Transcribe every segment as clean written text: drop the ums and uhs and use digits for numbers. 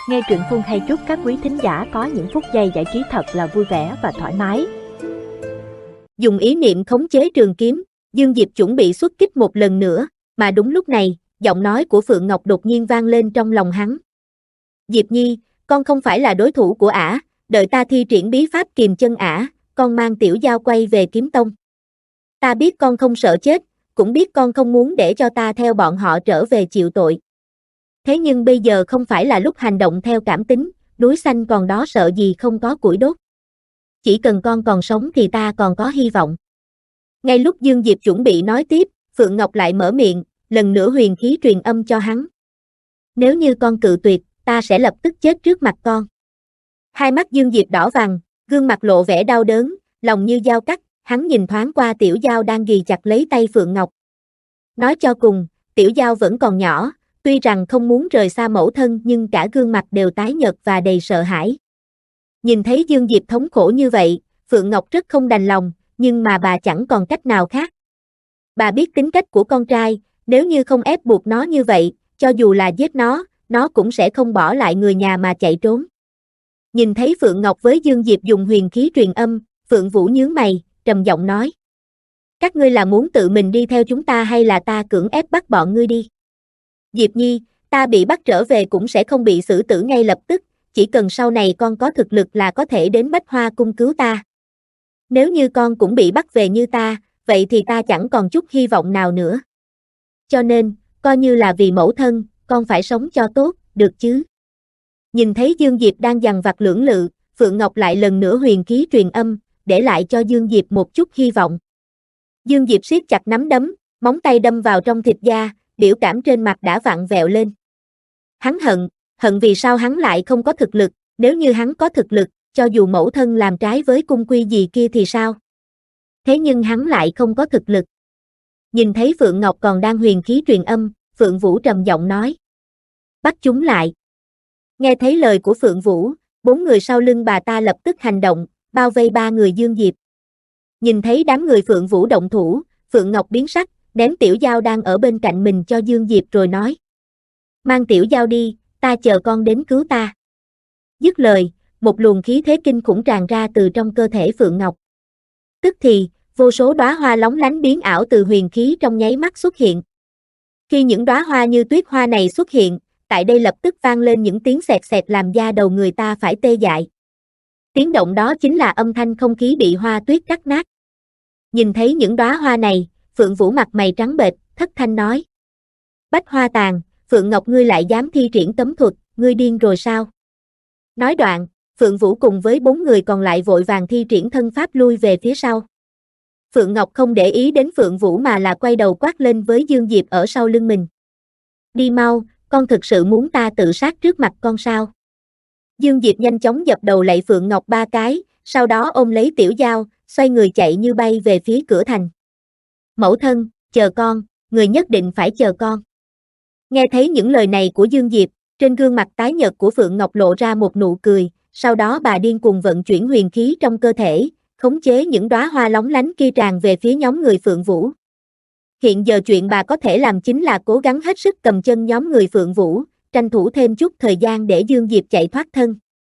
Nghe truyện Phương hay chúc các quý thính giả có những phút giây giải trí thật là vui vẻ và thoải mái. Dùng ý niệm khống chế trường kiếm, Dương Diệp chuẩn bị xuất kích một lần nữa, mà đúng lúc này, giọng nói của Phượng Ngọc đột nhiên vang lên trong lòng hắn. Diệp Nhi, con không phải là đối thủ của ả, đợi ta thi triển bí pháp kìm chân ả, con mang Tiểu Giao quay về Kiếm Tông. Ta biết con không sợ chết, cũng biết con không muốn để cho ta theo bọn họ trở về chịu tội. Thế nhưng bây giờ không phải là lúc hành động theo cảm tính, núi xanh còn đó sợ gì không có củi đốt. Chỉ cần con còn sống thì ta còn có hy vọng. Ngay lúc Dương Diệp chuẩn bị nói tiếp, Phượng Ngọc lại mở miệng, lần nữa huyền khí truyền âm cho hắn. Nếu như con cự tuyệt, ta sẽ lập tức chết trước mặt con. Hai mắt Dương Diệp đỏ vàng, gương mặt lộ vẻ đau đớn, lòng như dao cắt, hắn nhìn thoáng qua Tiểu Giao đang ghì chặt lấy tay Phượng Ngọc. Nói cho cùng, Tiểu Giao vẫn còn nhỏ, tuy rằng không muốn rời xa mẫu thân nhưng cả gương mặt đều tái nhợt và đầy sợ hãi. Nhìn thấy Dương Diệp thống khổ như vậy, Phượng Ngọc rất không đành lòng, nhưng mà bà chẳng còn cách nào khác. Bà biết tính cách của con trai, nếu như không ép buộc nó như vậy, cho dù là giết nó cũng sẽ không bỏ lại người nhà mà chạy trốn. Nhìn thấy Phượng Ngọc với Dương Diệp dùng huyền khí truyền âm, Phượng Vũ nhướng mày, trầm giọng nói. Các ngươi là muốn tự mình đi theo chúng ta hay là ta cưỡng ép bắt bọn ngươi đi? Diệp Nhi, ta bị bắt trở về cũng sẽ không bị xử tử ngay lập tức, chỉ cần sau này con có thực lực là có thể đến Bách Hoa Cung cứu ta. Nếu như con cũng bị bắt về như ta, vậy thì ta chẳng còn chút hy vọng nào nữa. Cho nên, coi như là vì mẫu thân, con phải sống cho tốt, được chứ? Nhìn thấy Dương Diệp đang dằn vặt lưỡng lự, Phượng Ngọc lại lần nữa huyền khí truyền âm, để lại cho Dương Diệp một chút hy vọng. Dương Diệp siết chặt nắm đấm, móng tay đâm vào trong thịt da, biểu cảm trên mặt đã vặn vẹo lên. Hắn hận vì sao hắn lại không có thực lực, nếu như hắn có thực lực, cho dù mẫu thân làm trái với cung quy gì kia thì sao? Thế nhưng hắn lại không có thực lực. Nhìn thấy Phượng Ngọc còn đang huyền khí truyền âm, Phượng Vũ trầm giọng nói. Bắt chúng lại. Nghe thấy lời của Phượng Vũ, 4 người sau lưng bà ta lập tức hành động, bao vây 3 người Dương Diệp. Nhìn thấy đám người Phượng Vũ động thủ, Phượng Ngọc biến sắc, ném Tiểu Giao đang ở bên cạnh mình cho Dương Diệp rồi nói. Mang Tiểu Giao đi, ta chờ con đến cứu ta. Dứt lời, một luồng khí thế kinh khủng tràn ra từ trong cơ thể Phượng Ngọc. Tức thì, vô số đóa hoa lóng lánh biến ảo từ huyền khí trong nháy mắt xuất hiện. Khi những đóa hoa như tuyết hoa này xuất hiện, tại đây lập tức vang lên những tiếng xẹt xẹt làm da đầu người ta phải tê dại. Tiếng động đó chính là âm thanh không khí bị hoa tuyết cắt nát. Nhìn thấy những đóa hoa này, Phượng Vũ mặt mày trắng bệch, thất thanh nói. Bách Hoa Tàng, Phượng Ngọc ngươi lại dám thi triển cấm thuật, ngươi điên rồi sao? Nói đoạn, Phượng Vũ cùng với 4 người còn lại vội vàng thi triển thân pháp lui về phía sau. Phượng Ngọc không để ý đến Phượng Vũ mà là quay đầu quát lên với Dương Diệp ở sau lưng mình. Đi mau, con thực sự muốn ta tự sát trước mặt con sao? Dương Diệp nhanh chóng dập đầu lạy Phượng Ngọc 3 cái, sau đó ôm lấy Tiểu Giao, xoay người chạy như bay về phía cửa thành. Mẫu thân, chờ con, người nhất định phải chờ con. Nghe thấy những lời này của Dương Diệp, trên gương mặt tái nhợt của Phượng Ngọc lộ ra một nụ cười, sau đó bà điên cuồng vận chuyển huyền khí trong cơ thể, khống chế những đóa hoa lóng lánh kia tràn về phía nhóm người Phượng Vũ. Hiện giờ chuyện bà có thể làm chính là cố gắng hết sức cầm chân nhóm người Phượng Vũ, tranh thủ thêm chút thời gian để Dương Diệp chạy thoát thân.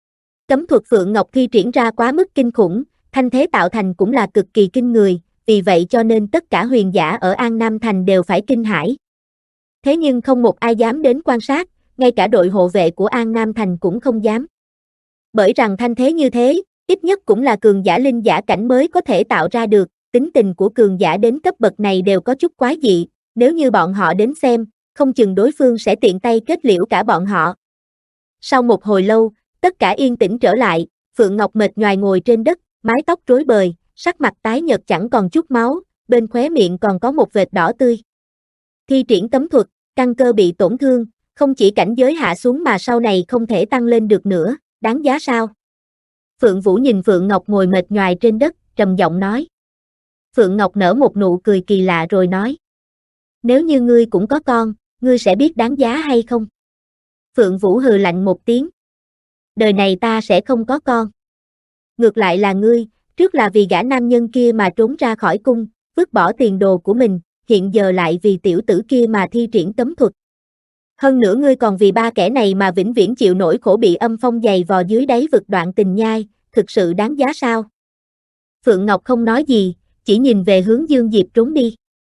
Cấm thuật Phượng Ngọc thi triển ra quá mức kinh khủng, thanh thế tạo thành cũng là cực kỳ kinh người, vì vậy cho nên tất cả huyền giả ở An Nam Thành đều phải kinh hãi. Thế nhưng không một ai dám đến quan sát, ngay cả đội hộ vệ của An Nam Thành cũng không dám. Bởi rằng thanh thế như thế, ít nhất cũng là cường giả linh giả cảnh mới có thể tạo ra được, tính tình của cường giả đến cấp bậc này đều có chút quái dị, nếu như bọn họ đến xem, không chừng đối phương sẽ tiện tay kết liễu cả bọn họ. Sau một hồi lâu, tất cả yên tĩnh trở lại, Phượng Ngọc mệt nhoài ngồi trên đất, mái tóc rối bời, sắc mặt tái nhợt chẳng còn chút máu, bên khóe miệng còn có một vệt đỏ tươi. Thi triển cấm thuật, căn cơ bị tổn thương, không chỉ cảnh giới hạ xuống mà sau này không thể tăng lên được nữa, đáng giá sao? Phượng Vũ nhìn Phượng Ngọc ngồi mệt nhoài trên đất, trầm giọng nói. Phượng Ngọc nở một nụ cười kỳ lạ rồi nói. Nếu như ngươi cũng có con, ngươi sẽ biết đáng giá hay không? Phượng Vũ hừ lạnh một tiếng. Đời này ta sẽ không có con. Ngược lại là ngươi, trước là vì gã nam nhân kia mà trốn ra khỏi cung, vứt bỏ tiền đồ của mình, hiện giờ lại vì tiểu tử kia mà thi triển cấm thuật. Hơn nữa ngươi còn vì ba kẻ này mà vĩnh viễn chịu nỗi khổ bị âm phong giày vò dưới đáy vực đoạn tình nhai, thực sự đáng giá sao? Phượng Ngọc không nói gì, chỉ nhìn về hướng Dương Diệp trốn đi.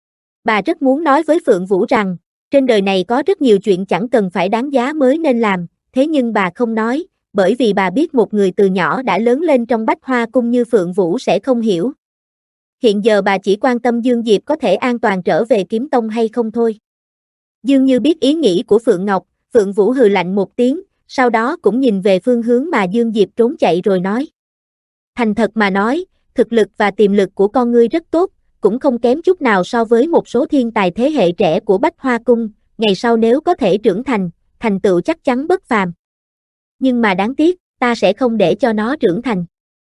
Bà rất muốn nói với Phượng Vũ rằng, trên đời này có rất nhiều chuyện chẳng cần phải đáng giá mới nên làm, thế nhưng bà không nói, bởi vì bà biết một người từ nhỏ đã lớn lên trong Bách Hoa Cung như Phượng Vũ sẽ không hiểu. Hiện giờ bà chỉ quan tâm Dương Diệp có thể an toàn trở về Kiếm Tông hay không thôi. Dương Như biết ý nghĩ của Phượng Ngọc, Phượng Vũ hừ lạnh một tiếng, sau đó cũng nhìn về phương hướng mà Dương Diệp trốn chạy rồi nói. Thành thật mà nói, thực lực và tiềm lực của con ngươi rất tốt, cũng không kém chút nào so với một số thiên tài thế hệ trẻ của Bách Hoa Cung, ngày sau nếu có thể trưởng thành tựu chắc chắn bất phàm. Nhưng mà đáng tiếc, ta sẽ không để cho nó trưởng thành.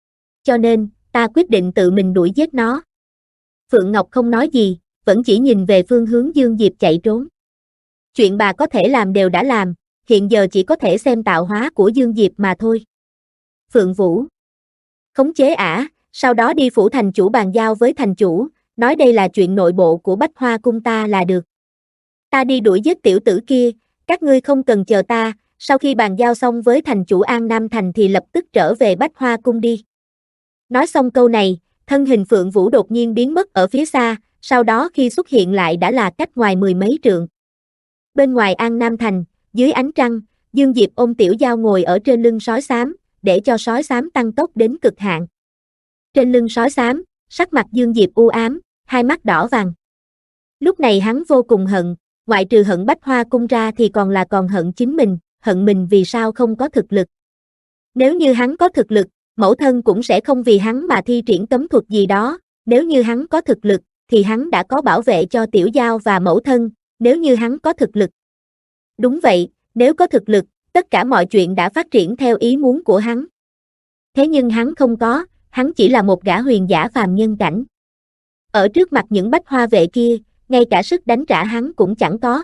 Cho nên, ta quyết định tự mình đuổi giết nó. Phượng Ngọc không nói gì, vẫn chỉ nhìn về phương hướng Dương Diệp chạy trốn. Chuyện bà có thể làm đều đã làm, hiện giờ chỉ có thể xem tạo hóa của Dương Diệp mà thôi. Phượng Vũ khống chế ả, sau đó đi phủ thành chủ bàn giao với thành chủ, nói đây là chuyện nội bộ của Bách Hoa Cung ta là được. Ta đi đuổi giết tiểu tử kia, các ngươi không cần chờ ta, sau khi bàn giao xong với thành chủ An Nam Thành thì lập tức trở về Bách Hoa Cung đi. Nói xong câu này, thân hình Phượng Vũ đột nhiên biến mất ở phía xa, sau đó khi xuất hiện lại đã là cách ngoài mười mấy trượng. Bên ngoài An Nam Thành, dưới ánh trăng, Dương Diệp ôm Tiểu Giao ngồi ở trên lưng sói xám, để cho sói xám tăng tốc đến cực hạn. Trên lưng sói xám, sắc mặt Dương Diệp u ám, hai mắt đỏ vàng. Lúc này hắn vô cùng hận, ngoại trừ hận Bách Hoa Cung ra thì còn hận chính mình, hận mình vì sao không có thực lực. Nếu như hắn có thực lực, mẫu thân cũng sẽ không vì hắn mà thi triển cấm thuật gì đó, nếu như hắn có thực lực, thì hắn đã có bảo vệ cho Tiểu Giao và mẫu thân, nếu như hắn có thực lực. Đúng vậy, nếu có thực lực, tất cả mọi chuyện đã phát triển theo ý muốn của hắn. Thế nhưng hắn không có, hắn chỉ là một gã huyền giả phàm nhân cảnh. Ở trước mặt những bách hoa vệ kia, ngay cả sức đánh trả hắn cũng chẳng có.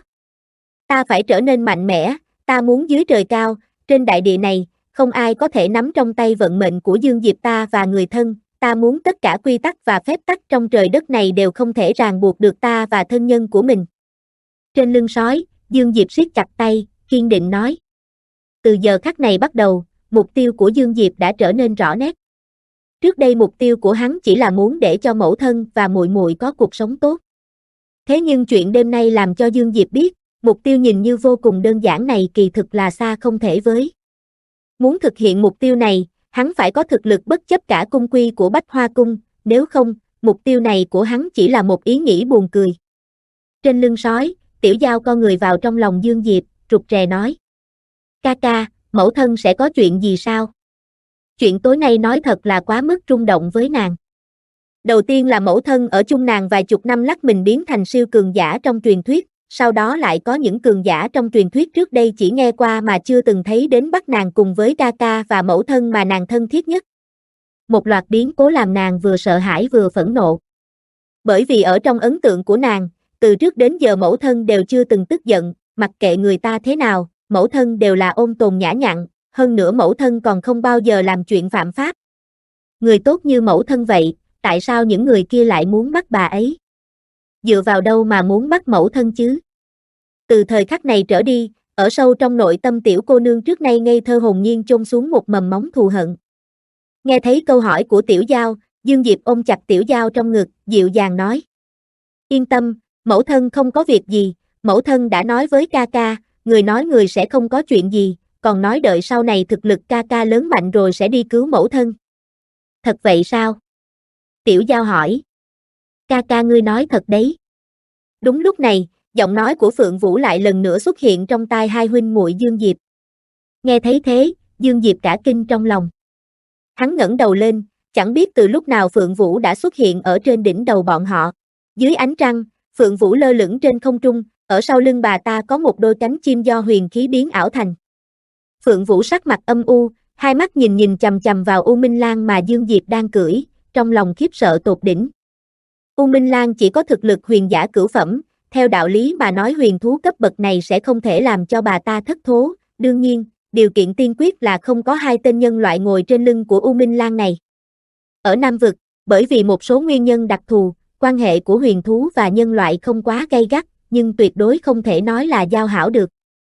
Ta phải trở nên mạnh mẽ, ta muốn dưới trời cao, trên đại địa này, không ai có thể nắm trong tay vận mệnh của Dương Diệp ta và người thân, ta muốn tất cả quy tắc và phép tắc trong trời đất này đều không thể ràng buộc được ta và thân nhân của mình. Trên lưng sói, Dương Diệp siết chặt tay, kiên định nói. Từ giờ khắc này bắt đầu, mục tiêu của Dương Diệp đã trở nên rõ nét. Trước đây mục tiêu của hắn chỉ là muốn để cho mẫu thân và muội muội có cuộc sống tốt. Thế nhưng chuyện đêm nay làm cho Dương Diệp biết, mục tiêu nhìn như vô cùng đơn giản này kỳ thực là xa không thể với. Muốn thực hiện mục tiêu này, hắn phải có thực lực bất chấp cả cung quy của Bách Hoa Cung, nếu không, mục tiêu này của hắn chỉ là một ý nghĩ buồn cười. Trên lưng sói, Tiểu Giao con người vào trong lòng Dương Diệp, rụt rè nói. Ca ca, mẫu thân sẽ có chuyện gì sao? Chuyện tối nay nói thật là quá mức rung động với nàng. Đầu tiên là mẫu thân ở chung nàng vài chục năm lắc mình biến thành siêu cường giả trong truyền thuyết, sau đó lại có những cường giả trong truyền thuyết trước đây chỉ nghe qua mà chưa từng thấy đến bắt nàng cùng với ca ca và mẫu thân mà nàng thân thiết nhất. Một loạt biến cố làm nàng vừa sợ hãi vừa phẫn nộ. Bởi vì ở trong ấn tượng của nàng, từ trước đến giờ mẫu thân đều chưa từng tức giận, mặc kệ người ta thế nào, mẫu thân đều là ôn tồn nhã nhặn, hơn nữa mẫu thân còn không bao giờ làm chuyện phạm pháp. Người tốt như mẫu thân vậy, tại sao những người kia lại muốn bắt bà ấy? Dựa vào đâu mà muốn bắt mẫu thân chứ? Từ thời khắc này trở đi, ở sâu trong nội tâm tiểu cô nương trước nay ngây thơ hồn nhiên chôn xuống một mầm móng thù hận. Nghe thấy câu hỏi của Tiểu Giao, Dương Diệp ôm chặt Tiểu Giao trong ngực, dịu dàng nói. Yên tâm, mẫu thân không có việc gì, mẫu thân đã nói với ca ca, người nói người sẽ không có chuyện gì, còn nói đợi sau này thực lực ca ca lớn mạnh rồi sẽ đi cứu mẫu thân. Thật vậy sao? Tiểu Giao hỏi. Ca ca ngươi nói thật đấy. Đúng lúc này, giọng nói của Phượng Vũ lại lần nữa xuất hiện trong tai hai huynh muội Dương Diệp. Nghe thấy thế, Dương Diệp cả kinh trong lòng. Hắn ngẩng đầu lên, chẳng biết từ lúc nào Phượng Vũ đã xuất hiện ở trên đỉnh đầu bọn họ. Dưới ánh trăng, Phượng Vũ lơ lửng trên không trung, ở sau lưng bà ta có một đôi cánh chim do huyền khí biến ảo thành. Phượng Vũ sắc mặt âm u, hai mắt nhìn chằm chằm vào U Minh Lan mà Dương Diệp đang cưỡi, trong lòng khiếp sợ tột đỉnh. U Minh Lan chỉ có thực lực huyền giả cửu phẩm, theo đạo lý mà nói huyền thú cấp bậc này sẽ không thể làm cho bà ta thất thố, đương nhiên, điều kiện tiên quyết là không có hai tên nhân loại ngồi trên lưng của U Minh Lan này. Ở Nam Vực, bởi vì một số nguyên nhân đặc thù, quan hệ của huyền thú và nhân loại không quá gay gắt, nhưng tuyệt đối không thể nói là giao hảo được.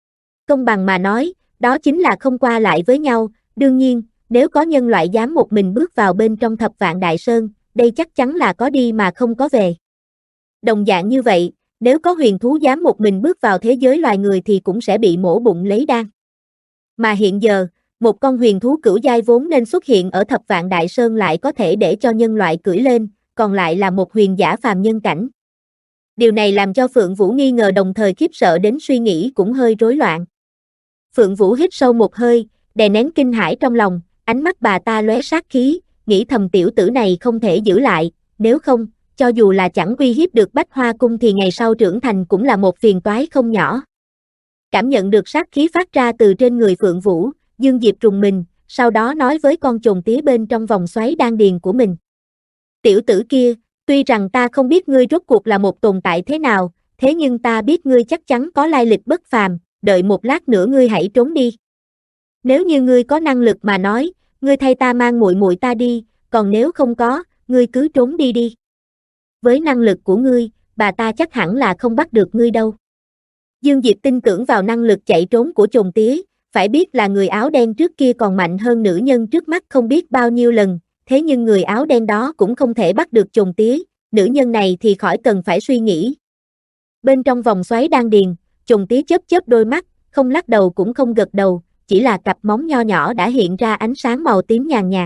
Công bằng mà nói, đó chính là không qua lại với nhau, đương nhiên, nếu có nhân loại dám một mình bước vào bên trong Thập Vạn Đại Sơn, đây chắc chắn là có đi mà không có về. Đồng dạng như vậy, nếu có huyền thú dám một mình bước vào thế giới loài người thì cũng sẽ bị mổ bụng lấy đan. Mà hiện giờ, một con huyền thú cửu giai vốn nên xuất hiện ở Thập Vạn Đại Sơn lại có thể để cho nhân loại cưỡi lên, còn lại là một huyền giả phàm nhân cảnh. Điều này làm cho Phượng Vũ nghi ngờ đồng thời khiếp sợ đến suy nghĩ cũng hơi rối loạn. Phượng Vũ hít sâu một hơi, đè nén kinh hãi trong lòng, ánh mắt bà ta lóe sát khí, nghĩ thầm tiểu tử này không thể giữ lại, nếu không, cho dù là chẳng uy hiếp được Bách Hoa Cung thì ngày sau trưởng thành cũng là một phiền toái không nhỏ. Cảm nhận được sát khí phát ra từ trên người Phượng Vũ, Dương Diệp trùng mình, sau đó nói với con chồn tía bên trong vòng xoáy đan điền của mình. Tiểu tử kia, tuy rằng ta không biết ngươi rốt cuộc là một tồn tại thế nào, thế nhưng ta biết ngươi chắc chắn có lai lịch bất phàm, đợi một lát nữa ngươi hãy trốn đi. Nếu như ngươi có năng lực mà nói, ngươi thay ta mang muội muội ta đi, còn nếu không có, ngươi cứ trốn đi đi. Với năng lực của ngươi, bà ta chắc hẳn là không bắt được ngươi đâu. Dương Diệp tin tưởng vào năng lực chạy trốn của chồn tía, phải biết là người áo đen trước kia còn mạnh hơn nữ nhân trước mắt không biết bao nhiêu lần, thế nhưng người áo đen đó cũng không thể bắt được chồn tía, nữ nhân này thì khỏi cần phải suy nghĩ. Bên trong vòng xoáy đan điền, chồn tía chớp chớp đôi mắt, không lắc đầu cũng không gật đầu, chỉ là cặp móng nho nhỏ đã hiện ra ánh sáng màu tím nhàn nhạt.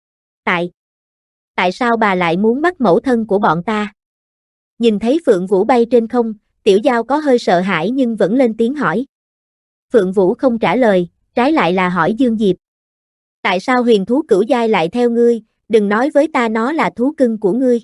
Tại sao bà lại muốn bắt mẫu thân của bọn ta? Nhìn thấy Phượng Vũ bay trên không, Tiểu Giao có hơi sợ hãi nhưng vẫn lên tiếng hỏi. Phượng Vũ không trả lời, trái lại là hỏi Dương Diệp. Tại sao huyền thú cửu giai lại theo ngươi, đừng nói với ta nó là thú cưng của ngươi.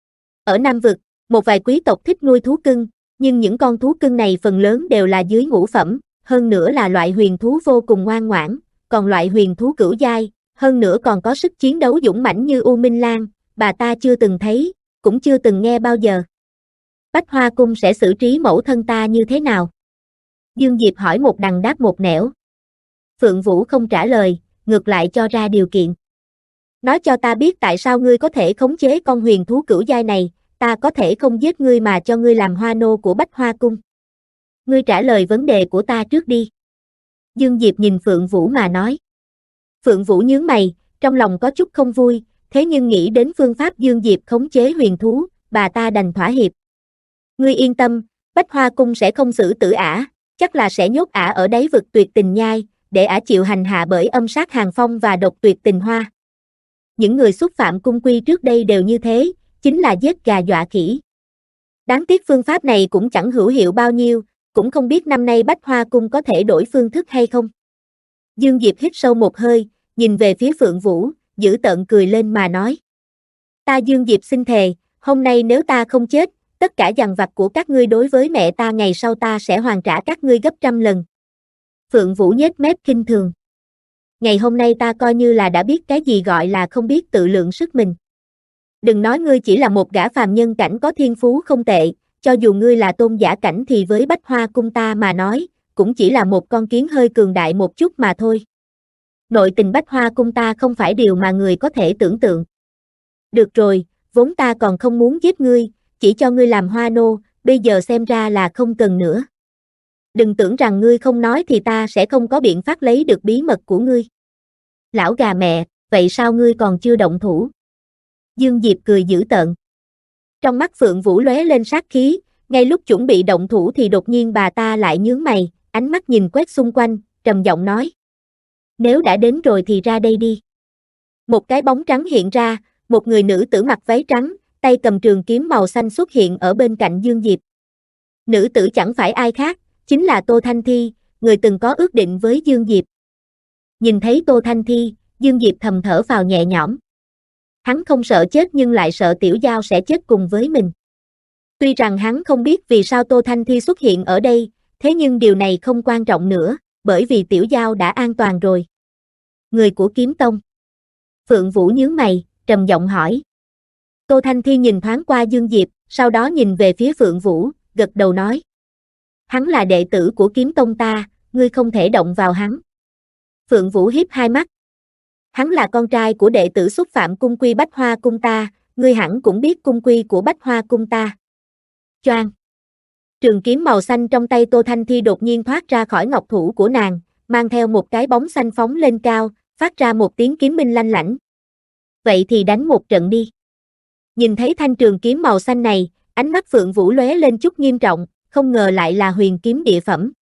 Ở Nam Vực, một vài quý tộc thích nuôi thú cưng, nhưng những con thú cưng này phần lớn đều là dưới ngũ phẩm, hơn nữa là loại huyền thú vô cùng ngoan ngoãn, còn loại huyền thú cửu giai, hơn nữa còn có sức chiến đấu dũng mãnh như U Minh Lan, bà ta chưa từng thấy, cũng chưa từng nghe bao giờ. Bách Hoa Cung sẽ xử trí mẫu thân ta như thế nào? Dương Diệp hỏi một đằng đáp một nẻo. Phượng Vũ không trả lời, ngược lại cho ra điều kiện. Nói cho ta biết tại sao ngươi có thể khống chế con huyền thú cửu giai này, ta có thể không giết ngươi mà cho ngươi làm hoa nô của Bách Hoa Cung. Ngươi trả lời vấn đề của ta trước đi. Dương Diệp nhìn Phượng Vũ mà nói. Phượng Vũ nhướng mày, trong lòng có chút không vui, thế nhưng nghĩ đến phương pháp Dương Diệp khống chế huyền thú, bà ta đành thỏa hiệp. Ngươi yên tâm, Bách Hoa Cung sẽ không xử tử ả, chắc là sẽ nhốt ả ở đáy vực tuyệt tình nhai, để ả chịu hành hạ bởi âm sát Hàng Phong và độc tuyệt tình hoa. Những người xúc phạm cung quy trước đây đều như thế, chính là giết gà dọa khỉ. Đáng tiếc phương pháp này cũng chẳng hữu hiệu bao nhiêu, cũng không biết năm nay Bách Hoa Cung có thể đổi phương thức hay không. Dương Diệp hít sâu một hơi, nhìn về phía Phượng Vũ, dữ tợn cười lên mà nói. Ta Dương Diệp xin thề, hôm nay nếu ta không chết, tất cả dằn vặt của các ngươi đối với mẹ ta ngày sau ta sẽ hoàn trả các ngươi gấp trăm lần. Phượng Vũ nhếch mép khinh thường. Ngày hôm nay ta coi như là đã biết cái gì gọi là không biết tự lượng sức mình. Đừng nói ngươi chỉ là một gã phàm nhân cảnh có thiên phú không tệ, cho dù ngươi là tôn giả cảnh thì với Bách Hoa Cung ta mà nói, cũng chỉ là một con kiến hơi cường đại một chút mà thôi. Nội tình Bách Hoa Cung ta không phải điều mà người có thể tưởng tượng. Được rồi, vốn ta còn không muốn giết ngươi, chỉ cho ngươi làm hoa nô, bây giờ xem ra là không cần nữa. Đừng tưởng rằng ngươi không nói thì ta sẽ không có biện pháp lấy được bí mật của ngươi. Lão gà mẹ, vậy sao ngươi còn chưa động thủ? Dương Diệp cười dữ tợn. Trong mắt Phượng Vũ lóe lên sát khí, ngay lúc chuẩn bị động thủ thì đột nhiên bà ta lại nhướng mày, ánh mắt nhìn quét xung quanh, trầm giọng nói. Nếu đã đến rồi thì ra đây đi. Một cái bóng trắng hiện ra, một người nữ tử mặc váy trắng, tay cầm trường kiếm màu xanh xuất hiện ở bên cạnh Dương Diệp. Nữ tử chẳng phải ai khác, chính là Tô Thanh Thi, người từng có ước định với Dương Diệp. Nhìn thấy Tô Thanh Thi, Dương Diệp thầm thở phào nhẹ nhõm. Hắn không sợ chết nhưng lại sợ Tiểu Giao sẽ chết cùng với mình. Tuy rằng hắn không biết vì sao Tô Thanh Thi xuất hiện ở đây, thế nhưng điều này không quan trọng nữa, bởi vì Tiểu Giao đã an toàn rồi. Người của Kiếm Tông. Phượng Vũ nhướng mày, trầm giọng hỏi. Tô Thanh Thi nhìn thoáng qua Dương Diệp, sau đó nhìn về phía Phượng Vũ, gật đầu nói. Hắn là đệ tử của Kiếm Tông ta, ngươi không thể động vào hắn. Phượng Vũ hiếp hai mắt. Hắn là con trai của đệ tử xúc phạm cung quy Bách Hoa Cung ta, ngươi hẳn cũng biết cung quy của Bách Hoa Cung ta. Choang. Trường kiếm màu xanh trong tay Tô Thanh Thi đột nhiên thoát ra khỏi ngọc thủ của nàng, mang theo một cái bóng xanh phóng lên cao, phát ra một tiếng kiếm minh lanh lảnh. Vậy thì đánh một trận đi. Nhìn thấy thanh trường kiếm màu xanh này, ánh mắt Phượng Vũ lóe lên chút nghiêm trọng, không ngờ lại là huyền kiếm địa phẩm.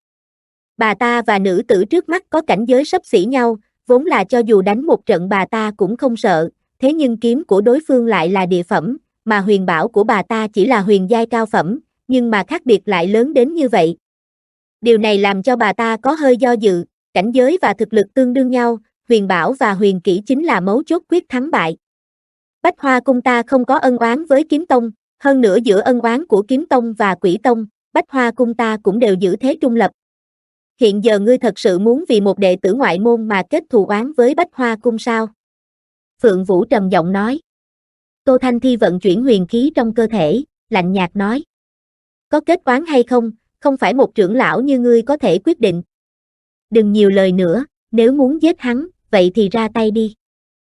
Bà ta và nữ tử trước mắt có cảnh giới xấp xỉ nhau, vốn là cho dù đánh một trận bà ta cũng không sợ, thế nhưng kiếm của đối phương lại là địa phẩm, mà huyền bảo của bà ta chỉ là huyền giai cao phẩm, nhưng mà khác biệt lại lớn đến như vậy. Điều này làm cho bà ta có hơi do dự, cảnh giới và thực lực tương đương nhau, huyền bảo và huyền kỹ chính là mấu chốt quyết thắng bại. Bách Hoa Cung ta không có ân oán với Kiếm Tông, hơn nữa giữa ân oán của Kiếm Tông và Quỷ Tông, Bách Hoa Cung ta cũng đều giữ thế trung lập. Hiện giờ ngươi thật sự muốn vì một đệ tử ngoại môn mà kết thù oán với Bách Hoa Cung sao? Phượng Vũ trầm giọng nói. Tô Thanh Thi vận chuyển huyền khí trong cơ thể, lạnh nhạt nói. Có kết oán hay không, không phải một trưởng lão như ngươi có thể quyết định. Đừng nhiều lời nữa, nếu muốn giết hắn, vậy thì ra tay đi.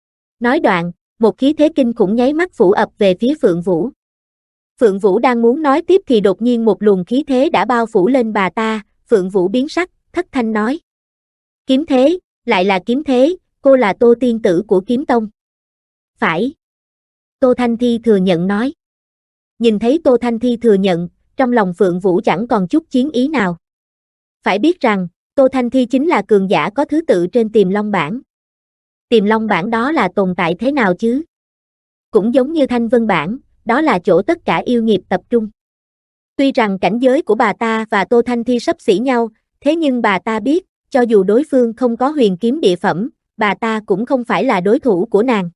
Nói đoạn, một khí thế kinh khủng nháy mắt phủ ập về phía Phượng Vũ. Phượng Vũ đang muốn nói tiếp thì đột nhiên một luồng khí thế đã bao phủ lên bà ta, Phượng Vũ biến sắc, thất thanh nói. Kiếm thế, lại là kiếm thế, cô là Tô tiên tử của Kiếm Tông. Phải. Tô Thanh Thi thừa nhận nói. Nhìn thấy Tô Thanh Thi thừa nhận, trong lòng Phượng Vũ chẳng còn chút chiến ý nào. Phải biết rằng, Tô Thanh Thi chính là cường giả có thứ tự trên Tiềm Long bảng. Tiềm Long bảng đó là tồn tại thế nào chứ? Cũng giống như Thanh Vân bảng, đó là chỗ tất cả yêu nghiệt tập trung. Tuy rằng cảnh giới của bà ta và Tô Thanh Thi xấp xỉ nhau, thế nhưng bà ta biết, cho dù đối phương không có huyền kiếm địa phẩm, bà ta cũng không phải là đối thủ của nàng.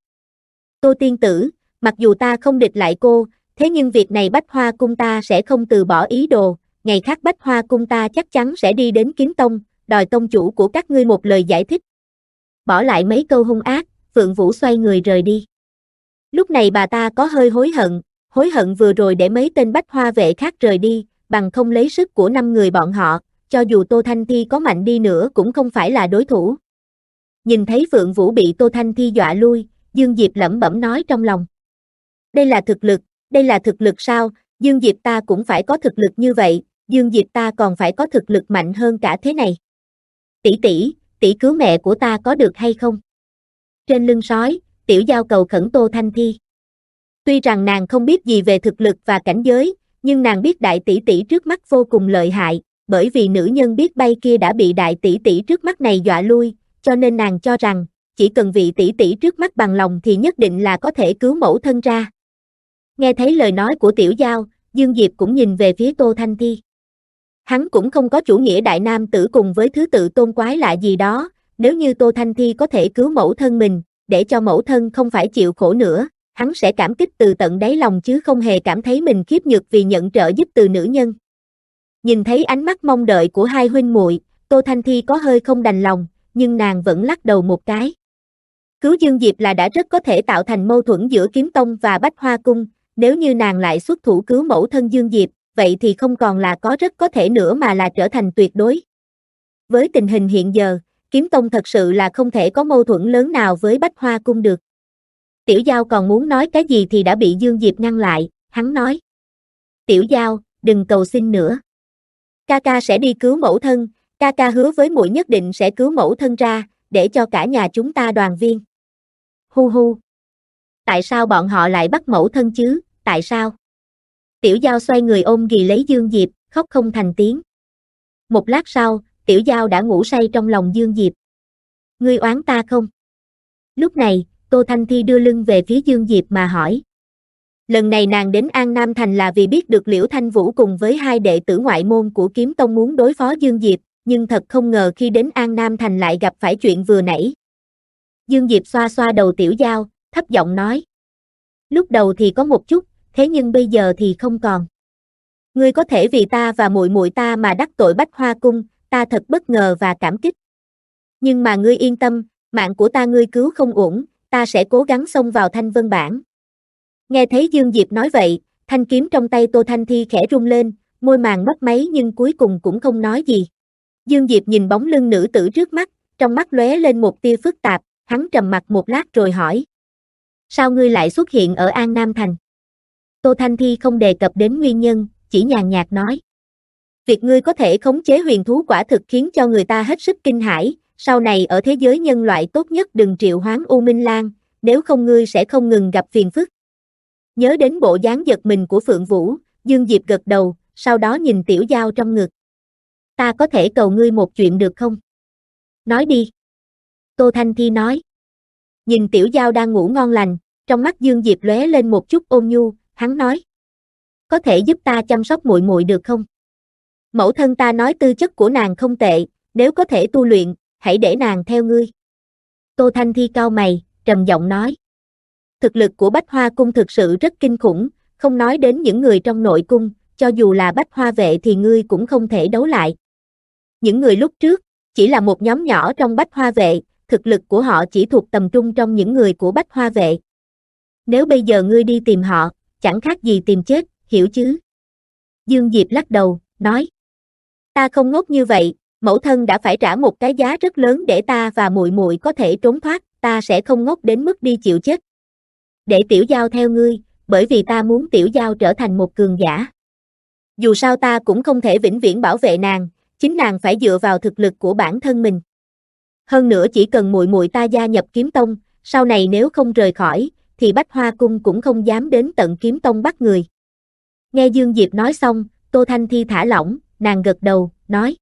Tô tiên tử, mặc dù ta không địch lại cô, thế nhưng việc này Bách Hoa Cung ta sẽ không từ bỏ ý đồ, ngày khác Bách Hoa Cung ta chắc chắn sẽ đi đến Kiếm Tông, đòi tông chủ của các ngươi một lời giải thích. Bỏ lại mấy câu hung ác, Phượng Vũ xoay người rời đi. Lúc này bà ta có hơi hối hận vừa rồi để mấy tên Bách Hoa vệ khác rời đi, bằng không lấy sức của 5 người bọn họ, cho dù Tô Thanh Thi có mạnh đi nữa cũng không phải là đối thủ. Nhìn thấy Phượng Vũ bị Tô Thanh Thi dọa lui, Dương Diệp lẩm bẩm nói trong lòng. Đây là thực lực sao, Dương Diệp ta cũng phải có thực lực như vậy, Dương Diệp ta còn phải có thực lực mạnh hơn cả thế này. Tỷ cứu mẹ của ta có được hay không? Trên lưng sói, Tiểu Giao cầu khẩn Tô Thanh Thi. Tuy rằng nàng không biết gì về thực lực và cảnh giới, nhưng nàng biết đại tỷ tỷ trước mắt vô cùng lợi hại, bởi vì nữ nhân biết bay kia đã bị đại tỷ tỷ trước mắt này dọa lui, cho nên nàng cho rằng, chỉ cần vị tỷ tỷ trước mắt bằng lòng thì nhất định là có thể cứu mẫu thân ra. Nghe thấy lời nói của Tiểu Giao, Dương Diệp cũng nhìn về phía Tô Thanh Thi. Hắn cũng không có chủ nghĩa đại nam tử cùng với thứ tự tôn quái lạ gì đó, nếu như Tô Thanh Thi có thể cứu mẫu thân mình, để cho mẫu thân không phải chịu khổ nữa, hắn sẽ cảm kích từ tận đáy lòng chứ không hề cảm thấy mình khiếp nhược vì nhận trợ giúp từ nữ nhân. Nhìn thấy ánh mắt mong đợi của hai huynh muội, Tô Thanh Thi có hơi không đành lòng, nhưng nàng vẫn lắc đầu một cái. Cứu Dương Diệp là đã rất có thể tạo thành mâu thuẫn giữa Kiếm Tông và Bách Hoa Cung, nếu như nàng lại xuất thủ cứu mẫu thân Dương Diệp, vậy thì không còn là có rất có thể nữa mà là trở thành tuyệt đối. Với tình hình hiện giờ, Kiếm Tông thật sự là không thể có mâu thuẫn lớn nào với Bách Hoa Cung được. Tiểu Giao còn muốn nói cái gì thì đã bị Dương Diệp ngăn lại, hắn nói. Tiểu Giao, đừng cầu xin nữa. Ca ca sẽ đi cứu mẫu thân, ca ca hứa với muội nhất định sẽ cứu mẫu thân ra, để cho cả nhà chúng ta đoàn viên. Hu hu. Tại sao bọn họ lại bắt mẫu thân chứ, tại sao? Tiểu Giao xoay người ôm ghì lấy Dương Diệp, khóc không thành tiếng. Một lát sau, Tiểu Giao đã ngủ say trong lòng Dương Diệp. Ngươi oán ta không? Lúc này, Tô Thanh Thi đưa lưng về phía Dương Diệp mà hỏi. Lần này nàng đến An Nam Thành là vì biết được Liễu Thanh Vũ cùng với hai đệ tử ngoại môn của Kiếm Tông muốn đối phó Dương Diệp, nhưng thật không ngờ khi đến An Nam Thành lại gặp phải chuyện vừa nãy. Dương Diệp xoa xoa đầu Tiểu Giao, thấp giọng nói. Lúc đầu thì có một chút, thế nhưng bây giờ thì không còn. Ngươi có thể vì ta và muội muội ta mà đắc tội Bách Hoa Cung, ta thật bất ngờ và cảm kích. Nhưng mà ngươi yên tâm, mạng của ta ngươi cứu không uổng, ta sẽ cố gắng xông vào Thanh Vân bảng. Nghe thấy Dương Diệp nói vậy, thanh kiếm trong tay Tô Thanh Thi khẽ rung lên, môi màng mấp máy nhưng cuối cùng cũng không nói gì. Dương Diệp nhìn bóng lưng nữ tử trước mắt, trong mắt lóe lên một tia phức tạp, hắn trầm mặc một lát rồi hỏi. Sao ngươi lại xuất hiện ở An Nam Thành? Tô Thanh Thi không đề cập đến nguyên nhân, chỉ nhàn nhạt nói. Việc ngươi có thể khống chế huyền thú quả thực khiến cho người ta hết sức kinh hãi, sau này ở thế giới nhân loại tốt nhất đừng triệu hoán U Minh Lang, nếu không ngươi sẽ không ngừng gặp phiền phức. Nhớ đến bộ dáng giật mình của Phượng Vũ, Dương Diệp gật đầu, sau đó nhìn Tiểu Giao trong ngực. Ta có thể cầu ngươi một chuyện được không? Nói đi. Tô Thanh Thi nói. Nhìn Tiểu Giao đang ngủ ngon lành, trong mắt Dương Diệp lóe lên một chút ôn nhu, hắn nói. Có thể giúp ta chăm sóc muội muội được không? Mẫu thân ta nói tư chất của nàng không tệ, nếu có thể tu luyện, hãy để nàng theo ngươi. Tô Thanh Thi cau mày, trầm giọng nói. Thực lực của Bách Hoa Cung thực sự rất kinh khủng, không nói đến những người trong nội cung, cho dù là Bách Hoa vệ thì ngươi cũng không thể đấu lại. Những người lúc trước, chỉ là một nhóm nhỏ trong Bách Hoa vệ, thực lực của họ chỉ thuộc tầm trung trong những người của Bách Hoa vệ. Nếu bây giờ ngươi đi tìm họ, chẳng khác gì tìm chết, hiểu chứ? Dương Diệp lắc đầu, nói. Ta không ngốc như vậy, mẫu thân đã phải trả một cái giá rất lớn để ta và muội muội có thể trốn thoát, ta sẽ không ngốc đến mức đi chịu chết. Để Tiểu Giao theo ngươi, bởi vì ta muốn Tiểu Giao trở thành một cường giả. Dù sao ta cũng không thể vĩnh viễn bảo vệ nàng, chính nàng phải dựa vào thực lực của bản thân mình. Hơn nữa chỉ cần muội muội ta gia nhập Kiếm Tông, sau này nếu không rời khỏi, thì Bách Hoa Cung cũng không dám đến tận Kiếm Tông bắt người. Nghe Dương Diệp nói xong, Tô Thanh Thi thả lỏng, nàng gật đầu, nói.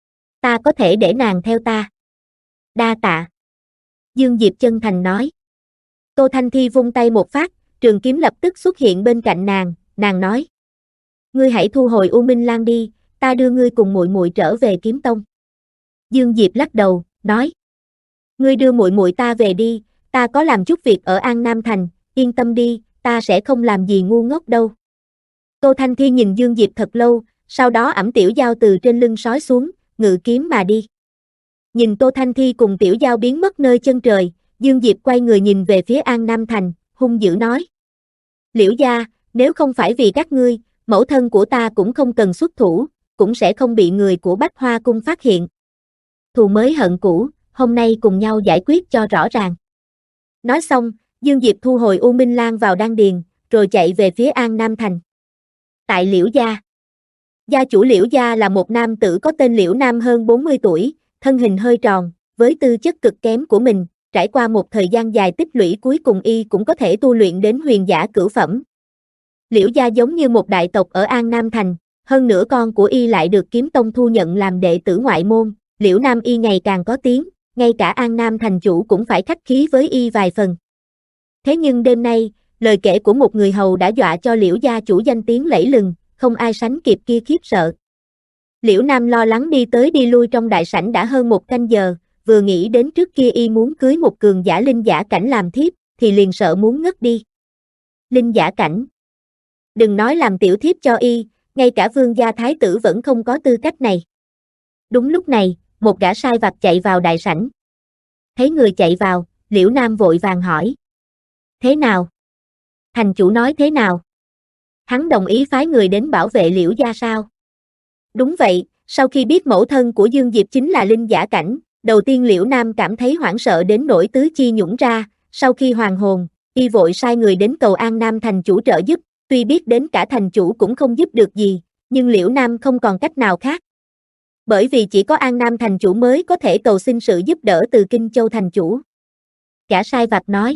Ta có thể để nàng theo ta. Đa tạ. Dương Diệp chân thành nói. Tô Thanh Thi vung tay một phát, trường kiếm lập tức xuất hiện bên cạnh nàng nói. Ngươi hãy thu hồi U Minh Lang đi, ta đưa ngươi cùng muội muội trở về Kiếm Tông. Dương Diệp lắc đầu, nói. Ngươi đưa muội muội ta về đi, ta có làm chút việc ở An Nam Thành, yên tâm đi, ta sẽ không làm gì ngu ngốc đâu. Tô Thanh Thi nhìn Dương Diệp thật lâu, sau đó ẵm Tiểu Giao từ trên lưng sói xuống, ngự kiếm mà đi. Nhìn Tô Thanh Thi cùng Tiểu Giao biến mất nơi chân trời, Dương Diệp quay người nhìn về phía An Nam Thành, hung dữ nói. Liễu gia, nếu không phải vì các ngươi, mẫu thân của ta cũng không cần xuất thủ, cũng sẽ không bị người của Bách Hoa Cung phát hiện. Thù mới hận cũ, hôm nay cùng nhau giải quyết cho rõ ràng. Nói xong, Dương Diệp thu hồi U Minh Lang vào đan điền, rồi chạy về phía An Nam Thành. Tại Liễu gia. Gia chủ Liễu gia là một nam tử có tên Liễu Nam hơn 40 tuổi, thân hình hơi tròn, với tư chất cực kém của mình, trải qua một thời gian dài tích lũy cuối cùng y cũng có thể tu luyện đến huyền giả cửu phẩm. Liễu gia giống như một đại tộc ở An Nam Thành, hơn nữa con của y lại được Kiếm Tông thu nhận làm đệ tử ngoại môn, Liễu Nam y ngày càng có tiếng, ngay cả An Nam Thành chủ cũng phải khách khí với y vài phần. Thế nhưng đêm nay, lời kể của một người hầu đã dọa cho Liễu gia chủ danh tiếng lẫy lừng, không ai sánh kịp kia khiếp sợ. Liễu Nam lo lắng đi tới đi lui trong đại sảnh đã hơn một canh giờ, vừa nghĩ đến trước kia y muốn cưới một cường giả linh giả cảnh làm thiếp, thì liền sợ muốn ngất đi. Linh giả cảnh. Đừng nói làm tiểu thiếp cho y, ngay cả vương gia thái tử vẫn không có tư cách này. Đúng lúc này, một gã sai vặt chạy vào đại sảnh. Thấy người chạy vào, Liễu Nam vội vàng hỏi. Thế nào? Thành chủ nói thế nào? Hắn đồng ý phái người đến bảo vệ Liễu gia sao? Đúng vậy, sau khi biết mẫu thân của Dương Diệp chính là linh giả cảnh, đầu tiên Liễu Nam cảm thấy hoảng sợ đến nỗi tứ chi nhũn ra, sau khi hoàn hồn, y vội sai người đến cầu An Nam thành chủ trợ giúp, tuy biết đến cả thành chủ cũng không giúp được gì, nhưng Liễu Nam không còn cách nào khác. Bởi vì chỉ có An Nam thành chủ mới có thể cầu xin sự giúp đỡ từ Kinh Châu thành chủ. Gã sai vặt nói.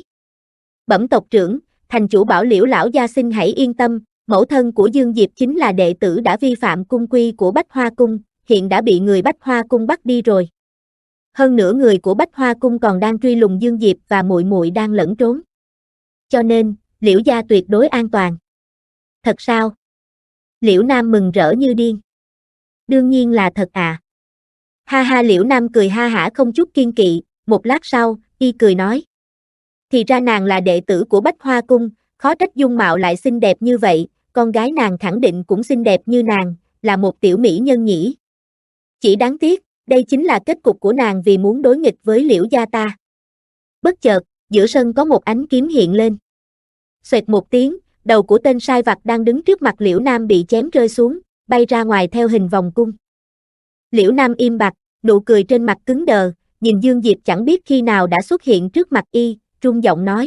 Bẩm tộc trưởng, thành chủ bảo Liễu lão gia xin hãy yên tâm, mẫu thân của Dương Diệp chính là đệ tử đã vi phạm cung quy của Bách Hoa Cung, hiện đã bị người Bách Hoa Cung bắt đi rồi. Hơn nữa người của Bách Hoa Cung còn đang truy lùng Dương Diệp và muội muội đang lẫn trốn. Cho nên, Liễu gia tuyệt đối an toàn. Thật sao? Liễu Nam mừng rỡ như điên. Đương nhiên là thật à. Ha ha, Liễu Nam cười ha hả không chút kiên kỵ, một lát sau, y cười nói. Thì ra nàng là đệ tử của Bách Hoa Cung, khó trách dung mạo lại xinh đẹp như vậy, con gái nàng khẳng định cũng xinh đẹp như nàng, là một tiểu mỹ nhân nhỉ. Chỉ đáng tiếc, đây chính là kết cục của nàng vì muốn đối nghịch với Liễu gia ta. Bất chợt, giữa sân có một ánh kiếm hiện lên. Xoẹt một tiếng, đầu của tên sai vặt đang đứng trước mặt Liễu Nam bị chém rơi xuống, bay ra ngoài theo hình vòng cung. Liễu Nam im bặt, nụ cười trên mặt cứng đờ, nhìn Dương Diệp chẳng biết khi nào đã xuất hiện trước mặt y, run giọng nói.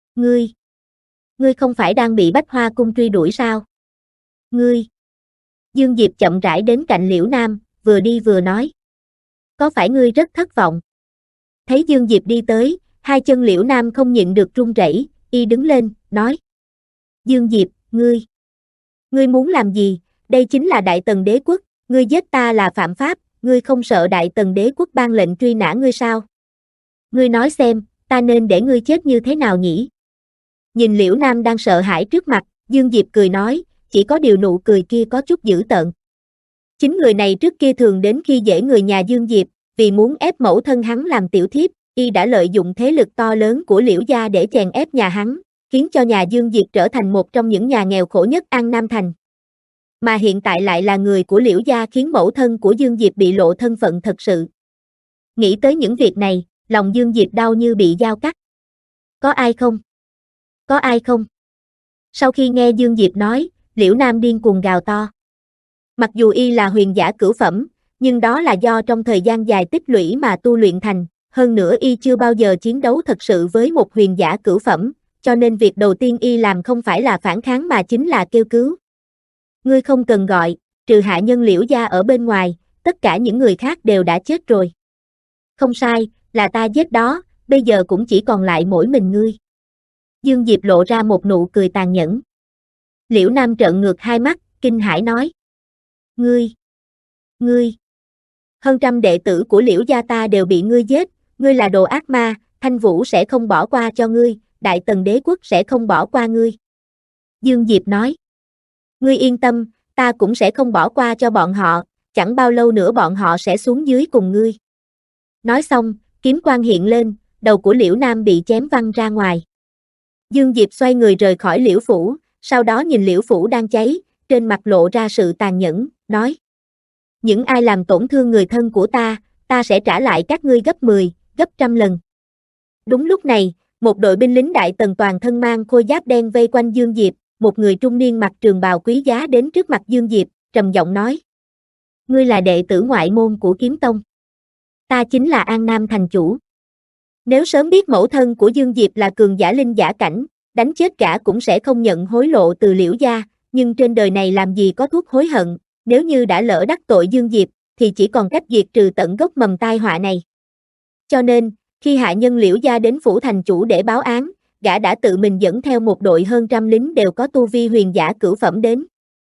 Ngươi không phải đang bị Bách Hoa Cung truy đuổi sao? Ngươi, Dương Diệp chậm rãi đến cạnh Liễu Nam, vừa đi vừa nói. Có phải ngươi rất thất vọng? Thấy Dương Diệp đi tới, hai chân Liễu Nam không nhịn được run rẩy, y đứng lên, nói. Dương Diệp, ngươi muốn làm gì? Đây chính là Đại Tần Đế Quốc, ngươi giết ta là phạm pháp, ngươi không sợ Đại Tần Đế Quốc ban lệnh truy nã ngươi sao? Ngươi nói xem, ta nên để ngươi chết như thế nào nhỉ? Nhìn Liễu Nam đang sợ hãi trước mặt, Dương Diệp cười nói, chỉ có điều nụ cười kia có chút dữ tợn. Chính người này trước kia thường đến khi dễ người nhà Dương Diệp, vì muốn ép mẫu thân hắn làm tiểu thiếp, y đã lợi dụng thế lực to lớn của Liễu gia để chèn ép nhà hắn, khiến cho nhà Dương Diệp trở thành một trong những nhà nghèo khổ nhất An Nam Thành. Mà hiện tại lại là người của Liễu gia khiến mẫu thân của Dương Diệp bị lộ thân phận thật sự. Nghĩ tới những việc này, lòng Dương Diệp đau như bị dao cắt. Có ai không? Có ai không? Sau khi nghe Dương Diệp nói, Liễu Nam điên cuồng gào to. Mặc dù y là huyền giả cửu phẩm, nhưng đó là do trong thời gian dài tích lũy mà tu luyện thành, hơn nữa y chưa bao giờ chiến đấu thật sự với một huyền giả cửu phẩm, cho nên việc đầu tiên y làm không phải là phản kháng mà chính là kêu cứu. Ngươi không cần gọi, trừ hạ nhân Liễu gia ở bên ngoài, tất cả những người khác đều đã chết rồi. Không sai, là ta giết đó, bây giờ cũng chỉ còn lại mỗi mình ngươi. Dương Diệp lộ ra một nụ cười tàn nhẫn. Liễu Nam trợn ngược hai mắt, kinh hãi nói. Ngươi, hơn trăm đệ tử của Liễu gia ta đều bị ngươi giết, ngươi là đồ ác ma, Thanh Vũ sẽ không bỏ qua cho ngươi, Đại Tần Đế Quốc sẽ không bỏ qua ngươi. Dương Diệp nói. Ngươi yên tâm, ta cũng sẽ không bỏ qua cho bọn họ, chẳng bao lâu nữa bọn họ sẽ xuống dưới cùng ngươi. Nói xong, kiếm quang hiện lên, đầu của Liễu Nam bị chém văng ra ngoài. Dương Diệp xoay người rời khỏi Liễu Phủ, sau đó nhìn Liễu Phủ đang cháy, trên mặt lộ ra sự tàn nhẫn, nói. Những ai làm tổn thương người thân của ta sẽ trả lại các ngươi gấp 10, gấp trăm lần. Đúng lúc này, một đội binh lính Đại Tần toàn thân mang khôi giáp đen vây quanh Dương Diệp, một người trung niên mặc trường bào quý giá đến trước mặt Dương Diệp, trầm giọng nói. Ngươi là đệ tử ngoại môn của Kiếm Tông. Ta chính là An Nam thành chủ. Nếu sớm biết mẫu thân của Dương Diệp là cường giả linh giả cảnh, đánh chết gã cũng sẽ không nhận hối lộ từ Liễu gia, nhưng trên đời này làm gì có thuốc hối hận, nếu như đã lỡ đắc tội Dương Diệp, thì chỉ còn cách diệt trừ tận gốc mầm tai họa này. Cho nên, khi hạ nhân Liễu gia đến phủ thành chủ để báo án, gã đã tự mình dẫn theo một đội hơn trăm lính đều có tu vi huyền giả cửu phẩm đến.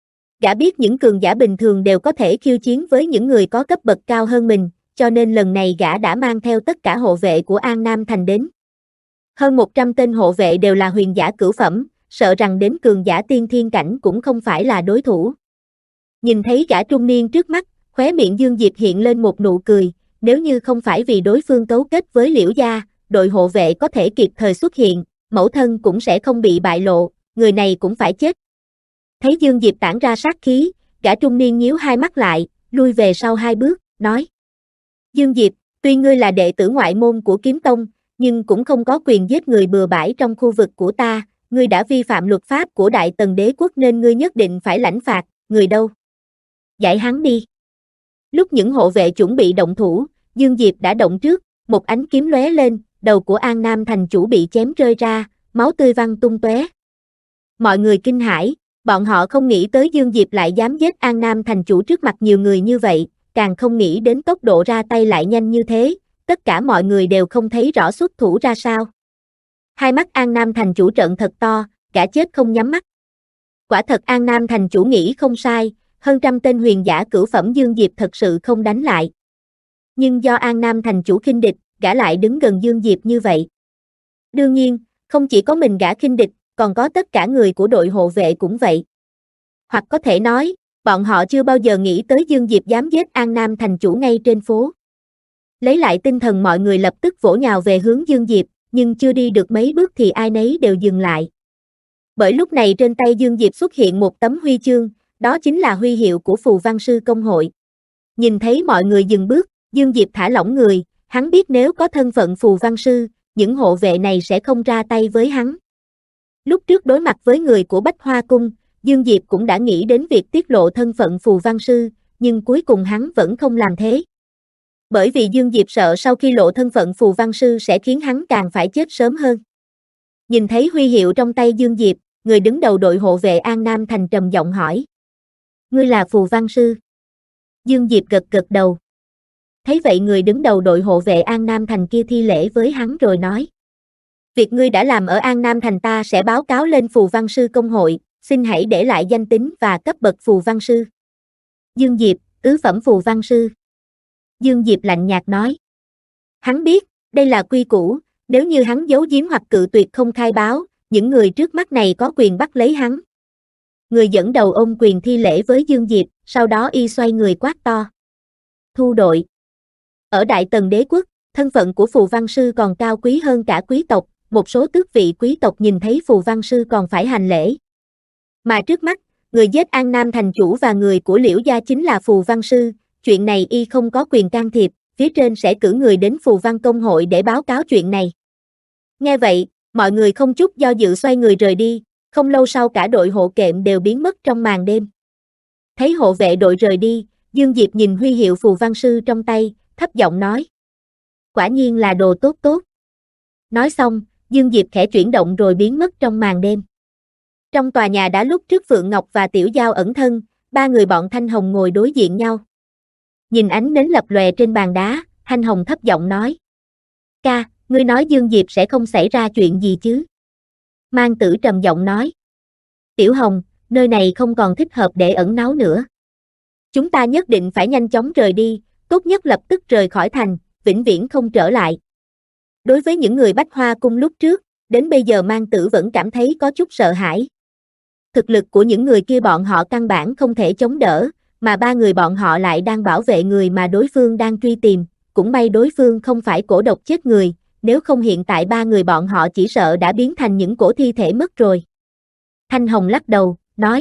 Gã biết những cường giả bình thường đều có thể khiêu chiến với những người có cấp bậc cao hơn mình, cho nên lần này gã đã mang theo tất cả hộ vệ của An Nam Thành đến. Hơn 100 tên hộ vệ đều là huyền giả cửu phẩm, sợ rằng đến cường giả tiên thiên cảnh cũng không phải là đối thủ. Nhìn thấy gã trung niên trước mắt, khóe miệng Dương Diệp hiện lên một nụ cười, nếu như không phải vì đối phương cấu kết với Liễu gia, đội hộ vệ có thể kịp thời xuất hiện, mẫu thân cũng sẽ không bị bại lộ, người này cũng phải chết. Thấy Dương Diệp tản ra sát khí, gã trung niên nhíu hai mắt lại, lui về sau hai bước, nói. Dương Diệp, tuy ngươi là đệ tử ngoại môn của Kiếm Tông, nhưng cũng không có quyền giết người bừa bãi trong khu vực của ta, ngươi đã vi phạm luật pháp của Đại Tần Đế Quốc nên ngươi nhất định phải lãnh phạt, người đâu? Giải hắn đi. Lúc những hộ vệ chuẩn bị động thủ, Dương Diệp đã động trước, một ánh kiếm lóe lên, đầu của An Nam thành chủ bị chém rơi ra, máu tươi văng tung tóe. Mọi người kinh hãi, bọn họ không nghĩ tới Dương Diệp lại dám giết An Nam thành chủ trước mặt nhiều người như vậy, càng không nghĩ đến tốc độ ra tay lại nhanh như thế, tất cả mọi người đều không thấy rõ xuất thủ ra sao. Hai mắt An Nam thành chủ trợn thật to, gã chết không nhắm mắt. Quả thật An Nam thành chủ nghĩ không sai, hơn trăm tên huyền giả cửu phẩm Dương Diệp thật sự không đánh lại. Nhưng do An Nam thành chủ khinh địch, gã lại đứng gần Dương Diệp như vậy. Đương nhiên, không chỉ có mình gã khinh địch, còn có tất cả người của đội hộ vệ cũng vậy. Hoặc có thể nói, bọn họ chưa bao giờ nghĩ tới Dương Diệp dám giết An Nam thành chủ ngay trên phố. Lấy lại tinh thần mọi người lập tức vỗ nhào về hướng Dương Diệp, nhưng chưa đi được mấy bước thì ai nấy đều dừng lại. Bởi lúc này trên tay Dương Diệp xuất hiện một tấm huy chương, đó chính là huy hiệu của Phù Văn Sư Công hội. Nhìn thấy mọi người dừng bước, Dương Diệp thả lỏng người, hắn biết nếu có thân phận Phù Văn Sư, những hộ vệ này sẽ không ra tay với hắn. Lúc trước đối mặt với người của Bách Hoa Cung, Dương Diệp cũng đã nghĩ đến việc tiết lộ thân phận Phù Văn Sư, nhưng cuối cùng hắn vẫn không làm thế. Bởi vì Dương Diệp sợ sau khi lộ thân phận Phù Văn Sư sẽ khiến hắn càng phải chết sớm hơn. Nhìn thấy huy hiệu trong tay Dương Diệp, người đứng đầu đội hộ vệ An Nam Thành trầm giọng hỏi. Ngươi là phù văn sư. Dương Diệp gật gật đầu. Thấy vậy người đứng đầu đội hộ vệ An Nam Thành kia thi lễ với hắn rồi nói. Việc ngươi đã làm ở An Nam Thành ta sẽ báo cáo lên phù văn sư công hội, xin hãy để lại danh tính và cấp bậc phù văn sư. Dương Diệp, tứ phẩm phù văn sư. Dương Diệp lạnh nhạt nói. Hắn biết, đây là quy củ, nếu như hắn giấu giếm hoặc cự tuyệt không khai báo, những người trước mắt này có quyền bắt lấy hắn. Người dẫn đầu ôm quyền thi lễ với Dương Diệp, sau đó y xoay người quát to. Thu đội. Ở Đại Tần Đế quốc, thân phận của phù văn sư còn cao quý hơn cả quý tộc, một số tước vị quý tộc nhìn thấy phù văn sư còn phải hành lễ. Mà trước mắt, người giết An Nam thành chủ và người của Liễu gia chính là phù văn sư, chuyện này y không có quyền can thiệp, phía trên sẽ cử người đến phù văn công hội để báo cáo chuyện này. Nghe vậy, mọi người không chút do dự xoay người rời đi, không lâu sau cả đội hộ kệm đều biến mất trong màn đêm. Thấy hộ vệ đội rời đi, Dương Diệp nhìn huy hiệu phù văn sư trong tay, thấp giọng nói. Quả nhiên là đồ tốt tốt. Nói xong, Dương Diệp khẽ chuyển động rồi biến mất trong màn đêm. Trong tòa nhà đã lúc trước Phượng Ngọc và Tiểu Giao ẩn thân, ba người bọn Thanh Hồng ngồi đối diện nhau. Nhìn ánh nến lập lòe trên bàn đá, Thanh Hồng thấp giọng nói. Ca, ngươi nói Dương Diệp sẽ không xảy ra chuyện gì chứ? Mang Tử trầm giọng nói. Tiểu Hồng, nơi này không còn thích hợp để ẩn náu nữa. Chúng ta nhất định phải nhanh chóng rời đi, tốt nhất lập tức rời khỏi thành, vĩnh viễn không trở lại. Đối với những người Bách Hoa cung lúc trước, đến bây giờ Mang Tử vẫn cảm thấy có chút sợ hãi. Thực lực của những người kia bọn họ căn bản không thể chống đỡ, mà ba người bọn họ lại đang bảo vệ người mà đối phương đang truy tìm, cũng may đối phương không phải cổ độc chết người, nếu không hiện tại ba người bọn họ chỉ sợ đã biến thành những cổ thi thể mất rồi. Thanh Hồng lắc đầu, nói.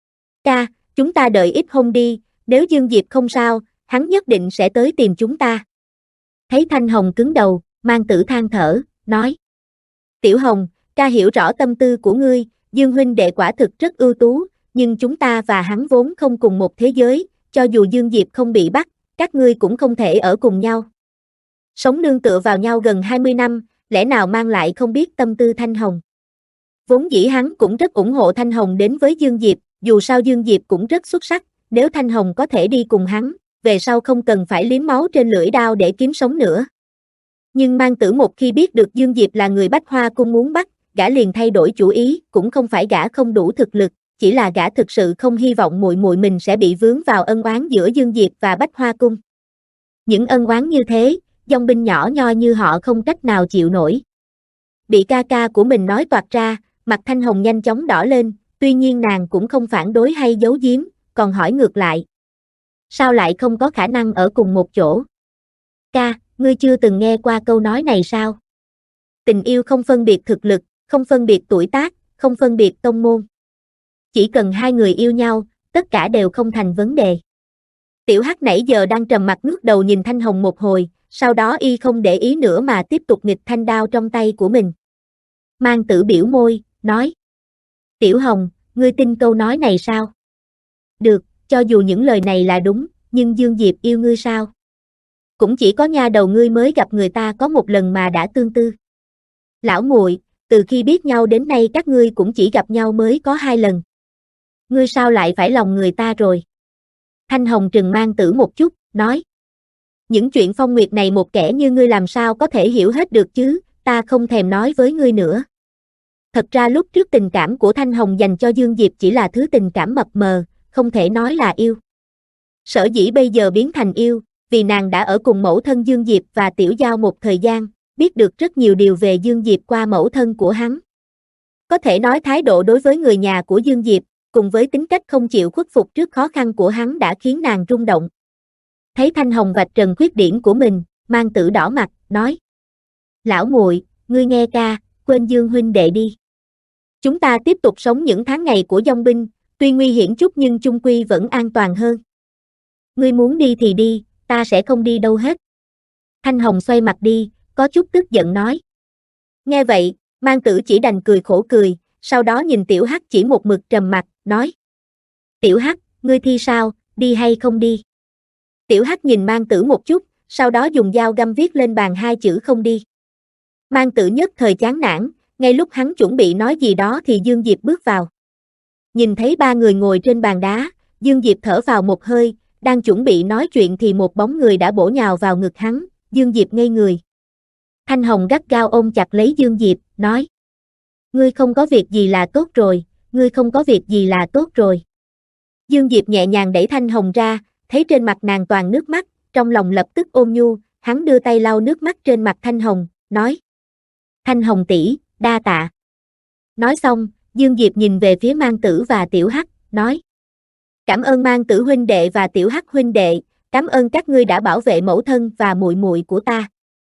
Ca, chúng ta đợi ít hôm đi, nếu Dương Diệp không sao, hắn nhất định sẽ tới tìm chúng ta. Thấy Thanh Hồng cứng đầu, Mang Tử than thở, nói. Tiểu Hồng, ca hiểu rõ tâm tư của ngươi, Dương huynh đệ quả thực rất ưu tú, nhưng chúng ta và hắn vốn không cùng một thế giới, cho dù Dương Diệp không bị bắt, các ngươi cũng không thể ở cùng nhau. Sống nương tựa vào nhau gần 20 năm, lẽ nào Mang lại không biết tâm tư Thanh Hồng. Vốn dĩ hắn cũng rất ủng hộ Thanh Hồng đến với Dương Diệp, dù sao Dương Diệp cũng rất xuất sắc, nếu Thanh Hồng có thể đi cùng hắn, về sau không cần phải liếm máu trên lưỡi đao để kiếm sống nữa. Nhưng Mang Tử một khi biết được Dương Diệp là người Bách Hoa cung muốn bắt, gã liền thay đổi chủ ý, cũng không phải gã không đủ thực lực, chỉ là gã thực sự không hy vọng muội muội mình sẽ bị vướng vào ân oán giữa Dương Diệp và Bách Hoa cung. Những ân oán như thế, dòng binh nhỏ nhoi như họ không cách nào chịu nổi. Bị ca ca của mình nói toạc ra, mặt Thanh Hồng nhanh chóng đỏ lên, tuy nhiên nàng cũng không phản đối hay giấu giếm, còn hỏi ngược lại. Sao lại không có khả năng ở cùng một chỗ? Ca, ngươi chưa từng nghe qua câu nói này sao? Tình yêu không phân biệt thực lực, không phân biệt tuổi tác, không phân biệt tông môn. Chỉ cần hai người yêu nhau, tất cả đều không thành vấn đề. Tiểu Hắc nãy giờ đang trầm mặc ngước đầu nhìn Thanh Hồng một hồi, sau đó y không để ý nữa mà tiếp tục nghịch thanh đao trong tay của mình. Mang Tử biểu môi, nói. Tiểu Hồng, ngươi tin câu nói này sao? Được, cho dù những lời này là đúng, nhưng Dương Diệp yêu ngươi sao? Cũng chỉ có nha đầu ngươi mới gặp người ta có một lần mà đã tương tư. Lão muội, từ khi biết nhau đến nay các ngươi cũng chỉ gặp nhau mới có 2 lần. Ngươi sao lại phải lòng người ta rồi? Thanh Hồng trừng Mang Tử một chút, nói. Những chuyện phong nguyệt này một kẻ như ngươi làm sao có thể hiểu hết được chứ, ta không thèm nói với ngươi nữa. Thật ra lúc trước tình cảm của Thanh Hồng dành cho Dương Diệp chỉ là thứ tình cảm mập mờ, không thể nói là yêu. Sở dĩ bây giờ biến thành yêu, vì nàng đã ở cùng mẫu thân Dương Diệp và Tiểu Giao một thời gian, biết được rất nhiều điều về Dương Diệp qua mẫu thân của hắn. Có thể nói thái độ đối với người nhà của Dương Diệp, cùng với tính cách không chịu khuất phục trước khó khăn của hắn đã khiến nàng rung động. Thấy Thanh Hồng vạch trần khuyết điểm của mình, Mang Tử đỏ mặt, nói. Lão muội, ngươi nghe ca, quên Dương huynh đệ đi. Chúng ta tiếp tục sống những tháng ngày của dòng binh, tuy nguy hiểm chút nhưng chung quy vẫn an toàn hơn. Ngươi muốn đi thì đi, ta sẽ không đi đâu hết. Thanh Hồng xoay mặt đi, có chút tức giận nói. Nghe vậy, Mang Tử chỉ đành cười khổ cười, sau đó nhìn Tiểu Hắc chỉ một mực trầm mặt, nói. Tiểu Hắc, ngươi thi sao, đi hay không đi? Tiểu Hắc nhìn Mang Tử một chút, sau đó dùng dao găm viết lên bàn 2 chữ không đi. Mang Tử nhất thời chán nản, ngay lúc hắn chuẩn bị nói gì đó thì Dương Diệp bước vào. Nhìn thấy ba người ngồi trên bàn đá, Dương Diệp thở vào một hơi, đang chuẩn bị nói chuyện thì một bóng người đã bổ nhào vào ngực hắn, Dương Diệp ngây người. Thanh Hồng gắt gao ôm chặt lấy Dương Diệp, nói: Ngươi không có việc gì là tốt rồi, ngươi không có việc gì là tốt rồi. Dương Diệp nhẹ nhàng đẩy Thanh Hồng ra, thấy trên mặt nàng toàn nước mắt, trong lòng lập tức ôm nhu, hắn đưa tay lau nước mắt trên mặt Thanh Hồng, nói: Thanh Hồng tỷ, đa tạ. Nói xong, Dương Diệp nhìn về phía Mang Tử và Tiểu Hắc, nói: Cảm ơn Mang Tử huynh đệ và Tiểu Hắc huynh đệ, cảm ơn các ngươi đã bảo vệ mẫu thân và muội muội của ta.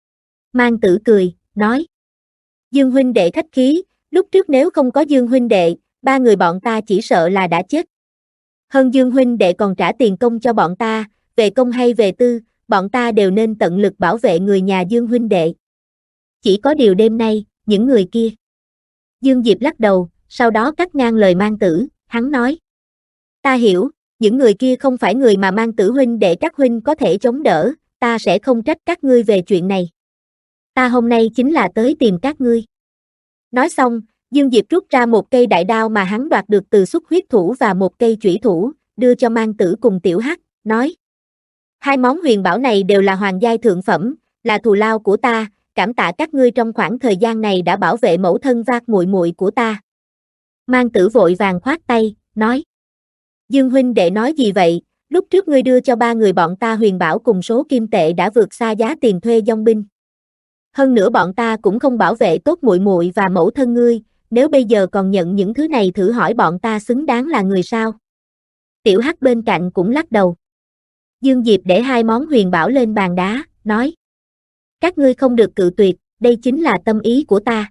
Mang Tử cười, nói: Dương huynh đệ khách khí, lúc trước nếu không có Dương huynh đệ, ba người bọn ta chỉ sợ là đã chết. Hơn Dương huynh đệ còn trả tiền công cho bọn ta, về công hay về tư, bọn ta đều nên tận lực bảo vệ người nhà Dương huynh đệ. Chỉ có điều đêm nay, những người kia. Dương Diệp lắc đầu, sau đó cắt ngang lời Mang Tử, hắn nói: Ta hiểu, những người kia không phải người mà Mang Tử huynh đệ các huynh có thể chống đỡ, ta sẽ không trách các ngươi về chuyện này. Ta hôm nay chính là tới tìm các ngươi. Nói xong, Dương Diệp rút ra một cây đại đao mà hắn đoạt được từ Xuất Huyết Thủ và một cây chủy thủ, đưa cho Mang Tử cùng Tiểu Hắc, nói: Hai món huyền bảo này đều là hoàng giai thượng phẩm, là thù lao của ta, cảm tạ các ngươi trong khoảng thời gian này đã bảo vệ mẫu thân và muội muội của ta. Mang Tử vội vàng khoát tay, nói: Dương huynh đệ nói gì vậy, lúc trước ngươi đưa cho ba người bọn ta huyền bảo cùng số kim tệ đã vượt xa giá tiền thuê dong binh. Hơn nữa bọn ta cũng không bảo vệ tốt muội muội và mẫu thân ngươi, nếu bây giờ còn nhận những thứ này thử hỏi bọn ta xứng đáng là người sao? Tiểu Hắc bên cạnh cũng lắc đầu. Dương Diệp để hai món huyền bảo lên bàn đá, nói: Các ngươi không được cự tuyệt, đây chính là tâm ý của ta.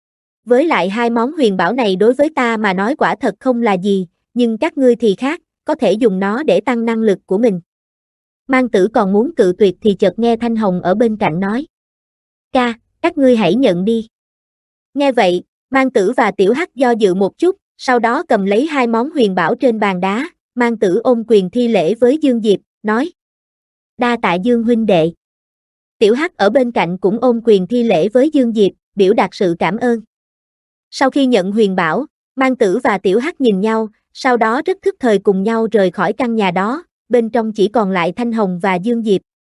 Với lại hai món huyền bảo này đối với ta mà nói quả thật không là gì, nhưng các ngươi thì khác, có thể dùng nó để tăng năng lực của mình. Mang Tử còn muốn cự tuyệt thì chợt nghe Thanh Hồng ở bên cạnh nói: Ca, các ngươi hãy nhận đi. Nghe vậy, Mang Tử và Tiểu Hắc do dự một chút, sau đó cầm lấy hai món huyền bảo trên bàn đá, Mang Tử ôm quyền thi lễ với Dương Diệp, nói: Đa tạ Dương huynh đệ. Tiểu Hắc ở bên cạnh cũng ôm quyền thi lễ với Dương Diệp, biểu đạt sự cảm ơn. Sau khi nhận huyền bảo, Mang Tử và Tiểu Hắc nhìn nhau, sau đó rất thức thời cùng nhau rời khỏi căn nhà đó, bên trong chỉ còn lại Thanh Hồng và Dương Diệp.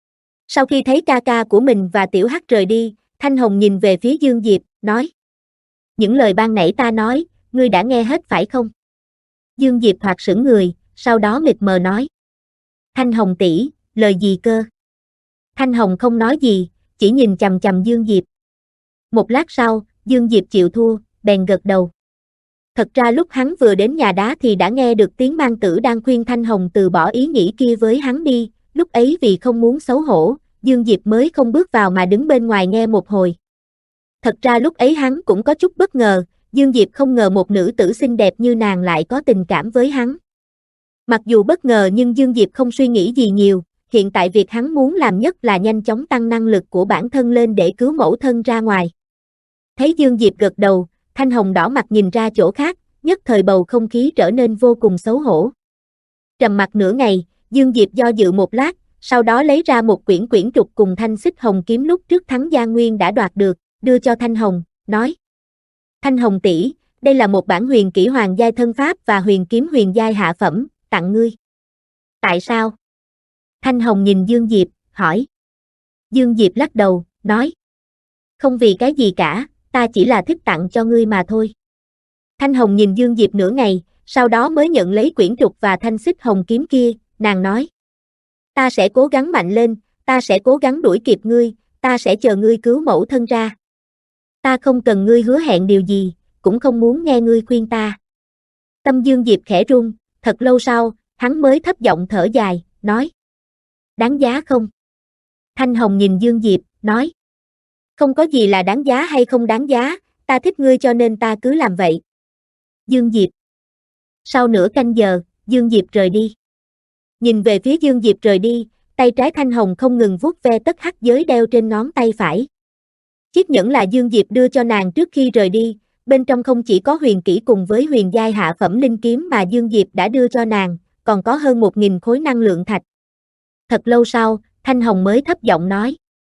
Sau khi thấy ca ca của mình và Tiểu Hắc rời đi, Thanh Hồng nhìn về phía Dương Diệp, nói: Những lời ban nãy ta nói, ngươi đã nghe hết phải không? Dương Diệp thoạt sững người, sau đó mịt mờ nói: Thanh Hồng tỷ, lời gì cơ? Thanh Hồng không nói gì, chỉ nhìn chằm chằm Dương Diệp. Một lát sau, Dương Diệp chịu thua, bèn gật đầu. Thật ra lúc hắn vừa đến nhà đá thì đã nghe được tiếng Mang Tử đang khuyên Thanh Hồng từ bỏ ý nghĩ kia với hắn đi, lúc ấy vì không muốn xấu hổ, Dương Diệp mới không bước vào mà đứng bên ngoài nghe một hồi. Thật ra lúc ấy hắn cũng có chút bất ngờ, Dương Diệp không ngờ một nữ tử xinh đẹp như nàng lại có tình cảm với hắn. Mặc dù bất ngờ nhưng Dương Diệp không suy nghĩ gì nhiều, hiện tại việc hắn muốn làm nhất là nhanh chóng tăng năng lực của bản thân lên để cứu mẫu thân ra ngoài. Thấy Dương Diệp gật đầu, Thanh Hồng đỏ mặt nhìn ra chỗ khác, nhất thời bầu không khí trở nên vô cùng xấu hổ. Trầm mặc nửa ngày, Dương Diệp do dự một lát, sau đó lấy ra một quyển trục cùng thanh xích hồng kiếm lúc trước Thắng Gia Nguyên đã đoạt được, đưa cho Thanh Hồng, nói: Thanh Hồng tỷ, đây là một bản huyền kỹ hoàng giai thân pháp và huyền kiếm huyền giai hạ phẩm, tặng ngươi. Tại sao? Thanh Hồng nhìn Dương Diệp, hỏi. Dương Diệp lắc đầu, nói: Không vì cái gì cả, ta chỉ là thích tặng cho ngươi mà thôi. Thanh Hồng nhìn Dương Diệp nửa ngày, sau đó mới nhận lấy quyển trục và thanh xích hồng kiếm kia, nàng nói: Ta sẽ cố gắng mạnh lên, ta sẽ cố gắng đuổi kịp ngươi, ta sẽ chờ ngươi cứu mẫu thân ra. Ta không cần ngươi hứa hẹn điều gì, cũng không muốn nghe ngươi khuyên ta. Tâm Dương Diệp khẽ run, thật lâu sau, hắn mới thấp giọng thở dài, nói: Đáng giá không? Thanh Hồng nhìn Dương Diệp, nói: Không có gì là đáng giá hay không đáng giá, ta thích ngươi cho nên ta cứ làm vậy. Dương Diệp. Sau nửa canh giờ, Dương Diệp rời đi. Nhìn về phía Dương Diệp rời đi, tay trái Thanh Hồng không ngừng vuốt ve tất hắc giới đeo trên ngón tay phải. Chiếc nhẫn là Dương Diệp đưa cho nàng trước khi rời đi, bên trong không chỉ có huyền kỹ cùng với huyền giai hạ phẩm linh kiếm mà Dương Diệp đã đưa cho nàng, còn có hơn 1000 khối năng lượng thạch. Thật lâu sau, Thanh Hồng mới thấp giọng nói: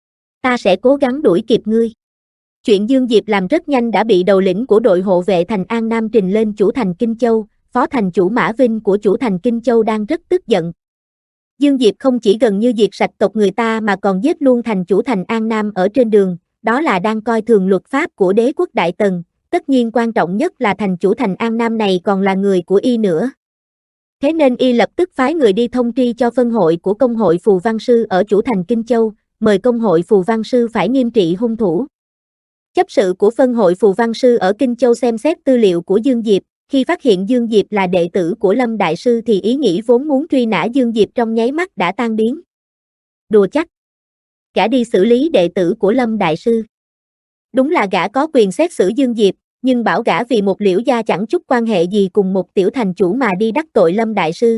Ta sẽ cố gắng đuổi kịp ngươi. Chuyện Dương Diệp làm rất nhanh đã bị đầu lĩnh của đội hộ vệ thành An Nam trình lên chủ thành Kinh Châu, phó thành chủ Mã Vinh của chủ thành Kinh Châu đang rất tức giận. Dương Diệp không chỉ gần như diệt sạch tộc người ta mà còn giết luôn thành chủ thành An Nam ở trên đường, đó là đang coi thường luật pháp của đế quốc Đại Tần, tất nhiên quan trọng nhất là thành chủ thành An Nam này còn là người của y nữa. Thế nên y lập tức phái người đi thông tri cho phân hội của công hội Phù Văn Sư ở chủ thành Kinh Châu, mời công hội Phù Văn Sư phải nghiêm trị hung thủ. Chấp sự của phân hội Phù Văn Sư ở Kinh Châu xem xét tư liệu của Dương Diệp, khi phát hiện Dương Diệp là đệ tử của Lâm Đại Sư thì ý nghĩ vốn muốn truy nã Dương Diệp trong nháy mắt đã tan biến. Đùa chắc. Gã đi xử lý đệ tử của Lâm Đại Sư. Đúng là gã có quyền xét xử Dương Diệp, nhưng bảo gã vì một liễu gia chẳng chút quan hệ gì cùng một tiểu thành chủ mà đi đắc tội Lâm Đại Sư.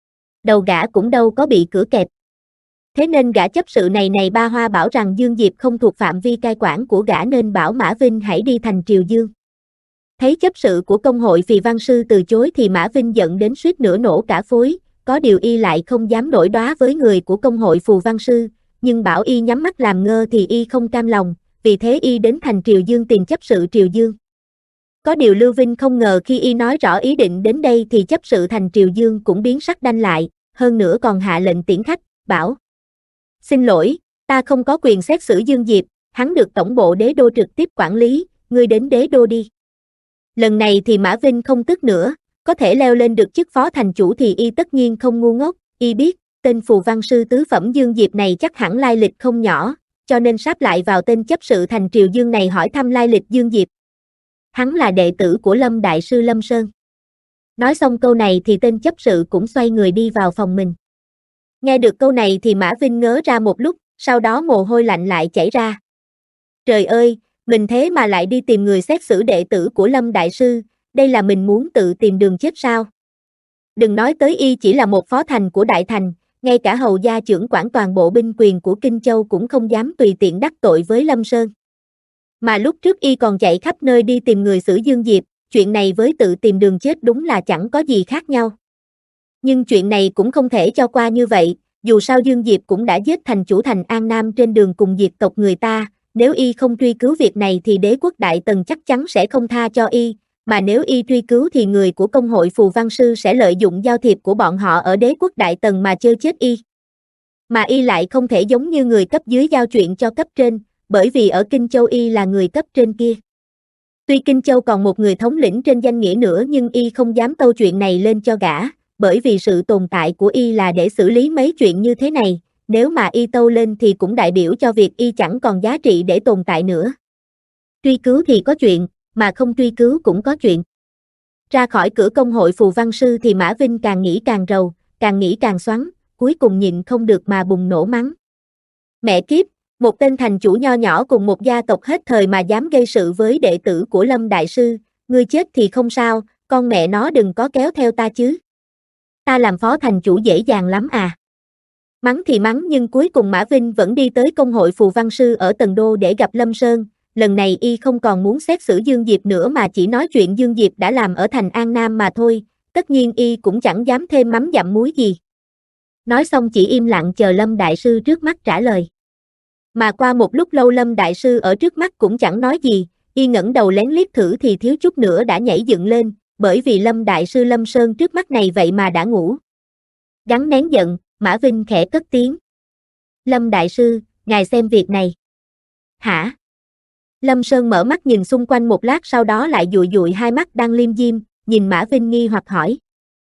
Đầu gã cũng đâu có bị cửa kẹp. Thế nên gã chấp sự này ba hoa bảo rằng Dương Diệp không thuộc phạm vi cai quản của gã nên bảo Mã Vinh hãy đi thành Triều Dương. Thấy chấp sự của công hội Phì Văn Sư từ chối thì Mã Vinh giận đến suýt nữa nổ cả phối, có điều y lại không dám đổi đóa với người của công hội Phù Văn Sư, nhưng bảo y nhắm mắt làm ngơ thì y không cam lòng, vì thế y đến thành Triều Dương tìm chấp sự Triều Dương. Có điều Lưu Vinh không ngờ khi y nói rõ ý định đến đây thì chấp sự thành Triều Dương cũng biến sắc đanh lại, hơn nữa còn hạ lệnh tiễn khách, bảo: Xin lỗi, ta không có quyền xét xử Dương Diệp, hắn được tổng bộ đế đô trực tiếp quản lý, ngươi đến đế đô đi. Lần này thì Mã Vinh không tức nữa, có thể leo lên được chức phó thành chủ thì y tất nhiên không ngu ngốc, y biết, tên Phù Văn Sư tứ phẩm Dương Diệp này chắc hẳn lai lịch không nhỏ, cho nên sáp lại vào tên chấp sự thành Triều Dương này hỏi thăm lai lịch Dương Diệp. Hắn là đệ tử của Lâm Đại Sư Lâm Sơn. Nói xong câu này thì tên chấp sự cũng xoay người đi vào phòng mình. Nghe được câu này thì Mã Vinh ngớ ra một lúc, sau đó mồ hôi lạnh lại chảy ra. Trời ơi, mình thế mà lại đi tìm người xét xử đệ tử của Lâm Đại Sư, đây là mình muốn tự tìm đường chết sao? Đừng nói tới y chỉ là một phó thành của Đại Thành, ngay cả hầu gia trưởng quản toàn bộ binh quyền của Kinh Châu cũng không dám tùy tiện đắc tội với Lâm Sơn. Mà lúc trước y còn chạy khắp nơi đi tìm người xử Dương Diệp, chuyện này với tự tìm đường chết đúng là chẳng có gì khác nhau. Nhưng chuyện này cũng không thể cho qua như vậy, dù sao Dương Diệp cũng đã giết thành chủ thành An Nam trên đường cùng diệt tộc người ta, nếu y không truy cứu việc này thì đế quốc Đại Tần chắc chắn sẽ không tha cho y, mà nếu y truy cứu thì người của công hội Phù Văn Sư sẽ lợi dụng giao thiệp của bọn họ ở đế quốc Đại Tần mà chơi chết y. Mà y lại không thể giống như người cấp dưới giao chuyện cho cấp trên, bởi vì ở Kinh Châu y là người cấp trên kia. Tuy Kinh Châu còn một người thống lĩnh trên danh nghĩa nữa nhưng y không dám tâu chuyện này lên cho gã, bởi vì sự tồn tại của y là để xử lý mấy chuyện như thế này, nếu mà y tâu lên thì cũng đại biểu cho việc y chẳng còn giá trị để tồn tại nữa. Truy cứu thì có chuyện, mà không truy cứu cũng có chuyện. Ra khỏi cửa công hội Phù Văn Sư thì Mã Vinh càng nghĩ càng rầu, càng nghĩ càng xoắn, cuối cùng nhịn không được mà bùng nổ mắng. Mẹ kiếp, một tên thành chủ nho nhỏ cùng một gia tộc hết thời mà dám gây sự với đệ tử của Lâm Đại Sư, ngươi chết thì không sao, con mẹ nó đừng có kéo theo ta chứ. Ta làm phó thành chủ dễ dàng lắm à. Mắng thì mắng nhưng cuối cùng Mã Vinh vẫn đi tới công hội Phù Văn Sư ở Tần Đô để gặp Lâm Sơn, lần này y không còn muốn xét xử Dương Diệp nữa mà chỉ nói chuyện Dương Diệp đã làm ở thành An Nam mà thôi, tất nhiên y cũng chẳng dám thêm mắm dặm muối gì. Nói xong chỉ im lặng chờ Lâm Đại Sư trước mắt trả lời. Mà qua một lúc lâu Lâm Đại Sư ở trước mắt cũng chẳng nói gì, y ngẩng đầu lén liếc thử thì thiếu chút nữa đã nhảy dựng lên, bởi vì Lâm Đại Sư Lâm Sơn trước mắt này vậy mà đã ngủ. Gắng nén giận, Mã Vinh khẽ cất tiếng. Lâm Đại Sư, ngài xem việc này. Hả? Lâm Sơn mở mắt nhìn xung quanh một lát sau đó lại dụi dụi hai mắt đang liêm diêm, nhìn Mã Vinh nghi hoặc hỏi.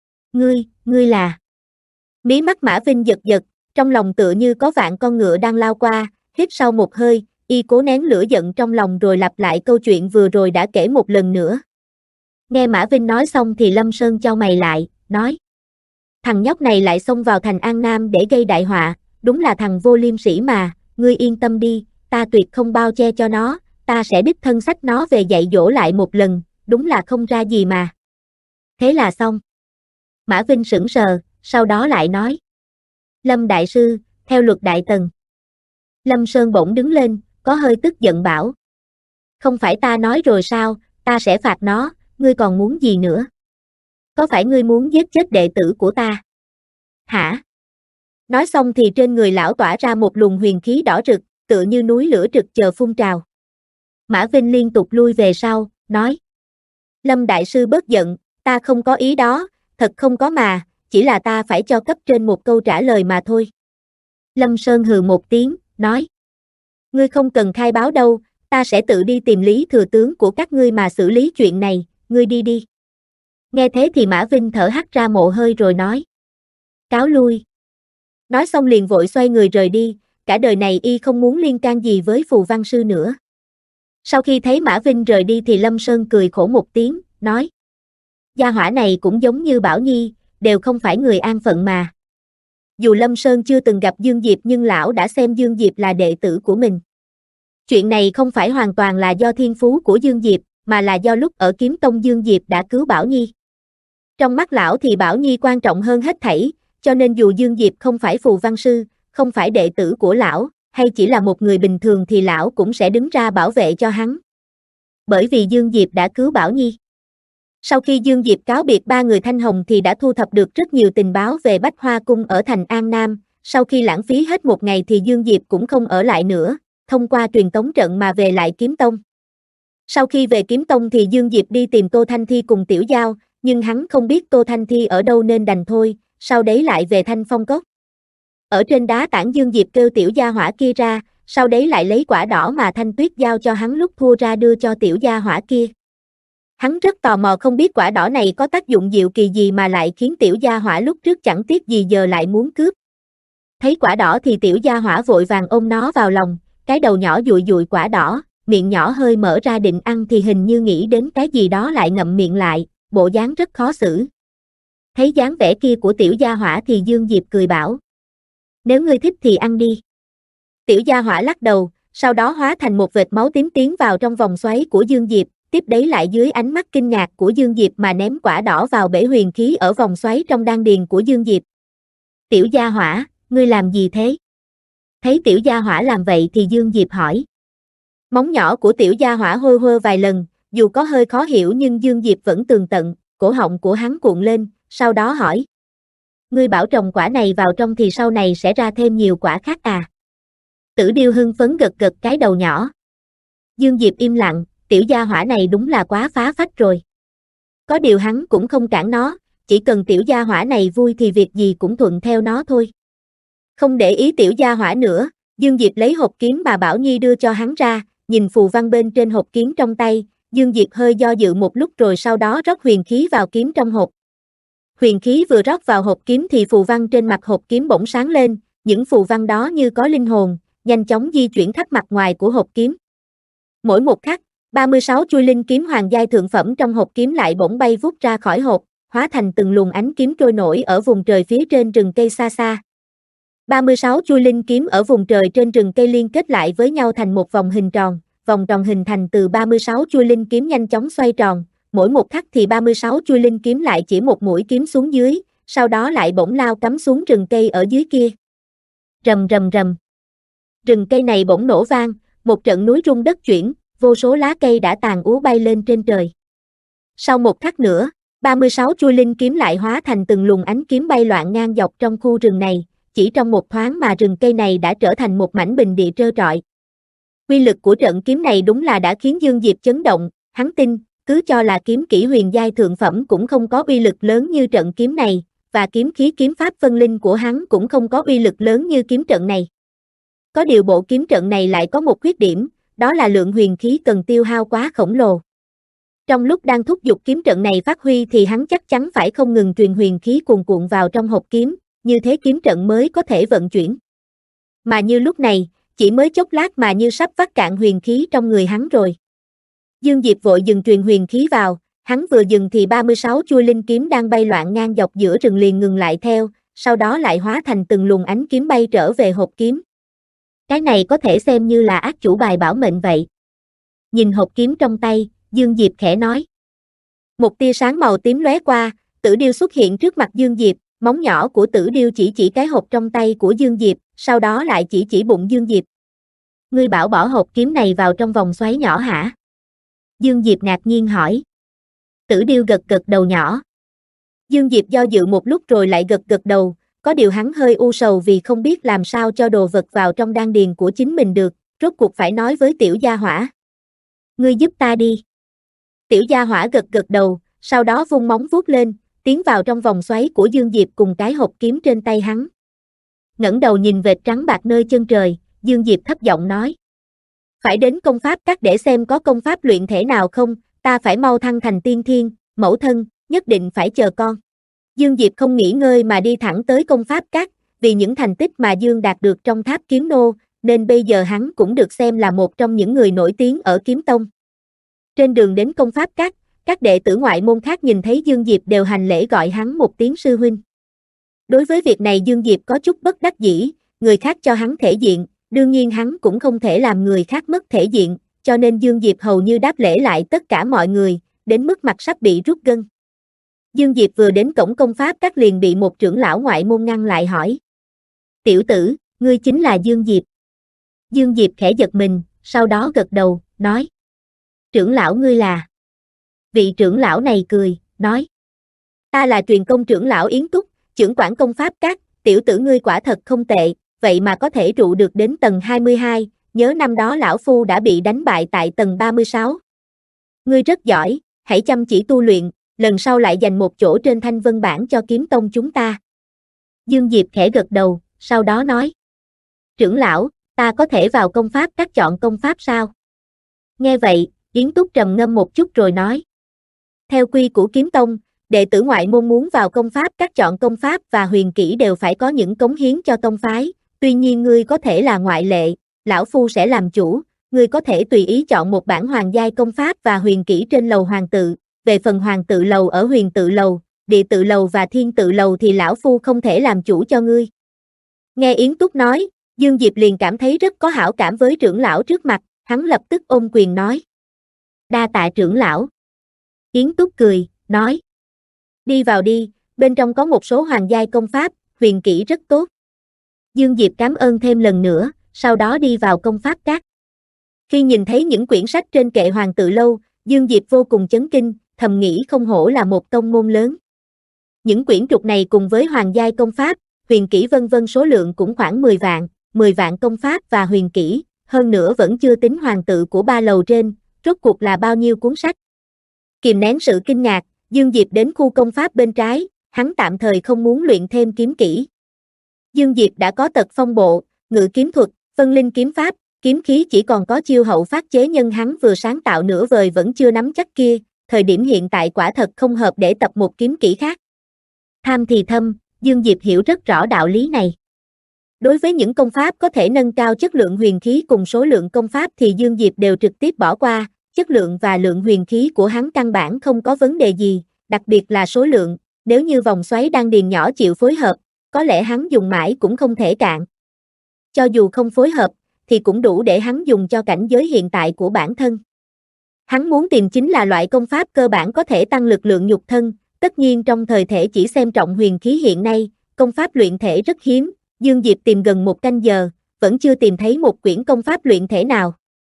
Ngươi là... Mí mắt Mã Vinh giật giật, trong lòng tựa như có vạn con ngựa đang lao qua, hít sâu một hơi, y cố nén lửa giận trong lòng rồi lặp lại câu chuyện vừa rồi đã kể một lần nữa. Nghe Mã Vinh nói xong thì Lâm Sơn chau mày lại, nói. Thằng nhóc này lại xông vào thành An Nam để gây đại họa, đúng là thằng vô liêm sỉ mà, ngươi yên tâm đi, ta tuyệt không bao che cho nó, ta sẽ đích thân xách nó về dạy dỗ lại một lần, đúng là không ra gì mà. Thế là xong. Mã Vinh sững sờ, sau đó lại nói. Lâm Đại Sư, theo luật Đại Tần. Lâm Sơn bỗng đứng lên, có hơi tức giận bảo. Không phải ta nói rồi sao, ta sẽ phạt nó, ngươi còn muốn gì nữa? Có phải ngươi muốn giết chết đệ tử của ta? Hả? Nói xong thì trên người lão tỏa ra một luồng huyền khí đỏ rực, tựa như núi lửa trực chờ phun trào. Mã Vinh liên tục lui về sau, nói. Lâm Đại Sư bớt giận, Ta không có ý đó, thật không có mà, chỉ là ta phải cho cấp trên một câu trả lời mà thôi. Lâm Sơn hừ một tiếng, nói. Ngươi không cần khai báo đâu, ta sẽ tự đi tìm Lý thừa tướng của các ngươi mà xử lý chuyện này, ngươi đi đi. Nghe thế thì Mã Vinh thở hắt ra một hơi rồi nói. Cáo lui. Nói xong liền vội xoay người rời đi, cả đời này y không muốn liên can gì với Phù Văn Sư nữa. Sau khi thấy Mã Vinh rời đi thì Lâm Sơn cười khổ một tiếng, nói. Gia hỏa này cũng giống như Bảo Nhi, đều không phải người an phận mà. Dù Lâm Sơn chưa từng gặp Dương Diệp nhưng lão đã xem Dương Diệp là đệ tử của mình. Chuyện này không phải hoàn toàn là do thiên phú của Dương Diệp, mà là do lúc ở Kiếm Tông Dương Diệp đã cứu Bảo Nhi. Trong mắt lão thì Bảo Nhi quan trọng hơn hết thảy, cho nên dù Dương Diệp không phải Phù Văn Sư, không phải đệ tử của lão, hay chỉ là một người bình thường thì lão cũng sẽ đứng ra bảo vệ cho hắn. Bởi vì Dương Diệp đã cứu Bảo Nhi. Sau khi Dương Diệp cáo biệt ba người Thanh Hồng thì đã thu thập được rất nhiều tình báo về Bách Hoa Cung ở thành An Nam, sau khi lãng phí hết một ngày thì Dương Diệp cũng không ở lại nữa, thông qua truyền tống trận mà về lại Kiếm Tông. Sau khi về Kiếm Tông thì Dương Diệp đi tìm Tô Thanh Thi cùng Tiểu Giao, nhưng hắn không biết Tô Thanh Thi ở đâu nên đành thôi, sau đấy lại về Thanh Phong Cốc. Ở trên đá tảng Dương Diệp kêu tiểu gia hỏa kia ra, sau đấy lại lấy quả đỏ mà Thanh Tuyết giao cho hắn lúc thua ra đưa cho tiểu gia hỏa kia. Hắn rất tò mò không biết quả đỏ này có tác dụng diệu kỳ gì mà lại khiến tiểu gia hỏa lúc trước chẳng tiếc gì giờ lại muốn cướp. Thấy quả đỏ thì tiểu gia hỏa vội vàng ôm nó vào lòng, cái đầu nhỏ dụi dụi quả đỏ, miệng nhỏ hơi mở ra định ăn thì hình như nghĩ đến cái gì đó lại ngậm miệng lại, bộ dáng rất khó xử. Thấy dáng vẻ kia của tiểu gia hỏa thì Dương Diệp cười bảo. Nếu ngươi thích thì ăn đi. Tiểu gia hỏa lắc đầu, sau đó hóa thành một vệt máu tím tiến vào trong vòng xoáy của Dương Diệp, tiếp đấy lại dưới ánh mắt kinh ngạc của Dương Diệp mà ném quả đỏ vào bể huyền khí ở vòng xoáy trong đan điền của Dương Diệp. Tiểu gia hỏa, ngươi làm gì thế? Thấy tiểu gia hỏa làm vậy thì Dương Diệp hỏi. Móng nhỏ của tiểu gia hỏa hôi hôi vài lần, dù có hơi khó hiểu nhưng Dương Diệp vẫn tường tận, cổ họng của hắn cuộn lên, sau đó hỏi. Ngươi bảo trồng quả này vào trong thì sau này sẽ ra thêm nhiều quả khác à? Tử Điêu hưng phấn gật gật cái đầu nhỏ. Dương Diệp im lặng, tiểu gia hỏa này đúng là quá phá phách rồi. Có điều hắn cũng không cản nó, chỉ cần tiểu gia hỏa này vui thì việc gì cũng thuận theo nó thôi. Không để ý tiểu gia hỏa nữa, Dương Diệp lấy hộp kiếm mà Bảo Nhi đưa cho hắn ra, nhìn phù văn bên trên hộp kiếm trong tay, Dương Diệp hơi do dự một lúc rồi sau đó rót huyền khí vào kiếm trong hộp. Huyền khí vừa rót vào hộp kiếm thì phù văn trên mặt hộp kiếm bỗng sáng lên, những phù văn đó như có linh hồn, nhanh chóng di chuyển khắp mặt ngoài của hộp kiếm. Mỗi một khắc, 36 chuôi linh kiếm hoàng giai thượng phẩm trong hộp kiếm lại bỗng bay vút ra khỏi hộp, hóa thành từng luồng ánh kiếm trôi nổi ở vùng trời phía trên rừng cây xa xa. 36 chuôi linh kiếm ở vùng trời trên rừng cây liên kết lại với nhau thành một vòng tròn hình thành từ 36 chuôi linh kiếm nhanh chóng xoay tròn, mỗi một khắc thì 36 chuôi linh kiếm lại chỉ một mũi kiếm xuống dưới, sau đó lại bỗng lao cắm xuống rừng cây ở dưới kia. Rầm rầm rầm. Rừng cây này bỗng nổ vang, một trận núi rung đất chuyển, vô số lá cây đã tàn úa bay lên trên trời. Sau một khắc nữa, 36 chuôi linh kiếm lại hóa thành từng luồng ánh kiếm bay loạn ngang dọc trong khu rừng này, chỉ trong một thoáng mà rừng cây này đã trở thành một mảnh bình địa trơ trọi. Quy lực của trận kiếm này đúng là đã khiến Dương Diệp chấn động, hắn tin, cứ cho là kiếm kỹ huyền giai thượng phẩm cũng không có uy lực lớn như trận kiếm này, và kiếm khí kiếm pháp vân linh của hắn cũng không có uy lực lớn như kiếm trận này. Có điều bộ kiếm trận này lại có một khuyết điểm, đó là lượng huyền khí cần tiêu hao quá khổng lồ. Trong lúc đang thúc giục kiếm trận này phát huy thì hắn chắc chắn phải không ngừng truyền huyền khí cuồn cuộn vào trong hộp kiếm, như thế kiếm trận mới có thể vận chuyển. Mà như lúc này, chỉ mới chốc lát mà như sắp vắt cạn huyền khí trong người hắn rồi. Dương Diệp vội dừng truyền huyền khí vào, hắn vừa dừng thì 36 chuôi linh kiếm đang bay loạn ngang dọc giữa rừng liền ngừng lại theo, sau đó lại hóa thành từng luồng ánh kiếm bay trở về hộp kiếm. Cái này có thể xem như là ác chủ bài bảo mệnh vậy. Nhìn hộp kiếm trong tay, Dương Diệp khẽ nói. Một tia sáng màu tím lóe qua, Tử Điêu xuất hiện trước mặt Dương Diệp, móng nhỏ của Tử Điêu chỉ cái hộp trong tay của Dương Diệp, sau đó lại chỉ bụng Dương Diệp. Ngươi bảo bỏ hộp kiếm này vào trong vòng xoáy nhỏ hả? Dương Diệp ngạc nhiên hỏi. Tử Điêu gật gật đầu nhỏ. Dương Diệp do dự một lúc rồi lại gật gật đầu, có điều hắn hơi u sầu vì không biết làm sao cho đồ vật vào trong đan điền của chính mình được, rốt cuộc phải nói với tiểu gia hỏa. Ngươi giúp ta đi. Tiểu gia hỏa gật gật đầu, sau đó vung móng vuốt lên, tiến vào trong vòng xoáy của Dương Diệp cùng cái hộp kiếm trên tay hắn. Ngẩng đầu nhìn vệt trắng bạc nơi chân trời, Dương Diệp thấp giọng nói. Phải đến công pháp các để xem có công pháp luyện thể nào không, ta phải mau thăng thành tiên thiên, mẫu thân, nhất định phải chờ con. Dương Diệp không nghỉ ngơi mà đi thẳng tới công pháp các, vì những thành tích mà Dương đạt được trong tháp kiếm nô, nên bây giờ hắn cũng được xem là một trong những người nổi tiếng ở kiếm tông. Trên đường đến công pháp các đệ tử ngoại môn khác nhìn thấy Dương Diệp đều hành lễ gọi hắn một tiếng sư huynh. Đối với việc này Dương Diệp có chút bất đắc dĩ, người khác cho hắn thể diện, đương nhiên hắn cũng không thể làm người khác mất thể diện, cho nên Dương Diệp hầu như đáp lễ lại tất cả mọi người, đến mức mặt sắp bị rút gân. Dương Diệp vừa đến cổng công pháp các liền bị một trưởng lão ngoại môn ngăn lại hỏi. Tiểu tử, ngươi chính là Dương Diệp. Dương Diệp khẽ giật mình, sau đó gật đầu, nói. Trưởng lão ngươi là? Vị trưởng lão này cười, nói. Ta là truyền công trưởng lão Yến Túc, trưởng quản công pháp các, tiểu tử ngươi quả thật không tệ, vậy mà có thể trụ được đến tầng 22, nhớ năm đó lão phu đã bị đánh bại tại tầng 36. Ngươi rất giỏi, hãy chăm chỉ tu luyện, lần sau lại dành một chỗ trên thanh vân bảng cho kiếm tông chúng ta. Dương Diệp khẽ gật đầu, sau đó nói. Trưởng lão, ta có thể vào công pháp các chọn công pháp sao? Nghe vậy, Yến Túc trầm ngâm một chút rồi nói. Theo quy của kiếm tông, đệ tử ngoại môn muốn vào công pháp các chọn công pháp và huyền kỹ đều phải có những cống hiến cho tông phái, tuy nhiên ngươi có thể là ngoại lệ, lão phu sẽ làm chủ, ngươi có thể tùy ý chọn một bản hoàng giai công pháp và huyền kỹ trên lầu hoàng tự, về phần hoàng tự lầu ở huyền tự lầu, địa tự lầu và thiên tự lầu thì lão phu không thể làm chủ cho ngươi. Nghe Yến Túc nói, Dương Diệp liền cảm thấy rất có hảo cảm với trưởng lão trước mặt, hắn lập tức ôm quyền nói. Đa tạ trưởng lão. Yến Túc cười, nói. Đi vào đi, bên trong có một số hoàng giai công pháp, huyền kỹ rất tốt. Dương Diệp cảm ơn thêm lần nữa, sau đó đi vào công pháp các. Khi nhìn thấy những quyển sách trên kệ hoàng tự lâu, Dương Diệp vô cùng chấn kinh, thầm nghĩ không hổ là một tông môn lớn. Những quyển trục này cùng với hoàng giai công pháp, huyền kỹ vân vân số lượng cũng khoảng 10 vạn công pháp và huyền kỹ, hơn nữa vẫn chưa tính hoàng tự của 3 lầu trên, rốt cuộc là bao nhiêu cuốn sách. Kìm nén sự kinh ngạc, Dương Diệp đến khu công pháp bên trái, hắn tạm thời không muốn luyện thêm kiếm kỹ. Dương Diệp đã có tật phong bộ, ngự kiếm thuật, phân linh kiếm pháp, kiếm khí chỉ còn có chiêu hậu phát chế nhân hắn vừa sáng tạo nửa vời vẫn chưa nắm chắc kia, thời điểm hiện tại quả thật không hợp để tập một kiếm kỹ khác. Tham thì thâm, Dương Diệp hiểu rất rõ đạo lý này. Đối với những công pháp có thể nâng cao chất lượng huyền khí cùng số lượng công pháp thì Dương Diệp đều trực tiếp bỏ qua, chất lượng và lượng huyền khí của hắn căn bản không có vấn đề gì, đặc biệt là số lượng, nếu như vòng xoáy đan điền nhỏ chịu phối hợp, có lẽ hắn dùng mãi cũng không thể cạn. Cho dù không phối hợp, thì cũng đủ để hắn dùng cho cảnh giới hiện tại của bản thân. Hắn muốn tìm chính là loại công pháp cơ bản có thể tăng lực lượng nhục thân, tất nhiên trong thời thể chỉ xem trọng huyền khí hiện nay, công pháp luyện thể rất hiếm, Dương Diệp tìm gần 1 canh giờ, vẫn chưa tìm thấy một quyển công pháp luyện thể nào.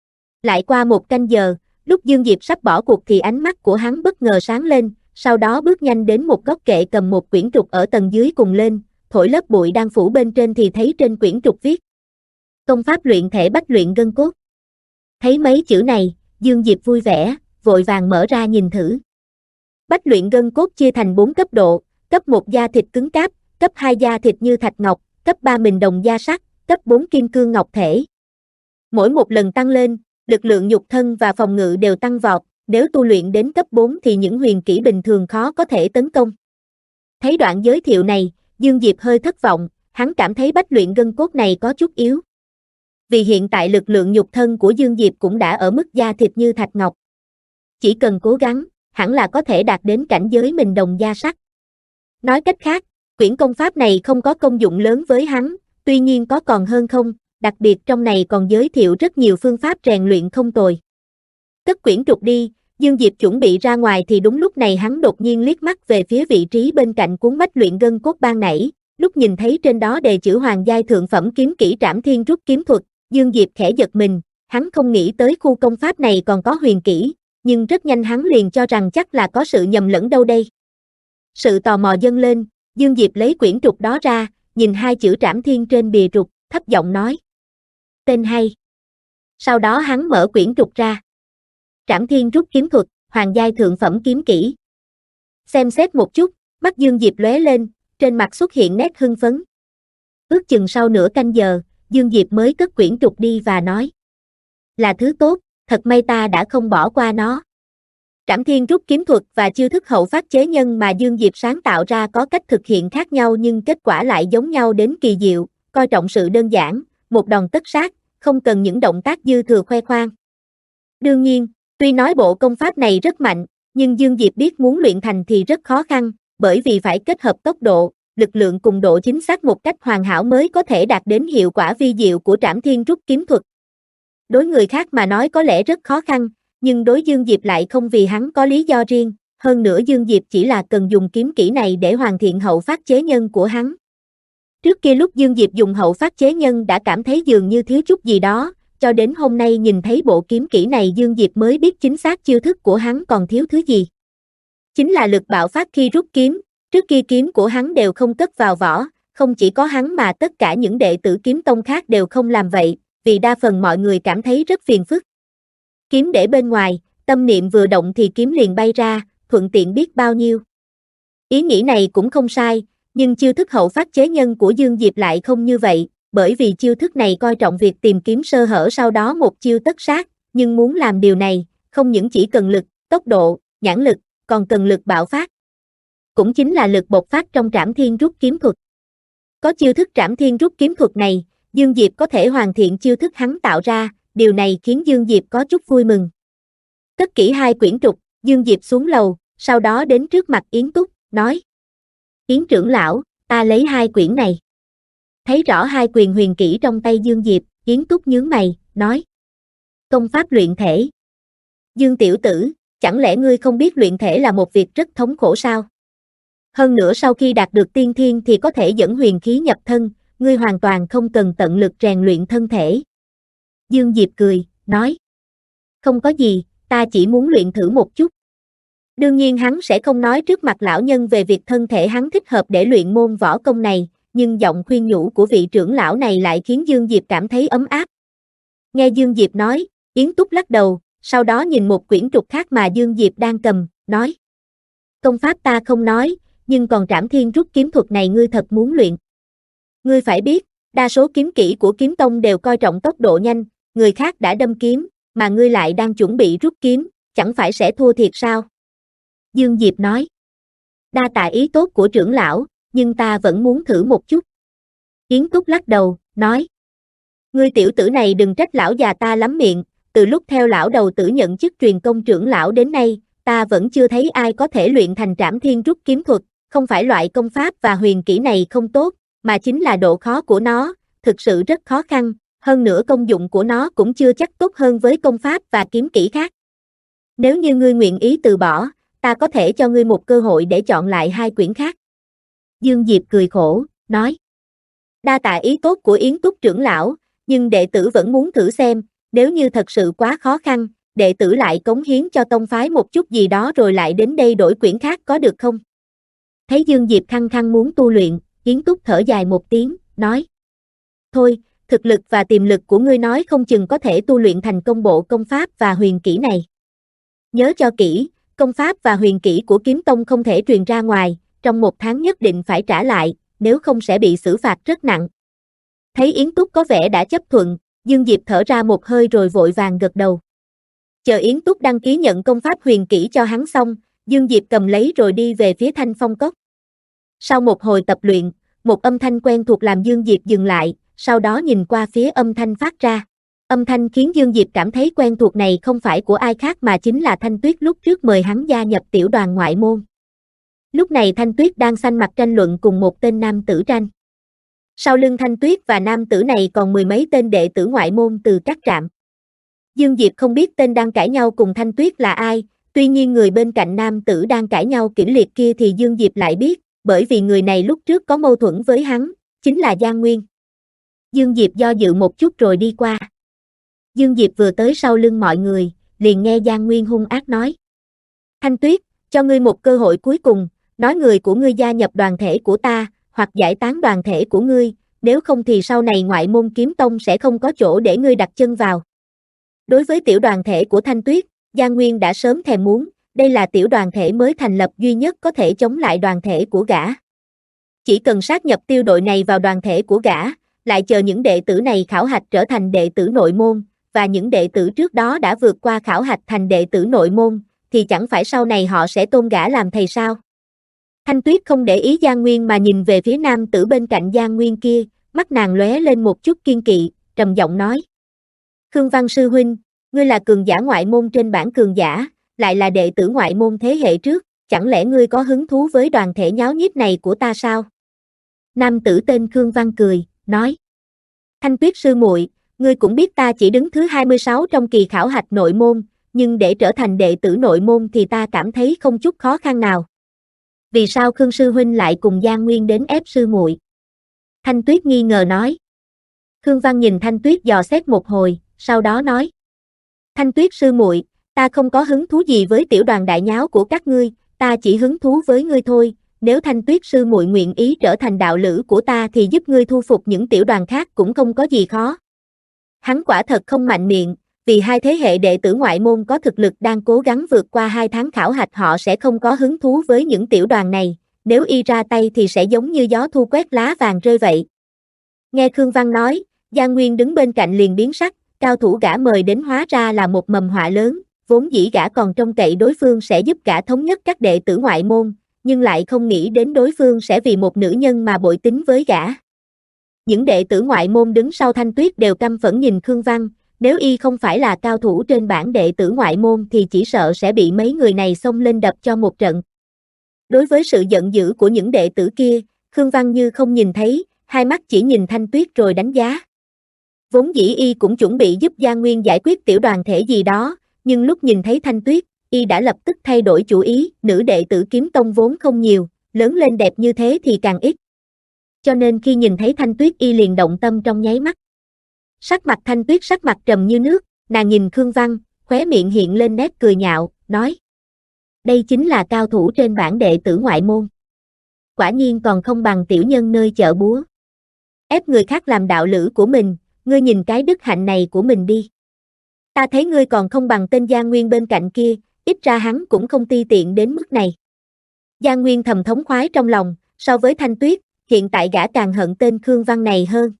Lại qua 1 canh giờ, lúc Dương Diệp sắp bỏ cuộc thì ánh mắt của hắn bất ngờ sáng lên, sau đó bước nhanh đến một góc kệ cầm một quyển trục ở tầng dưới cùng lên, thổi lớp bụi đang phủ bên trên thì thấy trên quyển trục viết. Công pháp luyện thể bách luyện gân cốt. Thấy mấy chữ này, Dương Diệp vui vẻ, vội vàng mở ra nhìn thử. Bách luyện gân cốt chia thành 4 cấp độ, cấp 1 da thịt cứng cáp, cấp 2 da thịt như thạch ngọc, cấp 3 mìn đồng da sắt, cấp 4 kim cương ngọc thể. Mỗi một lần tăng lên, lực lượng nhục thân và phòng ngự đều tăng vọt, nếu tu luyện đến cấp 4 thì những huyền kỹ bình thường khó có thể tấn công. Thấy đoạn giới thiệu này, Dương Diệp hơi thất vọng, hắn cảm thấy bách luyện gân cốt này có chút yếu. Vì hiện tại lực lượng nhục thân của Dương Diệp cũng đã ở mức da thịt như thạch ngọc. Chỉ cần cố gắng, hẳn là có thể đạt đến cảnh giới mìn đồng da sắt. Nói cách khác, quyển công pháp này không có công dụng lớn với hắn, tuy nhiên có còn hơn không, đặc biệt trong này còn giới thiệu rất nhiều phương pháp rèn luyện không tồi. Cất quyển trục đi, Dương Diệp chuẩn bị ra ngoài thì đúng lúc này hắn đột nhiên liếc mắt về phía vị trí bên cạnh cuốn bách luyện gân cốt ban nãy, lúc nhìn thấy trên đó đề chữ hoàng giai thượng phẩm kiếm kỹ Trảm Thiên Rút kiếm thuật, Dương Diệp khẽ giật mình, hắn không nghĩ tới khu công pháp này còn có huyền kỹ, nhưng rất nhanh hắn liền cho rằng chắc là có sự nhầm lẫn đâu đây. Sự tò mò dâng lên, Dương Diệp lấy quyển trục đó ra, nhìn 2 chữ Trảm Thiên trên bìa trục, thấp giọng nói. Tên hay. Sau đó hắn mở quyển trục ra. Trảm Thiên Rút kiếm thuật, hoàng giai thượng phẩm kiếm kỹ. Xem xét một chút, mắt Dương Diệp lóe lên, trên mặt xuất hiện nét hưng phấn. Ước chừng sau nửa canh giờ, Dương Diệp mới cất quyển trục đi và nói. Là thứ tốt, thật may ta đã không bỏ qua nó. Trảm Thiên rút kiếm thuật và chiêu thức hậu phát chế nhân mà Dương Diệp sáng tạo ra có cách thực hiện khác nhau nhưng kết quả lại giống nhau đến kỳ diệu, coi trọng sự đơn giản, một đòn tất sát, không cần những động tác dư thừa khoe khoang. Đương nhiên, tuy nói bộ công pháp này rất mạnh, nhưng Dương Diệp biết muốn luyện thành thì rất khó khăn, bởi vì phải kết hợp tốc độ, lực lượng cùng độ chính xác một cách hoàn hảo mới có thể đạt đến hiệu quả vi diệu của Trảm Thiên rút kiếm thuật. Đối người khác mà nói có lẽ rất khó khăn, nhưng đối Dương Diệp lại không, vì hắn có lý do riêng, hơn nữa Dương Diệp chỉ là cần dùng kiếm kỹ này để hoàn thiện hậu phát chế nhân của hắn. Trước kia lúc Dương Diệp dùng hậu phát chế nhân đã cảm thấy dường như thiếu chút gì đó, cho đến hôm nay nhìn thấy bộ kiếm kỹ này Dương Diệp mới biết chính xác chiêu thức của hắn còn thiếu thứ gì. Chính là lực bạo phát khi rút kiếm, trước kia kiếm của hắn đều không cất vào vỏ, không chỉ có hắn mà tất cả những đệ tử kiếm tông khác đều không làm vậy, vì đa phần mọi người cảm thấy rất phiền phức. Kiếm để bên ngoài, tâm niệm vừa động thì kiếm liền bay ra, thuận tiện biết bao nhiêu. Ý nghĩ này cũng không sai, nhưng chiêu thức hậu phát chế nhân của Dương Diệp lại không như vậy, bởi vì chiêu thức này coi trọng việc tìm kiếm sơ hở sau đó một chiêu tất sát, nhưng muốn làm điều này, không những chỉ cần lực, tốc độ, nhãn lực, còn cần lực bạo phát. Cũng chính là lực bộc phát trong Trảm Thiên rút kiếm thuật. Có chiêu thức Trảm Thiên rút kiếm thuật này, Dương Diệp có thể hoàn thiện chiêu thức hắn tạo ra, điều này khiến Dương Diệp có chút vui mừng. Cất kỹ hai quyển trục, Dương Diệp xuống lầu, sau đó đến trước mặt Yến Túc, nói. Yến trưởng lão, ta lấy hai quyển này. Thấy rõ hai quyền huyền kỹ trong tay Dương Diệp, Yến Túc nhướng mày, nói. Công pháp luyện thể. Dương tiểu tử, chẳng lẽ ngươi không biết luyện thể là một việc rất thống khổ sao? Hơn nữa sau khi đạt được tiên thiên thì có thể dẫn huyền khí nhập thân, ngươi hoàn toàn không cần tận lực rèn luyện thân thể. Dương Diệp cười, nói. Không có gì, ta chỉ muốn luyện thử một chút. Đương nhiên hắn sẽ không nói trước mặt lão nhân về việc thân thể hắn thích hợp để luyện môn võ công này, nhưng giọng khuyên nhủ của vị trưởng lão này lại khiến Dương Diệp cảm thấy ấm áp. Nghe Dương Diệp nói, Yến Túc lắc đầu, sau đó nhìn một quyển trục khác mà Dương Diệp đang cầm, nói. Công pháp ta không nói, nhưng còn Trảm Thiên rút kiếm thuật này ngươi thật muốn luyện. Ngươi phải biết, đa số kiếm kỹ của kiếm tông đều coi trọng tốc độ nhanh, người khác đã đâm kiếm, mà ngươi lại đang chuẩn bị rút kiếm, chẳng phải sẽ thua thiệt sao? Dương Diệp nói. Đa tạ ý tốt của trưởng lão, nhưng ta vẫn muốn thử một chút. Yến Túc lắc đầu, nói. Ngươi tiểu tử này đừng trách lão già ta lắm miệng, từ lúc theo lão đầu tử nhận chức truyền công trưởng lão đến nay, ta vẫn chưa thấy ai có thể luyện thành Trảm Thiên rút kiếm thuật, không phải loại công pháp và huyền kỹ này không tốt, mà chính là độ khó của nó, thực sự rất khó khăn, hơn nữa công dụng của nó cũng chưa chắc tốt hơn với công pháp và kiếm kỹ khác. Nếu như ngươi nguyện ý từ bỏ, ta có thể cho ngươi một cơ hội để chọn lại hai quyển khác. Dương Diệp cười khổ, nói. Đa tạ ý tốt của Yến Túc trưởng lão, nhưng đệ tử vẫn muốn thử xem, nếu như thật sự quá khó khăn, đệ tử lại cống hiến cho tông phái một chút gì đó rồi lại đến đây đổi quyển khác có được không? Thấy Dương Diệp khăng khăng muốn tu luyện, Yến Túc thở dài một tiếng, nói. Thôi, thực lực và tiềm lực của ngươi nói không chừng có thể tu luyện thành công bộ công pháp và huyền kỹ này. Nhớ cho kỹ, công pháp và huyền kỹ của kiếm tông không thể truyền ra ngoài, trong 1 tháng nhất định phải trả lại, nếu không sẽ bị xử phạt rất nặng. Thấy Yến Túc có vẻ đã chấp thuận, Dương Diệp thở ra một hơi rồi vội vàng gật đầu. Chờ Yến Túc đăng ký nhận công pháp huyền kỹ cho hắn xong, Dương Diệp cầm lấy rồi đi về phía Thanh Phong Cốc. Sau một hồi tập luyện, một âm thanh quen thuộc làm Dương Diệp dừng lại, sau đó nhìn qua phía âm thanh phát ra. Âm thanh khiến Dương Diệp cảm thấy quen thuộc này không phải của ai khác mà chính là Thanh Tuyết lúc trước mời hắn gia nhập tiểu đoàn ngoại môn. Lúc này Thanh Tuyết đang xanh mặt tranh luận cùng một tên nam tử tranh. Sau lưng Thanh Tuyết và nam tử này còn 10 mấy tên đệ tử ngoại môn từ các trạm. Dương Diệp không biết tên đang cãi nhau cùng Thanh Tuyết là ai, tuy nhiên người bên cạnh nam tử đang cãi nhau kịch liệt kia thì Dương Diệp lại biết, bởi vì người này lúc trước có mâu thuẫn với hắn, chính là Giang Nguyên. Dương Diệp do dự một chút rồi đi qua. Dương Diệp vừa tới sau lưng mọi người, liền nghe Giang Nguyên hung ác nói. Thanh Tuyết, cho ngươi một cơ hội cuối cùng, nói người của ngươi gia nhập đoàn thể của ta, hoặc giải tán đoàn thể của ngươi, nếu không thì sau này ngoại môn kiếm tông sẽ không có chỗ để ngươi đặt chân vào. Đối với tiểu đoàn thể của Thanh Tuyết, Giang Nguyên đã sớm thèm muốn, Đây là tiểu đoàn thể mới thành lập duy nhất có thể chống lại đoàn thể của gã. Chỉ cần sát nhập tiêu đội này vào đoàn thể của gã, lại chờ những đệ tử này khảo hạch trở thành đệ tử nội môn, và những đệ tử trước đó đã vượt qua khảo hạch thành đệ tử nội môn, thì chẳng phải sau này họ sẽ tôn gã làm thầy sao? Thanh Tuyết không để ý Giang Nguyên mà nhìn về phía nam tử bên cạnh Giang Nguyên kia, mắt nàng lóe lên một chút kiên kỵ, trầm giọng nói. Khương Văn sư huynh, ngươi là cường giả ngoại môn trên bảng cường giả, lại là đệ tử ngoại môn thế hệ trước, chẳng lẽ ngươi có hứng thú với đoàn thể nháo nhít này của ta sao? Nam tử tên Khương Văn cười, nói. Thanh Tuyết sư muội, ngươi cũng biết ta chỉ đứng thứ 26 trong kỳ khảo hạch nội môn, nhưng để trở thành đệ tử nội môn thì ta cảm thấy không chút khó khăn nào. Vì sao Khương sư huynh lại cùng Giang Nguyên đến ép sư muội? Thanh Tuyết nghi ngờ nói. Khương Văn nhìn Thanh Tuyết dò xét một hồi, sau đó nói. Thanh Tuyết sư muội, ta không có hứng thú gì với tiểu đoàn đại nháo của các ngươi, ta chỉ hứng thú với ngươi thôi, nếu Thanh Tuyết sư muội nguyện ý trở thành đạo lữ của ta thì giúp ngươi thu phục những tiểu đoàn khác cũng không có gì khó. Hắn quả thật không mạnh miệng, vì hai thế hệ đệ tử ngoại môn có thực lực đang cố gắng vượt qua 2 tháng khảo hạch họ sẽ không có hứng thú với những tiểu đoàn này, nếu y ra tay thì sẽ giống như gió thu quét lá vàng rơi vậy. Nghe Khương Văn nói, Giang Nguyên đứng bên cạnh liền biến sắc, cao thủ gã mời đến hóa ra là một mầm họa lớn, vốn dĩ gã còn trông cậy đối phương sẽ giúp gã thống nhất các đệ tử ngoại môn, nhưng lại không nghĩ đến đối phương sẽ vì một nữ nhân mà bội tín với gã. Những đệ tử ngoại môn đứng sau Thanh Tuyết đều căm phẫn nhìn Khương Văn, nếu y không phải là cao thủ trên bảng đệ tử ngoại môn thì chỉ sợ sẽ bị mấy người này xông lên đập cho một trận. Đối với sự giận dữ của những đệ tử kia, Khương Văn như không nhìn thấy, hai mắt chỉ nhìn Thanh Tuyết rồi đánh giá. Vốn dĩ y cũng chuẩn bị giúp Giang Nguyên giải quyết tiểu đoàn thể gì đó, nhưng lúc nhìn thấy Thanh Tuyết, y đã lập tức thay đổi chủ ý, nữ đệ tử kiếm tông vốn không nhiều, lớn lên đẹp như thế thì càng ít. Cho nên khi nhìn thấy Thanh Tuyết y liền động tâm trong nháy mắt. Sắc mặt Thanh Tuyết sắc mặt trầm như nước, nàng nhìn Khương Văn, khóe miệng hiện lên nét cười nhạo, nói. Đây chính là cao thủ trên bảng đệ tử ngoại môn. Quả nhiên còn không bằng tiểu nhân nơi chợ búa. Ép người khác làm đạo lữ của mình, ngươi nhìn cái đức hạnh này của mình đi. Ta thấy ngươi còn không bằng tên Giang Nguyên bên cạnh kia, ít ra hắn cũng không ti tiện đến mức này. Giang Nguyên thầm thống khoái trong lòng, so với Thanh Tuyết, hiện tại gã càng hận tên Khương Văn này hơn.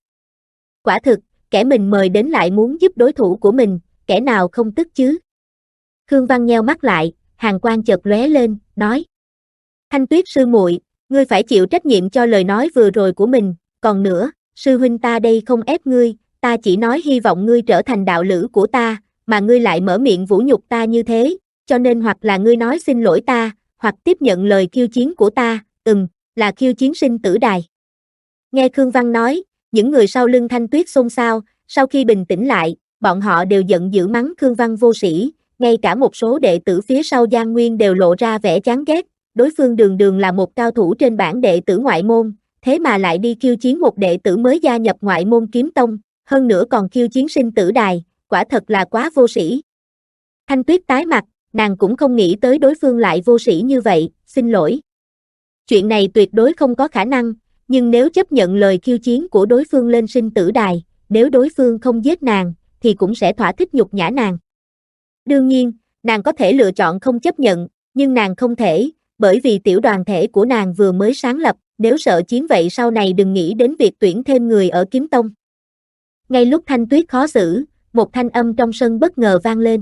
Quả thực, kẻ mình mời đến lại muốn giúp đối thủ của mình, kẻ nào không tức chứ? Khương Văn nheo mắt lại, hàn quang chợt lóe lên, nói. Thanh Tuyết sư muội, ngươi phải chịu trách nhiệm cho lời nói vừa rồi của mình, còn nữa, sư huynh ta đây không ép ngươi, ta chỉ nói hy vọng ngươi trở thành đạo lữ của ta, mà ngươi lại mở miệng vũ nhục ta như thế, cho nên hoặc là ngươi nói xin lỗi ta, hoặc tiếp nhận lời khiêu chiến của ta, là khiêu chiến sinh tử đài. Nghe Khương Văn nói, những người sau lưng Thanh Tuyết xôn xao, sau khi bình tĩnh lại, bọn họ đều giận dữ mắng Khương Văn vô sĩ, ngay cả một số đệ tử phía sau Giang Nguyên đều lộ ra vẻ chán ghét, đối phương đường đường là một cao thủ trên bảng đệ tử ngoại môn, thế mà lại đi khiêu chiến một đệ tử mới gia nhập ngoại môn kiếm tông, hơn nữa còn khiêu chiến sinh tử đài, quả thật là quá vô sĩ. Thanh Tuyết tái mặt, nàng cũng không nghĩ tới đối phương lại vô sĩ như vậy, xin lỗi. Chuyện này tuyệt đối không có khả năng, nhưng nếu chấp nhận lời khiêu chiến của đối phương lên sinh tử đài, nếu đối phương không giết nàng, thì cũng sẽ thỏa thích nhục nhã nàng. Đương nhiên, nàng có thể lựa chọn không chấp nhận, nhưng nàng không thể, bởi vì tiểu đoàn thể của nàng vừa mới sáng lập, nếu sợ chiến vậy sau này đừng nghĩ đến việc tuyển thêm người ở kiếm tông. Ngay lúc Thanh Tuyết khó xử, một thanh âm trong sân bất ngờ vang lên.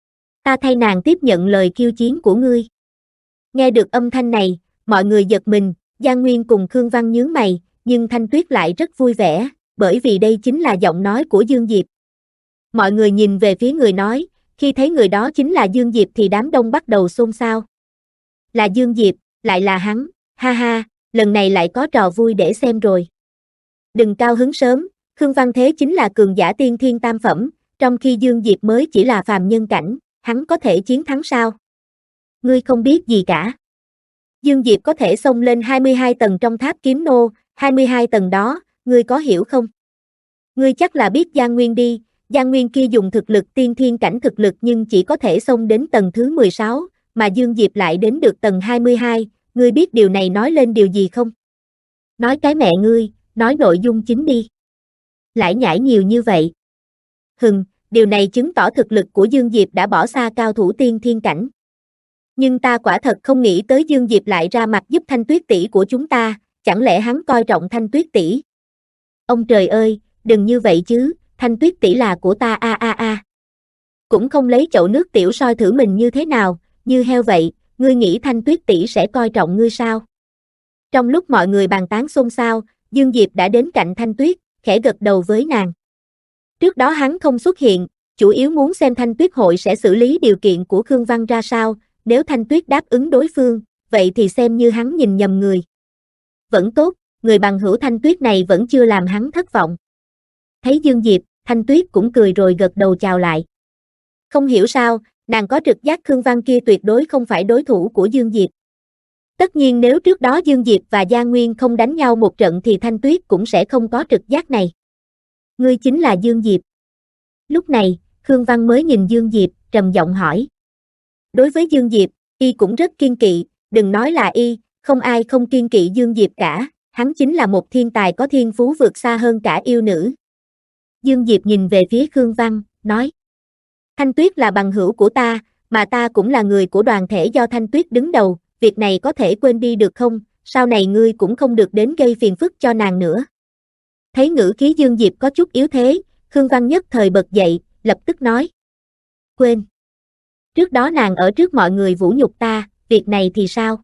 Ta thay nàng tiếp nhận lời khiêu chiến của ngươi. Nghe được âm thanh này, mọi người giật mình, Giang Nguyên cùng Khương Văn nhướng mày, nhưng Thanh Tuyết lại rất vui vẻ, bởi vì đây chính là giọng nói của Dương Diệp. Mọi người nhìn về phía người nói, khi thấy người đó chính là Dương Diệp thì đám đông bắt đầu xôn xao. Là Dương Diệp, lại là hắn, ha ha, lần này lại có trò vui để xem rồi. Đừng cao hứng sớm, Khương Văn thế chính là cường giả tiên thiên tam phẩm, trong khi Dương Diệp mới chỉ là phàm nhân cảnh, hắn có thể chiến thắng sao? Ngươi không biết gì cả. Dương Diệp có thể xông lên 22 tầng trong tháp kiếm nô, 22 tầng đó, ngươi có hiểu không? Ngươi chắc là biết Giang Nguyên đi, Giang Nguyên kia dùng thực lực tiên thiên cảnh thực lực nhưng chỉ có thể xông đến tầng thứ 16, mà Dương Diệp lại đến được tầng 22, ngươi biết điều này nói lên điều gì không? Nói cái mẹ ngươi, nói nội dung chính đi. Lải nhải nhiều như vậy. Điều này chứng tỏ thực lực của Dương Diệp đã bỏ xa cao thủ tiên thiên cảnh. Nhưng ta quả thật không nghĩ tới Dương Diệp lại ra mặt giúp Thanh Tuyết tỷ của chúng ta, chẳng lẽ hắn coi trọng Thanh Tuyết tỷ? Ông trời ơi, đừng như vậy chứ, Thanh Tuyết tỷ là của ta a a a. Cũng không lấy chậu nước tiểu soi thử mình như thế nào, như heo vậy, ngươi nghĩ Thanh Tuyết tỷ sẽ coi trọng ngươi sao? Trong lúc mọi người bàn tán xôn xao, Dương Diệp đã đến cạnh Thanh Tuyết, khẽ gật đầu với nàng. Trước đó hắn không xuất hiện, chủ yếu muốn xem Thanh Tuyết hội sẽ xử lý điều kiện của Khương Văn ra sao, nếu Thanh Tuyết đáp ứng đối phương, vậy thì xem như hắn nhìn nhầm người. Vẫn tốt, người bằng hữu Thanh Tuyết này vẫn chưa làm hắn thất vọng. Thấy Dương Diệp, Thanh Tuyết cũng cười rồi gật đầu chào lại. Không hiểu sao, nàng có trực giác Khương Văn kia tuyệt đối không phải đối thủ của Dương Diệp. Tất nhiên nếu trước đó Dương Diệp và Gia Nguyên không đánh nhau một trận thì Thanh Tuyết cũng sẽ không có trực giác này. Ngươi chính là Dương Diệp. Lúc này, Khương Văn mới nhìn Dương Diệp, trầm giọng hỏi. Đối với Dương Diệp, y cũng rất kiên kỵ, đừng nói là y, không ai không kiên kỵ Dương Diệp cả, hắn chính là một thiên tài có thiên phú vượt xa hơn cả yêu nữ. Dương Diệp nhìn về phía Khương Văn, nói. Thanh Tuyết là bằng hữu của ta, mà ta cũng là người của đoàn thể do Thanh Tuyết đứng đầu, việc này có thể quên đi được không, sau này ngươi cũng không được đến gây phiền phức cho nàng nữa. Thấy ngữ khí Dương Diệp có chút yếu thế, Khương Văn nhất thời bật dậy, lập tức nói. Quên. Trước đó nàng ở trước mọi người vũ nhục ta, việc này thì sao?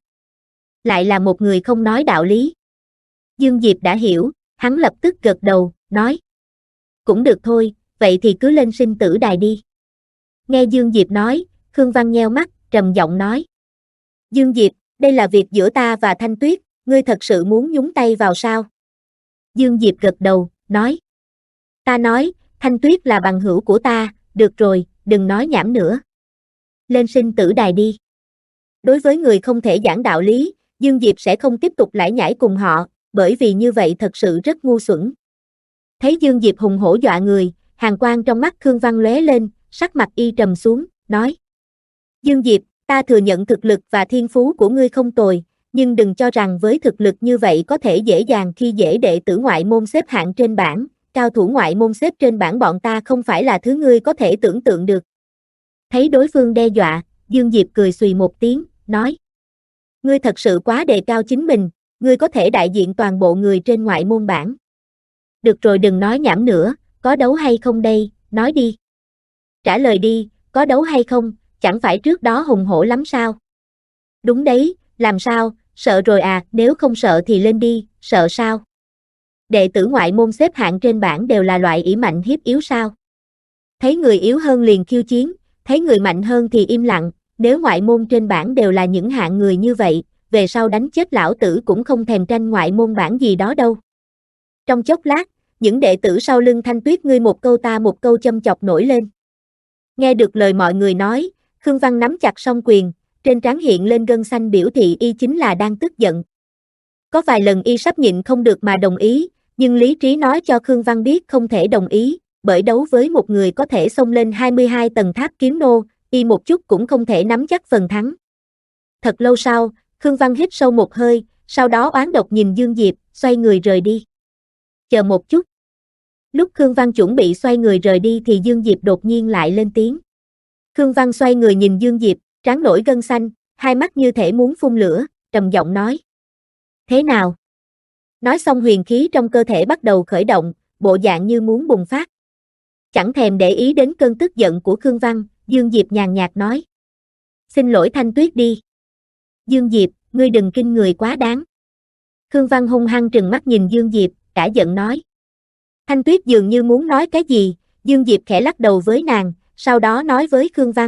Lại là một người không nói đạo lý. Dương Diệp đã hiểu, hắn lập tức gật đầu, nói. Cũng được thôi, vậy thì cứ lên sinh tử đài đi. Nghe Dương Diệp nói, Khương Văn nheo mắt, trầm giọng nói. Dương Diệp, đây là việc giữa ta và Thanh Tuyết, ngươi thật sự muốn nhúng tay vào sao? Dương Diệp gật đầu, nói. Ta nói, Thanh Tuyết là bằng hữu của ta, được rồi, đừng nói nhảm nữa. Lên sinh tử đài đi. Đối với người không thể giảng đạo lý, Dương Diệp sẽ không tiếp tục lải nhải cùng họ, bởi vì như vậy thật sự rất ngu xuẩn. Thấy Dương Diệp hùng hổ dọa người, hàn quang trong mắt Khương Văn lóe lên, sắc mặt y trầm xuống, nói. Dương Diệp, ta thừa nhận thực lực và thiên phú của ngươi không tồi, nhưng đừng cho rằng với thực lực như vậy có thể dễ dàng khi dễ đệ tử ngoại môn xếp hạng trên bảng, cao thủ ngoại môn xếp trên bảng bọn ta không phải là thứ ngươi có thể tưởng tượng được. Thấy đối phương đe dọa, Dương Diệp cười xùy một tiếng, nói. Ngươi thật sự quá đề cao chính mình, ngươi có thể đại diện toàn bộ người trên ngoại môn bảng. Được rồi đừng nói nhảm nữa, có đấu hay không đây, nói đi. Trả lời đi, có đấu hay không, chẳng phải trước đó hùng hổ lắm sao? Đúng đấy, làm sao, sợ rồi à, nếu không sợ thì lên đi, sợ sao? Đệ tử ngoại môn xếp hạng trên bảng đều là loại ỷ mạnh hiếp yếu sao? Thấy người yếu hơn liền khiêu chiến, thấy người mạnh hơn thì im lặng, nếu ngoại môn trên bảng đều là những hạng người như vậy, về sau đánh chết lão tử cũng không thèm tranh ngoại môn bảng gì đó đâu. Trong chốc lát, những đệ tử sau lưng Thanh Tuyết ngươi một câu ta một câu châm chọc nổi lên. Nghe được lời mọi người nói, Khương Văn nắm chặt song quyền, trên trán hiện lên gân xanh biểu thị y chính là đang tức giận. Có vài lần y sắp nhịn không được mà đồng ý, nhưng lý trí nói cho Khương Văn biết không thể đồng ý, bởi đấu với một người có thể xông lên 22 tầng tháp kiếm nô, y một chút cũng không thể nắm chắc phần thắng. Thật lâu sau, Khương Văn hít sâu một hơi, sau đó oán độc nhìn Dương Diệp, xoay người rời đi. Chờ một chút. Lúc Khương Văn chuẩn bị xoay người rời đi thì Dương Diệp đột nhiên lại lên tiếng. Khương Văn xoay người nhìn Dương Diệp, trán nổi gân xanh, hai mắt như thể muốn phun lửa, trầm giọng nói. Thế nào? Nói xong huyền khí trong cơ thể bắt đầu khởi động, bộ dạng như muốn bùng phát. Chẳng thèm để ý đến cơn tức giận của Khương Văn, Dương Diệp nhàn nhạt nói. Xin lỗi Thanh Tuyết đi. Dương Diệp, ngươi đừng kinh người quá đáng. Khương Văn hung hăng trừng mắt nhìn Dương Diệp, cả giận nói. Thanh Tuyết dường như muốn nói cái gì, Dương Diệp khẽ lắc đầu với nàng, sau đó nói với Khương Văn.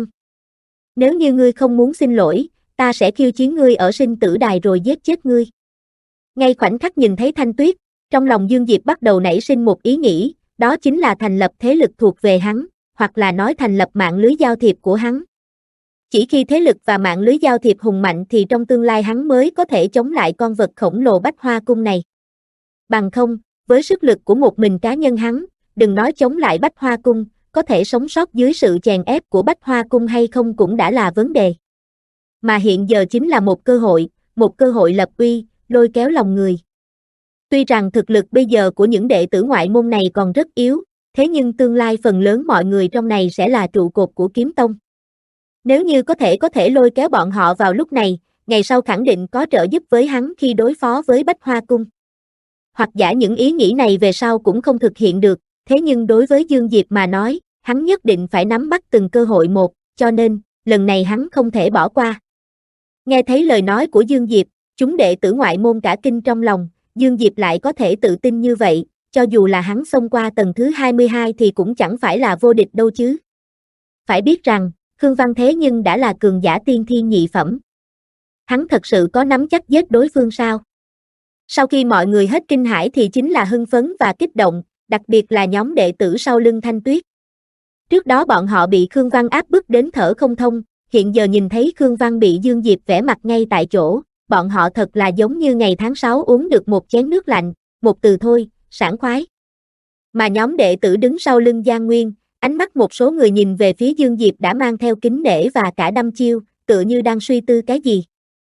Nếu như ngươi không muốn xin lỗi, ta sẽ khiêu chiến ngươi ở sinh tử đài rồi giết chết ngươi. Ngay khoảnh khắc nhìn thấy Thanh Tuyết, trong lòng Dương Diệp bắt đầu nảy sinh một ý nghĩ, đó chính là thành lập thế lực thuộc về hắn, hoặc là nói thành lập mạng lưới giao thiệp của hắn. Chỉ khi thế lực và mạng lưới giao thiệp hùng mạnh thì trong tương lai hắn mới có thể chống lại con vật khổng lồ Bách Hoa Cung này. Bằng không, với sức lực của một mình cá nhân hắn, đừng nói chống lại Bách Hoa Cung, có thể sống sót dưới sự chèn ép của Bách Hoa Cung hay không cũng đã là vấn đề. Mà hiện giờ chính là một cơ hội lập uy, lôi kéo lòng người. Tuy rằng thực lực bây giờ của những đệ tử ngoại môn này còn rất yếu, thế nhưng tương lai phần lớn mọi người trong này sẽ là trụ cột của kiếm tông. Nếu như có thể lôi kéo bọn họ vào lúc này, ngày sau khẳng định có trợ giúp với hắn khi đối phó với Bách Hoa Cung. Hoặc giả những ý nghĩ này về sau cũng không thực hiện được, thế nhưng đối với Dương Diệp mà nói, hắn nhất định phải nắm bắt từng cơ hội một, cho nên, lần này hắn không thể bỏ qua. Nghe thấy lời nói của Dương Diệp, chúng đệ tử ngoại môn cả kinh trong lòng, Dương Diệp lại có thể tự tin như vậy, cho dù là hắn xông qua tầng thứ 22 thì cũng chẳng phải là vô địch đâu chứ. Phải biết rằng, Khương Văn thế nhưng đã là cường giả tiên thiên nhị phẩm. Hắn thật sự có nắm chắc giết đối phương sao? Sau khi mọi người hết kinh hãi thì chính là hưng phấn và kích động, đặc biệt là nhóm đệ tử sau lưng Thanh Tuyết. Trước đó bọn họ bị Khương Văn áp bức đến thở không thông, hiện giờ nhìn thấy Khương Văn bị Dương Diệp vẽ mặt ngay tại chỗ, bọn họ thật là giống như ngày tháng 6 uống được một chén nước lạnh, một từ thôi, sảng khoái. Mà nhóm đệ tử đứng sau lưng Giang Nguyên, ánh mắt một số người nhìn về phía Dương Diệp đã mang theo kính nể và cả đăm chiêu, tựa như đang suy tư cái gì.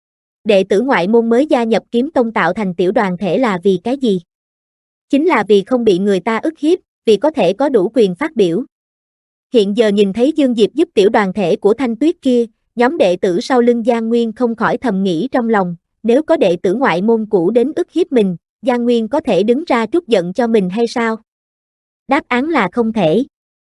Đệ tử ngoại môn mới gia nhập Kiếm Tông tạo thành tiểu đoàn thể là vì cái gì? Chính là vì không bị người ta ức hiếp, vì có thể có đủ quyền phát biểu. Hiện giờ nhìn thấy Dương Diệp giúp tiểu đoàn thể của Thanh Tuyết kia, nhóm đệ tử sau lưng Giang Nguyên không khỏi thầm nghĩ trong lòng, nếu có đệ tử ngoại môn cũ đến ức hiếp mình, Giang Nguyên có thể đứng ra trút giận cho mình hay sao? Đáp án là không thể.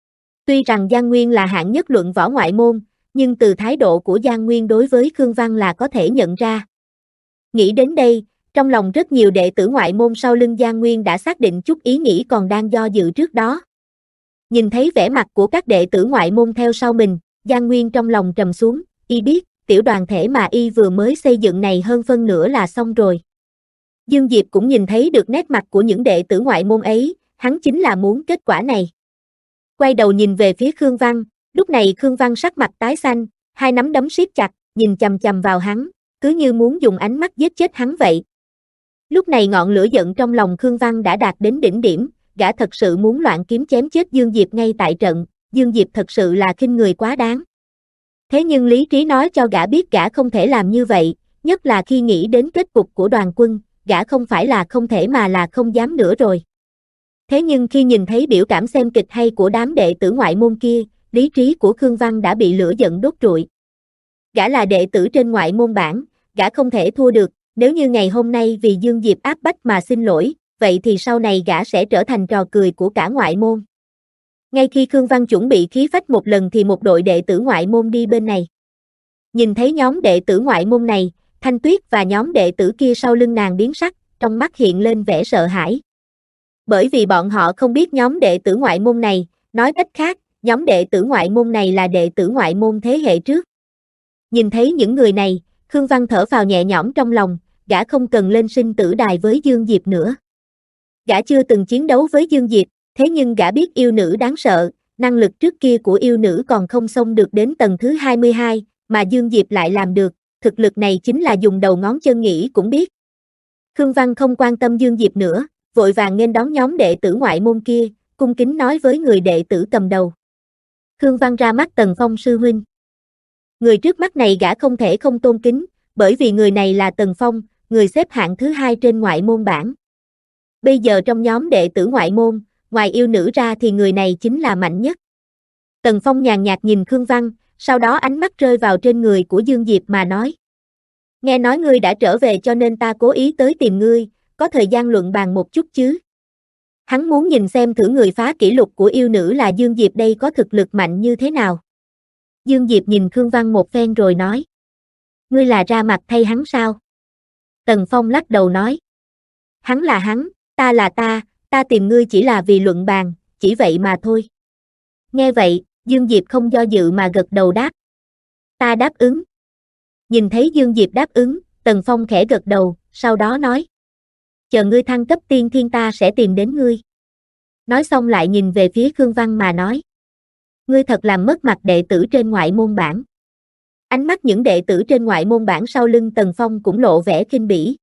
Tuy rằng Giang Nguyên là hạng nhất luận võ ngoại môn, nhưng từ thái độ của Giang Nguyên đối với Khương Văn là có thể nhận ra. Nghĩ đến đây, trong lòng rất nhiều đệ tử ngoại môn sau lưng Giang Nguyên đã xác định chút ý nghĩ còn đang do dự trước đó. Nhìn thấy vẻ mặt của các đệ tử ngoại môn theo sau mình, Giang Nguyên trong lòng trầm xuống, y biết, tiểu đoàn thể mà y vừa mới xây dựng này hơn phân nửa là xong rồi. Dương Diệp cũng nhìn thấy được nét mặt của những đệ tử ngoại môn ấy, hắn chính là muốn kết quả này. Quay đầu nhìn về phía Khương Văn, lúc này Khương Văn sắc mặt tái xanh, hai nắm đấm siết chặt, nhìn chằm chằm vào hắn, cứ như muốn dùng ánh mắt giết chết hắn vậy. Lúc này ngọn lửa giận trong lòng Khương Văn đã đạt đến đỉnh điểm, gã thật sự muốn loạn kiếm chém chết Dương Diệp ngay tại trận, Dương Diệp thật sự là khinh người quá đáng. Thế nhưng lý trí nói cho gã biết gã không thể làm như vậy, nhất là khi nghĩ đến kết cục của đoàn quân, gã không phải là không thể mà là không dám nữa rồi. Thế nhưng khi nhìn thấy biểu cảm xem kịch hay của đám đệ tử ngoại môn kia, lý trí của Khương Văn đã bị lửa giận đốt trụi. Gã là đệ tử trên ngoại môn bảng, gã không thể thua được, nếu như ngày hôm nay vì Dương Diệp áp bách mà xin lỗi, vậy thì sau này gã sẽ trở thành trò cười của cả ngoại môn. Ngay khi Khương Văn chuẩn bị khí phách một lần thì một đội đệ tử ngoại môn đi bên này. Nhìn thấy nhóm đệ tử ngoại môn này, Thanh Tuyết và nhóm đệ tử kia sau lưng nàng biến sắc, trong mắt hiện lên vẻ sợ hãi. Bởi vì bọn họ không biết nhóm đệ tử ngoại môn này, nói cách khác, nhóm đệ tử ngoại môn này là đệ tử ngoại môn thế hệ trước. Nhìn thấy những người này, Khương Văn thở phào nhẹ nhõm trong lòng, gã không cần lên sinh tử đài với Dương Diệp nữa. Gã chưa từng chiến đấu với Dương Diệp, thế nhưng gã biết yêu nữ đáng sợ, năng lực trước kia của yêu nữ còn không xông được đến tầng thứ 22, mà Dương Diệp lại làm được, thực lực này chính là dùng đầu ngón chân nghĩ cũng biết. Khương Văn không quan tâm Dương Diệp nữa, vội vàng nghênh đón nhóm đệ tử ngoại môn kia, cung kính nói với người đệ tử cầm đầu. Khương Văn ra mắt Tần Phong sư huynh. Người trước mắt này gã không thể không tôn kính, bởi vì người này là Tần Phong, người xếp hạng thứ 2 trên ngoại môn bảng. Bây giờ trong nhóm đệ tử ngoại môn, ngoài yêu nữ ra thì người này chính là mạnh nhất. Tần Phong nhàn nhạt nhìn Khương Văn, sau đó ánh mắt rơi vào trên người của Dương Diệp mà nói. Nghe nói ngươi đã trở về cho nên ta cố ý tới tìm ngươi, có thời gian luận bàn một chút chứ. Hắn muốn nhìn xem thử người phá kỷ lục của yêu nữ là Dương Diệp đây có thực lực mạnh như thế nào. Dương Diệp nhìn Khương Văn một phen rồi nói. Ngươi là ra mặt thay hắn sao? Tần Phong lắc đầu nói. Hắn là hắn, ta là ta tìm ngươi chỉ là vì luận bàn, chỉ vậy mà thôi. Nghe vậy, Dương Diệp không do dự mà gật đầu đáp. Ta đáp ứng. Nhìn thấy Dương Diệp đáp ứng, Tần Phong khẽ gật đầu, sau đó nói. Chờ ngươi thăng cấp tiên thiên ta sẽ tìm đến ngươi. Nói xong lại nhìn về phía Khương Văn mà nói. Ngươi thật làm mất mặt đệ tử trên ngoại môn bảng. Ánh mắt những đệ tử trên ngoại môn bảng sau lưng Tần Phong cũng lộ vẻ khinh bỉ.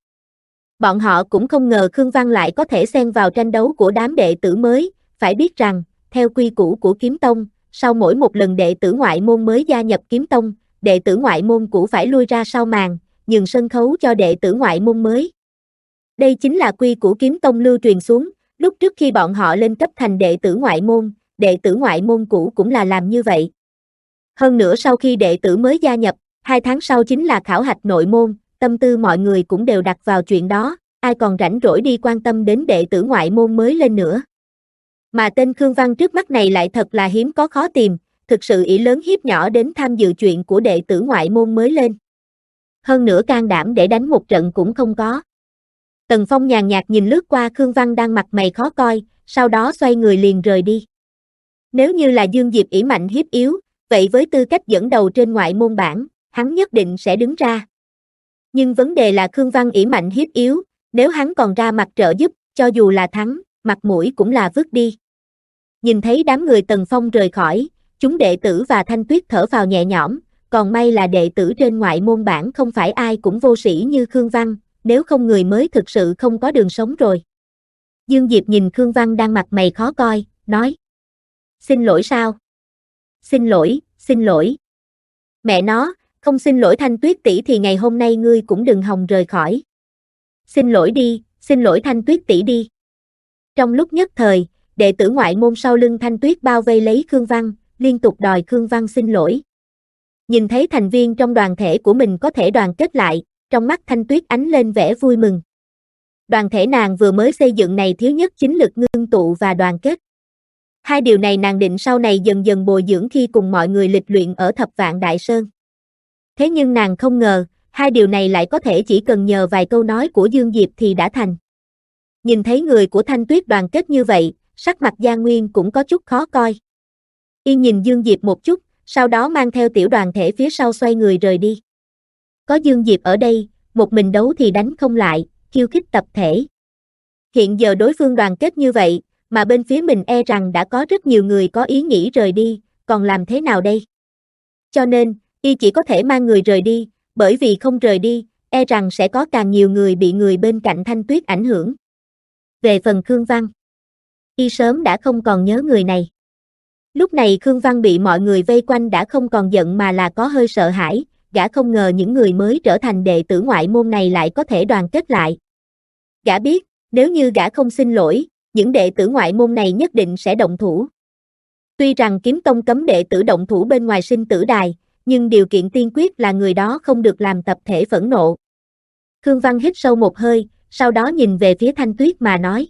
Bọn họ cũng không ngờ Khương Văn lại có thể xen vào tranh đấu của đám đệ tử mới, phải biết rằng, theo quy củ của Kiếm Tông, sau mỗi một lần đệ tử ngoại môn mới gia nhập Kiếm Tông, đệ tử ngoại môn cũ phải lui ra sau màn, nhường sân khấu cho đệ tử ngoại môn mới. Đây chính là quy của Kiếm Tông lưu truyền xuống, lúc trước khi bọn họ lên cấp thành đệ tử ngoại môn cũ cũng là làm như vậy. Hơn nữa sau khi đệ tử mới gia nhập, 2 tháng sau chính là khảo hạch nội môn, tâm tư mọi người cũng đều đặt vào chuyện đó, ai còn rảnh rỗi đi quan tâm đến đệ tử ngoại môn mới lên nữa. Mà tên Khương Văn trước mắt này lại thật là hiếm có khó tìm, thực sự ỷ lớn hiếp nhỏ đến tham dự chuyện của đệ tử ngoại môn mới lên. Hơn nữa can đảm để đánh một trận cũng không có. Tần Phong nhàn nhạt nhìn lướt qua Khương Văn đang mặt mày khó coi, sau đó xoay người liền rời đi. Nếu như là Dương Diệp ỷ mạnh hiếp yếu, vậy với tư cách dẫn đầu trên ngoại môn bảng, hắn nhất định sẽ đứng ra. Nhưng vấn đề là Khương Văn ỷ mạnh hiếp yếu, nếu hắn còn ra mặt trợ giúp, cho dù là thắng, mặt mũi cũng là vứt đi. Nhìn thấy đám người Tần Phong rời khỏi, chúng đệ tử và Thanh Tuyết thở phào nhẹ nhõm, còn may là đệ tử trên ngoại môn bảng không phải ai cũng vô sĩ như Khương Văn, nếu không người mới thực sự không có đường sống rồi. Dương Diệp nhìn Khương Văn đang mặt mày khó coi, nói: Xin lỗi sao? Xin lỗi. Mẹ nó, không xin lỗi Thanh Tuyết tỷ thì ngày hôm nay ngươi cũng đừng hòng rời khỏi. Xin lỗi Thanh Tuyết tỷ đi. Trong lúc nhất thời, đệ tử ngoại môn sau lưng Thanh Tuyết bao vây lấy Khương Văn, liên tục đòi Khương Văn xin lỗi. Nhìn thấy thành viên trong đoàn thể của mình có thể đoàn kết lại, trong mắt Thanh Tuyết ánh lên vẻ vui mừng. Đoàn thể nàng vừa mới xây dựng này thiếu nhất chính lực ngưng tụ và đoàn kết. Hai điều này nàng định sau này dần dần bồi dưỡng khi cùng mọi người lịch luyện ở Thập Vạn Đại Sơn. Thế nhưng nàng không ngờ, hai điều này lại có thể chỉ cần nhờ vài câu nói của Dương Diệp thì đã thành. Nhìn thấy người của Thanh Tuyết đoàn kết như vậy, sắc mặt Giang Nguyên cũng có chút khó coi. Y nhìn Dương Diệp một chút, sau đó mang theo tiểu đoàn thể phía sau xoay người rời đi. Có Dương Diệp ở đây, một mình đấu thì đánh không lại, khiêu khích tập thể. Hiện giờ đối phương đoàn kết như vậy, mà bên phía mình e rằng đã có rất nhiều người có ý nghĩ rời đi, còn làm thế nào đây? Cho nên, y chỉ có thể mang người rời đi, bởi vì không rời đi, e rằng sẽ có càng nhiều người bị người bên cạnh Thanh Tuyết ảnh hưởng. Về phần Khương Văn, y sớm đã không còn nhớ người này. Lúc này Khương Văn bị mọi người vây quanh đã không còn giận mà là có hơi sợ hãi, gã không ngờ những người mới trở thành đệ tử ngoại môn này lại có thể đoàn kết lại. Gã biết, nếu như gã không xin lỗi, những đệ tử ngoại môn này nhất định sẽ động thủ. Tuy rằng kiếm tông cấm đệ tử động thủ bên ngoài sinh tử đài, nhưng điều kiện tiên quyết là người đó không được làm tập thể phẫn nộ. Khương Văn hít sâu một hơi, sau đó nhìn về phía Thanh Tuyết mà nói: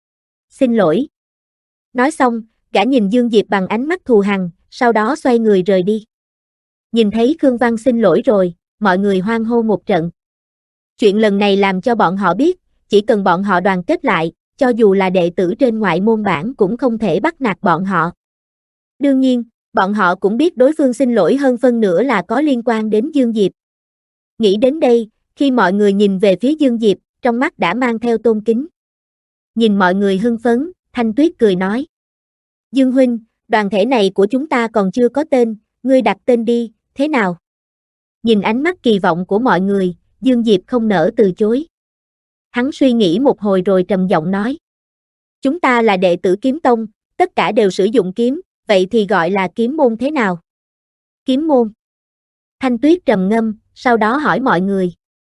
Xin lỗi. Nói xong, gã nhìn Dương Diệp bằng ánh mắt thù hằn, sau đó xoay người rời đi. Nhìn thấy Khương Văn xin lỗi rồi, mọi người hoan hô một trận. Chuyện lần này làm cho bọn họ biết, chỉ cần bọn họ đoàn kết lại, cho dù là đệ tử trên ngoại môn bảng cũng không thể bắt nạt bọn họ. Đương nhiên, bọn họ cũng biết đối phương xin lỗi hơn phân nửa là có liên quan đến Dương Diệp. Nghĩ đến đây, khi mọi người nhìn về phía Dương Diệp, trong mắt đã mang theo tôn kính. Nhìn mọi người hưng phấn, Thanh Tuyết cười nói: Dương huynh, đoàn thể này của chúng ta còn chưa có tên, ngươi đặt tên đi, thế nào? Nhìn ánh mắt kỳ vọng của mọi người, Dương Diệp không nỡ từ chối. Hắn suy nghĩ một hồi rồi trầm giọng nói: Chúng ta là đệ tử kiếm tông, tất cả đều sử dụng kiếm, vậy thì gọi là kiếm môn thế nào? Kiếm môn. Thanh Tuyết trầm ngâm, sau đó hỏi mọi người.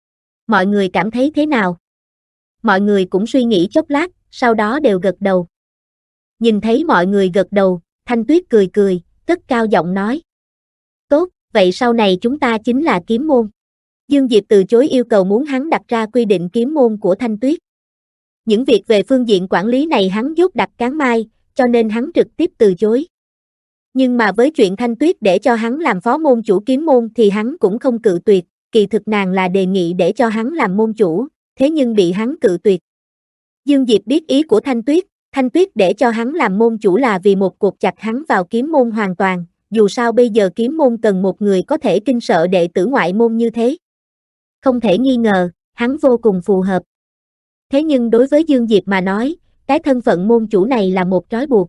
Mọi người cảm thấy thế nào? Mọi người cũng suy nghĩ chốc lát, sau đó đều gật đầu. Nhìn thấy mọi người gật đầu, Thanh Tuyết cười cười, cất cao giọng nói: Tốt, vậy sau này chúng ta chính là kiếm môn. Dương Diệp từ chối yêu cầu muốn hắn đặt ra quy định kiếm môn của Thanh Tuyết. Những việc về phương diện quản lý này hắn dốt đặt cán mai, cho nên hắn trực tiếp từ chối. Nhưng mà với chuyện Thanh Tuyết để cho hắn làm phó môn chủ kiếm môn thì hắn cũng không cự tuyệt, kỳ thực nàng là đề nghị để cho hắn làm môn chủ, thế nhưng bị hắn cự tuyệt. Dương Diệp biết ý của Thanh Tuyết để cho hắn làm môn chủ là vì một cột chặt hắn vào kiếm môn hoàn toàn, dù sao bây giờ kiếm môn cần một người có thể kinh sợ đệ tử ngoại môn như thế. Không thể nghi ngờ, hắn vô cùng phù hợp. Thế nhưng đối với Dương Diệp mà nói, cái thân phận môn chủ này là một trói buộc.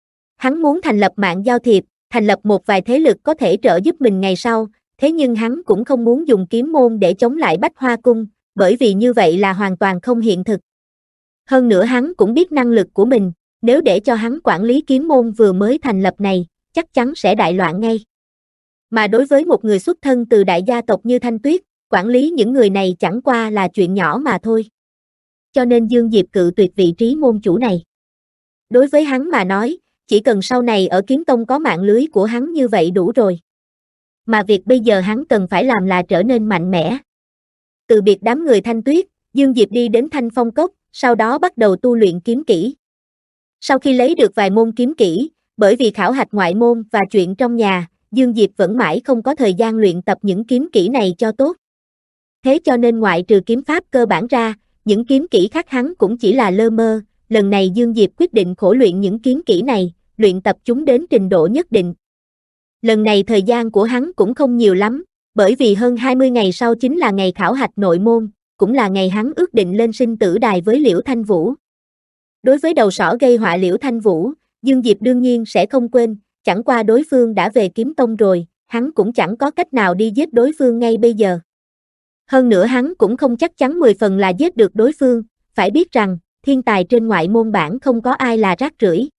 Hắn muốn thành lập mạng giao thiệp, thành lập một vài thế lực có thể trợ giúp mình ngày sau, thế nhưng hắn cũng không muốn dùng kiếm môn để chống lại Bách Hoa Cung, bởi vì như vậy là hoàn toàn không hiện thực. Hơn nữa hắn cũng biết năng lực của mình, nếu để cho hắn quản lý kiếm môn vừa mới thành lập này, chắc chắn sẽ đại loạn ngay. Mà đối với một người xuất thân từ đại gia tộc như Thanh Tuyết, quản lý những người này chẳng qua là chuyện nhỏ mà thôi. Cho nên Dương Diệp cự tuyệt vị trí môn chủ này. Đối với hắn mà nói, chỉ cần sau này ở kiếm tông có mạng lưới của hắn như vậy đủ rồi. mà việc bây giờ hắn cần phải làm là trở nên mạnh mẽ. Từ biệt đám người Thanh Tuyết, Dương Diệp đi đến Thanh Phong Cốc, sau đó bắt đầu tu luyện kiếm kỹ. Sau khi lấy được vài môn kiếm kỹ, bởi vì khảo hạch ngoại môn và chuyện trong nhà, Dương Diệp vẫn mãi không có thời gian luyện tập những kiếm kỹ này cho tốt. Thế cho nên ngoại trừ kiếm pháp cơ bản ra, những kiếm kỹ khác hắn cũng chỉ là lơ mơ. Lần này Dương Diệp quyết định khổ luyện những kiếm kỹ này, luyện tập chúng đến trình độ nhất định. Lần này thời gian của hắn cũng không nhiều lắm, bởi vì hơn 20 ngày sau chính là ngày khảo hạch nội môn, cũng là ngày hắn ước định lên sinh tử đài với Liễu Thanh Vũ. Đối với đầu sỏ gây họa Liễu Thanh Vũ, Dương Diệp đương nhiên sẽ không quên, chẳng qua đối phương đã về kiếm tông rồi, hắn cũng chẳng có cách nào đi giết đối phương ngay bây giờ. Hơn nữa hắn cũng không chắc chắn 10 phần là giết được đối phương, phải biết rằng, thiên tài trên ngoại môn bản không có ai là rác rưởi.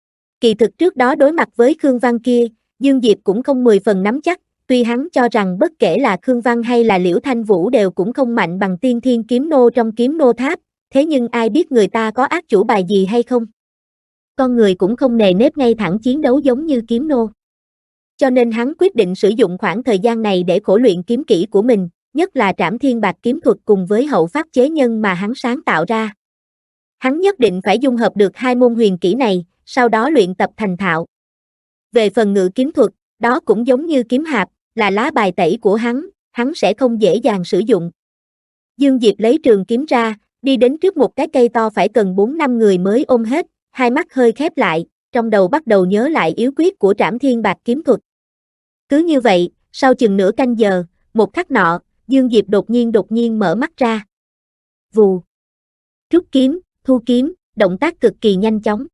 Kỳ thực trước đó đối mặt với Khương Văn kia, Dương Diệp cũng không 10 phần nắm chắc, tuy hắn cho rằng bất kể là Khương Văn hay là Liễu Thanh Vũ đều cũng không mạnh bằng tiên thiên kiếm nô trong kiếm nô tháp, thế nhưng ai biết người ta có ác chủ bài gì hay không? Con người cũng không nề nếp ngay thẳng chiến đấu giống như kiếm nô. Cho nên hắn quyết định sử dụng khoảng thời gian này để khổ luyện kiếm kỹ của mình, nhất là Trảm Thiên Bạc kiếm thuật cùng với hậu pháp chế nhân mà hắn sáng tạo ra. Hắn nhất định phải dung hợp được hai môn huyền kỹ này, sau đó luyện tập thành thạo. Về phần ngự kiếm thuật, đó cũng giống như kiếm hạp, là lá bài tẩy của hắn sẽ không dễ dàng sử dụng. Dương Diệp lấy trường kiếm ra, đi đến trước một cái cây to phải cần 4-5 người mới ôm hết, hai mắt hơi khép lại, trong đầu bắt đầu nhớ lại yếu quyết của Trảm Thiên Bạc kiếm thuật. Cứ như vậy, sau chừng nửa canh giờ, một khắc nọ, Dương Diệp đột nhiên mở mắt ra. Vù. Rút kiếm, thu kiếm, động tác cực kỳ nhanh chóng.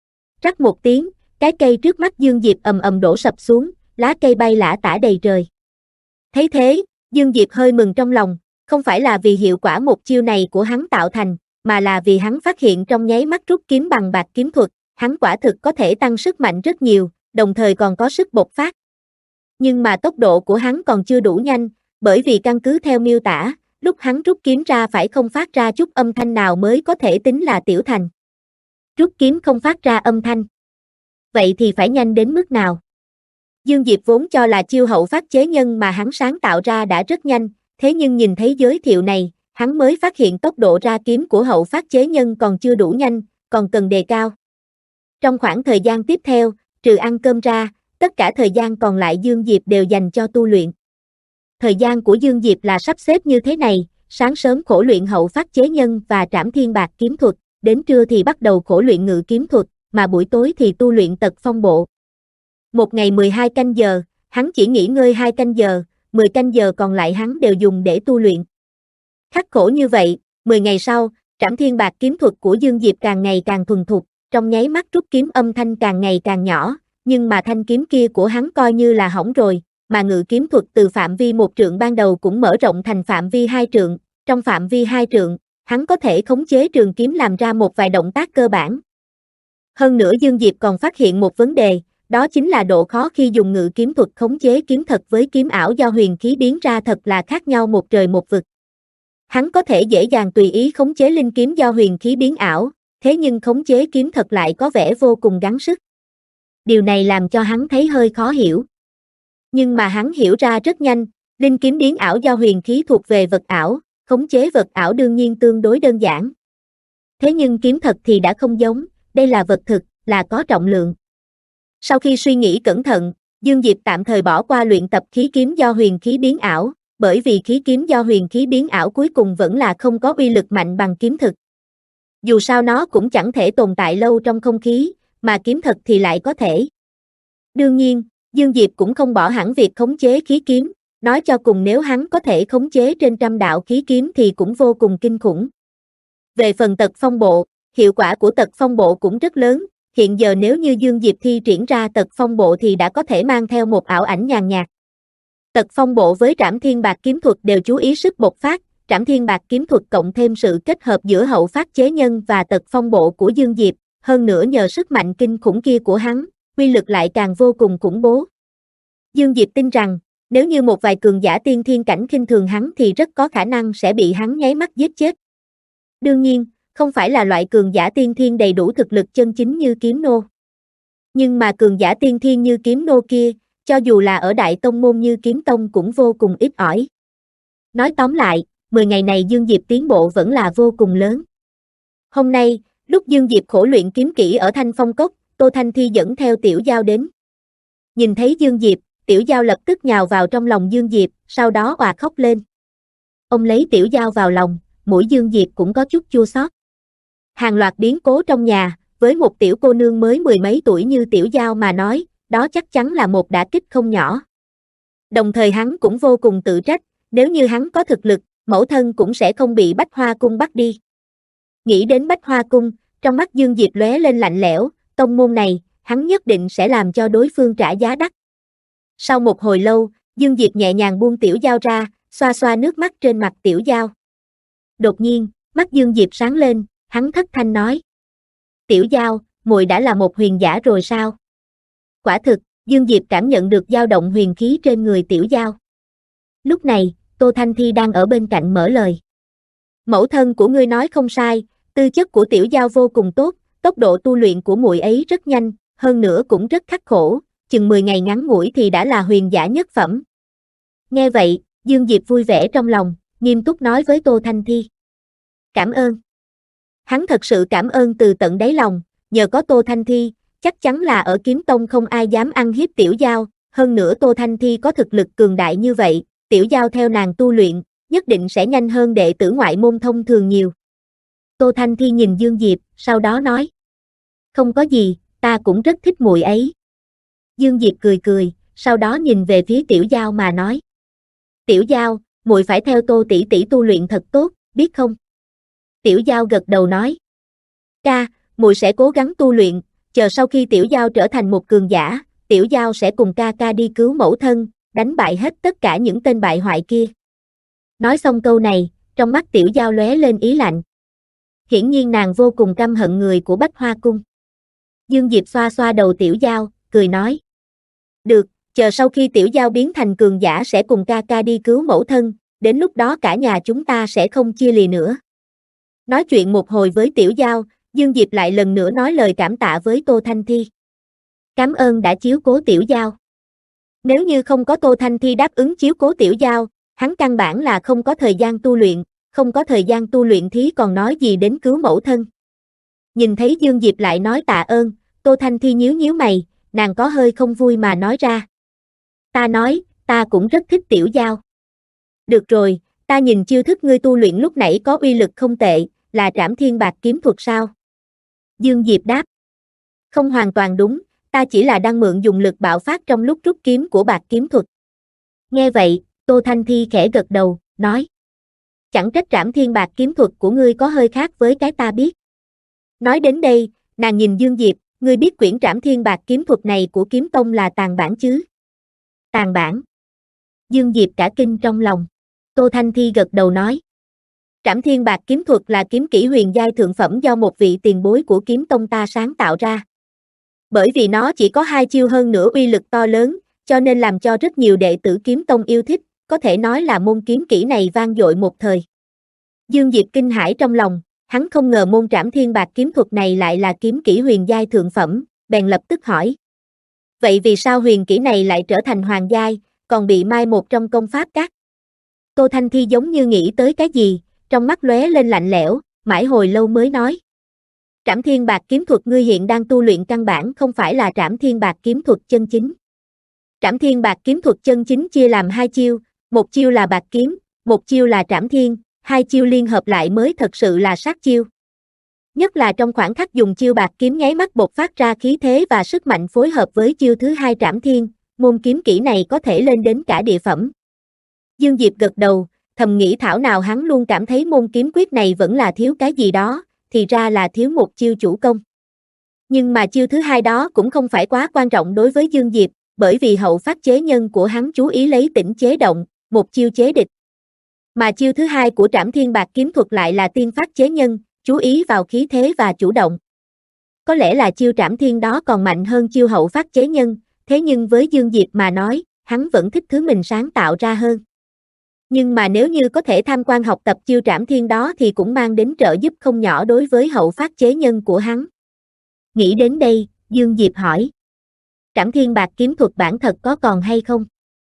Rắc một tiếng, cái cây trước mắt Dương Diệp ầm ầm đổ sập xuống, lá cây bay lả tả đầy trời. Thấy thế, Dương Diệp hơi mừng trong lòng, không phải là vì hiệu quả một chiêu này của hắn tạo thành, mà là vì hắn phát hiện trong nháy mắt rút kiếm bằng bạc kiếm thuật, hắn quả thực có thể tăng sức mạnh rất nhiều, đồng thời còn có sức bộc phát. Nhưng mà tốc độ của hắn còn chưa đủ nhanh, bởi vì căn cứ theo miêu tả, lúc hắn rút kiếm ra phải không phát ra chút âm thanh nào mới có thể tính là tiểu thành. Rút kiếm không phát ra âm thanh. Vậy thì phải nhanh đến mức nào? Dương Diệp vốn cho là chiêu hậu phát chế nhân mà hắn sáng tạo ra đã rất nhanh, thế nhưng nhìn thấy giới thiệu này, hắn mới phát hiện tốc độ ra kiếm của hậu phát chế nhân còn chưa đủ nhanh, còn cần đề cao. Trong khoảng thời gian tiếp theo, trừ ăn cơm ra, tất cả thời gian còn lại Dương Diệp đều dành cho tu luyện. Thời gian của Dương Diệp là sắp xếp như thế này, sáng sớm khổ luyện hậu phát chế nhân và Trảm Thiên Bạc kiếm thuật, đến trưa thì bắt đầu khổ luyện ngự kiếm thuật, mà buổi tối thì tu luyện tật phong bộ. Một ngày 12 canh giờ, hắn chỉ nghỉ ngơi 2 canh giờ, 10 canh giờ còn lại hắn đều dùng để tu luyện. Khắc khổ như vậy, 10 ngày sau, Trảm Thiên Bạc kiếm thuật của Dương Diệp càng ngày càng thuần thục, trong nháy mắt rút kiếm âm thanh càng ngày càng nhỏ, nhưng mà thanh kiếm kia của hắn coi như là hỏng rồi, mà ngự kiếm thuật từ phạm vi 1 trượng ban đầu cũng mở rộng thành phạm vi 2 trượng, trong phạm vi 2 trượng, hắn có thể khống chế trường kiếm làm ra một vài động tác cơ bản. Hơn nữa Dương Diệp còn phát hiện một vấn đề, đó chính là độ khó khi dùng ngự kiếm thuật khống chế kiếm thật với kiếm ảo do huyền khí biến ra thật là khác nhau một trời một vực. Hắn có thể dễ dàng tùy ý khống chế linh kiếm do huyền khí biến ảo, thế nhưng khống chế kiếm thật lại có vẻ vô cùng gắng sức. Điều này làm cho hắn thấy hơi khó hiểu. Nhưng mà hắn hiểu ra rất nhanh, linh kiếm biến ảo do huyền khí thuộc về vật ảo, khống chế vật ảo đương nhiên tương đối đơn giản. Thế nhưng kiếm thật thì đã không giống, đây là vật thực, là có trọng lượng. Sau khi suy nghĩ cẩn thận, Dương Diệp tạm thời bỏ qua luyện tập khí kiếm do huyền khí biến ảo, bởi vì khí kiếm do huyền khí biến ảo cuối cùng vẫn là không có uy lực mạnh bằng kiếm thực. Dù sao nó cũng chẳng thể tồn tại lâu trong không khí, mà kiếm thật thì lại có thể. Đương nhiên, Dương Diệp cũng không bỏ hẳn việc khống chế khí kiếm, nói cho cùng nếu hắn có thể khống chế trên 100 đạo khí kiếm thì cũng vô cùng kinh khủng. Về phần tật phong bộ, hiệu quả của tật phong bộ cũng rất lớn, hiện giờ nếu như Dương Diệp thi triển ra tật phong bộ thì đã có thể mang theo một ảo ảnh nhàn nhạt. Tật phong bộ với Trảm Thiên Bạc kiếm thuật đều chú ý sức bộc phát, Trảm Thiên Bạc kiếm thuật cộng thêm sự kết hợp giữa hậu phát chế nhân và tật phong bộ của Dương Diệp, hơn nữa nhờ sức mạnh kinh khủng kia của hắn, uy lực lại càng vô cùng khủng bố. Dương Diệp tin rằng, nếu như một vài cường giả tiên thiên cảnh khinh thường hắn thì rất có khả năng sẽ bị hắn nháy mắt giết chết. Đương nhiên, không phải là loại cường giả tiên thiên đầy đủ thực lực chân chính như kiếm nô. Nhưng mà cường giả tiên thiên như kiếm nô kia, cho dù là ở đại tông môn như kiếm tông cũng vô cùng ít ỏi. Nói tóm lại, 10 ngày này Dương Diệp tiến bộ vẫn là vô cùng lớn. Hôm nay, lúc Dương Diệp khổ luyện kiếm kỹ ở Thanh Phong Cốc, Tô Thanh Thi dẫn theo Tiểu Giao đến. Nhìn thấy Dương Diệp, Tiểu Giao lập tức nhào vào trong lòng Dương Diệp, sau đó òa khóc lên. Ông lấy Tiểu Giao vào lòng, mũi Dương Diệp cũng có chút chua xót. Hàng loạt biến cố trong nhà, với một tiểu cô nương mới 10 mấy tuổi như Tiểu Giao mà nói, đó chắc chắn là một đả kích không nhỏ. Đồng thời hắn cũng vô cùng tự trách, nếu như hắn có thực lực, mẫu thân cũng sẽ không bị Bách Hoa Cung bắt đi. Nghĩ đến Bách Hoa Cung, trong mắt Dương Diệp lóe lên lạnh lẽo, tông môn này, hắn nhất định sẽ làm cho đối phương trả giá đắt. Sau một hồi lâu, Dương Diệp nhẹ nhàng buông Tiểu Giao ra, xoa xoa nước mắt trên mặt Tiểu Giao. Đột nhiên, mắt Dương Diệp sáng lên, hắn thất thanh nói. Tiểu Giao, muội đã là một huyền giả rồi sao? Quả thực, Dương Diệp cảm nhận được dao động huyền khí trên người Tiểu Giao. Lúc này, Tô Thanh Thi đang ở bên cạnh mở lời. Mẫu thân của ngươi nói không sai, tư chất của Tiểu Giao vô cùng tốt, tốc độ tu luyện của muội ấy rất nhanh, hơn nữa cũng rất khắc khổ, chừng 10 ngày ngắn ngủi thì đã là huyền giả nhất phẩm. Nghe vậy, Dương Diệp vui vẻ trong lòng, nghiêm túc nói với Tô Thanh Thi. Cảm ơn. Hắn thật sự cảm ơn từ tận đáy lòng, nhờ có Tô Thanh Thi, chắc chắn là ở Kiếm Tông không ai dám ăn hiếp Tiểu Giao, hơn nữa Tô Thanh Thi có thực lực cường đại như vậy, Tiểu Giao theo nàng tu luyện, nhất định sẽ nhanh hơn đệ tử ngoại môn thông thường nhiều. Tô Thanh Thi nhìn Dương Diệp, sau đó nói. Không có gì, ta cũng rất thích muội ấy. Dương Diệp cười cười, sau đó nhìn về phía Tiểu Giao mà nói. Tiểu Giao, muội phải theo Tô tỷ tỷ tu luyện thật tốt, biết không? Tiểu Giao gật đầu nói. Ca, muội sẽ cố gắng tu luyện, chờ sau khi Tiểu Giao trở thành một cường giả, Tiểu Giao sẽ cùng ca ca đi cứu mẫu thân, đánh bại hết tất cả những tên bại hoại kia. Nói xong câu này, trong mắt Tiểu Giao lóe lên ý lạnh. Hiển nhiên nàng vô cùng căm hận người của Bách Hoa Cung. Dương Diệp xoa xoa đầu Tiểu Giao, cười nói. Được, chờ sau khi Tiểu Giao biến thành cường giả sẽ cùng ca ca đi cứu mẫu thân, đến lúc đó cả nhà chúng ta sẽ không chia lìa nữa. Nói chuyện một hồi với Tiểu Giao, Dương Diệp lại lần nữa nói lời cảm tạ với Tô Thanh Thi. Cảm ơn đã chiếu cố Tiểu Giao. Nếu như không có Tô Thanh Thi đáp ứng chiếu cố Tiểu Giao, hắn căn bản là không có thời gian tu luyện, không có thời gian tu luyện thì còn nói gì đến cứu mẫu thân. Nhìn thấy Dương Diệp lại nói tạ ơn, Tô Thanh Thi nhíu nhíu mày, nàng có hơi không vui mà nói ra. Ta nói, ta cũng rất thích Tiểu Giao. Được rồi, ta nhìn chiêu thức ngươi tu luyện lúc nãy có uy lực không tệ, là Trảm Thiên Bạc kiếm thuật sao? Dương Diệp đáp. Không hoàn toàn đúng, ta chỉ là đang mượn dùng lực bạo phát trong lúc rút kiếm của bạc kiếm thuật. Nghe vậy, Tô Thanh Thi khẽ gật đầu, nói. Chẳng trách Trảm Thiên Bạc kiếm thuật của ngươi có hơi khác với cái ta biết. Nói đến đây, nàng nhìn Dương Diệp, ngươi biết quyển Trảm Thiên Bạc kiếm thuật này của Kiếm Tông là tàn bản chứ? Tàn bản. Dương Diệp cả kinh trong lòng. Tô Thanh Thi gật đầu nói. Trảm Thiên Bạc kiếm thuật là kiếm kỹ huyền giai thượng phẩm do một vị tiền bối của Kiếm Tông ta sáng tạo ra. Bởi vì nó chỉ có 2 chiêu hơn nữa uy lực to lớn, cho nên làm cho rất nhiều đệ tử Kiếm Tông yêu thích, có thể nói là môn kiếm kỹ này vang dội một thời. Dương Diệp kinh hãi trong lòng, hắn không ngờ môn Trảm Thiên Bạc kiếm thuật này lại là kiếm kỹ huyền giai thượng phẩm, bèn lập tức hỏi. Vậy vì sao huyền kỹ này lại trở thành hoàng giai, còn bị mai một trong công pháp các? Tô Thanh Thi giống như nghĩ tới cái gì, trong mắt lóe lên lạnh lẽo, mãi hồi lâu mới nói. Trảm Thiên Bạc kiếm thuật ngươi hiện đang tu luyện căn bản không phải là Trảm Thiên Bạc kiếm thuật chân chính. Trảm Thiên Bạc kiếm thuật chân chính chia làm 2 chiêu, một chiêu là bạc kiếm, một chiêu là Trảm Thiên, 2 chiêu liên hợp lại mới thật sự là sát chiêu. Nhất là trong khoảnh khắc dùng chiêu bạc kiếm nháy mắt bộc phát ra khí thế và sức mạnh phối hợp với chiêu thứ 2 Trảm Thiên, môn kiếm kỹ này có thể lên đến cả địa phẩm. Dương Diệp gật đầu, thầm nghĩ thảo nào hắn luôn cảm thấy môn kiếm quyết này vẫn là thiếu cái gì đó, thì ra là thiếu một chiêu chủ công. Nhưng mà chiêu thứ 2 đó cũng không phải quá quan trọng đối với Dương Diệp, bởi vì hậu phát chế nhân của hắn chú ý lấy tĩnh chế động, một chiêu chế địch. Mà chiêu thứ 2 của Trảm Thiên Bạc kiếm thuật lại là tiên phát chế nhân, chú ý vào khí thế và chủ động. Có lẽ là chiêu Trảm Thiên đó còn mạnh hơn chiêu hậu phát chế nhân, thế nhưng với Dương Diệp mà nói, hắn vẫn thích thứ mình sáng tạo ra hơn. Nhưng mà nếu như có thể tham quan học tập chiêu Trảm Thiên đó thì cũng mang đến trợ giúp không nhỏ đối với hậu phát chế nhân của hắn. Nghĩ đến đây, Dương Diệp hỏi. Trảm Thiên Bạc kiếm thuật bản thật có còn hay không?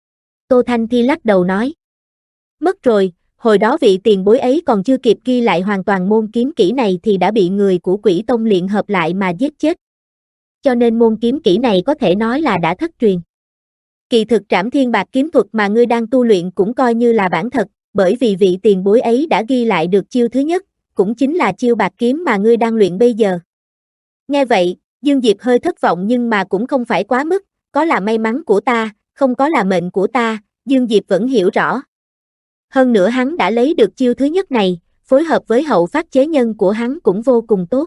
Tô Thanh Thi lắc đầu nói. Mất rồi, hồi đó vị tiền bối ấy còn chưa kịp ghi lại hoàn toàn môn kiếm kỹ này thì đã bị người của Quỷ Tông luyện hợp lại mà giết chết. Cho nên môn kiếm kỹ này có thể nói là đã thất truyền. Kỳ thực Trảm Thiên Bạc kiếm thuật mà ngươi đang tu luyện cũng coi như là bản thật, bởi vì vị tiền bối ấy đã ghi lại được chiêu thứ nhất, cũng chính là chiêu bạc kiếm mà ngươi đang luyện bây giờ. Nghe vậy, Dương Diệp hơi thất vọng nhưng mà cũng không phải quá mức, có là may mắn của ta, không có là mệnh của ta, Dương Diệp vẫn hiểu rõ. Hơn nữa hắn đã lấy được chiêu thứ nhất này, phối hợp với hậu phát chế nhân của hắn cũng vô cùng tốt.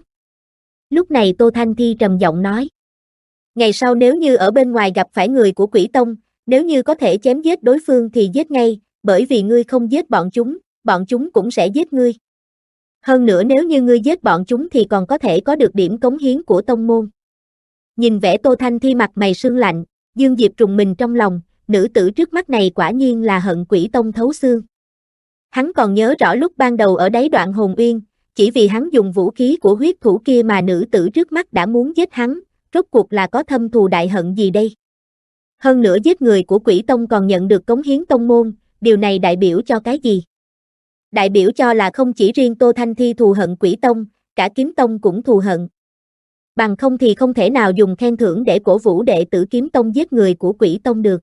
Lúc này Tô Thanh Thi trầm giọng nói. Ngày sau nếu như ở bên ngoài gặp phải người của Quỷ Tông, nếu như có thể chém giết đối phương thì giết ngay, bởi vì ngươi không giết bọn chúng cũng sẽ giết ngươi. Hơn nữa nếu như ngươi giết bọn chúng thì còn có thể có được điểm cống hiến của tông môn. Nhìn vẻ Tô Thanh Thi mặt mày sương lạnh, Dương Diệp trùng mình trong lòng, nữ tử trước mắt này quả nhiên là hận Quỷ Tông thấu xương. Hắn còn nhớ rõ lúc ban đầu ở đáy Đoạn Hồn Uyên, chỉ vì hắn dùng vũ khí của huyết thủ kia mà nữ tử trước mắt đã muốn giết hắn, rốt cuộc là có thâm thù đại hận gì đây? Hơn nữa giết người của Quỷ Tông còn nhận được cống hiến tông môn, điều này đại biểu cho cái gì? Đại biểu cho là không chỉ riêng Tô Thanh Thi thù hận Quỷ Tông, cả Kiếm Tông cũng thù hận. Bằng không thì không thể nào dùng khen thưởng để cổ vũ đệ tử Kiếm Tông giết người của Quỷ Tông được.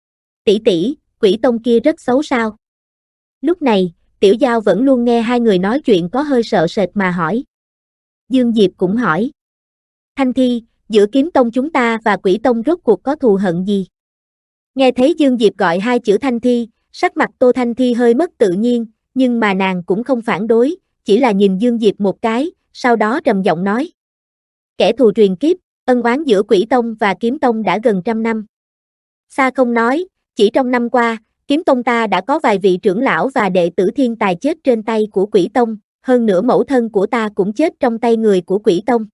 Tỷ tỷ, Quỷ Tông kia rất xấu sao? Lúc này, Tiểu Giao vẫn luôn nghe hai người nói chuyện có hơi sợ sệt mà hỏi. Dương Diệp cũng hỏi. Thanh Thi, giữa Kiếm Tông chúng ta và Quỷ Tông rốt cuộc có thù hận gì? Nghe thấy Dương Diệp gọi hai chữ Thanh Thi, sắc mặt Tô Thanh Thi hơi mất tự nhiên, nhưng mà nàng cũng không phản đối, chỉ là nhìn Dương Diệp một cái, sau đó trầm giọng nói. Kẻ thù truyền kiếp, ân oán giữa Quỷ Tông và Kiếm Tông đã gần 100 năm. Xa không nói, chỉ trong năm qua, Kiếm Tông ta đã có vài vị trưởng lão và đệ tử thiên tài chết trên tay của Quỷ Tông, hơn nữa mẫu thân của ta cũng chết trong tay người của Quỷ Tông.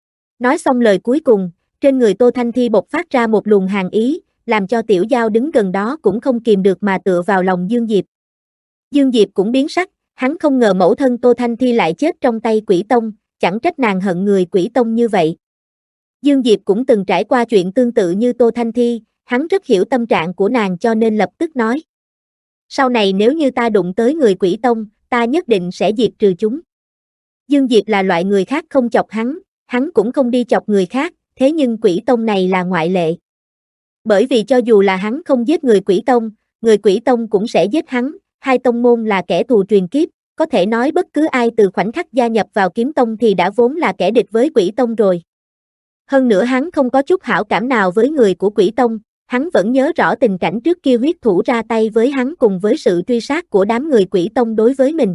Nói xong lời cuối cùng, trên người Tô Thanh Thi bộc phát ra một luồng hàn ý, làm cho Tiểu Giao đứng gần đó cũng không kìm được mà tựa vào lòng Dương Diệp. Dương Diệp cũng biến sắc, hắn không ngờ mẫu thân Tô Thanh Thi lại chết trong tay Quỷ Tông, chẳng trách nàng hận người Quỷ Tông như vậy. Dương Diệp cũng từng trải qua chuyện tương tự như Tô Thanh Thi, hắn rất hiểu tâm trạng của nàng cho nên lập tức nói. Sau này nếu như ta đụng tới người Quỷ Tông, ta nhất định sẽ diệt trừ chúng. Dương Diệp là loại người khác không chọc hắn cũng không đi chọc người khác, thế nhưng Quỷ Tông này là ngoại lệ. Bởi vì cho dù là hắn không giết người Quỷ Tông cũng sẽ giết hắn, hai tông môn là kẻ thù truyền kiếp, có thể nói bất cứ ai từ khoảnh khắc gia nhập vào Kiếm Tông thì đã vốn là kẻ địch với Quỷ Tông rồi. Hơn nữa hắn không có chút hảo cảm nào với người của Quỷ Tông, hắn vẫn nhớ rõ tình cảnh trước kia huyết thủ ra tay với hắn cùng với sự truy sát của đám người Quỷ Tông đối với mình.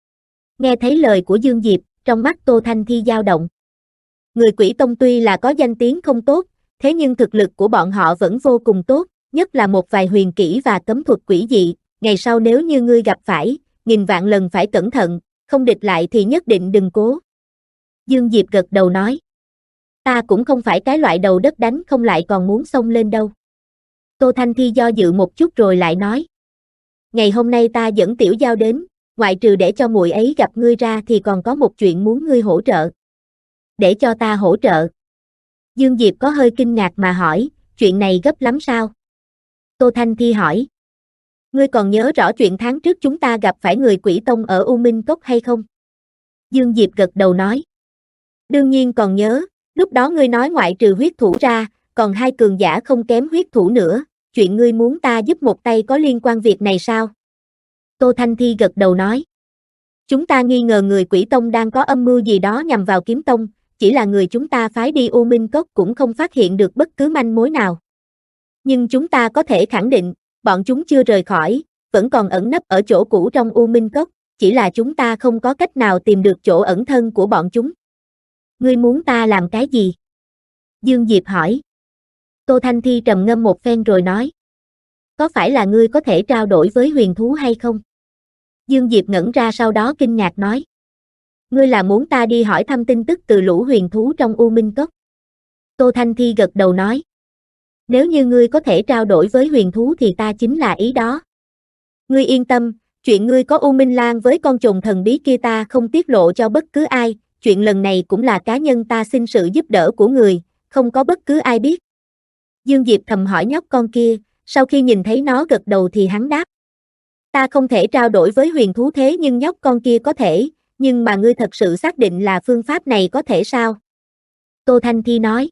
Nghe thấy lời của Dương Diệp, trong mắt Tô Thanh Thi dao động. Người Quỷ Tông tuy là có danh tiếng không tốt, thế nhưng thực lực của bọn họ vẫn vô cùng tốt, nhất là một vài huyền kỹ và cấm thuật quỷ dị, ngày sau nếu như ngươi gặp phải, nghìn vạn lần phải cẩn thận, không địch lại thì nhất định đừng cố. Dương Diệp gật đầu nói. Ta cũng không phải cái loại đầu đất đánh không lại còn muốn xông lên đâu. Tô Thanh Thi do dự một chút rồi lại nói. Ngày hôm nay ta dẫn Tiểu Giao đến, ngoại trừ để cho muội ấy gặp ngươi ra thì còn có một chuyện muốn ngươi hỗ trợ. Để cho ta hỗ trợ. Dương Diệp có hơi kinh ngạc mà hỏi, chuyện này gấp lắm sao? Tô Thanh Thi hỏi. Ngươi còn nhớ rõ chuyện tháng trước chúng ta gặp phải người Quỷ Tông ở U Minh Cốc hay không? Dương Diệp gật đầu nói. Đương nhiên còn nhớ, lúc đó ngươi nói ngoại trừ huyết thủ ra, còn hai cường giả không kém huyết thủ nữa, chuyện ngươi muốn ta giúp một tay có liên quan việc này sao? Tô Thanh Thi gật đầu nói. Chúng ta nghi ngờ người Quỷ Tông đang có âm mưu gì đó nhằm vào Kiếm Tông, chỉ là người chúng ta phái đi U Minh Cốc cũng không phát hiện được bất cứ manh mối nào. Nhưng chúng ta có thể khẳng định, bọn chúng chưa rời khỏi, vẫn còn ẩn nấp ở chỗ cũ trong U Minh Cốc, chỉ là chúng ta không có cách nào tìm được chỗ ẩn thân của bọn chúng. Ngươi muốn ta làm cái gì? Dương Diệp hỏi. Tô Thanh Thi trầm ngâm một phen rồi nói. Có phải là ngươi có thể trao đổi với huyền thú hay không? Dương Diệp ngẩn ra sau đó kinh ngạc nói. Ngươi là muốn ta đi hỏi thăm tin tức từ lũ huyền thú trong U Minh Cốc? Tô Thanh Thi gật đầu nói. Nếu như ngươi có thể trao đổi với huyền thú thì ta chính là ý đó. Ngươi yên tâm, chuyện ngươi có U Minh Lan với con trùng thần bí kia ta không tiết lộ cho bất cứ ai, chuyện lần này cũng là cá nhân ta xin sự giúp đỡ của người, không có bất cứ ai biết. Dương Diệp thầm hỏi nhóc con kia, sau khi nhìn thấy nó gật đầu thì hắn đáp. Ta không thể trao đổi với huyền thú thế nhưng nhóc con kia có thể, nhưng mà ngươi thật sự xác định là phương pháp này có thể sao? Tô Thanh Thi nói.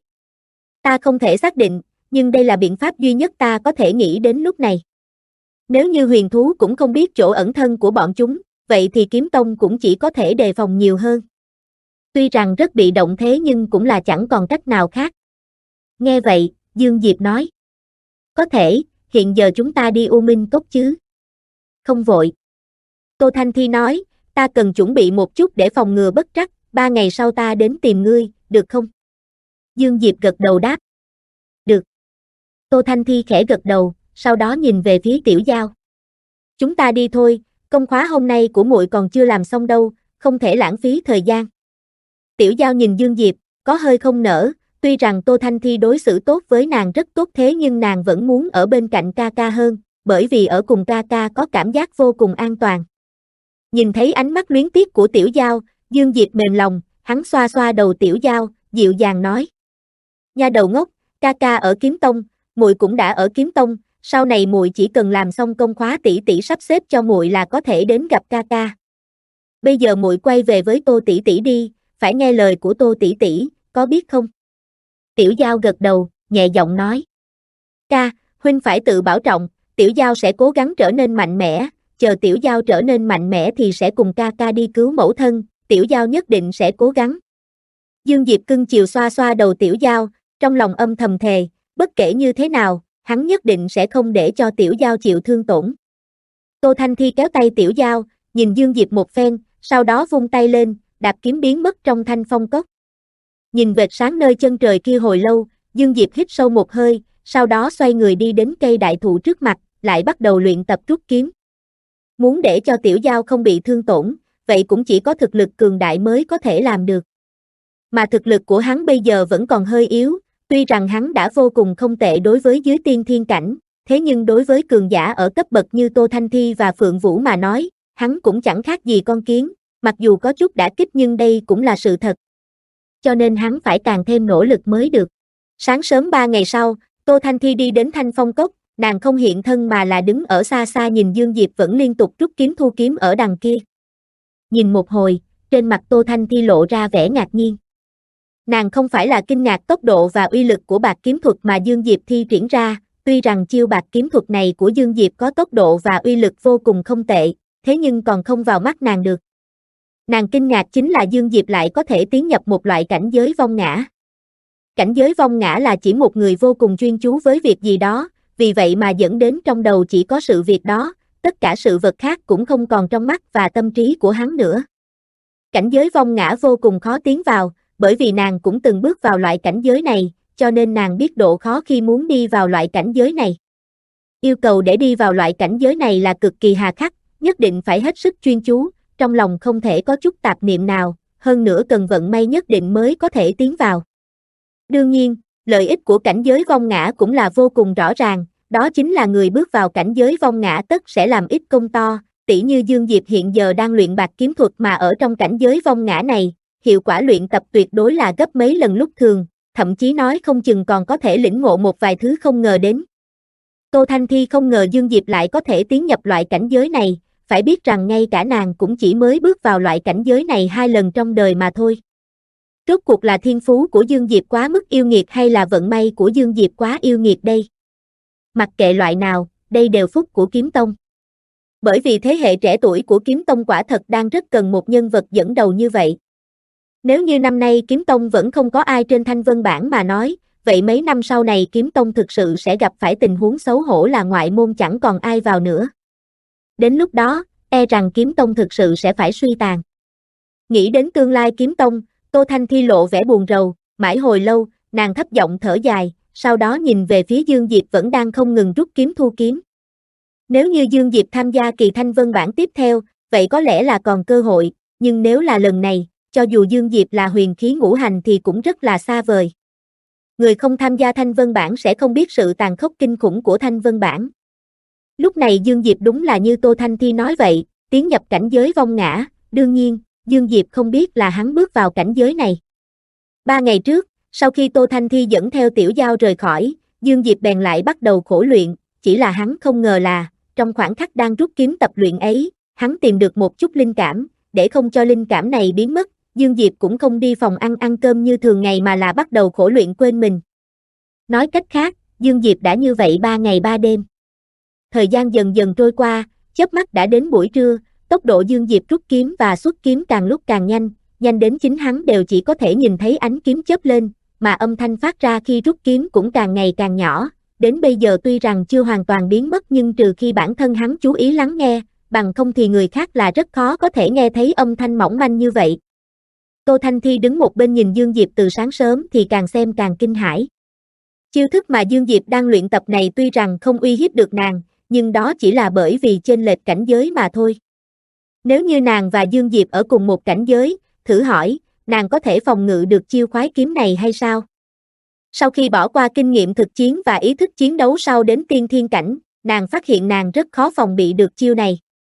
Ta không thể xác định, nhưng đây là biện pháp duy nhất ta có thể nghĩ đến lúc này. Nếu như huyền thú cũng không biết chỗ ẩn thân của bọn chúng, vậy thì kiếm tông cũng chỉ có thể đề phòng nhiều hơn. Tuy rằng rất bị động thế nhưng cũng là chẳng còn cách nào khác. Nghe vậy, Dương Diệp nói. Có thể, hiện giờ chúng ta đi U Minh Cốc chứ? Không vội. Tô Thanh Thi nói, ta cần chuẩn bị một chút để phòng ngừa bất trắc, 3 ngày sau ta đến tìm ngươi, được không? Dương Diệp gật đầu đáp. Được. Tô Thanh Thi khẽ gật đầu, sau đó nhìn về phía Tiểu Giao. Chúng ta đi thôi, công khóa hôm nay của muội còn chưa làm xong đâu, không thể lãng phí thời gian. Tiểu Giao nhìn Dương Diệp, có hơi không nỡ, tuy rằng Tô Thanh Thi đối xử tốt với nàng rất tốt thế nhưng nàng vẫn muốn ở bên cạnh ca ca hơn, bởi vì ở cùng ca ca có cảm giác vô cùng an toàn. Nhìn thấy ánh mắt luyến tiếc của Tiểu Giao, Dương Diệp mềm lòng, hắn xoa xoa đầu Tiểu Giao, dịu dàng nói. Nha đầu ngốc, ca ca ở Kiếm Tông, muội cũng đã ở Kiếm Tông, sau này muội chỉ cần làm xong công khóa tỷ tỷ sắp xếp cho muội là có thể đến gặp ca ca. Bây giờ muội quay về với Tô tỷ tỷ đi, phải nghe lời của Tô tỷ tỷ, có biết không? Tiểu Giao gật đầu, nhẹ giọng nói. Ca, huynh phải tự bảo trọng, Tiểu Giao sẽ cố gắng trở nên mạnh mẽ, chờ Tiểu Giao trở nên mạnh mẽ thì sẽ cùng ca ca đi cứu mẫu thân, Tiểu Giao nhất định sẽ cố gắng. Dương Diệp cưng chiều xoa xoa đầu Tiểu Giao, trong lòng âm thầm thề, bất kể như thế nào, hắn nhất định sẽ không để cho Tiểu Giao chịu thương tổn. Tô Thanh Thi kéo tay Tiểu Giao, nhìn Dương Diệp một phen, sau đó vung tay lên, đạp kiếm biến mất trong Thanh Phong Cốc. Nhìn vệt sáng nơi chân trời kia hồi lâu, Dương Diệp hít sâu một hơi, sau đó xoay người đi đến cây đại thụ trước mặt, lại bắt đầu luyện tập rút kiếm. Muốn để cho Tiểu Giao không bị thương tổn, vậy cũng chỉ có thực lực cường đại mới có thể làm được. Mà thực lực của hắn bây giờ vẫn còn hơi yếu, tuy rằng hắn đã vô cùng không tệ đối với dưới tiên thiên cảnh, thế nhưng đối với cường giả ở cấp bậc như Tô Thanh Thi và Phượng Vũ mà nói, hắn cũng chẳng khác gì con kiến, mặc dù có chút đả kích nhưng đây cũng là sự thật. Cho nên hắn phải càng thêm nỗ lực mới được. Sáng sớm 3 ngày sau, Tô Thanh Thi đi đến Thanh Phong Cốc, nàng không hiện thân mà là đứng ở xa xa nhìn Dương Diệp vẫn liên tục rút kiếm thu kiếm ở đằng kia. Nhìn một hồi, trên mặt Tô Thanh Thi lộ ra vẻ ngạc nhiên. Nàng không phải là kinh ngạc tốc độ và uy lực của bạc kiếm thuật mà Dương Diệp thi triển ra, tuy rằng chiêu bạc kiếm thuật này của Dương Diệp có tốc độ và uy lực vô cùng không tệ, thế nhưng còn không vào mắt nàng được. Nàng kinh ngạc chính là Dương Diệp lại có thể tiến nhập một loại cảnh giới vong ngã. Cảnh giới vong ngã là chỉ một người vô cùng chuyên chú với việc gì đó, vì vậy mà dẫn đến trong đầu chỉ có sự việc đó, tất cả sự vật khác cũng không còn trong mắt và tâm trí của hắn nữa. Cảnh giới vong ngã vô cùng khó tiến vào, bởi vì nàng cũng từng bước vào loại cảnh giới này, cho nên nàng biết độ khó khi muốn đi vào loại cảnh giới này. Yêu cầu để đi vào loại cảnh giới này là cực kỳ hà khắc, nhất định phải hết sức chuyên chú, trong lòng không thể có chút tạp niệm nào, hơn nữa cần vận may nhất định mới có thể tiến vào. Đương nhiên, lợi ích của cảnh giới vong ngã cũng là vô cùng rõ ràng, đó chính là người bước vào cảnh giới vong ngã tất sẽ làm ít công to, tỉ như Dương Diệp hiện giờ đang luyện bạc kiếm thuật mà ở trong cảnh giới vong ngã này, hiệu quả luyện tập tuyệt đối là gấp mấy lần lúc thường, thậm chí nói không chừng còn có thể lĩnh ngộ một vài thứ không ngờ đến. Tô Thanh Thi không ngờ Dương Diệp lại có thể tiến nhập loại cảnh giới này, phải biết rằng ngay cả nàng cũng chỉ mới bước vào loại cảnh giới này 2 lần trong đời mà thôi. Rốt cuộc là thiên phú của Dương Diệp quá mức yêu nghiệt hay là vận may của Dương Diệp quá yêu nghiệt đây? Mặc kệ loại nào, đây đều phúc của Kiếm Tông. Bởi vì thế hệ trẻ tuổi của Kiếm Tông quả thật đang rất cần một nhân vật dẫn đầu như vậy. Nếu như năm nay Kiếm Tông vẫn không có ai trên thanh vân bảng mà nói, vậy mấy năm sau này Kiếm Tông thực sự sẽ gặp phải tình huống xấu hổ là ngoại môn chẳng còn ai vào nữa. Đến lúc đó, e rằng Kiếm Tông thực sự sẽ phải suy tàn. Nghĩ đến tương lai Kiếm Tông, Tô Thanh Thi lộ vẻ buồn rầu, mãi hồi lâu, nàng thấp giọng thở dài, sau đó nhìn về phía Dương Diệp vẫn đang không ngừng rút kiếm thu kiếm. Nếu như Dương Diệp tham gia kỳ thanh vân bảng tiếp theo, vậy có lẽ là còn cơ hội, nhưng nếu là lần này, cho dù Dương Diệp là huyền khí ngũ hành thì cũng rất là xa vời. Người không tham gia thanh vân bảng sẽ không biết sự tàn khốc kinh khủng của thanh vân bảng. Lúc này Dương Diệp đúng là như Tô Thanh Thi nói vậy, tiến nhập cảnh giới vong ngã, đương nhiên, Dương Diệp không biết là hắn bước vào cảnh giới này. 3 ngày trước, sau khi Tô Thanh Thi dẫn theo Tiểu Giao rời khỏi, Dương Diệp bèn lại bắt đầu khổ luyện, chỉ là hắn không ngờ là, trong khoảnh khắc đang rút kiếm tập luyện ấy, hắn tìm được một chút linh cảm, để không cho linh cảm này biến mất, Dương Diệp cũng không đi phòng ăn cơm như thường ngày mà là bắt đầu khổ luyện quên mình. Nói cách khác, Dương Diệp đã như vậy 3 ngày 3 đêm. Thời gian dần dần trôi qua, chớp mắt đã đến buổi trưa, tốc độ Dương Diệp rút kiếm và xuất kiếm càng lúc càng nhanh, nhanh đến chính hắn đều chỉ có thể nhìn thấy ánh kiếm chớp lên, mà âm thanh phát ra khi rút kiếm cũng càng ngày càng nhỏ, đến bây giờ tuy rằng chưa hoàn toàn biến mất nhưng trừ khi bản thân hắn chú ý lắng nghe, bằng không thì người khác là rất khó có thể nghe thấy âm thanh mỏng manh như vậy. Tô Thanh Thi đứng một bên nhìn Dương Diệp từ sáng sớm thì càng xem càng kinh hãi. Chiêu thức mà Dương Diệp đang luyện tập này tuy rằng không uy hiếp được nàng, nhưng đó chỉ là bởi vì chênh lệch cảnh giới mà thôi. Nếu như nàng và Dương Diệp ở cùng một cảnh giới, thử hỏi, nàng có thể phòng ngự được chiêu khoái kiếm này hay sao? Sau khi bỏ qua kinh nghiệm thực chiến và ý thức chiến đấu sau đến tiên thiên cảnh, nàng phát hiện nàng rất khó phòng bị được chiêu này.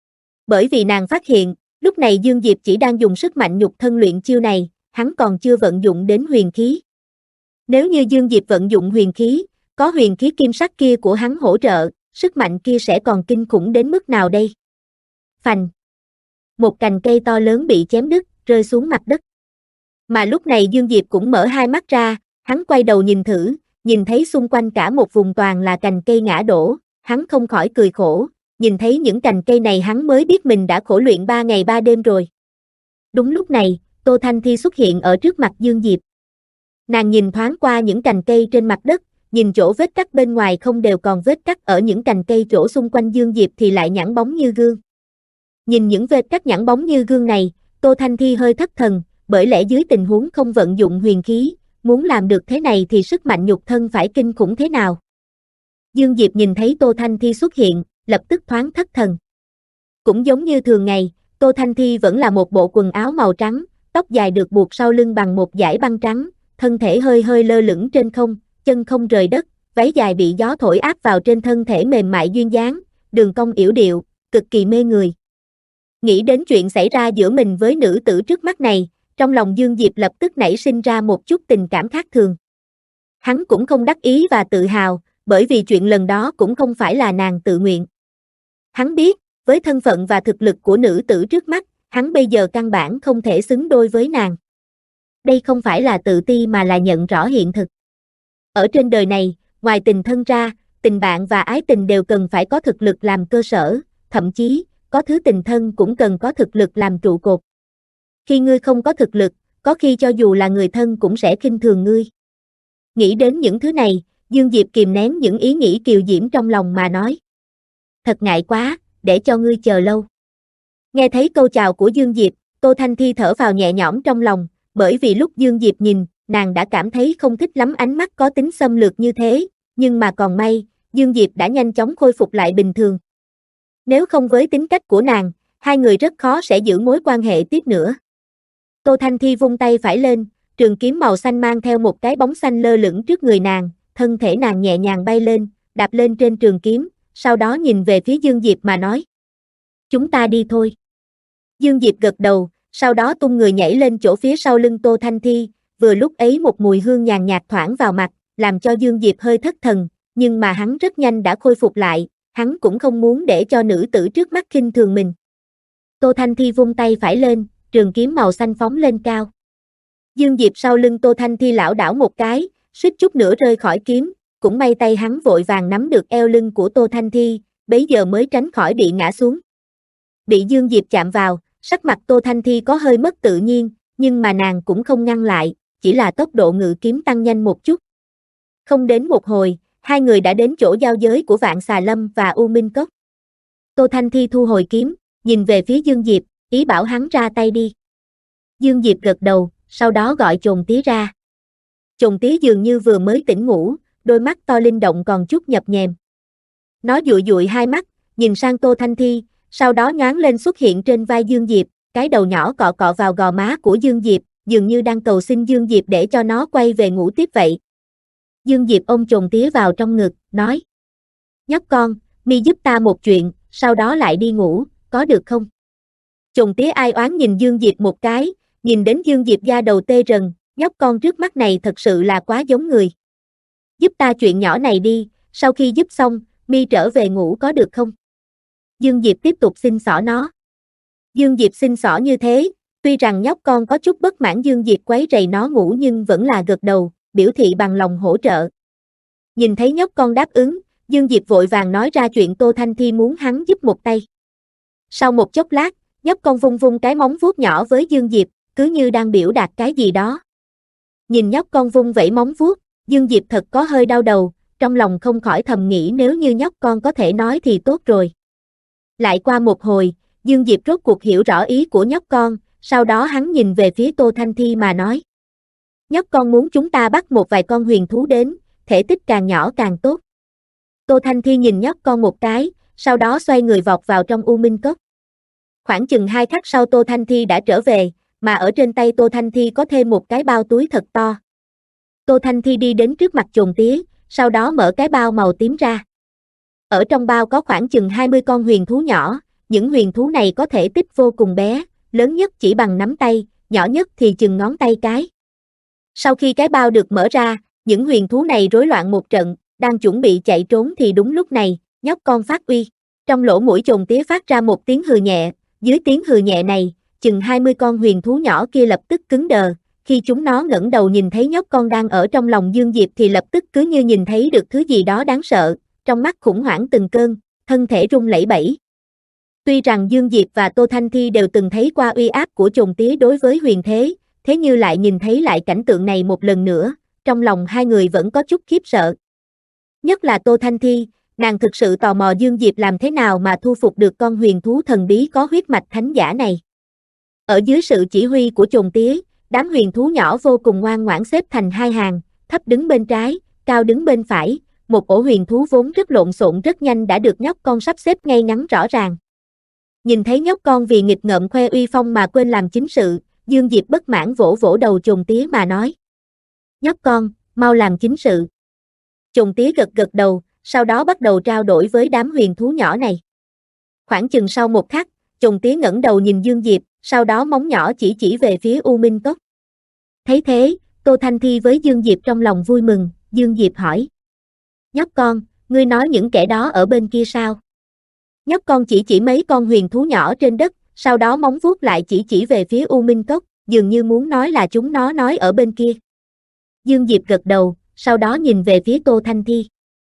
Bởi vì nàng phát hiện, lúc này Dương Diệp chỉ đang dùng sức mạnh nhục thân luyện chiêu này, hắn còn chưa vận dụng đến huyền khí. Nếu như Dương Diệp vận dụng huyền khí, có huyền khí kim sắc kia của hắn hỗ trợ, sức mạnh kia sẽ còn kinh khủng đến mức nào đây? Phành! Một cành cây to lớn bị chém đứt, rơi xuống mặt đất. Mà lúc này Dương Diệp cũng mở hai mắt ra, hắn quay đầu nhìn thử, nhìn thấy xung quanh cả một vùng toàn là cành cây ngã đổ, hắn không khỏi cười khổ, nhìn thấy những cành cây này hắn mới biết mình đã khổ luyện 3 ngày 3 đêm rồi. Đúng lúc này, Tô Thanh Thi xuất hiện ở trước mặt Dương Diệp. Nàng nhìn thoáng qua những cành cây trên mặt đất, nhìn chỗ vết cắt bên ngoài không đều còn vết cắt ở những cành cây chỗ xung quanh Dương Diệp thì lại nhẵn bóng như gương. Nhìn những vết cắt nhẵn bóng như gương này, Tô Thanh Thi hơi thất thần, bởi lẽ dưới tình huống không vận dụng huyền khí, muốn làm được thế này thì sức mạnh nhục thân phải kinh khủng thế nào. Dương Diệp nhìn thấy Tô Thanh Thi xuất hiện, lập tức thoáng thất thần. Cũng giống như thường ngày, Tô Thanh Thi vẫn là một bộ quần áo màu trắng, tóc dài được buộc sau lưng bằng một dải băng trắng, thân thể hơi hơi lơ lửng trên không, chân không rời đất, váy dài bị gió thổi áp vào trên thân thể mềm mại duyên dáng, đường cong yểu điệu, cực kỳ mê người. Nghĩ đến chuyện xảy ra giữa mình với nữ tử trước mắt này, trong lòng Dương Diệp lập tức nảy sinh ra một chút tình cảm khác thường. Hắn cũng không đắc ý và tự hào, bởi vì chuyện lần đó cũng không phải là nàng tự nguyện. Hắn biết, với thân phận và thực lực của nữ tử trước mắt, hắn bây giờ căn bản không thể xứng đôi với nàng. Đây không phải là tự ti mà là nhận rõ hiện thực. Ở trên đời này, ngoài tình thân ra, tình bạn và ái tình đều cần phải có thực lực làm cơ sở, thậm chí, có thứ tình thân cũng cần có thực lực làm trụ cột. Khi ngươi không có thực lực, có khi cho dù là người thân cũng sẽ khinh thường ngươi. Nghĩ đến những thứ này, Dương Diệp kìm nén những ý nghĩ kiều diễm trong lòng mà nói. Thật ngại quá, để cho ngươi chờ lâu. Nghe thấy câu chào của Dương Diệp, Tô Thanh Thi thở vào nhẹ nhõm trong lòng, bởi vì lúc Dương Diệp nhìn, nàng đã cảm thấy không thích lắm ánh mắt có tính xâm lược như thế, nhưng mà còn may, Dương Diệp đã nhanh chóng khôi phục lại bình thường. Nếu không với tính cách của nàng, hai người rất khó sẽ giữ mối quan hệ tiếp nữa. Tô Thanh Thi vung tay phải lên, trường kiếm màu xanh mang theo một cái bóng xanh lơ lửng trước người nàng, thân thể nàng nhẹ nhàng bay lên, đạp lên trên trường kiếm, sau đó nhìn về phía Dương Diệp mà nói. Chúng ta đi thôi. Dương Diệp gật đầu, sau đó tung người nhảy lên chỗ phía sau lưng Tô Thanh Thi, vừa lúc ấy một mùi hương nhàn nhạt thoảng vào mặt, làm cho Dương Diệp hơi thất thần, nhưng mà hắn rất nhanh đã khôi phục lại, hắn cũng không muốn để cho nữ tử trước mắt khinh thường mình. Tô Thanh Thi vung tay phải lên, trường kiếm màu xanh phóng lên cao. Dương Diệp sau lưng Tô Thanh Thi lảo đảo một cái, suýt chút nữa rơi khỏi kiếm, cũng may tay hắn vội vàng nắm được eo lưng của Tô Thanh Thi, bấy giờ mới tránh khỏi bị ngã xuống. Bị Dương Diệp chạm vào, sắc mặt Tô Thanh Thi có hơi mất tự nhiên, nhưng mà nàng cũng không ngăn lại, chỉ là tốc độ ngự kiếm tăng nhanh một chút. Không đến một hồi, hai người đã đến chỗ giao giới của Vạn Xà Lâm và U Minh Cốc. Tô Thanh Thi thu hồi kiếm, nhìn về phía Dương Diệp, ý bảo hắn ra tay đi. Dương Diệp gật đầu, sau đó gọi Chồn Tía ra. Chồn Tía dường như vừa mới tỉnh ngủ, đôi mắt to linh động còn chút nhập nhèm. Nó dụi dụi hai mắt, nhìn sang Tô Thanh Thi, sau đó nhoáng lên xuất hiện trên vai Dương Diệp, cái đầu nhỏ cọ cọ vào gò má của Dương Diệp, dường như đang cầu xin Dương Diệp để cho nó quay về ngủ tiếp vậy. Dương Diệp ôm Chồn Tía vào trong ngực, nói. Nhóc con, mi giúp ta một chuyện, sau đó lại đi ngủ, có được không? Chồn Tía ai oán nhìn Dương Diệp một cái, nhìn đến Dương Diệp da đầu tê rần, nhóc con trước mắt này thật sự là quá giống người. Giúp ta chuyện nhỏ này đi, sau khi giúp xong, mi trở về ngủ có được không? Dương Diệp tiếp tục xin xỏ nó. Dương Diệp xin xỏ như thế, tuy rằng nhóc con có chút bất mãn Dương Diệp quấy rầy nó ngủ nhưng vẫn là gật đầu, biểu thị bằng lòng hỗ trợ. Nhìn thấy nhóc con đáp ứng, Dương Diệp vội vàng nói ra chuyện Tô Thanh Thi muốn hắn giúp một tay. Sau một chốc lát, nhóc con vung vung cái móng vuốt nhỏ với Dương Diệp, cứ như đang biểu đạt cái gì đó. Nhìn nhóc con vung vẩy móng vuốt, Dương Diệp thật có hơi đau đầu, trong lòng không khỏi thầm nghĩ nếu như nhóc con có thể nói thì tốt rồi. Lại qua một hồi, Dương Diệp rốt cuộc hiểu rõ ý của nhóc con, sau đó hắn nhìn về phía Tô Thanh Thi mà nói. Nhóc con muốn chúng ta bắt một vài con huyền thú đến, thể tích càng nhỏ càng tốt. Tô Thanh Thi nhìn nhóc con một cái, sau đó xoay người vọt vào trong U Minh Cốc. Khoảng chừng 2 khắc sau Tô Thanh Thi đã trở về, mà ở trên tay Tô Thanh Thi có thêm một cái bao túi thật to. Tô Thanh Thi đi đến trước mặt Chồn Tía, sau đó mở cái bao màu tím ra. Ở trong bao có khoảng chừng 20 con huyền thú nhỏ, những huyền thú này có thể tích vô cùng bé, lớn nhất chỉ bằng nắm tay, nhỏ nhất thì chừng ngón tay cái. Sau khi cái bao được mở ra, những huyền thú này rối loạn một trận, đang chuẩn bị chạy trốn thì đúng lúc này, nhóc con phát uy. Trong lỗ mũi Chồn Tía phát ra một tiếng hừ nhẹ, dưới tiếng hừ nhẹ này, chừng 20 con huyền thú nhỏ kia lập tức cứng đờ, khi chúng nó ngẩng đầu nhìn thấy nhóc con đang ở trong lòng Dương Diệp thì lập tức cứ như nhìn thấy được thứ gì đó đáng sợ, trong mắt khủng hoảng từng cơn, thân thể rung lẩy bẩy. Tuy rằng Dương Diệp và Tô Thanh Thi đều từng thấy qua uy áp của Chồn Tía đối với huyền thế như lại nhìn thấy lại cảnh tượng này một lần nữa, trong lòng hai người vẫn có chút khiếp sợ. Nhất là Tô Thanh Thi, nàng thực sự tò mò Dương Diệp làm thế nào mà thu phục được con huyền thú thần bí có huyết mạch thánh giả này. Ở dưới sự chỉ huy của Chồn Tía, đám huyền thú nhỏ vô cùng ngoan ngoãn xếp thành hai hàng, thấp đứng bên trái, cao đứng bên phải, một ổ huyền thú vốn rất lộn xộn rất nhanh đã được nhóc con sắp xếp ngay ngắn rõ ràng. Nhìn thấy nhóc con vì nghịch ngợm khoe uy phong mà quên làm chính sự, Dương Diệp bất mãn vỗ vỗ đầu Chồn Tía mà nói. Nhóc con, mau làm chính sự. Chồn Tía gật gật đầu, sau đó bắt đầu trao đổi với đám huyền thú nhỏ này. Khoảng chừng sau một khắc, Chồn Tía ngẩng đầu nhìn Dương Diệp, sau đó móng nhỏ chỉ về phía U Minh Cốc. Thấy thế, Tô Thanh Thi với Dương Diệp trong lòng vui mừng, Dương Diệp hỏi. Nhóc con, ngươi nói những kẻ đó ở bên kia sao? Nhóc con chỉ mấy con huyền thú nhỏ trên đất, sau đó móng vuốt lại chỉ về phía U Minh Cốc, dường như muốn nói là chúng nó nói ở bên kia. Dương Diệp gật đầu, sau đó nhìn về phía Tô Thanh Thi.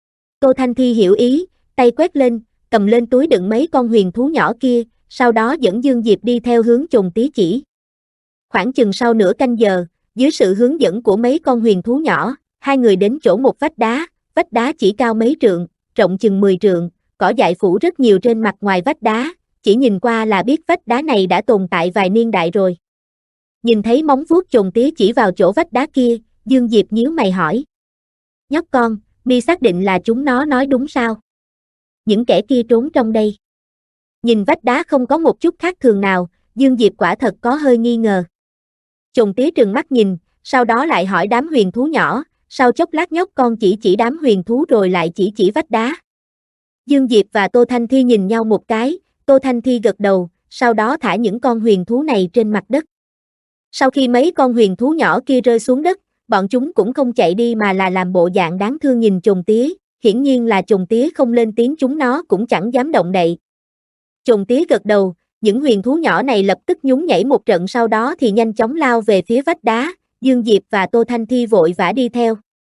Tô Thanh Thi hiểu ý, tay quét lên, cầm lên túi đựng mấy con huyền thú nhỏ kia, sau đó dẫn Dương Diệp đi theo hướng Chồn Tía chỉ. Khoảng chừng sau nửa canh giờ, dưới sự hướng dẫn của mấy con huyền thú nhỏ, hai người đến chỗ một vách đá chỉ cao mấy trượng, rộng chừng 10 trượng, cỏ dại phủ rất nhiều trên mặt ngoài vách đá, chỉ nhìn qua là biết vách đá này đã tồn tại vài niên đại rồi. Nhìn thấy móng vuốt Chồn Tía chỉ vào chỗ vách đá kia, Dương Diệp nhíu mày hỏi. Nhóc con, mi xác định là chúng nó nói đúng sao? Những kẻ kia trốn trong đây. Nhìn vách đá không có một chút khác thường nào, Dương Diệp quả thật có hơi nghi ngờ. Chồn Tía trừng mắt nhìn, sau đó lại hỏi đám huyền thú nhỏ, sau chốc lát nhóc con chỉ đám huyền thú rồi lại chỉ vách đá. Dương Diệp và Tô Thanh Thi nhìn nhau một cái, Tô Thanh Thi gật đầu, sau đó thả những con huyền thú này trên mặt đất. Sau khi mấy con huyền thú nhỏ kia rơi xuống đất, bọn chúng cũng không chạy đi mà là làm bộ dạng đáng thương nhìn Chồn Tía, hiển nhiên là Chồn Tía không lên tiếng chúng nó cũng chẳng dám động đậy. Chồn Tía gật đầu, những huyền thú nhỏ này lập tức nhún nhảy một trận sau đó thì nhanh chóng lao về phía vách đá, Dương Diệp và Tô Thanh Thi vội vã đi theo.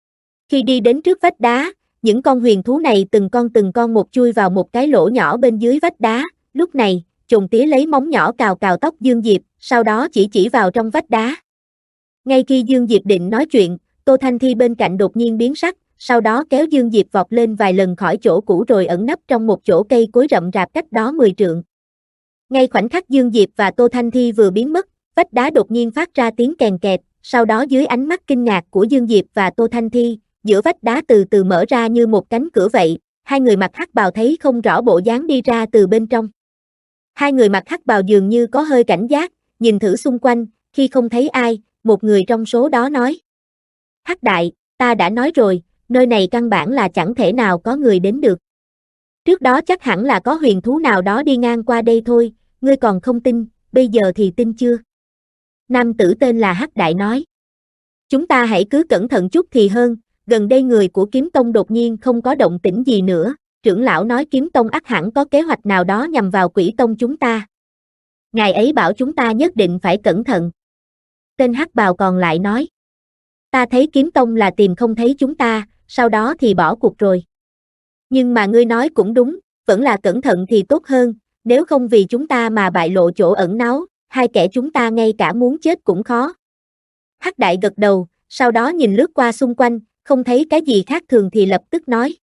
Khi đi đến trước vách đá, những con huyền thú này từng con một chui vào một cái lỗ nhỏ bên dưới vách đá, lúc này, Chồn Tía lấy móng nhỏ cào cào tóc Dương Diệp, sau đó chỉ vào trong vách đá. Ngay khi Dương Diệp định nói chuyện, Tô Thanh Thi bên cạnh đột nhiên biến sắc, sau đó kéo Dương Diệp vọt lên vài lần khỏi chỗ cũ rồi ẩn nấp trong một chỗ cây cối rậm rạp cách đó 10 trượng. Ngay khoảnh khắc Dương Diệp và Tô Thanh Thi vừa biến mất, vách đá đột nhiên phát ra tiếng kèn kẹt, sau đó dưới ánh mắt kinh ngạc của Dương Diệp và Tô Thanh Thi, giữa vách đá từ từ mở ra như một cánh cửa vậy, hai người mặc hắc bào thấy không rõ bộ dáng đi ra từ bên trong. Hai người mặc hắc bào dường như có hơi cảnh giác, nhìn thử xung quanh, khi không thấy ai, một người trong số đó nói. Hắc đại, ta đã nói rồi, nơi này căn bản là chẳng thể nào có người đến được. Trước đó chắc hẳn là có huyền thú nào đó đi ngang qua đây thôi, ngươi còn không tin, bây giờ thì tin chưa? Nam tử tên là Hắc đại nói. Chúng ta hãy cứ cẩn thận chút thì hơn, gần đây người của Kiếm Tông đột nhiên không có động tĩnh gì nữa, trưởng lão nói Kiếm Tông ắt hẳn có kế hoạch nào đó nhằm vào Quỷ Tông chúng ta. Ngài ấy bảo chúng ta nhất định phải cẩn thận. Tên hắc bào còn lại nói. Ta thấy Kiếm Tông là tìm không thấy chúng ta, sau đó thì bỏ cuộc rồi. Nhưng mà ngươi nói cũng đúng, vẫn là cẩn thận thì tốt hơn, nếu không vì chúng ta mà bại lộ chỗ ẩn náu, hai kẻ chúng ta ngay cả muốn chết cũng khó. Hắc đại gật đầu, sau đó nhìn lướt qua xung quanh, không thấy cái gì khác thường thì lập tức nói.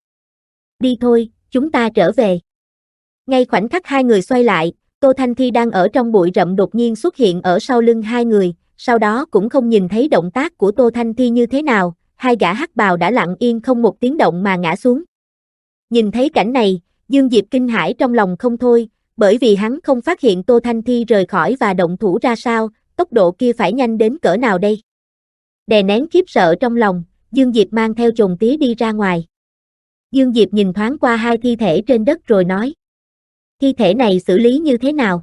Đi thôi, chúng ta trở về. Ngay khoảnh khắc hai người xoay lại, Tô Thanh Thi đang ở trong bụi rậm đột nhiên xuất hiện ở sau lưng hai người, sau đó cũng không nhìn thấy động tác của Tô Thanh Thi như thế nào, hai gã hắc bào đã lặng yên không một tiếng động mà ngã xuống. Nhìn thấy cảnh này, Dương Diệp kinh hãi trong lòng không thôi, bởi vì hắn không phát hiện Tô Thanh Thi rời khỏi và động thủ ra sao, tốc độ kia phải nhanh đến cỡ nào đây. Đè nén khiếp sợ trong lòng, Dương Diệp mang theo chồn tía đi ra ngoài. Dương Diệp nhìn thoáng qua hai thi thể trên đất rồi nói. Thi thể này xử lý như thế nào?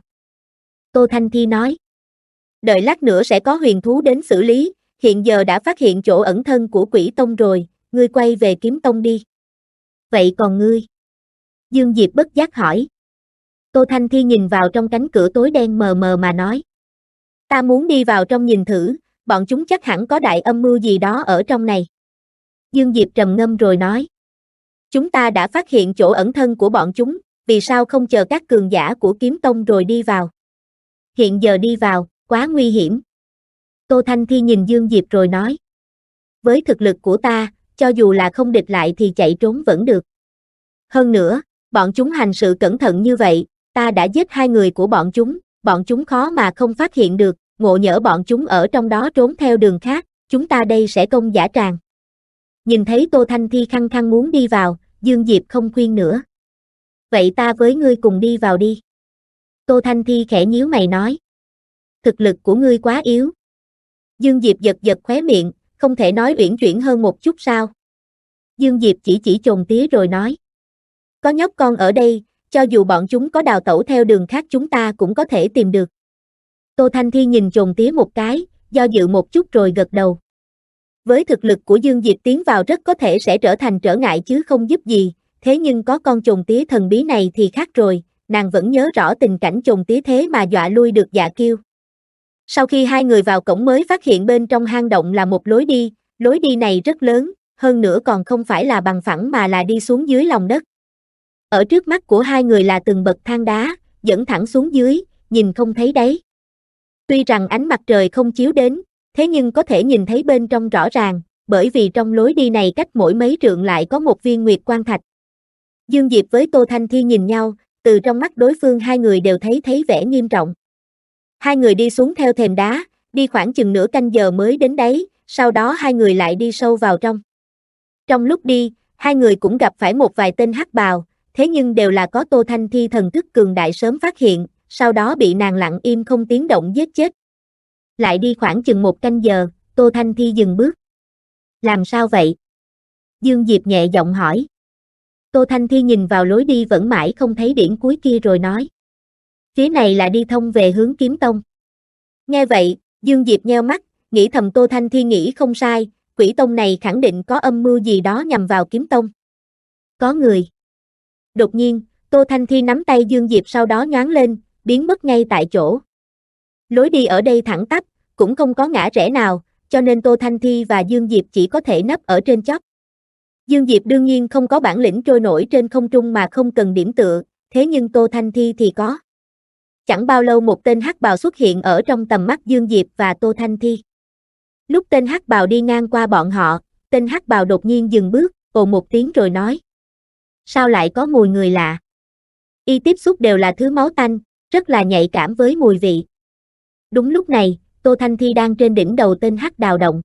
Tô Thanh Thi nói. Đợi lát nữa sẽ có huyền thú đến xử lý, hiện giờ đã phát hiện chỗ ẩn thân của Quỷ Tông rồi, ngươi quay về Kiếm Tông đi. Vậy còn ngươi? Dương Diệp bất giác hỏi. Tô Thanh Thi nhìn vào trong cánh cửa tối đen mờ mờ mà nói. Ta muốn đi vào trong nhìn thử, bọn chúng chắc hẳn có đại âm mưu gì đó ở trong này. Dương Diệp trầm ngâm rồi nói. Chúng ta đã phát hiện chỗ ẩn thân của bọn chúng, vì sao không chờ các cường giả của Kiếm Tông rồi đi vào? Hiện giờ đi vào, quá nguy hiểm. Tô Thanh Thi nhìn Dương Diệp rồi nói. Với thực lực của ta, cho dù là không địch lại thì chạy trốn vẫn được. Hơn nữa, bọn chúng hành sự cẩn thận như vậy, ta đã giết hai người của bọn chúng khó mà không phát hiện được, ngộ nhỡ bọn chúng ở trong đó trốn theo đường khác, chúng ta đây sẽ công dã tràng. Nhìn thấy Tô Thanh Thi khăng khăng muốn đi vào, Dương Diệp không khuyên nữa. Vậy ta với ngươi cùng đi vào đi. Tô Thanh Thi khẽ nhíu mày nói. Thực lực của ngươi quá yếu. Dương Diệp giật giật khóe miệng, không thể nói uyển chuyển hơn một chút sao? Dương Diệp chỉ chồn tía rồi nói. Có nhóc con ở đây, cho dù bọn chúng có đào tẩu theo đường khác chúng ta cũng có thể tìm được. Tô Thanh Thi nhìn chồn tía một cái, do dự một chút rồi gật đầu. Với thực lực của Dương Diệp tiến vào rất có thể sẽ trở thành trở ngại chứ không giúp gì, thế nhưng có con chồn tía thần bí này thì khác rồi, nàng vẫn nhớ rõ tình cảnh chồn tía thế mà dọa lui được Dạ Kiêu. Sau khi hai người vào cổng mới phát hiện bên trong hang động là một lối đi này rất lớn, hơn nữa còn không phải là bằng phẳng mà là đi xuống dưới lòng đất. Ở trước mắt của hai người là từng bậc thang đá, dẫn thẳng xuống dưới, nhìn không thấy đáy. Tuy rằng ánh mặt trời không chiếu đến, thế nhưng có thể nhìn thấy bên trong rõ ràng, bởi vì trong lối đi này cách mỗi mấy trượng lại có một viên nguyệt quan thạch. Dương Diệp với Tô Thanh Thi nhìn nhau, từ trong mắt đối phương hai người đều thấy vẻ nghiêm trọng. Hai người đi xuống theo thềm đá, đi khoảng chừng nửa canh giờ mới đến đáy, sau đó hai người lại đi sâu vào trong. Trong lúc đi, hai người cũng gặp phải một vài tên hắc bào, thế nhưng đều là có Tô Thanh Thi thần thức cường đại sớm phát hiện, sau đó bị nàng lặng im không tiếng động giết chết. Lại đi khoảng chừng một canh giờ, Tô Thanh Thi dừng bước. Làm sao vậy? Dương Diệp nhẹ giọng hỏi. Tô Thanh Thi nhìn vào lối đi vẫn mãi không thấy điểm cuối kia rồi nói. Phía này là đi thông về hướng Kiếm Tông. Nghe vậy, Dương Diệp nheo mắt, nghĩ thầm Tô Thanh Thi nghĩ không sai, Quỷ Tông này khẳng định có âm mưu gì đó nhằm vào Kiếm Tông. Có người. Đột nhiên, Tô Thanh Thi nắm tay Dương Diệp sau đó nhoáng lên, biến mất ngay tại chỗ. Lối đi ở đây thẳng tắp, cũng không có ngã rẽ nào, cho nên Tô Thanh Thi và Dương Diệp chỉ có thể nấp ở trên chóp. Dương Diệp đương nhiên không có bản lĩnh trôi nổi trên không trung mà không cần điểm tựa, thế nhưng Tô Thanh Thi thì có. Chẳng bao lâu một tên hắc bào xuất hiện ở trong tầm mắt Dương Diệp và Tô Thanh Thi. Lúc tên hắc bào đi ngang qua bọn họ, tên hắc bào đột nhiên dừng bước, ồ một tiếng rồi nói. Sao lại có mùi người lạ? Y tiếp xúc đều là thứ máu tanh, rất là nhạy cảm với mùi vị. Đúng lúc này, Tô Thanh Thi đang trên đỉnh đầu tên hắc đào động.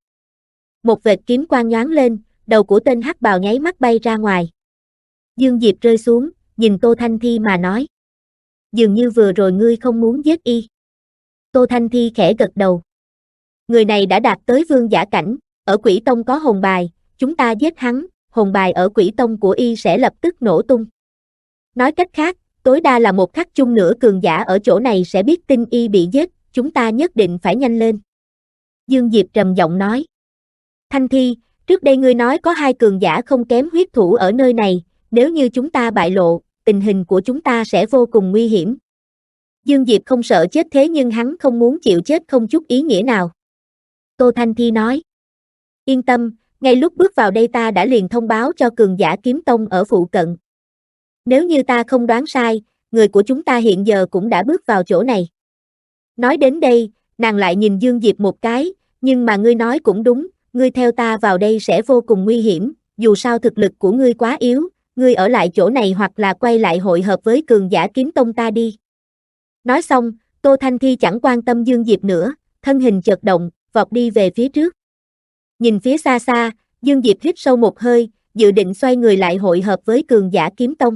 Một vệt kiếm quang nhoáng lên, đầu của tên hắc bào nháy mắt bay ra ngoài. Dương Diệp rơi xuống, nhìn Tô Thanh Thi mà nói. Dường như vừa rồi ngươi không muốn giết y. Tô Thanh Thi khẽ gật đầu. Người này đã đạt tới vương giả cảnh, ở Quỷ Tông có hồn bài, chúng ta giết hắn, hồn bài ở Quỷ Tông của y sẽ lập tức nổ tung. Nói cách khác, tối đa là một khắc chung nữa cường giả ở chỗ này sẽ biết tin y bị giết, chúng ta nhất định phải nhanh lên. Dương Diệp trầm giọng nói. Thanh Thi, Trước đây ngươi nói có hai cường giả không kém huyết thủ ở nơi này, nếu như chúng ta bại lộ, tình hình của chúng ta sẽ vô cùng nguy hiểm. Dương Diệp không sợ chết thế nhưng hắn không muốn chịu chết không chút ý nghĩa nào. Tô Thanh Thi nói. Yên tâm, ngay lúc bước vào đây ta đã liền thông báo cho cường giả kiếm tông ở phụ cận. Nếu như ta không đoán sai, người của chúng ta hiện giờ cũng đã bước vào chỗ này. Nói đến đây, nàng lại nhìn Dương Diệp một cái, nhưng mà ngươi nói cũng đúng, ngươi theo ta vào đây sẽ vô cùng nguy hiểm, dù sao thực lực của ngươi quá yếu, ngươi ở lại chỗ này hoặc là quay lại hội hợp với cường giả kiếm tông ta đi. Nói xong, Tô Thanh Thi chẳng quan tâm Dương Diệp nữa, thân hình chợt động, vọt đi về phía trước. Nhìn phía xa xa, Dương Diệp hít sâu một hơi, dự định xoay người lại hội hợp với cường giả kiếm tông.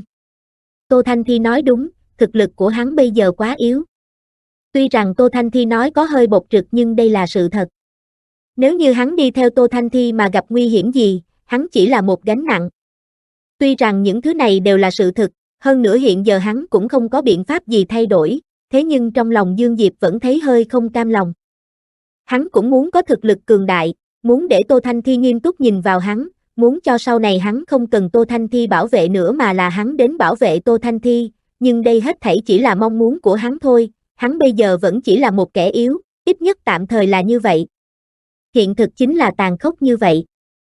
Tô Thanh Thi nói đúng, thực lực của hắn bây giờ quá yếu. Tuy rằng Tô Thanh Thi nói có hơi bộc trực nhưng đây là sự thật. Nếu như hắn đi theo Tô Thanh Thi mà gặp nguy hiểm gì, hắn chỉ là một gánh nặng. Tuy rằng những thứ này đều là sự thực, hơn nữa hiện giờ hắn cũng không có biện pháp gì thay đổi, thế nhưng trong lòng Dương Diệp vẫn thấy hơi không cam lòng. Hắn cũng muốn có thực lực cường đại, muốn để Tô Thanh Thi nghiêm túc nhìn vào hắn, muốn cho sau này hắn không cần Tô Thanh Thi bảo vệ nữa mà là hắn đến bảo vệ Tô Thanh Thi, nhưng đây hết thảy chỉ là mong muốn của hắn thôi, hắn bây giờ vẫn chỉ là một kẻ yếu, ít nhất tạm thời là như vậy. Hiện thực chính là tàn khốc như vậy.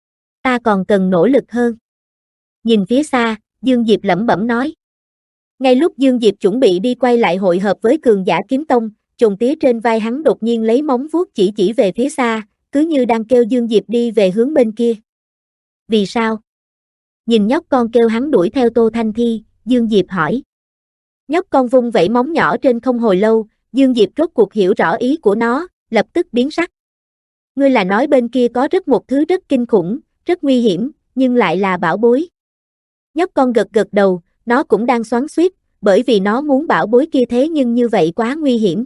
Ta còn cần nỗ lực hơn. Nhìn phía xa, Dương Diệp lẩm bẩm nói. Ngay lúc Dương Diệp chuẩn bị đi quay lại hội hợp với cường giả kiếm tông, chồn tía trên vai hắn đột nhiên lấy móng vuốt chỉ về phía xa, cứ như đang kêu Dương Diệp đi về hướng bên kia. Vì sao? Nhìn nhóc con kêu hắn đuổi theo Tô Thanh Thi, Dương Diệp hỏi. Nhóc con vung vẩy móng nhỏ trên không hồi lâu, Dương Diệp rốt cuộc hiểu rõ ý của nó, lập tức biến sắc. Ngươi là nói bên kia có một thứ rất kinh khủng, rất nguy hiểm, nhưng lại là bảo bối. Nhóc con gật đầu, nó cũng đang xoắn xuýt, bởi vì nó muốn bảo bối kia thế nhưng như vậy quá nguy hiểm.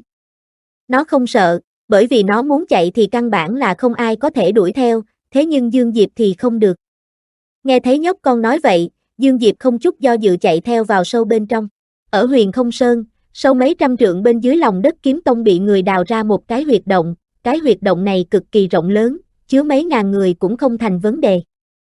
Nó không sợ, bởi vì nó muốn chạy thì căn bản là không ai có thể đuổi theo, thế nhưng Dương Diệp thì không được. Nghe thấy nhóc con nói vậy, Dương Diệp không chút do dự chạy theo vào sâu bên trong. Ở Huyền Không Sơn, sâu mấy trăm trượng bên dưới lòng đất kiếm tông bị người đào ra một cái huyệt động, cái huyệt động này cực kỳ rộng lớn, chứa mấy ngàn người cũng không thành vấn đề.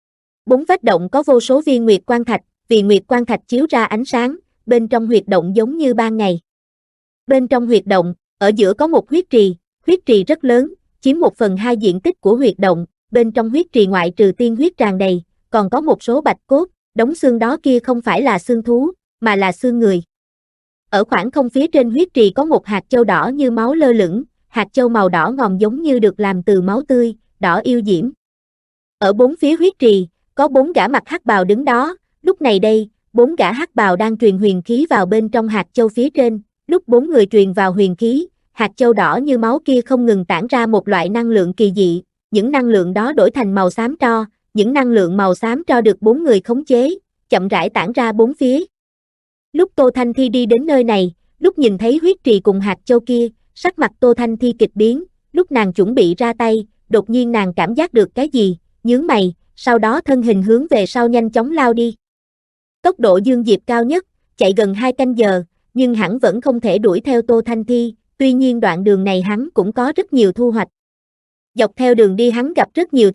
Bốn vách động có vô số viên nguyệt quan thạch, vì nguyệt quan thạch chiếu ra ánh sáng, bên trong huyệt động giống như ban ngày. Bên trong huyệt động, ở giữa có một huyết trì rất lớn, chiếm 1/2 diện tích của huyệt động, bên trong huyết trì ngoại trừ tiên huyết tràn đầy, còn có một số bạch cốt, đống xương đó kia không phải là xương thú, mà là xương người. Ở khoảng không phía trên huyết trì có một hạt châu đỏ như máu lơ lửng, hạt châu màu đỏ ngòm giống như được làm từ máu tươi, đỏ yêu diễm. Ở bốn phía huyết trì, có 4 gã mặc hắc bào đứng đó, lúc này đây, 4 gã hắc bào đang truyền huyền khí vào bên trong hạt châu phía trên, lúc 4 người truyền vào huyền khí, hạt châu đỏ như máu kia không ngừng tản ra một loại năng lượng kỳ dị, những năng lượng đó đổi thành màu xám tro, những năng lượng màu xám tro được 4 người khống chế, chậm rãi tản ra bốn phía. Lúc Tô Thanh Thi đi đến nơi này, lúc nhìn thấy huyết trì cùng hạt châu kia, sắc mặt Tô Thanh Thi kịch biến, lúc nàng chuẩn bị ra tay, đột nhiên nàng cảm giác được cái gì, nhướng mày, sau đó thân hình hướng về sau nhanh chóng lao đi. Tốc độ Dương Diệp cao nhất, chạy gần 2 canh giờ, nhưng hắn vẫn không thể đuổi theo Tô Thanh Thi, tuy nhiên đoạn đường này hắn cũng có rất nhiều thu hoạch. Dọc theo đường đi hắn gặp rất nhiều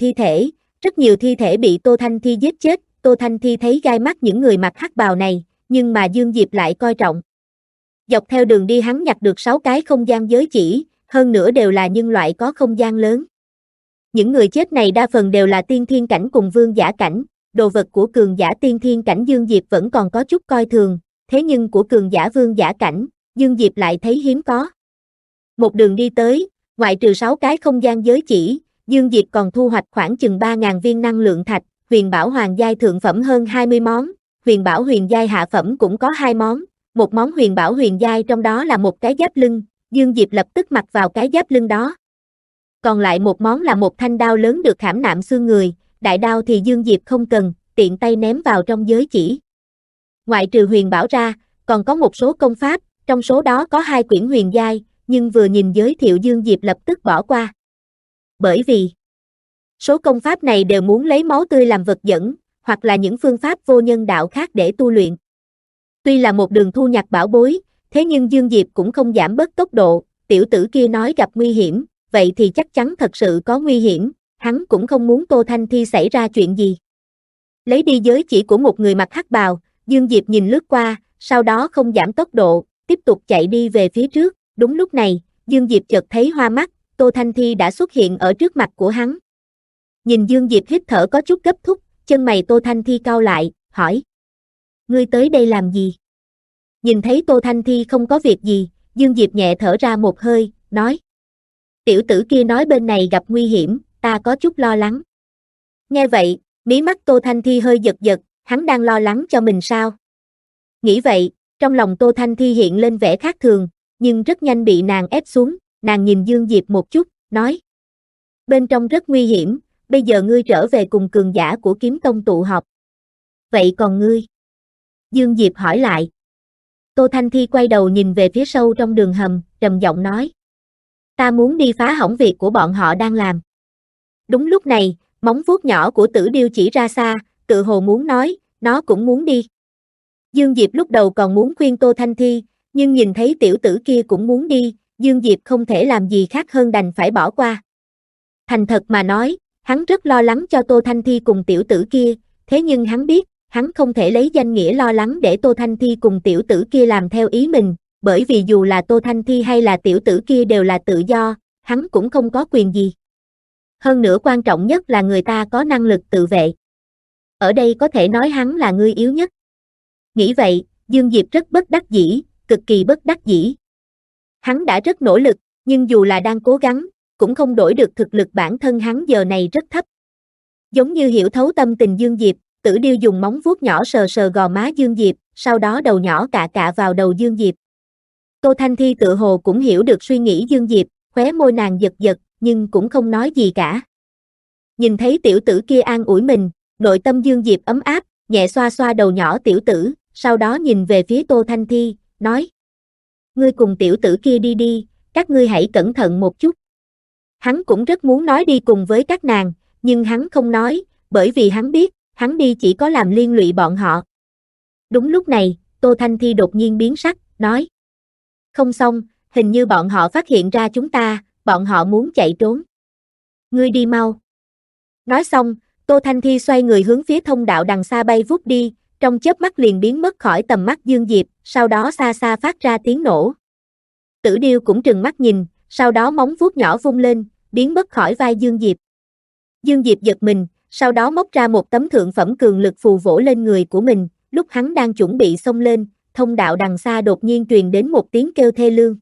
thi thể bị Tô Thanh Thi giết chết, Tô Thanh Thi thấy gai mắt những người mặc hắc bào này, nhưng mà Dương Diệp lại coi trọng. Dọc theo đường đi hắn nhặt được 6 cái không gian giới chỉ, hơn nữa đều là nhân loại có không gian lớn. Những người chết này đa phần đều là tiên thiên cảnh cùng vương giả cảnh, đồ vật của cường giả tiên thiên cảnh Dương Diệp vẫn còn có chút coi thường, thế nhưng của cường giả vương giả cảnh, Dương Diệp lại thấy hiếm có. Một đường đi tới, ngoại trừ 6 cái không gian giới chỉ, Dương Diệp còn thu hoạch khoảng chừng 3.000 viên năng lượng thạch, huyền bảo hoàng giai thượng phẩm hơn 20 món, huyền bảo huyền giai hạ phẩm cũng có 2 món, một món huyền bảo huyền giai trong đó là một cái giáp lưng, Dương Diệp lập tức mặc vào cái giáp lưng đó. Còn lại một món là một thanh đao lớn được khảm nạm xương người, đại đao thì Dương Diệp không cần, tiện tay ném vào trong giới chỉ. Ngoại trừ huyền bảo ra, còn có một số công pháp, trong số đó có 2 quyển huyền giai, nhưng vừa nhìn giới thiệu Dương Diệp lập tức bỏ qua. Bởi vì số công pháp này đều muốn lấy máu tươi làm vật dẫn, hoặc là những phương pháp vô nhân đạo khác để tu luyện. Tuy là một đường thu nhặt bảo bối, thế nhưng Dương Diệp cũng không giảm bớt tốc độ, tiểu tử kia nói gặp nguy hiểm, vậy thì chắc chắn thật sự có nguy hiểm, hắn cũng không muốn Tô Thanh Thi xảy ra chuyện gì. Lấy đi giới chỉ của một người mặc hắc bào, Dương Diệp nhìn lướt qua, sau đó không giảm tốc độ, tiếp tục chạy đi về phía trước. Đúng lúc này, Dương Diệp chợt thấy hoa mắt, Tô Thanh Thi đã xuất hiện ở trước mặt của hắn. Nhìn Dương Diệp hít thở có chút gấp thúc, chân mày Tô Thanh Thi cau lại, hỏi: Ngươi tới đây làm gì? Nhìn thấy Tô Thanh Thi không có việc gì, Dương Diệp nhẹ thở ra một hơi, nói: Tiểu tử kia nói bên này gặp nguy hiểm, ta có chút lo lắng. Nghe vậy, mí mắt Tô Thanh Thi hơi giật giật, hắn đang lo lắng cho mình sao? Nghĩ vậy, trong lòng Tô Thanh Thi hiện lên vẻ khác thường, nhưng rất nhanh bị nàng ép xuống, nàng nhìn Dương Diệp một chút, nói: Bên trong rất nguy hiểm, bây giờ ngươi trở về cùng cường giả của kiếm tông tụ họp. Vậy còn ngươi? Dương Diệp hỏi lại. Tô Thanh Thi quay đầu nhìn về phía sâu trong đường hầm, trầm giọng nói: Ta muốn đi phá hỏng việc của bọn họ đang làm. Đúng lúc này, móng vuốt nhỏ của Tử Điêu chỉ ra xa, tự hồ muốn nói, nó cũng muốn đi. Dương Diệp lúc đầu còn muốn khuyên Tô Thanh Thi, nhưng nhìn thấy tiểu tử kia cũng muốn đi, Dương Diệp không thể làm gì khác hơn đành phải bỏ qua. Thành thật mà nói, hắn rất lo lắng cho Tô Thanh Thi cùng tiểu tử kia, thế nhưng hắn biết, hắn không thể lấy danh nghĩa lo lắng để Tô Thanh Thi cùng tiểu tử kia làm theo ý mình, bởi vì dù là Tô Thanh Thi hay là tiểu tử kia đều là tự do, hắn cũng không có quyền gì. Hơn nữa quan trọng nhất là người ta có năng lực tự vệ. Ở đây có thể nói hắn là người yếu nhất. Nghĩ vậy, Dương Diệp rất bất đắc dĩ, cực kỳ bất đắc dĩ. Hắn đã rất nỗ lực, nhưng dù là đang cố gắng, cũng không đổi được thực lực bản thân hắn giờ này rất thấp. Giống như hiểu thấu tâm tình Dương Diệp, Tử Điêu dùng móng vuốt nhỏ sờ sờ gò má Dương Diệp, sau đó đầu nhỏ cạ cạ vào đầu Dương Diệp. Tô Thanh Thi tự hồ cũng hiểu được suy nghĩ Dương Diệp, khóe môi nàng giật giật, nhưng cũng không nói gì cả. Nhìn thấy tiểu tử kia an ủi mình, nội tâm Dương Diệp ấm áp, nhẹ xoa xoa đầu nhỏ tiểu tử, sau đó nhìn về phía Tô Thanh Thi, nói: Ngươi cùng tiểu tử kia đi đi, các ngươi hãy cẩn thận một chút. Hắn cũng rất muốn nói đi cùng với các nàng, nhưng hắn không nói, bởi vì hắn biết, hắn đi chỉ có làm liên lụy bọn họ. Đúng lúc này, Tô Thanh Thi đột nhiên biến sắc, nói: Không xong, hình như bọn họ phát hiện ra chúng ta, bọn họ muốn chạy trốn. Ngươi đi mau. Nói xong, Tô Thanh Thi xoay người hướng phía thông đạo đằng xa bay vút đi, trong chớp mắt liền biến mất khỏi tầm mắt Dương Diệp, sau đó xa xa phát ra tiếng nổ. Tử Điêu cũng trừng mắt nhìn, sau đó móng vuốt nhỏ vung lên, biến mất khỏi vai Dương Diệp. Dương Diệp giật mình, sau đó móc ra một tấm thượng phẩm cường lực phù vỗ lên người của mình, lúc hắn đang chuẩn bị xông lên, thông đạo đằng xa đột nhiên truyền đến một tiếng kêu thê lương.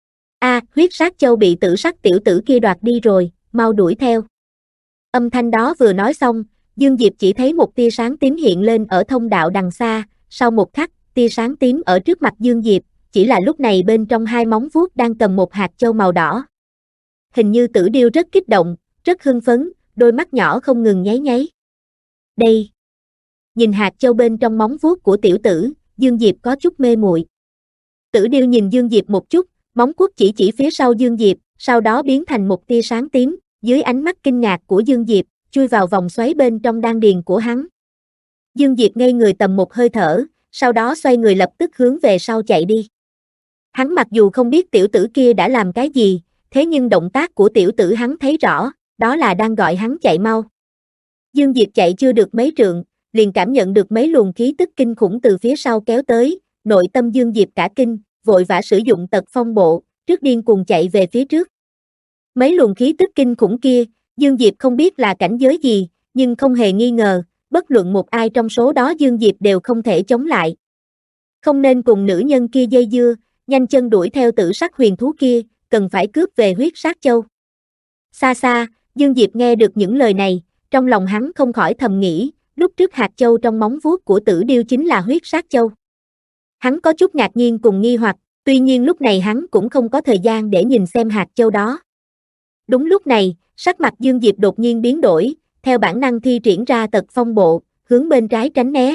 Huyết sát châu bị tử sắc tiểu tử kia đoạt đi rồi, mau đuổi theo. Âm thanh đó vừa nói xong, Dương Diệp chỉ thấy một tia sáng tím hiện lên ở thông đạo đằng xa, sau một khắc, tia sáng tím ở trước mặt Dương Diệp, chỉ là lúc này bên trong hai móng vuốt đang cầm một hạt châu màu đỏ. Hình như Tử Điêu rất kích động, rất hưng phấn, đôi mắt nhỏ không ngừng nháy nháy. Đây. Nhìn hạt châu bên trong móng vuốt của tiểu tử, Dương Diệp có chút mê muội. Tử Điêu nhìn Dương Diệp một chút, móng vuốt chỉ phía sau Dương Diệp, sau đó biến thành một tia sáng tím, dưới ánh mắt kinh ngạc của Dương Diệp, chui vào vòng xoáy bên trong đan điền của hắn. Dương Diệp ngây người tầm một hơi thở, sau đó xoay người lập tức hướng về sau chạy đi. Hắn mặc dù không biết tiểu tử kia đã làm cái gì, thế nhưng động tác của tiểu tử hắn thấy rõ, đó là đang gọi hắn chạy mau. Dương Diệp chạy chưa được mấy trượng, liền cảm nhận được mấy luồng khí tức kinh khủng từ phía sau kéo tới, nội tâm Dương Diệp cả kinh, vội vã sử dụng tật phong bộ, trước điên cuồng chạy về phía trước. Mấy luồng khí tức kinh khủng kia, Dương Diệp không biết là cảnh giới gì, nhưng không hề nghi ngờ, bất luận một ai trong số đó Dương Diệp đều không thể chống lại. Không nên cùng nữ nhân kia dây dưa, nhanh chân đuổi theo tử sắc huyền thú kia, cần phải cướp về huyết sát châu. Xa xa, Dương Diệp nghe được những lời này, trong lòng hắn không khỏi thầm nghĩ, lúc trước hạt châu trong móng vuốt của Tử Điêu chính là huyết sát châu. Hắn có chút ngạc nhiên cùng nghi hoặc, tuy nhiên lúc này hắn cũng không có thời gian để nhìn xem hạt châu đó. Đúng lúc này, sắc mặt Dương Diệp đột nhiên biến đổi, theo bản năng thi triển ra tật phong bộ, hướng bên trái tránh né.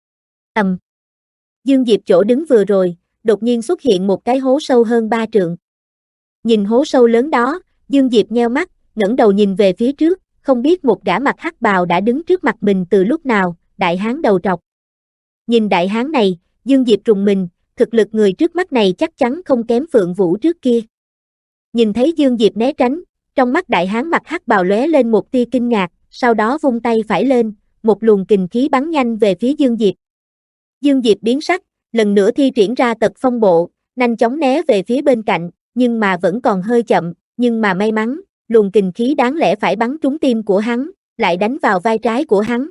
Dương Diệp chỗ đứng vừa rồi, đột nhiên xuất hiện một cái hố sâu hơn 3 trượng. Nhìn hố sâu lớn đó, Dương Diệp nheo mắt, ngẩng đầu nhìn về phía trước, không biết một gã mặc hắc bào đã đứng trước mặt mình từ lúc nào, đại hán đầu trọc. Nhìn đại hán này, Dương Diệp rùng mình, thực lực người trước mắt này chắc chắn không kém Phượng Vũ trước kia. Nhìn thấy Dương Diệp né tránh, Trong mắt đại hán mặc hắc bào lóe lên một tia kinh ngạc, sau đó vung tay phải lên, một luồng kình khí bắn nhanh về phía Dương Diệp. Dương Diệp biến sắc, lần nữa thi triển ra tật phong bộ, nhanh chóng né về phía bên cạnh, nhưng mà vẫn còn hơi chậm, nhưng mà may mắn, luồng kình khí đáng lẽ phải bắn trúng tim của hắn, lại đánh vào vai trái của hắn.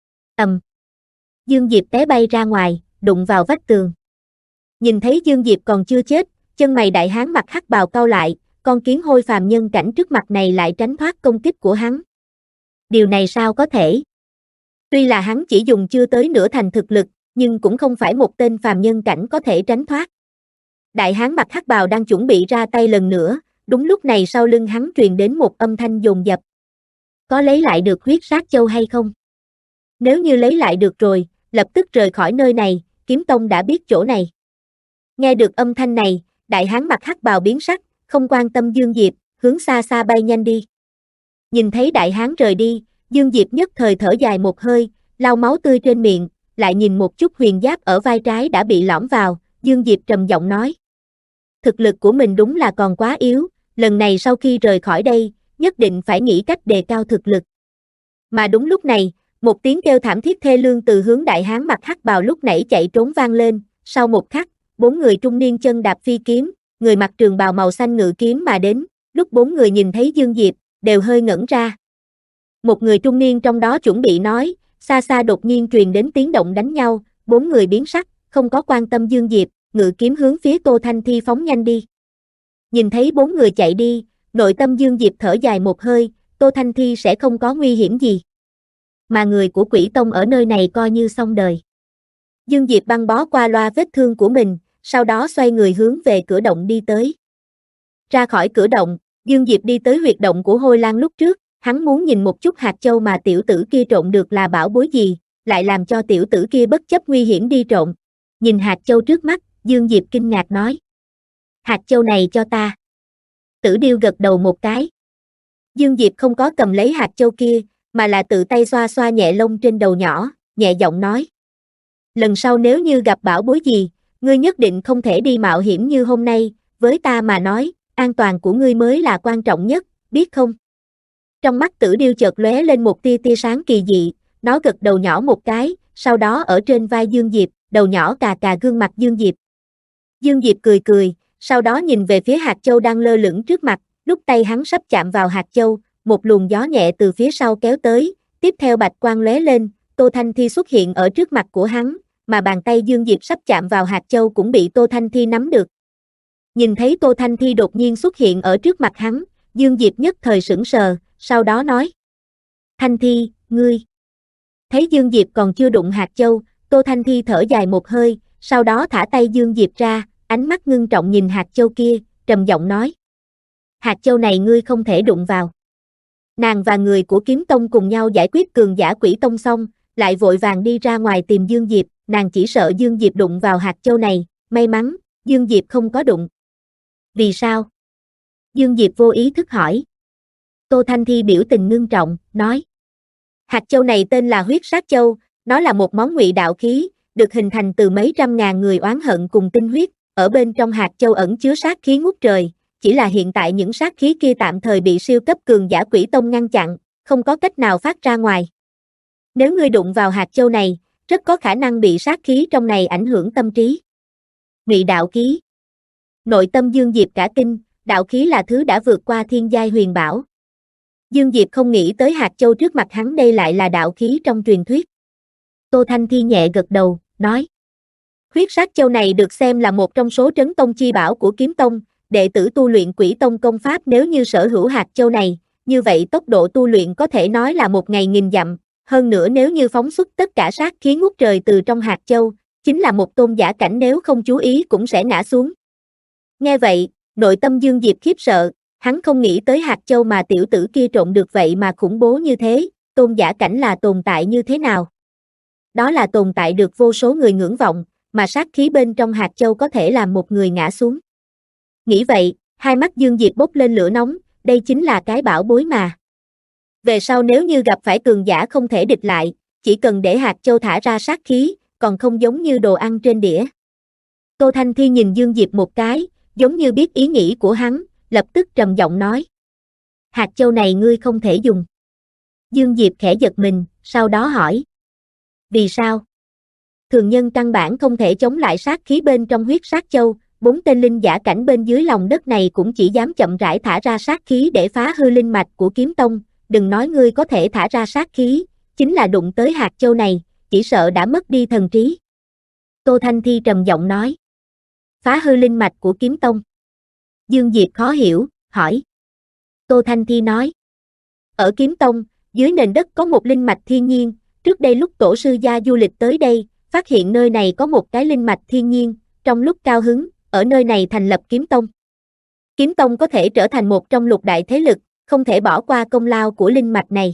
Dương Diệp té bay ra ngoài, đụng vào vách tường. Nhìn thấy Dương Diệp còn chưa chết, chân mày đại hán mặc hắc bào cau lại, con kiến hôi phàm nhân cảnh trước mặt này lại tránh thoát công kích của hắn. Điều này sao có thể? Tuy là hắn chỉ dùng chưa tới nửa thành thực lực, nhưng cũng không phải một tên phàm nhân cảnh có thể tránh thoát. Đại hán mặc hắc bào đang chuẩn bị ra tay lần nữa, đúng lúc này sau lưng hắn truyền đến một âm thanh dồn dập. Có lấy lại được huyết sát châu hay không? Nếu như lấy lại được rồi, lập tức rời khỏi nơi này, kiếm tông đã biết chỗ này. Nghe được âm thanh này, đại hán mặc hắc bào biến sắc, không quan tâm Dương Diệp, hướng xa xa bay nhanh đi. Nhìn thấy đại hán rời đi, Dương Diệp nhất thời thở dài một hơi, lau máu tươi trên miệng, lại nhìn một chút huyền giáp ở vai trái đã bị lõm vào, Dương Diệp trầm giọng nói. Thực lực của mình đúng là còn quá yếu, lần này sau khi rời khỏi đây, nhất định phải nghĩ cách đề cao thực lực. Mà đúng lúc này, một tiếng kêu thảm thiết thê lương từ hướng đại hán mặc hắc bào lúc nãy chạy trốn vang lên, sau một khắc, 4 người trung niên chân đạp phi kiếm, người mặc trường bào màu xanh ngự kiếm mà đến, lúc 4 người nhìn thấy Dương Diệp, đều hơi ngẩn ra. Một người trung niên trong đó chuẩn bị nói, xa xa đột nhiên truyền đến tiếng động đánh nhau, 4 người biến sắc, không có quan tâm Dương Diệp, ngự kiếm hướng phía Tô Thanh Thi phóng nhanh đi. Nhìn thấy 4 người chạy đi, nội tâm Dương Diệp thở dài một hơi, Tô Thanh Thi sẽ không có nguy hiểm gì. Mà người của Quỷ Tông ở nơi này coi như xong đời. Dương Diệp băng bó qua loa vết thương của mình, sau đó xoay người hướng về cửa động đi tới. Ra khỏi cửa động, Dương Diệp đi tới huyệt động của Hôi Lang lúc trước, hắn muốn nhìn một chút hạt châu mà tiểu tử kia trộn được là bảo bối gì, lại làm cho tiểu tử kia bất chấp nguy hiểm đi trộn. Nhìn hạt châu trước mắt, Dương Diệp kinh ngạc nói. Hạt châu này cho ta. Tử Điêu gật đầu một cái. Dương Diệp không có cầm lấy hạt châu kia, mà là tự tay xoa xoa nhẹ lông trên đầu nhỏ, nhẹ giọng nói. Lần sau nếu như gặp bảo bối gì, ngươi nhất định không thể đi mạo hiểm như hôm nay, với ta mà nói, an toàn của ngươi mới là quan trọng nhất, biết không? Trong mắt Tử Điêu chợt lóe lên một tia tia sáng kỳ dị, nó gật đầu nhỏ một cái, sau đó ở trên vai Dương Diệp, đầu nhỏ cà cà gương mặt Dương Diệp. Dương Diệp cười cười, sau đó nhìn về phía hạt châu đang lơ lửng trước mặt, lúc tay hắn sắp chạm vào hạt châu, một luồng gió nhẹ từ phía sau kéo tới, tiếp theo bạch quang lóe lên, Tô Thanh Thi xuất hiện ở trước mặt của hắn, mà bàn tay Dương Diệp sắp chạm vào hạt châu cũng bị Tô Thanh Thi nắm được. Nhìn thấy Tô Thanh Thi đột nhiên xuất hiện ở trước mặt hắn, Dương Diệp nhất thời sững sờ, sau đó nói. Thanh Thi, ngươi. Thấy Dương Diệp còn chưa đụng hạt châu, Tô Thanh Thi thở dài một hơi, sau đó thả tay Dương Diệp ra, ánh mắt ngưng trọng nhìn hạt châu kia, trầm giọng nói. Hạt châu này ngươi không thể đụng vào. Nàng và người của Kiếm Tông cùng nhau giải quyết cường giả Quỷ Tông xong, lại vội vàng đi ra ngoài tìm Dương Diệp, nàng chỉ sợ Dương Diệp đụng vào hạt châu này, may mắn, Dương Diệp không có đụng. Vì sao? Dương Diệp vô ý thức hỏi. Tô Thanh Thi biểu tình ngưng trọng, nói. Hạt châu này tên là huyết sát châu, nó là một món ngụy đạo khí, được hình thành từ mấy trăm ngàn người oán hận cùng tinh huyết, ở bên trong hạt châu ẩn chứa sát khí ngút trời, chỉ là hiện tại những sát khí kia tạm thời bị siêu cấp cường giả Quỷ Tông ngăn chặn, không có cách nào phát ra ngoài. Nếu ngươi đụng vào hạt châu này, rất có khả năng bị sát khí trong này ảnh hưởng tâm trí. Ngụy đạo khí. Nội tâm Dương Diệp cả kinh, đạo khí là thứ đã vượt qua thiên giai huyền bảo. Dương Diệp không nghĩ tới hạt châu trước mặt hắn đây lại là đạo khí trong truyền thuyết. Tô Thanh Thi nhẹ gật đầu, nói. Huyết sát châu này được xem là một trong số trấn tông chi bảo của Kiếm Tông, đệ tử tu luyện Quỷ Tông công pháp nếu như sở hữu hạt châu này, như vậy tốc độ tu luyện có thể nói là một ngày nghìn dặm, hơn nữa nếu như phóng xuất tất cả sát khí ngút trời từ trong hạt châu, chính là một tôn giả cảnh nếu không chú ý cũng sẽ ngã xuống. Nghe vậy, nội tâm Dương Diệp khiếp sợ, hắn không nghĩ tới hạt châu mà tiểu tử kia trộn được vậy mà khủng bố như thế, tôn giả cảnh là tồn tại như thế nào? Đó là tồn tại được vô số người ngưỡng vọng, mà sát khí bên trong hạt châu có thể làm một người ngã xuống. Nghĩ vậy, hai mắt Dương Diệp bốc lên lửa nóng, đây chính là cái bảo bối mà. Về sau nếu như gặp phải cường giả không thể địch lại, chỉ cần để hạt châu thả ra sát khí, còn không giống như đồ ăn trên đĩa. Tô Thanh Thi nhìn Dương Diệp một cái, giống như biết ý nghĩ của hắn, lập tức trầm giọng nói. Hạt châu này ngươi không thể dùng. Dương Diệp khẽ giật mình, sau đó hỏi. Vì sao? Thường nhân căn bản không thể chống lại sát khí bên trong huyết sát châu, 4 tên linh giả cảnh bên dưới lòng đất này cũng chỉ dám chậm rãi thả ra sát khí để phá hư linh mạch của kiếm tông, đừng nói ngươi có thể thả ra sát khí, chính là đụng tới hạt châu này, chỉ sợ đã mất đi thần trí. Tô Thanh Thi trầm giọng nói. Phá hư linh mạch của kiếm tông. Dương Diệp khó hiểu, hỏi. Tô Thanh Thi nói. Ở kiếm tông, dưới nền đất có một linh mạch thiên nhiên, trước đây lúc tổ sư gia du lịch tới đây, phát hiện nơi này có một cái linh mạch thiên nhiên, trong lúc cao hứng, ở nơi này thành lập kiếm tông. Kiếm tông có thể trở thành một trong lục đại thế lực, không thể bỏ qua công lao của linh mạch này.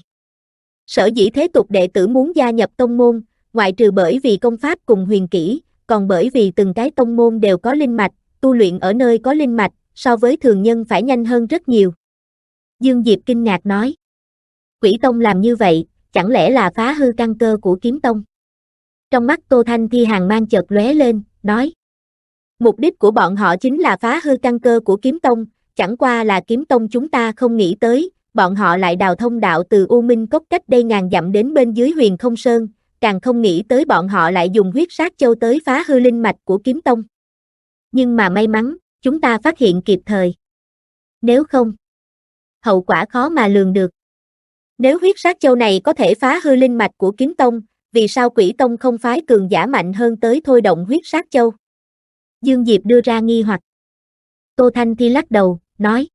Sở dĩ thế tục đệ tử muốn gia nhập tông môn, ngoại trừ bởi vì công pháp cùng huyền kỹ, còn bởi vì từng cái tông môn đều có linh mạch, tu luyện ở nơi có linh mạch, so với thường nhân phải nhanh hơn rất nhiều. Dương Diệp kinh ngạc nói. Quỷ tông làm như vậy, chẳng lẽ là phá hư căn cơ của kiếm tông? Trong mắt Tô Thanh Thi hàng mang chợt lóe lên, nói. Mục đích của bọn họ chính là phá hư căn cơ của kiếm tông, chẳng qua là kiếm tông chúng ta không nghĩ tới, bọn họ lại đào thông đạo từ U Minh Cốc cách đây ngàn dặm đến bên dưới Huyền Không Sơn, càng không nghĩ tới bọn họ lại dùng huyết sát châu tới phá hư linh mạch của kiếm tông. Nhưng mà may mắn, chúng ta phát hiện kịp thời. Nếu không, hậu quả khó mà lường được. Nếu huyết sát châu này có thể phá hư linh mạch của kiếm tông, vì sao quỷ tông không phái cường giả mạnh hơn tới thôi động huyết sát châu? Dương Diệp đưa ra nghi hoặc. Tô Thanh Thi lắc đầu, nói.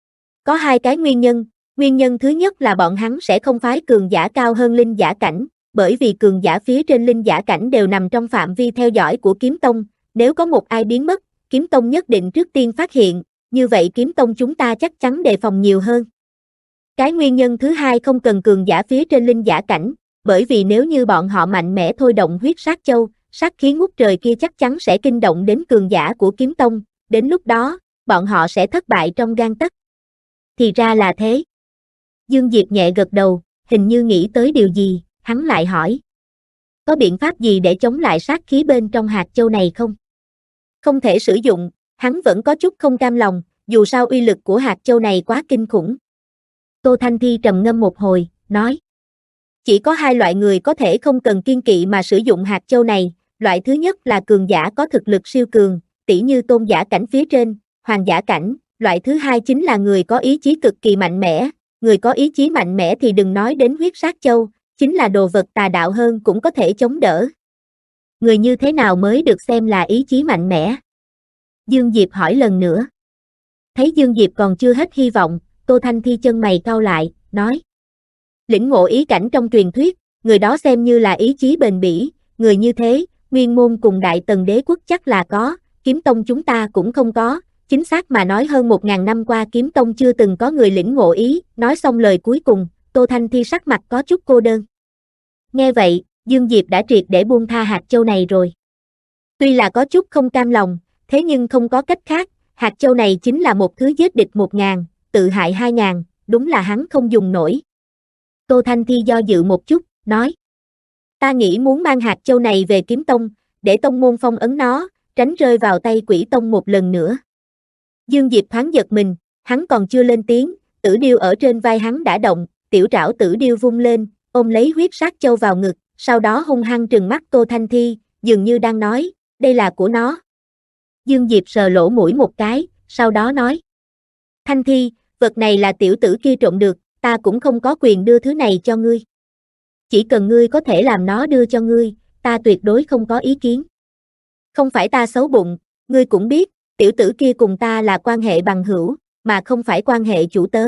Có 2 cái nguyên nhân. Nguyên nhân thứ nhất là bọn hắn sẽ không phái cường giả cao hơn linh giả cảnh, bởi vì cường giả phía trên linh giả cảnh đều nằm trong phạm vi theo dõi của kiếm tông, nếu có một ai biến mất, kiếm tông nhất định trước tiên phát hiện, như vậy kiếm tông chúng ta chắc chắn đề phòng nhiều hơn. Cái nguyên nhân thứ hai không cần cường giả phía trên linh giả cảnh, bởi vì nếu như bọn họ mạnh mẽ thôi động huyết sát châu, sát khí ngút trời kia chắc chắn sẽ kinh động đến cường giả của kiếm tông, đến lúc đó, bọn họ sẽ thất bại trong gang tấc. Thì ra là thế. Dương Diệp nhẹ gật đầu, hình như nghĩ tới điều gì, hắn lại hỏi. Có biện pháp gì để chống lại sát khí bên trong hạt châu này không? Không thể sử dụng, hắn vẫn có chút không cam lòng, dù sao uy lực của hạt châu này quá kinh khủng. Tô Thanh Thi trầm ngâm một hồi, nói. Chỉ có 2 loại người có thể không cần kiêng kỵ mà sử dụng hạt châu này, loại thứ nhất là cường giả có thực lực siêu cường, tỷ như tôn giả cảnh phía trên, hoàng giả cảnh, loại thứ hai chính là người có ý chí cực kỳ mạnh mẽ, người có ý chí mạnh mẽ thì đừng nói đến huyết sát châu, chính là đồ vật tà đạo hơn cũng có thể chống đỡ. Người như thế nào mới được xem là ý chí mạnh mẽ? Dương Diệp hỏi lần nữa. Thấy Dương Diệp còn chưa hết hy vọng, Tô Thanh Thi chân mày cau lại, nói. Lĩnh ngộ ý cảnh trong truyền thuyết, người đó xem như là ý chí bền bỉ, người như thế, Nguyên Môn cùng Đại Tần Đế quốc chắc là có, kiếm tông chúng ta cũng không có, chính xác mà nói hơn 1000 năm qua kiếm tông chưa từng có người lĩnh ngộ ý, nói xong lời cuối cùng, Tô Thanh Thi sắc mặt có chút cô đơn. Nghe vậy, Dương Diệp đã triệt để buông tha hạt châu này rồi. Tuy là có chút không cam lòng, thế nhưng không có cách khác, hạt châu này chính là một thứ giết địch 1000, tự hại 2000, đúng là hắn không dùng nổi. Tô Thanh Thi do dự một chút, nói. Ta nghĩ muốn mang hạt châu này về kiếm tông, để tông môn phong ấn nó, tránh rơi vào tay quỷ tông một lần nữa. Dương Diệp thoáng giật mình, hắn còn chưa lên tiếng, tử điêu ở trên vai hắn đã động, tiểu trảo tử điêu vung lên, ôm lấy huyết sát châu vào ngực, sau đó hung hăng trừng mắt Tô Thanh Thi, dường như đang nói, đây là của nó. Dương Diệp sờ lỗ mũi một cái, sau đó nói. Thanh Thi, vật này là tiểu tử kia trộm được, ta cũng không có quyền đưa thứ này cho ngươi. Chỉ cần ngươi có thể làm nó đưa cho ngươi, ta tuyệt đối không có ý kiến. Không phải ta xấu bụng, ngươi cũng biết, tiểu tử kia cùng ta là quan hệ bằng hữu, mà không phải quan hệ chủ tớ.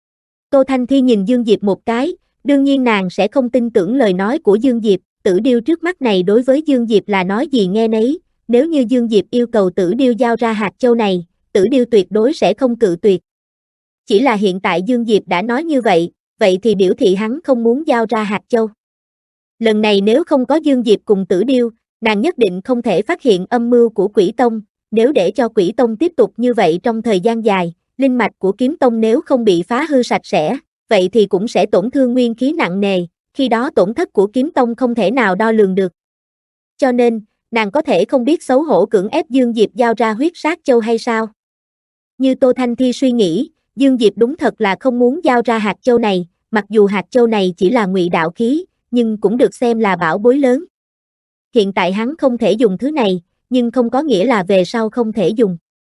Tô Thanh Thi nhìn Dương Diệp một cái, đương nhiên nàng sẽ không tin tưởng lời nói của Dương Diệp, tử điêu trước mắt này đối với Dương Diệp là nói gì nghe nấy, nếu như Dương Diệp yêu cầu tử điêu giao ra hạt châu này, tử điêu tuyệt đối sẽ không cự tuyệt. Chỉ là hiện tại Dương Diệp đã nói như vậy, vậy thì biểu thị hắn không muốn giao ra hạt châu. Lần này nếu không có Dương Diệp cùng tử điêu, nàng nhất định không thể phát hiện âm mưu của quỷ tông, nếu để cho quỷ tông tiếp tục như vậy trong thời gian dài, linh mạch của kiếm tông nếu không bị phá hư sạch sẽ, vậy thì cũng sẽ tổn thương nguyên khí nặng nề, khi đó tổn thất của kiếm tông không thể nào đo lường được. Cho nên, nàng có thể không biết xấu hổ cưỡng ép Dương Diệp giao ra huyết sát châu hay sao? Như Tô Thanh Thi suy nghĩ, Dương Diệp đúng thật là không muốn giao ra hạt châu này, mặc dù hạt châu này chỉ là ngụy đạo khí, nhưng cũng được xem là bảo bối lớn. Hiện tại hắn không thể dùng thứ này, nhưng không có nghĩa là về sau không thể dùng.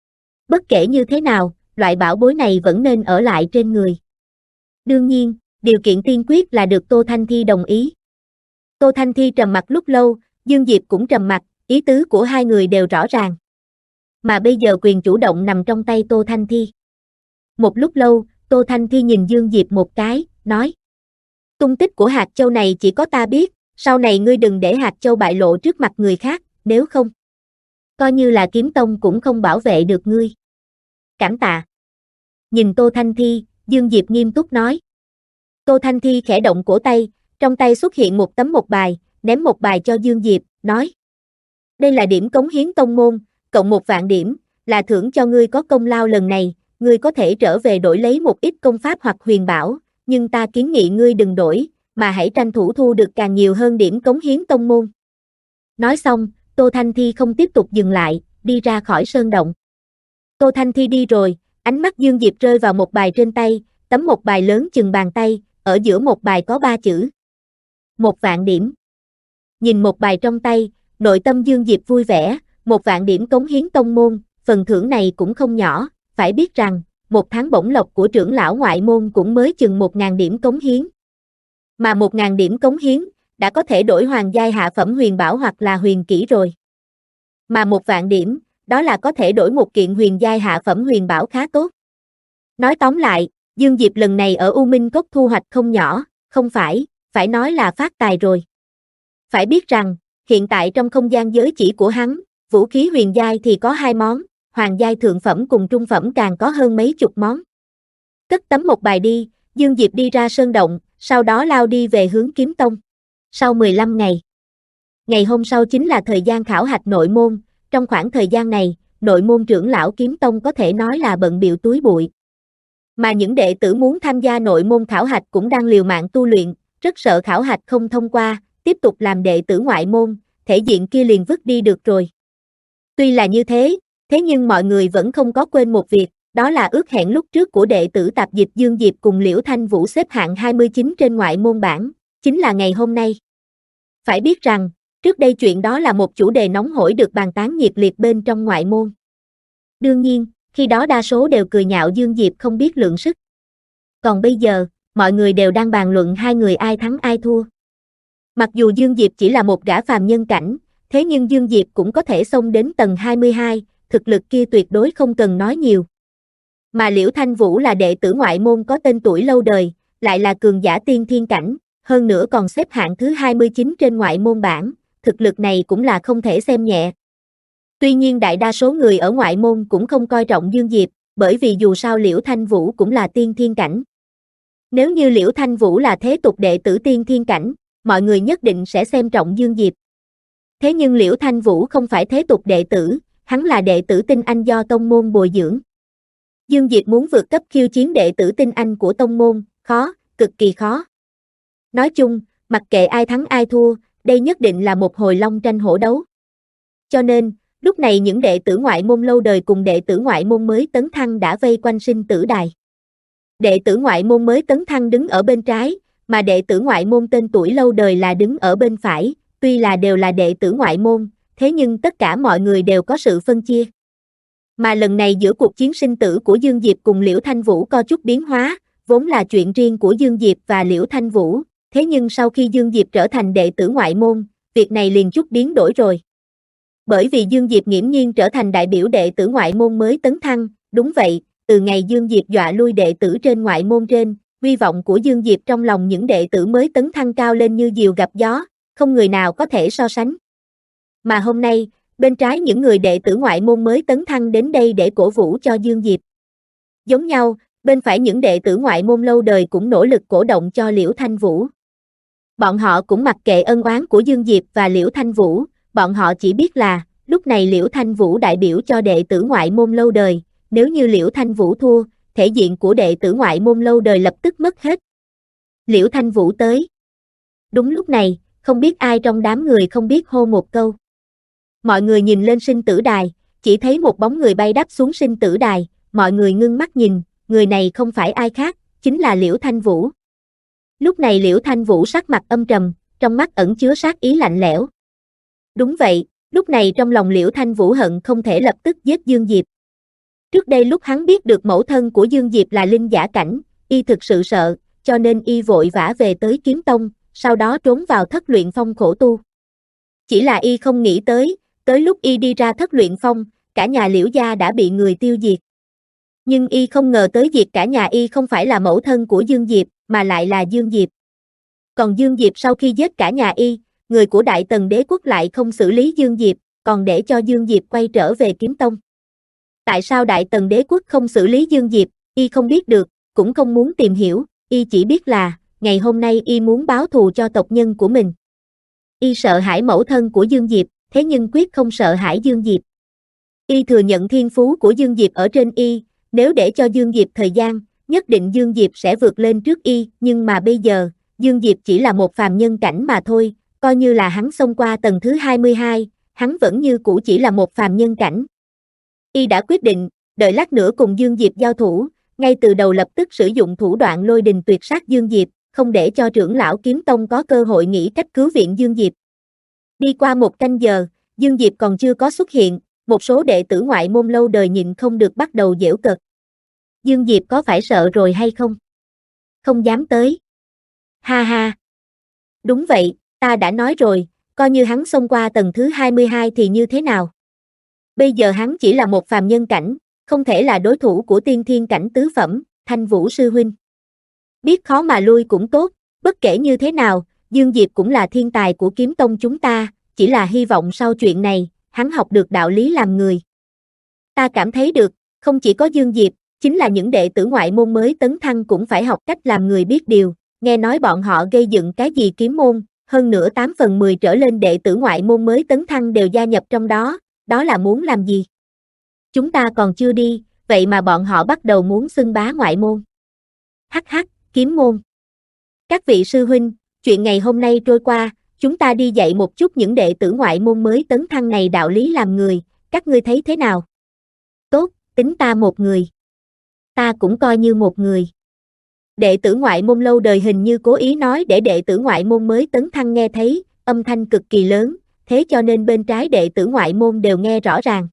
Bất kể như thế nào, loại bảo bối này vẫn nên ở lại trên người. Đương nhiên, điều kiện tiên quyết là được Tô Thanh Thi đồng ý. Tô Thanh Thi trầm mặc lúc lâu, Dương Diệp cũng trầm mặc, ý tứ của hai người đều rõ ràng. Mà bây giờ quyền chủ động nằm trong tay Tô Thanh Thi. Một lúc lâu, Tô Thanh Thi nhìn Dương Diệp một cái, nói: tung tích của hạt châu này chỉ có ta biết, sau này ngươi đừng để hạt châu bại lộ trước mặt người khác, nếu không, coi như là kiếm tông cũng không bảo vệ được ngươi. Cảm tạ. Nhìn Tô Thanh Thi, Dương Diệp nghiêm túc nói. Tô Thanh Thi khẽ động cổ tay, trong tay xuất hiện một tấm một bài, ném một bài cho Dương Diệp, nói: đây là điểm cống hiến tông môn, cộng 1.000 điểm, là thưởng cho ngươi có công lao lần này, ngươi có thể trở về đổi lấy một ít công pháp hoặc huyền bảo, nhưng ta kiến nghị ngươi đừng đổi, mà hãy tranh thủ thu được càng nhiều hơn điểm cống hiến tông môn. Nói xong, Tô Thanh Thi không tiếp tục dừng lại, đi ra khỏi sơn động. Tô Thanh Thi đi rồi, ánh mắt Dương Diệp rơi vào một bài trên tay, tấm một bài lớn chừng bàn tay, ở giữa một bài có 3 chữ: 1.000 điểm. Nhìn một bài trong tay, nội tâm Dương Diệp vui vẻ, 1.000 điểm cống hiến tông môn, phần thưởng này cũng không nhỏ, phải biết rằng, một tháng bổng lộc của trưởng lão ngoại môn cũng mới chừng 1.000 điểm cống hiến. Mà 1.000 điểm cống hiến, đã có thể đổi hoàng giai hạ phẩm huyền bảo hoặc là huyền kỹ rồi. Mà 1.000 điểm, đó là có thể đổi một kiện huyền giai hạ phẩm huyền bảo khá tốt. Nói tóm lại, Dương Diệp lần này ở U Minh Cốc thu hoạch không nhỏ, không phải nói là phát tài rồi. Phải biết rằng, hiện tại trong không gian giới chỉ của hắn, vũ khí huyền giai thì có 2 món, hoàng giai thượng phẩm cùng trung phẩm càng có hơn mấy chục món. Cất tấm một bài đi, Dương Diệp đi ra sơn động, sau đó lao đi về hướng kiếm tông. Sau 15 ngày. Ngày hôm sau chính là thời gian khảo hạch nội môn, trong khoảng thời gian này, nội môn trưởng lão kiếm tông có thể nói là bận bịu túi bụi. Mà những đệ tử muốn tham gia nội môn khảo hạch cũng đang liều mạng tu luyện, rất sợ khảo hạch không thông qua, tiếp tục làm đệ tử ngoại môn, thể diện kia liền vứt đi được rồi. Tuy là như thế, thế nhưng mọi người vẫn không có quên một việc, đó là ước hẹn lúc trước của đệ tử tạp dịch Dương Diệp cùng Liễu Thanh Vũ xếp hạng 29 trên ngoại môn bảng, chính là ngày hôm nay. Phải biết rằng, trước đây chuyện đó là một chủ đề nóng hổi được bàn tán nhiệt liệt bên trong ngoại môn. Đương nhiên, khi đó đa số đều cười nhạo Dương Diệp không biết lượng sức. Còn bây giờ, mọi người đều đang bàn luận hai người ai thắng ai thua. Mặc dù Dương Diệp chỉ là một gã phàm nhân cảnh, thế nhưng Dương Diệp cũng có thể xông đến tầng 22, thực lực kia tuyệt đối không cần nói nhiều. Mà Liễu Thanh Vũ là đệ tử ngoại môn có tên tuổi lâu đời, lại là cường giả tiên thiên cảnh, hơn nữa còn xếp hạng thứ 29 trên ngoại môn bảng, thực lực này cũng là không thể xem nhẹ. Tuy nhiên đại đa số người ở ngoại môn cũng không coi trọng Dương Diệp, bởi vì dù sao Liễu Thanh Vũ cũng là tiên thiên cảnh. Nếu như Liễu Thanh Vũ là thế tục đệ tử tiên thiên cảnh, mọi người nhất định sẽ xem trọng Dương Diệp. Thế nhưng Liễu Thanh Vũ không phải thế tục đệ tử, hắn là đệ tử tinh anh do tông môn bồi dưỡng. Dương Diệp muốn vượt cấp khiêu chiến đệ tử tinh anh của tông môn, khó, cực kỳ khó. Nói chung, mặc kệ ai thắng ai thua, đây nhất định là một hồi long tranh hổ đấu. Cho nên, lúc này những đệ tử ngoại môn lâu đời cùng đệ tử ngoại môn mới tấn thăng đã vây quanh sinh tử đài. Đệ tử ngoại môn mới tấn thăng đứng ở bên trái, mà đệ tử ngoại môn tên tuổi lâu đời là đứng ở bên phải, tuy là đều là đệ tử ngoại môn, thế nhưng tất cả mọi người đều có sự phân chia. Mà lần này giữa cuộc chiến sinh tử của Dương Diệp cùng Liễu Thanh Vũ có chút biến hóa, vốn là chuyện riêng của Dương Diệp và Liễu Thanh Vũ, thế nhưng sau khi Dương Diệp trở thành đệ tử ngoại môn, việc này liền chút biến đổi rồi. Bởi vì Dương Diệp nghiễm nhiên trở thành đại biểu đệ tử ngoại môn mới tấn thăng, đúng vậy, từ ngày Dương Diệp dọa lui đệ tử trên ngoại môn trên, hy vọng của Dương Diệp trong lòng những đệ tử mới tấn thăng cao lên như diều gặp gió, không người nào có thể so sánh. Mà hôm nay, bên trái những người đệ tử ngoại môn mới tấn thăng đến đây để cổ vũ cho Dương Diệp. Giống nhau, bên phải những đệ tử ngoại môn lâu đời cũng nỗ lực cổ động cho Liễu Thanh Vũ. Bọn họ cũng mặc kệ ân oán của Dương Diệp và Liễu Thanh Vũ, bọn họ chỉ biết là, lúc này Liễu Thanh Vũ đại biểu cho đệ tử ngoại môn lâu đời, nếu như Liễu Thanh Vũ thua, thể diện của đệ tử ngoại môn lâu đời lập tức mất hết. Liễu Thanh Vũ tới. Đúng lúc này, không biết ai trong đám người không biết hô một câu. Mọi người nhìn lên sinh tử đài, chỉ thấy một bóng người bay đáp xuống sinh tử đài, mọi người ngưng mắt nhìn, người này không phải ai khác, chính là Liễu Thanh Vũ. Lúc này Liễu Thanh Vũ sắc mặt âm trầm, trong mắt ẩn chứa sát ý lạnh lẽo. Đúng vậy, lúc này trong lòng Liễu Thanh Vũ hận không thể lập tức giết Dương Diệp. Trước đây lúc hắn biết được mẫu thân của Dương Diệp là linh giả cảnh, y thực sự sợ, cho nên y vội vã về tới Kiếm Tông, sau đó trốn vào Thất Luyện Phong khổ tu. Chỉ là y không nghĩ tới lúc y đi ra Thất Luyện Phong, cả nhà Liễu gia đã bị người tiêu diệt. Nhưng y không ngờ tới diệt cả nhà y không phải là mẫu thân của Dương Diệp, mà lại là Dương Diệp. Còn Dương Diệp sau khi giết cả nhà y, người của Đại Tần Đế quốc lại không xử lý Dương Diệp, còn để cho Dương Diệp quay trở về Kiếm Tông. Tại sao Đại Tần Đế quốc không xử lý Dương Diệp, y không biết được, cũng không muốn tìm hiểu, y chỉ biết là, ngày hôm nay y muốn báo thù cho tộc nhân của mình. Y sợ hãi mẫu thân của Dương Diệp, thế nhưng quyết không sợ hãi Dương Diệp. Y thừa nhận thiên phú của Dương Diệp ở trên y, nếu để cho Dương Diệp thời gian, nhất định Dương Diệp sẽ vượt lên trước y, nhưng mà bây giờ, Dương Diệp chỉ là một phàm nhân cảnh mà thôi, coi như là hắn xông qua tầng thứ 22, hắn vẫn như cũ chỉ là một phàm nhân cảnh. Y đã quyết định, đợi lát nữa cùng Dương Diệp giao thủ, ngay từ đầu lập tức sử dụng thủ đoạn lôi đình tuyệt sát Dương Diệp, không để cho trưởng lão Kiếm Tông có cơ hội nghĩ cách cứu viện Dương Diệp. Đi qua một canh giờ, Dương Diệp còn chưa có xuất hiện, một số đệ tử ngoại môn lâu đời nhịn không được bắt đầu giễu cợt. Dương Diệp có phải sợ rồi hay không? Không dám tới. Ha ha. Đúng vậy, ta đã nói rồi, coi như hắn xông qua tầng thứ 22 thì như thế nào? Bây giờ hắn chỉ là một phàm nhân cảnh, không thể là đối thủ của tiên thiên cảnh tứ phẩm, Thanh Vũ sư huynh. Biết khó mà lui cũng tốt, bất kể như thế nào, Dương Diệp cũng là thiên tài của Kiếm Tông chúng ta, chỉ là hy vọng sau chuyện này, hắn học được đạo lý làm người. Ta cảm thấy được, không chỉ có Dương Diệp, chính là những đệ tử ngoại môn mới tấn thăng cũng phải học cách làm người biết điều, nghe nói bọn họ gây dựng cái gì kiếm môn, hơn nữa 8 phần 10 trở lên đệ tử ngoại môn mới tấn thăng đều gia nhập trong đó, đó là muốn làm gì? Chúng ta còn chưa đi, vậy mà bọn họ bắt đầu muốn xưng bá ngoại môn. Hắc hắc, kiếm môn. Các vị sư huynh, chuyện ngày hôm nay trôi qua, chúng ta đi dạy một chút những đệ tử ngoại môn mới tấn thăng này đạo lý làm người, các ngươi thấy thế nào? Tốt, tính ta một người. Ta cũng coi như một người. Đệ tử ngoại môn lâu đời hình như cố ý nói để đệ tử ngoại môn mới tấn thăng nghe thấy, âm thanh cực kỳ lớn, thế cho nên bên trái đệ tử ngoại môn đều nghe rõ ràng.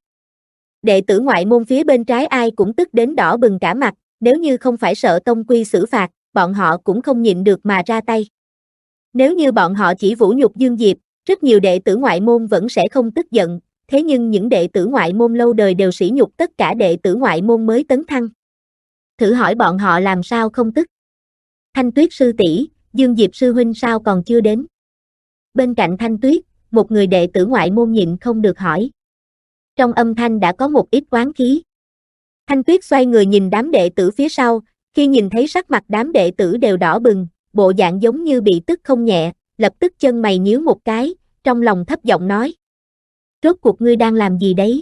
Đệ tử ngoại môn phía bên trái ai cũng tức đến đỏ bừng cả mặt, nếu như không phải sợ tông quy xử phạt, bọn họ cũng không nhịn được mà ra tay. Nếu như bọn họ chỉ vũ nhục Dương Diệp, rất nhiều đệ tử ngoại môn vẫn sẽ không tức giận, thế nhưng những đệ tử ngoại môn lâu đời đều sỉ nhục tất cả đệ tử ngoại môn mới tấn thăng. Thử hỏi bọn họ làm sao không tức? Thanh Tuyết sư tỷ, Dương Diệp sư huynh sao còn chưa đến? Bên cạnh Thanh Tuyết, một người đệ tử ngoại môn nhịn không được hỏi. Trong âm thanh đã có một ít oán khí. Thanh Tuyết xoay người nhìn đám đệ tử phía sau, khi nhìn thấy sắc mặt đám đệ tử đều đỏ bừng, bộ dạng giống như bị tức không nhẹ, lập tức chân mày nhíu một cái, trong lòng thấp giọng nói. Rốt cuộc ngươi đang làm gì đấy?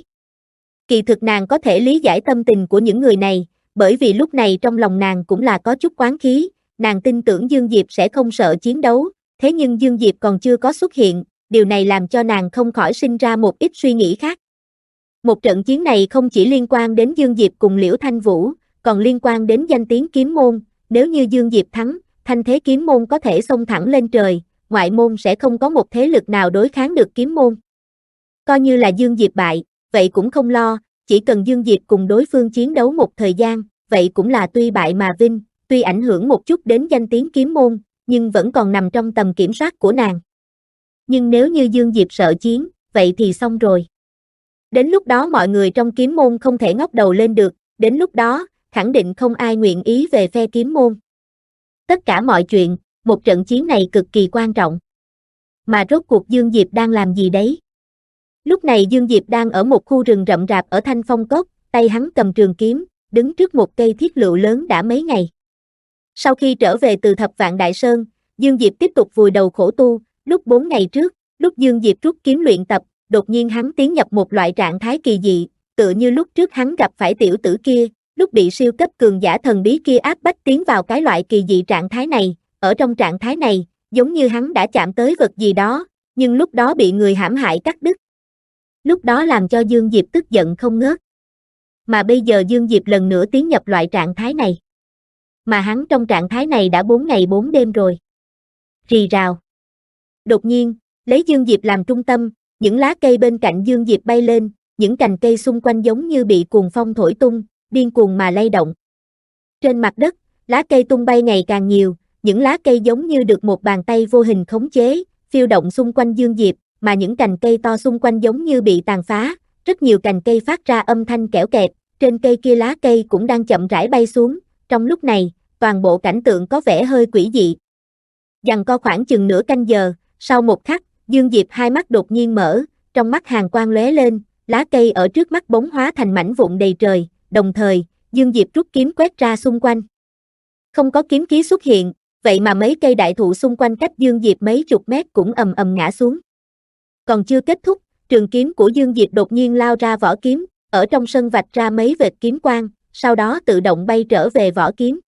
Kỳ thực nàng có thể lý giải tâm tình của những người này, bởi vì lúc này trong lòng nàng cũng là có chút oán khí, nàng tin tưởng Dương Diệp sẽ không sợ chiến đấu, thế nhưng Dương Diệp còn chưa có xuất hiện, điều này làm cho nàng không khỏi sinh ra một ít suy nghĩ khác. Một trận chiến này không chỉ liên quan đến Dương Diệp cùng Liễu Thanh Vũ, còn liên quan đến danh tiếng kiếm môn, nếu như Dương Diệp thắng, thanh thế kiếm môn có thể xông thẳng lên trời, ngoại môn sẽ không có một thế lực nào đối kháng được kiếm môn. Coi như là Dương Diệp bại, vậy cũng không lo, chỉ cần Dương Diệp cùng đối phương chiến đấu một thời gian, vậy cũng là tuy bại mà vinh, tuy ảnh hưởng một chút đến danh tiếng kiếm môn, nhưng vẫn còn nằm trong tầm kiểm soát của nàng. Nhưng nếu như Dương Diệp sợ chiến, vậy thì xong rồi. Đến lúc đó mọi người trong kiếm môn không thể ngóc đầu lên được, đến lúc đó, khẳng định không ai nguyện ý về phe kiếm môn. Tất cả mọi chuyện, một trận chiến này cực kỳ quan trọng. Mà rốt cuộc Dương Diệp đang làm gì đấy? Lúc này Dương Diệp đang ở một khu rừng rậm rạp ở Thanh Phong Cốc, tay hắn cầm trường kiếm, đứng trước một cây thiết lựu lớn đã mấy ngày. Sau khi trở về từ Thập Vạn Đại Sơn, Dương Diệp tiếp tục vùi đầu khổ tu, lúc 4 ngày trước, lúc Dương Diệp rút kiếm luyện tập, đột nhiên hắn tiến nhập một loại trạng thái kỳ dị, tựa như lúc trước hắn gặp phải tiểu tử kia, lúc bị siêu cấp cường giả thần bí kia áp bách tiến vào cái loại kỳ dị trạng thái này, ở trong trạng thái này, giống như hắn đã chạm tới vật gì đó, nhưng lúc đó bị người hãm hại cắt đứt. Lúc đó làm cho Dương Diệp tức giận không ngớt. mà bây giờ Dương Diệp lần nữa tiến nhập loại trạng thái này. Mà hắn trong trạng thái này đã 4 ngày 4 đêm rồi. Rì rào. Đột nhiên, lấy Dương Diệp làm trung tâm, những lá cây bên cạnh Dương Diệp bay lên, những cành cây xung quanh giống như bị cuồng phong thổi tung, điên cuồng mà lay động. Trên mặt đất, lá cây tung bay ngày càng nhiều, những lá cây giống như được một bàn tay vô hình khống chế, phiêu động xung quanh Dương Diệp, mà những cành cây to xung quanh giống như bị tàn phá, rất nhiều cành cây phát ra âm thanh kẽo kẹt, trên cây kia lá cây cũng đang chậm rãi bay xuống, trong lúc này, toàn bộ cảnh tượng có vẻ hơi quỷ dị. Giằng co khoảng chừng nửa canh giờ, sau một khắc, Dương Diệp hai mắt đột nhiên mở, trong mắt hàn quang lóe lên, lá cây ở trước mắt bóng hóa thành mảnh vụn đầy trời, đồng thời, Dương Diệp rút kiếm quét ra xung quanh. Không có kiếm khí xuất hiện, vậy mà mấy cây đại thụ xung quanh cách Dương Diệp mấy chục mét cũng ầm ầm ngã xuống. Còn chưa kết thúc, trường kiếm của Dương Diệp đột nhiên lao ra vỏ kiếm, ở trong sân vạch ra mấy vệt kiếm quang, sau đó tự động bay trở về vỏ kiếm.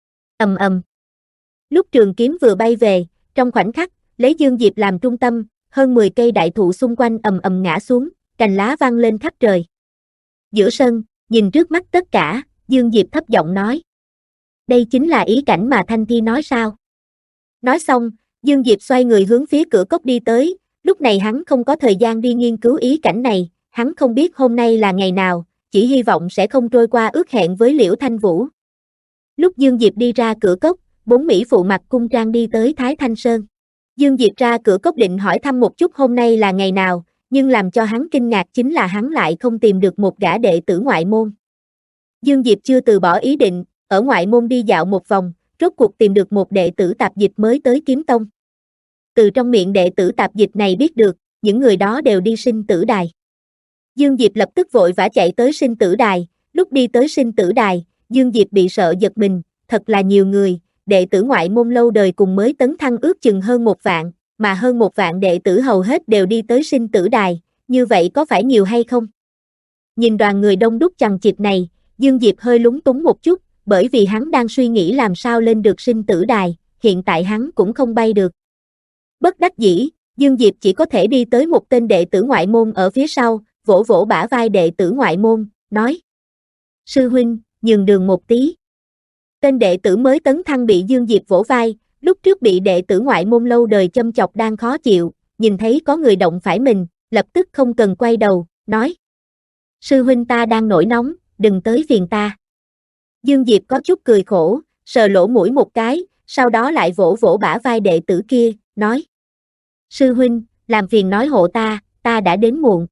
Ầm ầm. Lúc trường kiếm vừa bay về, trong khoảnh khắc, lấy Dương Diệp làm trung tâm, hơn 10 cây đại thụ xung quanh ầm ầm ngã xuống, cành lá vang lên khắp trời. Giữa sân, nhìn trước mắt tất cả, Dương Diệp thấp giọng nói. Đây chính là ý cảnh mà Thanh Thi nói sao? Nói xong, Dương Diệp xoay người hướng phía cửa cốc đi tới, lúc này hắn không có thời gian đi nghiên cứu ý cảnh này, hắn không biết hôm nay là ngày nào, chỉ hy vọng sẽ không trôi qua ước hẹn với Liễu Thanh Vũ. Lúc Dương Diệp đi ra cửa cốc, 4 mỹ phụ mặc cung trang đi tới Thái Thanh Sơn. Dương Diệp ra cửa cốc định hỏi thăm một chút hôm nay là ngày nào, nhưng làm cho hắn kinh ngạc chính là hắn lại không tìm được một gã đệ tử ngoại môn. Dương Diệp chưa từ bỏ ý định, ở ngoại môn đi dạo một vòng, rốt cuộc tìm được một đệ tử tạp dịch mới tới Kiếm Tông. Từ trong miệng đệ tử tạp dịch này biết được, những người đó đều đi sinh tử đài. Dương Diệp lập tức vội vã chạy tới sinh tử đài, lúc đi tới sinh tử đài, Dương Diệp bị sợ giật mình, thật là nhiều người, đệ tử ngoại môn lâu đời cùng mới tấn thăng ước chừng hơn 1 vạn, mà hơn 1 vạn đệ tử hầu hết đều đi tới sinh tử đài, như vậy có phải nhiều hay không? Nhìn đoàn người đông đúc chằng chịt này, Dương Diệp hơi lúng túng một chút, bởi vì hắn đang suy nghĩ làm sao lên được sinh tử đài, hiện tại hắn cũng không bay được. Bất đắc dĩ, Dương Diệp chỉ có thể đi tới một tên đệ tử ngoại môn ở phía sau, vỗ vỗ bả vai đệ tử ngoại môn, nói. Sư huynh, nhường đường một tí. Tên đệ tử mới tấn thăng bị Dương Diệp vỗ vai, lúc trước bị đệ tử ngoại môn lâu đời châm chọc đang khó chịu, nhìn thấy có người động phải mình, lập tức không cần quay đầu, nói. Sư huynh ta đang nổi nóng, đừng tới phiền ta. Dương Diệp có chút cười khổ, sờ lỗ mũi một cái, sau đó lại vỗ vỗ bả vai đệ tử kia, nói. Sư huynh, làm phiền nói hộ ta đã đến muộn.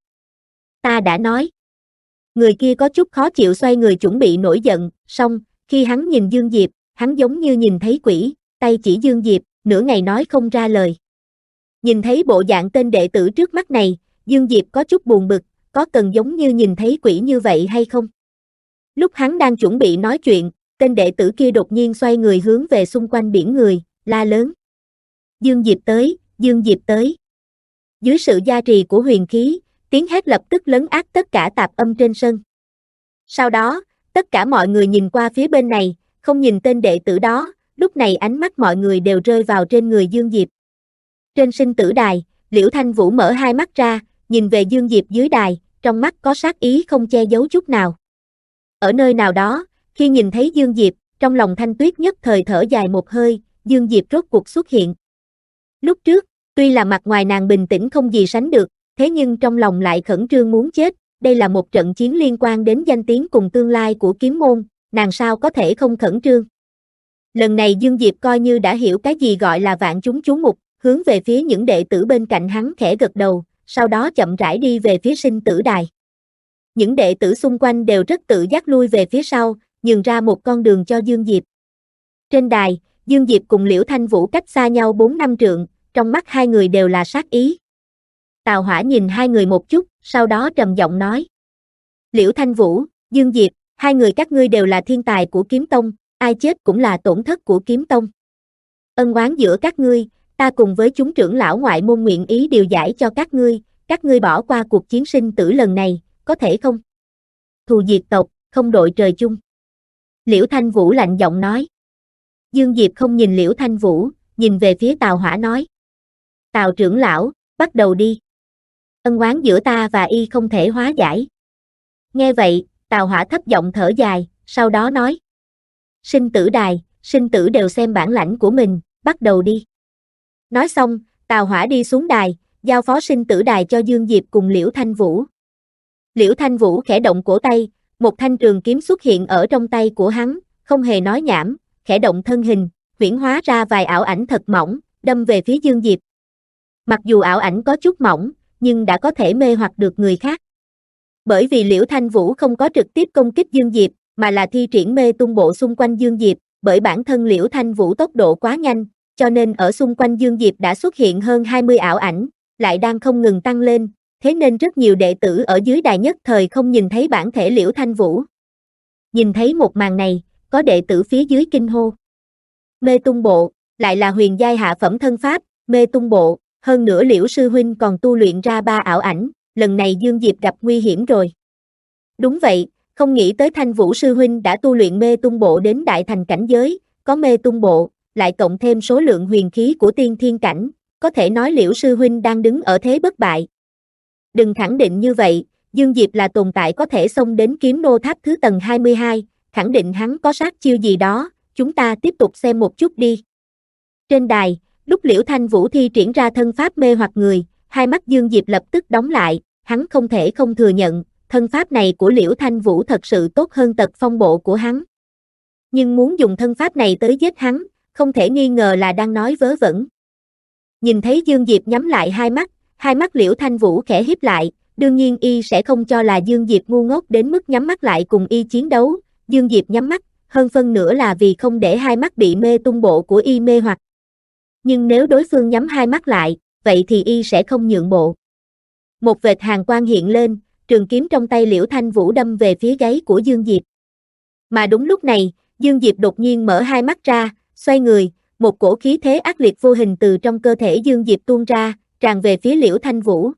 Ta đã nói. Người kia có chút khó chịu xoay người chuẩn bị nổi giận, xong, khi hắn nhìn Dương Diệp, hắn giống như nhìn thấy quỷ, tay chỉ Dương Diệp, nửa ngày nói không ra lời. Nhìn thấy bộ dạng tên đệ tử trước mắt này, Dương Diệp có chút buồn bực, có cần giống như nhìn thấy quỷ như vậy hay không? Lúc hắn đang chuẩn bị nói chuyện, tên đệ tử kia đột nhiên xoay người hướng về xung quanh biển người, la lớn. Dương Diệp tới, Dương Diệp tới. Dưới sự gia trì của huyền khí, tiếng hét lập tức lấn át tất cả tạp âm trên sân. Sau đó, tất cả mọi người nhìn qua phía bên này, không nhìn tên đệ tử đó, lúc này ánh mắt mọi người đều rơi vào trên người Dương Diệp. Trên sinh tử đài, Liễu Thanh Vũ mở hai mắt ra, nhìn về Dương Diệp dưới đài, trong mắt có sát ý không che giấu chút nào. Ở nơi nào đó, khi nhìn thấy Dương Diệp, trong lòng Thanh Tuyết nhất thời thở dài một hơi, Dương Diệp rốt cuộc xuất hiện. Lúc trước, tuy là mặt ngoài nàng bình tĩnh không gì sánh được, thế nhưng trong lòng lại khẩn trương muốn chết, đây là một trận chiến liên quan đến danh tiếng cùng tương lai của kiếm môn, nàng sao có thể không khẩn trương. Lần này Dương Diệp coi như đã hiểu cái gì gọi là vạn chúng chú mục, hướng về phía những đệ tử bên cạnh hắn khẽ gật đầu, sau đó chậm rãi đi về phía sinh tử đài. Những đệ tử xung quanh đều rất tự giác lui về phía sau, nhường ra một con đường cho Dương Diệp. Trên đài, Dương Diệp cùng Liễu Thanh Vũ cách xa nhau 4-5 trượng, trong mắt hai người đều là sát ý. Tào Hỏa nhìn hai người một chút, sau đó trầm giọng nói. Liễu Thanh Vũ, Dương Diệp, hai người các ngươi đều là thiên tài của Kiếm Tông, ai chết cũng là tổn thất của Kiếm Tông. Ân oán giữa các ngươi, ta cùng với chúng trưởng lão ngoại môn nguyện ý điều giải cho các ngươi bỏ qua cuộc chiến sinh tử lần này, có thể không? Thù diệt tộc, không đội trời chung. Liễu Thanh Vũ lạnh giọng nói. Dương Diệp không nhìn Liễu Thanh Vũ, nhìn về phía Tào Hỏa nói. Tào trưởng lão, bắt đầu đi. Ân oán giữa ta và y không thể hóa giải. Nghe vậy, Tào Hỏa thấp giọng thở dài, sau đó nói. Sinh tử đài, sinh tử đều xem bản lãnh của mình, bắt đầu đi. Nói xong, Tào Hỏa đi xuống đài, giao phó sinh tử đài cho Dương Diệp cùng Liễu Thanh Vũ. Liễu Thanh Vũ khẽ động cổ tay, một thanh trường kiếm xuất hiện ở trong tay của hắn, không hề nói nhảm, khẽ động thân hình, huyễn hóa ra vài ảo ảnh thật mỏng, đâm về phía Dương Diệp. Mặc dù ảo ảnh có chút mỏng, nhưng đã có thể mê hoặc được người khác. Bởi vì Liễu Thanh Vũ không có trực tiếp công kích Dương Diệp, mà là thi triển mê tung bộ xung quanh Dương Diệp, bởi bản thân Liễu Thanh Vũ tốc độ quá nhanh, cho nên ở xung quanh Dương Diệp đã xuất hiện hơn 20 ảo ảnh, lại đang không ngừng tăng lên, thế nên rất nhiều đệ tử ở dưới đài nhất thời không nhìn thấy bản thể Liễu Thanh Vũ. Nhìn thấy một màn này, có đệ tử phía dưới kinh hô. Mê tung bộ, lại là huyền giai hạ phẩm thân pháp, mê tung bộ, hơn nữa Liễu sư huynh còn tu luyện ra 3 ảo ảnh, lần này Dương Diệp gặp nguy hiểm rồi. Đúng vậy, không nghĩ tới Thanh Vũ sư huynh đã tu luyện mê tung bộ đến đại thành cảnh giới, có mê tung bộ, lại cộng thêm số lượng huyền khí của tiên thiên cảnh, có thể nói Liễu sư huynh đang đứng ở thế bất bại. Đừng khẳng định như vậy, Dương Diệp là tồn tại có thể xông đến kiếm nô tháp thứ tầng 22, khẳng định hắn có sát chiêu gì đó, chúng ta tiếp tục xem một chút đi. Trên đài, lúc Liễu Thanh Vũ thi triển ra thân pháp mê hoặc người, hai mắt Dương Diệp lập tức đóng lại, hắn không thể không thừa nhận, thân pháp này của Liễu Thanh Vũ thật sự tốt hơn tật phong bộ của hắn. Nhưng muốn dùng thân pháp này tới giết hắn, không thể nghi ngờ là đang nói vớ vẩn. Nhìn thấy Dương Diệp nhắm lại hai mắt Liễu Thanh Vũ khẽ híp lại, đương nhiên y sẽ không cho là Dương Diệp ngu ngốc đến mức nhắm mắt lại cùng y chiến đấu, Dương Diệp nhắm mắt, hơn phân nửa là vì không để hai mắt bị mê tung bộ của y mê hoặc. Nhưng nếu đối phương nhắm hai mắt lại, vậy thì y sẽ không nhượng bộ. Một vệt hàn quang hiện lên, trường kiếm trong tay Liễu Thanh Vũ đâm về phía gáy của Dương Diệp. Mà đúng lúc này, Dương Diệp đột nhiên mở hai mắt ra, xoay người, một cổ khí thế ác liệt vô hình từ trong cơ thể Dương Diệp tuôn ra, tràn về phía Liễu Thanh Vũ.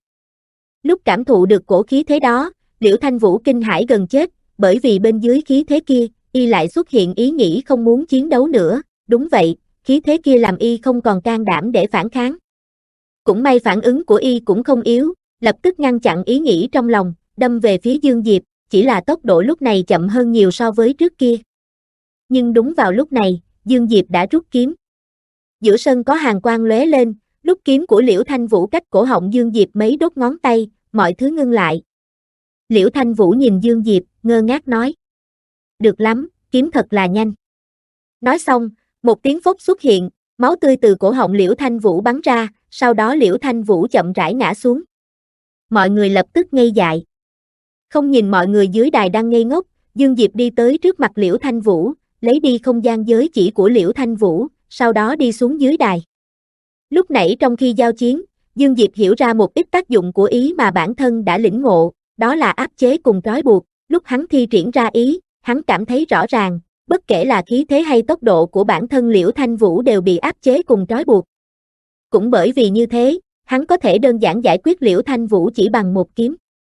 Lúc cảm thụ được cổ khí thế đó, Liễu Thanh Vũ kinh hãi gần chết, bởi vì bên dưới khí thế kia, y lại xuất hiện ý nghĩ không muốn chiến đấu nữa, đúng vậy, khí thế kia làm y không còn can đảm để phản kháng. Cũng may phản ứng của y cũng không yếu, lập tức ngăn chặn ý nghĩ trong lòng, đâm về phía Dương Diệp, chỉ là tốc độ lúc này chậm hơn nhiều so với trước kia. Nhưng đúng vào lúc này, Dương Diệp đã rút kiếm. Giữa sân có hàn quang lóe lên, lúc kiếm của Liễu Thanh Vũ cách cổ họng Dương Diệp mấy đốt ngón tay, mọi thứ ngưng lại. Liễu Thanh Vũ nhìn Dương Diệp, ngơ ngác nói. Được lắm, kiếm thật là nhanh. Nói xong, một tiếng phốc xuất hiện, máu tươi từ cổ họng Liễu Thanh Vũ bắn ra, sau đó Liễu Thanh Vũ chậm rãi ngã xuống. Mọi người lập tức ngây dại. Không nhìn mọi người dưới đài đang ngây ngốc, Dương Diệp đi tới trước mặt Liễu Thanh Vũ, lấy đi không gian giới chỉ của Liễu Thanh Vũ, sau đó đi xuống dưới đài. Lúc nãy trong khi giao chiến, Dương Diệp hiểu ra một ít tác dụng của ý mà bản thân đã lĩnh ngộ, đó là áp chế cùng trói buộc, lúc hắn thi triển ra ý, hắn cảm thấy rõ ràng, bất kể là khí thế hay tốc độ của bản thân Liễu Thanh Vũ đều bị áp chế cùng trói buộc. Cũng bởi vì như thế, hắn có thể đơn giản giải quyết Liễu Thanh Vũ chỉ bằng một kiếm.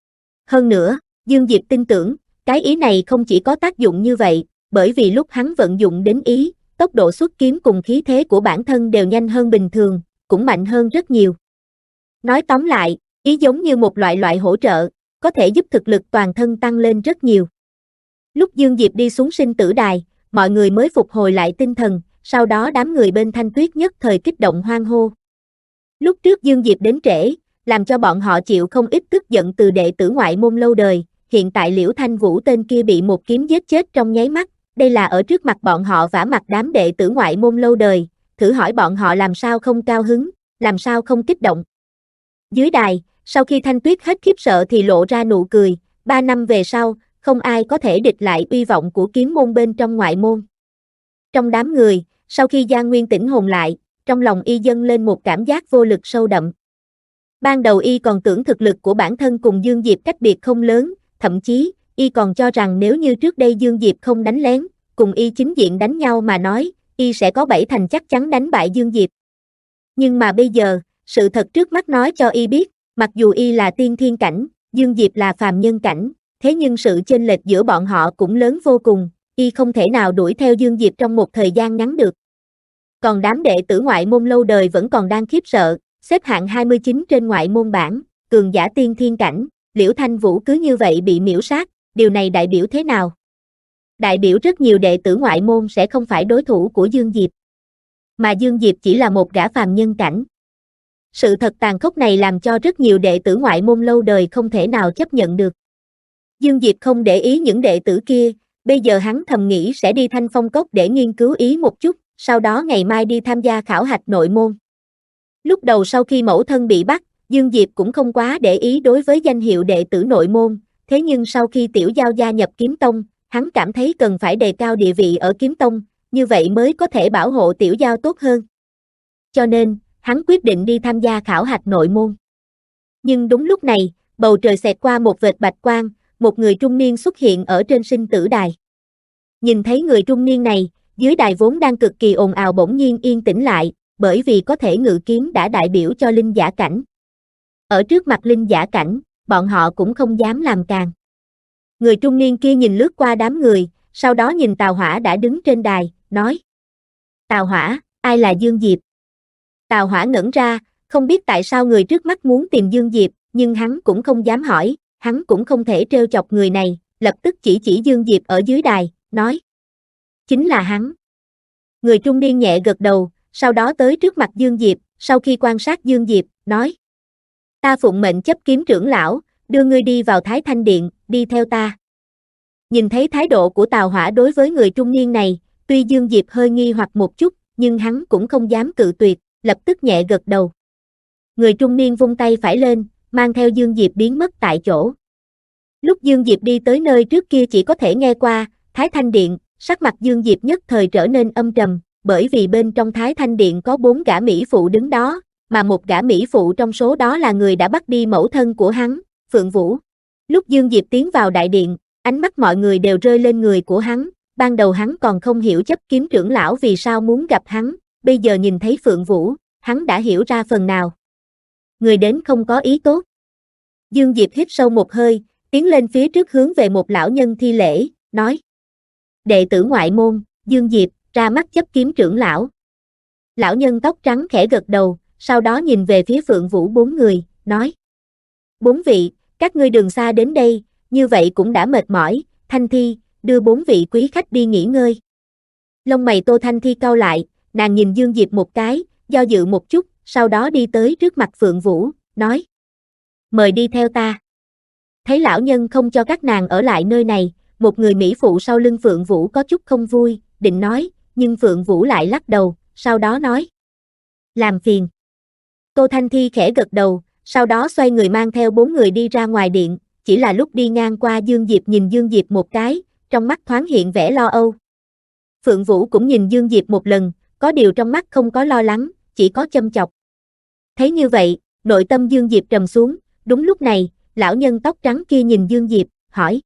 Hơn nữa, Dương Diệp tin tưởng, cái ý này không chỉ có tác dụng như vậy, bởi vì lúc hắn vận dụng đến ý, tốc độ xuất kiếm cùng khí thế của bản thân đều nhanh hơn bình thường, cũng mạnh hơn rất nhiều. Nói tóm lại, ý giống như một loại hỗ trợ, có thể giúp thực lực toàn thân tăng lên rất nhiều. Lúc Dương Diệp đi xuống sinh tử đài, mọi người mới phục hồi lại tinh thần, sau đó đám người bên Thanh Tuyết nhất thời kích động hoan hô. Lúc trước Dương Diệp đến trễ, làm cho bọn họ chịu không ít tức giận từ đệ tử ngoại môn lâu đời, hiện tại Liễu Thanh Vũ tên kia bị một kiếm giết chết trong nháy mắt, đây là ở trước mặt bọn họ vả mặt đám đệ tử ngoại môn lâu đời, thử hỏi bọn họ làm sao không cao hứng, làm sao không kích động. Dưới đài, sau khi Thanh Tuyết hết khiếp sợ thì lộ ra nụ cười, 3 năm về sau, không ai có thể địch lại uy vọng của kiếm môn bên trong ngoại môn. Trong đám người, sau khi Giang Nguyên tỉnh hồn lại, trong lòng y dâng lên một cảm giác vô lực sâu đậm. Ban đầu y còn tưởng thực lực của bản thân cùng Dương Diệp cách biệt không lớn, thậm chí, y còn cho rằng nếu như trước đây Dương Diệp không đánh lén, cùng y chính diện đánh nhau mà nói, y sẽ có 7 thành chắc chắn đánh bại Dương Diệp. Nhưng mà bây giờ, sự thật trước mắt nói cho y biết, mặc dù y là tiên thiên cảnh, Dương Diệp là phàm nhân cảnh, thế nhưng sự chênh lệch giữa bọn họ cũng lớn vô cùng, y không thể nào đuổi theo Dương Diệp trong một thời gian ngắn được. Còn đám đệ tử ngoại môn lâu đời vẫn còn đang khiếp sợ, xếp hạng 29 trên ngoại môn bảng, cường giả tiên thiên cảnh, Liễu Thanh Vũ cứ như vậy bị miễu sát, điều này đại biểu thế nào? Đại biểu rất nhiều đệ tử ngoại môn sẽ không phải đối thủ của Dương Diệp. Mà Dương Diệp chỉ là một gã phàm nhân cảnh. Sự thật tàn khốc này làm cho rất nhiều đệ tử ngoại môn lâu đời không thể nào chấp nhận được. Dương Diệp không để ý những đệ tử kia, bây giờ hắn thầm nghĩ sẽ đi Thanh Phong Cốc để nghiên cứu ý một chút, sau đó ngày mai đi tham gia khảo hạch nội môn. Lúc đầu sau khi mẫu thân bị bắt, Dương Diệp cũng không quá để ý đối với danh hiệu đệ tử nội môn, thế nhưng sau khi Tiểu Giao gia nhập Kiếm Tông, hắn cảm thấy cần phải đề cao địa vị ở Kiếm Tông, như vậy mới có thể bảo hộ Tiểu Giao tốt hơn. Cho nên, hắn quyết định đi tham gia khảo hạch nội môn. Nhưng đúng lúc này, bầu trời xẹt qua một vệt bạch quang, một người trung niên xuất hiện ở trên sinh tử đài. Nhìn thấy người trung niên này, dưới đài vốn đang cực kỳ ồn ào bỗng nhiên yên tĩnh lại, bởi vì có thể ngự kiếm đã đại biểu cho linh giả cảnh. Ở trước mặt linh giả cảnh, bọn họ cũng không dám làm càn. Người trung niên kia nhìn lướt qua đám người, sau đó nhìn Tào Hỏa đã đứng trên đài, nói: Tào Hỏa, ai là Dương Diệp? Tào Hỏa ngẩn ra, không biết tại sao người trước mắt muốn tìm Dương Diệp, nhưng hắn cũng không dám hỏi, hắn cũng không thể trêu chọc người này, lập tức chỉ Dương Diệp ở dưới đài, nói: Chính là hắn. Người trung niên nhẹ gật đầu, sau đó tới trước mặt Dương Diệp, sau khi quan sát Dương Diệp, nói: Ta phụng mệnh chấp kiếm trưởng lão, đưa ngươi đi vào Thái Thanh Điện, đi theo ta. Nhìn thấy thái độ của Tào Hỏa đối với người trung niên này, tuy Dương Diệp hơi nghi hoặc một chút, nhưng hắn cũng không dám cự tuyệt, lập tức nhẹ gật đầu. Người trung niên vung tay phải lên, mang theo Dương Diệp biến mất tại chỗ. Lúc Dương Diệp đi tới nơi trước kia chỉ có thể nghe qua, Thái Thanh Điện, sắc mặt Dương Diệp nhất thời trở nên âm trầm, bởi vì bên trong Thái Thanh Điện có 4 gã mỹ phụ đứng đó, mà một gã mỹ phụ trong số đó là người đã bắt đi mẫu thân của hắn, Phượng Vũ. Lúc Dương Diệp tiến vào đại điện, ánh mắt mọi người đều rơi lên người của hắn, ban đầu hắn còn không hiểu chấp kiếm trưởng lão vì sao muốn gặp hắn, bây giờ nhìn thấy Phượng Vũ, hắn đã hiểu ra phần nào. Người đến không có ý tốt. Dương Diệp hít sâu một hơi, tiến lên phía trước hướng về một lão nhân thi lễ, nói: Đệ tử ngoại môn, Dương Diệp, ra mắt chấp kiếm trưởng lão. Lão nhân tóc trắng khẽ gật đầu, sau đó nhìn về phía Phượng Vũ 4 người, nói: 4 vị, các ngươi đường xa đến đây, như vậy cũng đã mệt mỏi, Thanh Thi, đưa 4 vị quý khách đi nghỉ ngơi. Lông mày Tô Thanh Thi cau lại, nàng nhìn Dương Diệp một cái, do dự một chút, sau đó đi tới trước mặt Phượng Vũ, nói: Mời đi theo ta. Thấy lão nhân không cho các nàng ở lại nơi này, một người mỹ phụ sau lưng Phượng Vũ có chút không vui, định nói, nhưng Phượng Vũ lại lắc đầu, sau đó nói: Làm phiền. Tô Thanh Thi khẽ gật đầu, sau đó xoay người mang theo 4 người đi ra ngoài điện, chỉ là lúc đi ngang qua Dương Diệp nhìn Dương Diệp một cái, trong mắt thoáng hiện vẻ lo âu. Phượng Vũ cũng nhìn Dương Diệp một lần, có điều trong mắt không có lo lắng, chỉ có châm chọc. Thấy như vậy, nội tâm Dương Diệp trầm xuống, đúng lúc này, lão nhân tóc trắng kia nhìn Dương Diệp, hỏi: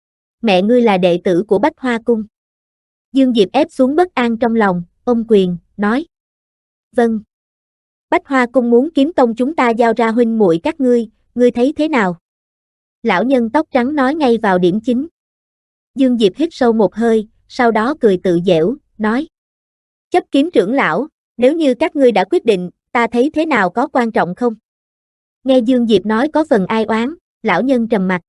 Mẹ ngươi là đệ tử của Bách Hoa Cung? Dương Diệp ép xuống bất an trong lòng, ôm quyền, nói: Vâng. Bách Hoa Cung muốn Kiếm Tông chúng ta giao ra huynh muội các ngươi thấy thế nào? Lão nhân tóc trắng nói ngay vào điểm chính. Dương Diệp hít sâu một hơi, sau đó cười tự giễu, nói: Chấp kiếm trưởng lão, nếu như các ngươi đã quyết định, ta thấy thế nào có quan trọng không? Nghe Dương Diệp nói có phần ai oán, lão nhân trầm mặt.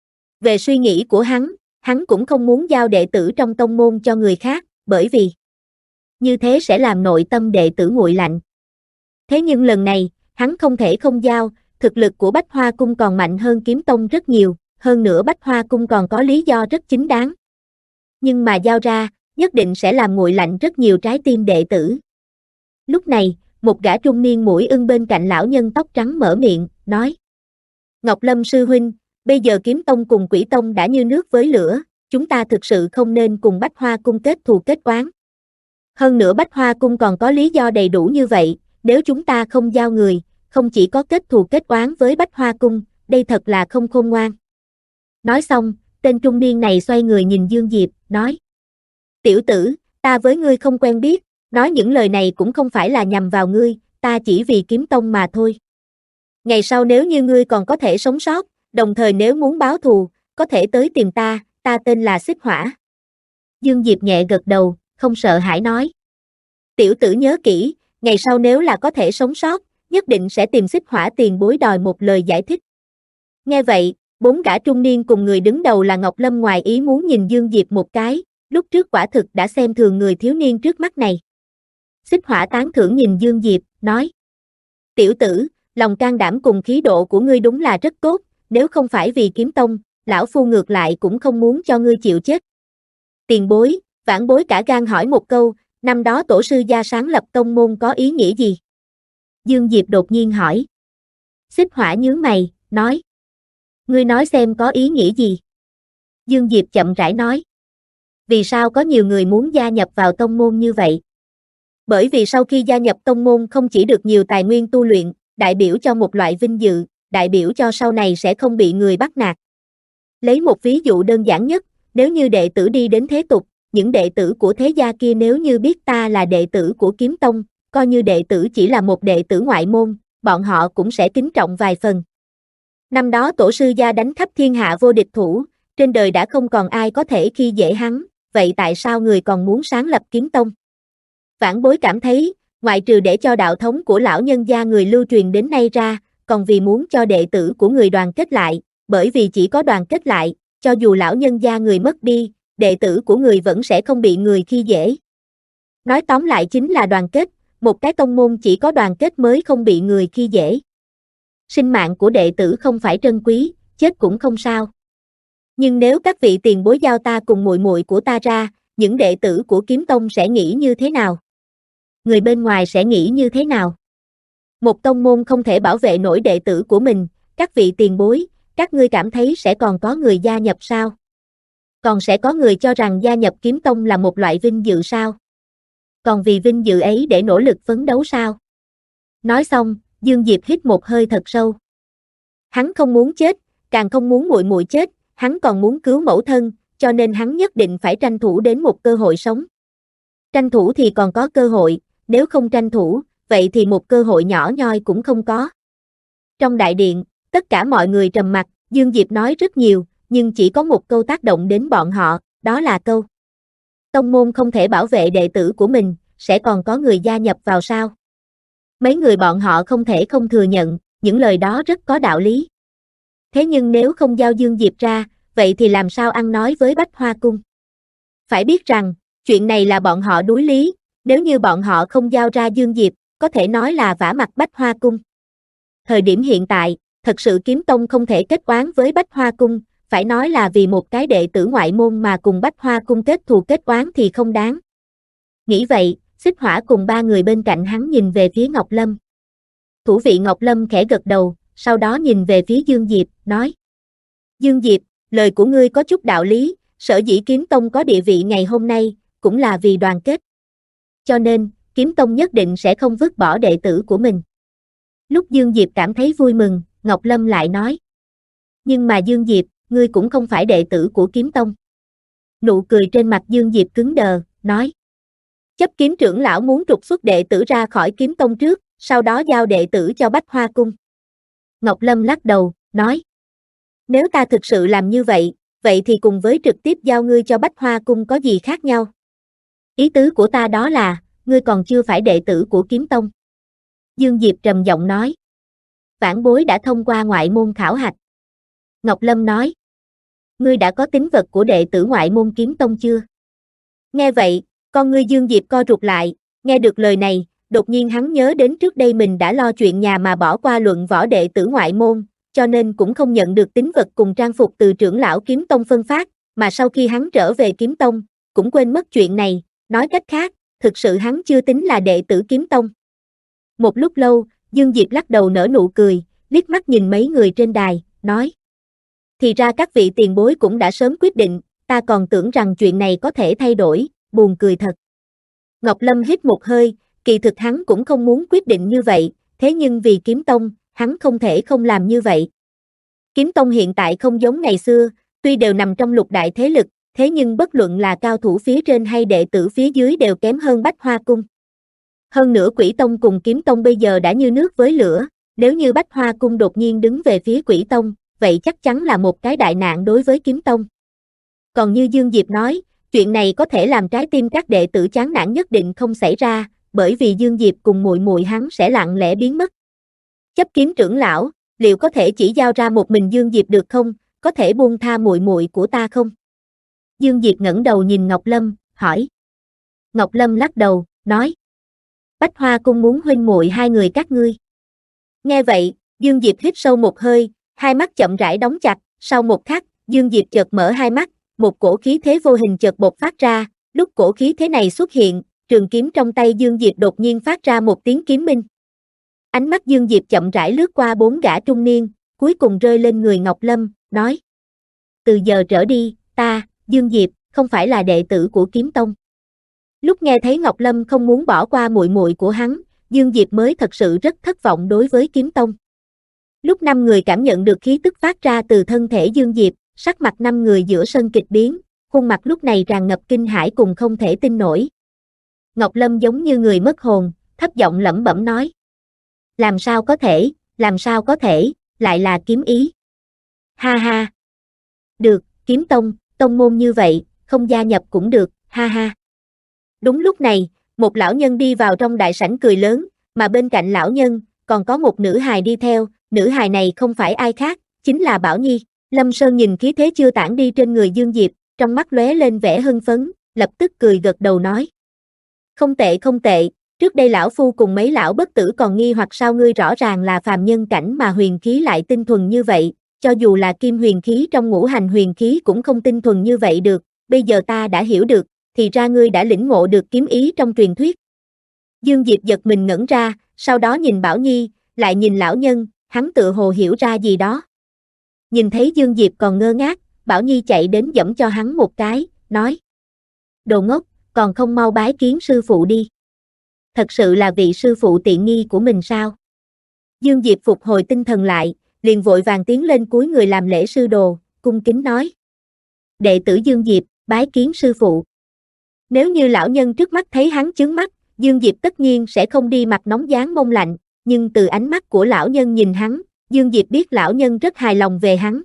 Về suy nghĩ của hắn cũng không muốn giao đệ tử trong tông môn cho người khác, bởi vì như thế sẽ làm nội tâm đệ tử nguội lạnh. Thế nhưng lần này, hắn không thể không giao, thực lực của Bách Hoa Cung còn mạnh hơn Kiếm Tông rất nhiều, hơn nữa Bách Hoa Cung còn có lý do rất chính đáng. Nhưng mà giao ra, nhất định sẽ làm nguội lạnh rất nhiều trái tim đệ tử. Lúc này, một gã trung niên mũi ưng bên cạnh lão nhân tóc trắng mở miệng, nói: Ngọc Lâm sư huynh, bây giờ Kiếm Tông cùng Quỷ Tông đã như nước với lửa, chúng ta thực sự không nên cùng Bách Hoa Cung kết thù kết oán. Hơn nữa Bách Hoa Cung còn có lý do đầy đủ như vậy, nếu chúng ta không giao người, không chỉ có kết thù kết oán với Bách Hoa Cung, đây thật là không khôn ngoan. Nói xong, tên trung niên này xoay người nhìn Dương Diệp, nói: Tiểu tử, ta với ngươi không quen biết, nói những lời này cũng không phải là nhằm vào ngươi, ta chỉ vì Kiếm Tông mà thôi. Ngày sau nếu như ngươi còn có thể sống sót, đồng thời nếu muốn báo thù, có thể tới tìm ta, ta tên là Xích Hỏa. Dương Diệp nhẹ gật đầu, không sợ hãi nói: Tiểu tử nhớ kỹ, ngày sau nếu là có thể sống sót, nhất định sẽ tìm Xích Hỏa tiền bối đòi một lời giải thích. Nghe vậy, Bốn gã trung niên cùng người đứng đầu là Ngọc Lâm ngoài ý muốn nhìn Dương Diệp một cái, lúc trước quả thực đã xem thường người thiếu niên trước mắt này. Xích Hỏa tán thưởng nhìn Dương Diệp, nói: Tiểu tử, lòng can đảm cùng khí độ của ngươi đúng là rất tốt, nếu không phải vì kiếm tông, lão phu ngược lại cũng không muốn cho ngươi chịu chết. Tiền bối, vãn bối cả gan hỏi một câu, năm đó tổ sư gia sáng lập tông môn có ý nghĩa gì? Dương Diệp đột nhiên hỏi. Xích Hỏa nhướng mày, nói: Ngươi nói xem có ý nghĩa gì? Dương Diệp chậm rãi nói: Vì sao có nhiều người muốn gia nhập vào tông môn như vậy? Bởi vì sau khi gia nhập tông môn không chỉ được nhiều tài nguyên tu luyện, đại biểu cho một loại vinh dự, đại biểu cho sau này sẽ không bị người bắt nạt. Lấy một ví dụ đơn giản nhất, nếu như đệ tử đi đến thế tục, những đệ tử của thế gia kia nếu như biết ta là đệ tử của kiếm tông, coi như đệ tử chỉ là một đệ tử ngoại môn, bọn họ cũng sẽ kính trọng vài phần. Năm đó tổ sư gia đánh khắp thiên hạ vô địch thủ, trên đời đã không còn ai có thể khi dễ hắn, vậy tại sao người còn muốn sáng lập kiếm tông? Vãn bối cảm thấy, ngoại trừ để cho đạo thống của lão nhân gia người lưu truyền đến nay ra, còn vì muốn cho đệ tử của người đoàn kết lại, bởi vì chỉ có đoàn kết lại, cho dù lão nhân gia người mất đi, đệ tử của người vẫn sẽ không bị người khi dễ. Nói tóm lại chính là đoàn kết, một cái tông môn chỉ có đoàn kết mới không bị người khi dễ. Sinh mạng của đệ tử không phải trân quý, chết cũng không sao. Nhưng nếu các vị tiền bối giao ta cùng muội muội của ta ra, những đệ tử của kiếm tông sẽ nghĩ như thế nào? Người bên ngoài sẽ nghĩ như thế nào? Một tông môn không thể bảo vệ nổi đệ tử của mình, các vị tiền bối, các ngươi cảm thấy sẽ còn có người gia nhập sao? Còn sẽ có người cho rằng gia nhập kiếm tông là một loại vinh dự sao? Còn vì vinh dự ấy để nỗ lực phấn đấu sao? Nói xong, Dương Diệp hít một hơi thật sâu. Hắn không muốn chết, càng không muốn muội muội chết, hắn còn muốn cứu mẫu thân, cho nên hắn nhất định phải tranh thủ đến một cơ hội sống. Tranh thủ thì còn có cơ hội, nếu không tranh thủ, vậy thì một cơ hội nhỏ nhoi cũng không có. Trong đại điện, tất cả mọi người trầm mặc, Dương Diệp nói rất nhiều, nhưng chỉ có một câu tác động đến bọn họ, đó là câu: Tông môn không thể bảo vệ đệ tử của mình, sẽ còn có người gia nhập vào sao? Mấy người bọn họ không thể không thừa nhận, những lời đó rất có đạo lý. Thế nhưng nếu không giao Dương Diệp ra, vậy thì làm sao ăn nói với Bách Hoa Cung? Phải biết rằng, chuyện này là bọn họ đuối lý, nếu như bọn họ không giao ra Dương Diệp, có thể nói là vả mặt Bách Hoa Cung. Thời điểm hiện tại, thật sự kiếm tông không thể kết oán với Bách Hoa Cung, phải nói là vì một cái đệ tử ngoại môn mà cùng Bách Hoa Cung kết thù kết oán thì không đáng. Nghĩ vậy, Xích Hỏa cùng ba người bên cạnh hắn nhìn về phía Ngọc Lâm. Thủ vị Ngọc Lâm khẽ gật đầu, sau đó nhìn về phía Dương Diệp, nói: Dương Diệp, lời của ngươi có chút đạo lý, sở dĩ kiếm tông có địa vị ngày hôm nay, cũng là vì đoàn kết. Cho nên, kiếm tông nhất định sẽ không vứt bỏ đệ tử của mình. Lúc Dương Diệp cảm thấy vui mừng, Ngọc Lâm lại nói: Nhưng mà Dương Diệp, ngươi cũng không phải đệ tử của kiếm tông. Nụ cười trên mặt Dương Diệp cứng đờ, nói: Chấp kiếm trưởng lão muốn trục xuất đệ tử ra khỏi kiếm tông trước, sau đó giao đệ tử cho Bách Hoa Cung. Ngọc Lâm lắc đầu, nói: Nếu ta thực sự làm như vậy, vậy thì cùng với trực tiếp giao ngươi cho Bách Hoa Cung có gì khác nhau? Ý tứ của ta đó là, ngươi còn chưa phải đệ tử của kiếm tông. Dương Diệp trầm giọng nói: Vãn bối đã thông qua ngoại môn khảo hạch. Ngọc Lâm nói: Ngươi đã có tính vật của đệ tử ngoại môn kiếm tông chưa? Nghe vậy, con ngươi Dương Diệp co rụt lại, nghe được lời này, đột nhiên hắn nhớ đến trước đây mình đã lo chuyện nhà mà bỏ qua luận võ đệ tử ngoại môn, cho nên cũng không nhận được tính vật cùng trang phục từ trưởng lão kiếm tông phân phát, mà sau khi hắn trở về kiếm tông, cũng quên mất chuyện này, nói cách khác, thực sự hắn chưa tính là đệ tử kiếm tông. Một lúc lâu, Dương Diệp lắc đầu nở nụ cười, liếc mắt nhìn mấy người trên đài, nói: Thì ra các vị tiền bối cũng đã sớm quyết định, ta còn tưởng rằng chuyện này có thể thay đổi, buồn cười thật. Ngọc Lâm hít một hơi, kỳ thực hắn cũng không muốn quyết định như vậy, thế nhưng vì kiếm tông, hắn không thể không làm như vậy. Kiếm tông hiện tại không giống ngày xưa, tuy đều nằm trong lục đại thế lực, thế nhưng bất luận là cao thủ phía trên hay đệ tử phía dưới đều kém hơn Bách Hoa Cung. Hơn nữa Quỷ Tông cùng Kiếm Tông bây giờ đã như nước với lửa, nếu như Bách Hoa Cung đột nhiên đứng về phía Quỷ Tông, vậy chắc chắn là một cái đại nạn đối với Kiếm Tông. Còn như Dương Diệp nói, chuyện này có thể làm trái tim các đệ tử chán nản nhất định không xảy ra, bởi vì Dương Diệp cùng muội muội hắn sẽ lặng lẽ biến mất. Chấp kiếm trưởng lão, liệu có thể chỉ giao ra một mình Dương Diệp được không? có thể buông tha muội muội của ta không? Dương Diệp ngẩng đầu nhìn Ngọc Lâm, hỏi. Ngọc Lâm lắc đầu, nói. Bách Hoa Cung muốn huynh muội hai người các ngươi. Nghe vậy, Dương Diệp hít sâu một hơi, hai mắt chậm rãi đóng chặt, sau một khắc, Dương Diệp chợt mở hai mắt, một cổ khí thế vô hình chợt bộc phát ra, lúc cổ khí thế này xuất hiện, trường kiếm trong tay Dương Diệp đột nhiên phát ra một tiếng kiếm minh. Ánh mắt Dương Diệp chậm rãi lướt qua bốn gã trung niên, cuối cùng rơi lên người Ngọc Lâm, nói. Từ giờ trở đi, ta, Dương Diệp, không phải là đệ tử của Kiếm Tông. Lúc nghe thấy Ngọc Lâm không muốn bỏ qua muội muội của hắn, Dương Diệp mới thật sự rất thất vọng đối với Kiếm Tông. Lúc 5 người cảm nhận được khí tức phát ra từ thân thể Dương Diệp, sắc mặt 5 người giữa sân kịch biến, khuôn mặt lúc này tràn ngập kinh hãi cùng không thể tin nổi. Ngọc Lâm giống như người mất hồn, thấp giọng lẩm bẩm nói. Làm sao có thể, lại là kiếm ý. Ha ha. Được, Kiếm Tông, tông môn như vậy, không gia nhập cũng được, ha ha. Đúng lúc này, một lão nhân đi vào trong đại sảnh cười lớn, mà bên cạnh lão nhân, còn có một nữ hài đi theo, nữ hài này không phải ai khác, chính là Bảo Nhi. Lâm Sơn nhìn khí thế chưa tản đi trên người Dương Diệp, trong mắt lóe lên vẻ hưng phấn, lập tức cười gật đầu nói. Không tệ, trước đây lão phu cùng mấy lão bất tử còn nghi hoặc sao ngươi rõ ràng là phàm nhân cảnh mà huyền khí lại tinh thuần như vậy, cho dù là kim huyền khí trong ngũ hành huyền khí cũng không tinh thuần như vậy được, bây giờ ta đã hiểu được, thì ra ngươi đã lĩnh ngộ được kiếm ý trong truyền thuyết. Dương Diệp giật mình ngẩn ra, sau đó nhìn Bảo Nhi, lại nhìn lão nhân, hắn tựa hồ hiểu ra gì đó. Nhìn thấy Dương Diệp còn ngơ ngác, Bảo Nhi chạy đến giẫm cho hắn một cái, nói. Đồ ngốc, còn không mau bái kiến sư phụ đi. Thật sự là vị sư phụ tiện nghi của mình sao? Dương Diệp phục hồi tinh thần lại, liền vội vàng tiến lên cúi người làm lễ sư đồ, cung kính nói. Đệ tử Dương Diệp, bái kiến sư phụ. Nếu như lão nhân trước mắt thấy hắn chướng mắt, Dương Diệp tất nhiên sẽ không đi mặt nóng dáng mông lạnh, nhưng từ ánh mắt của lão nhân nhìn hắn, Dương Diệp biết lão nhân rất hài lòng về hắn.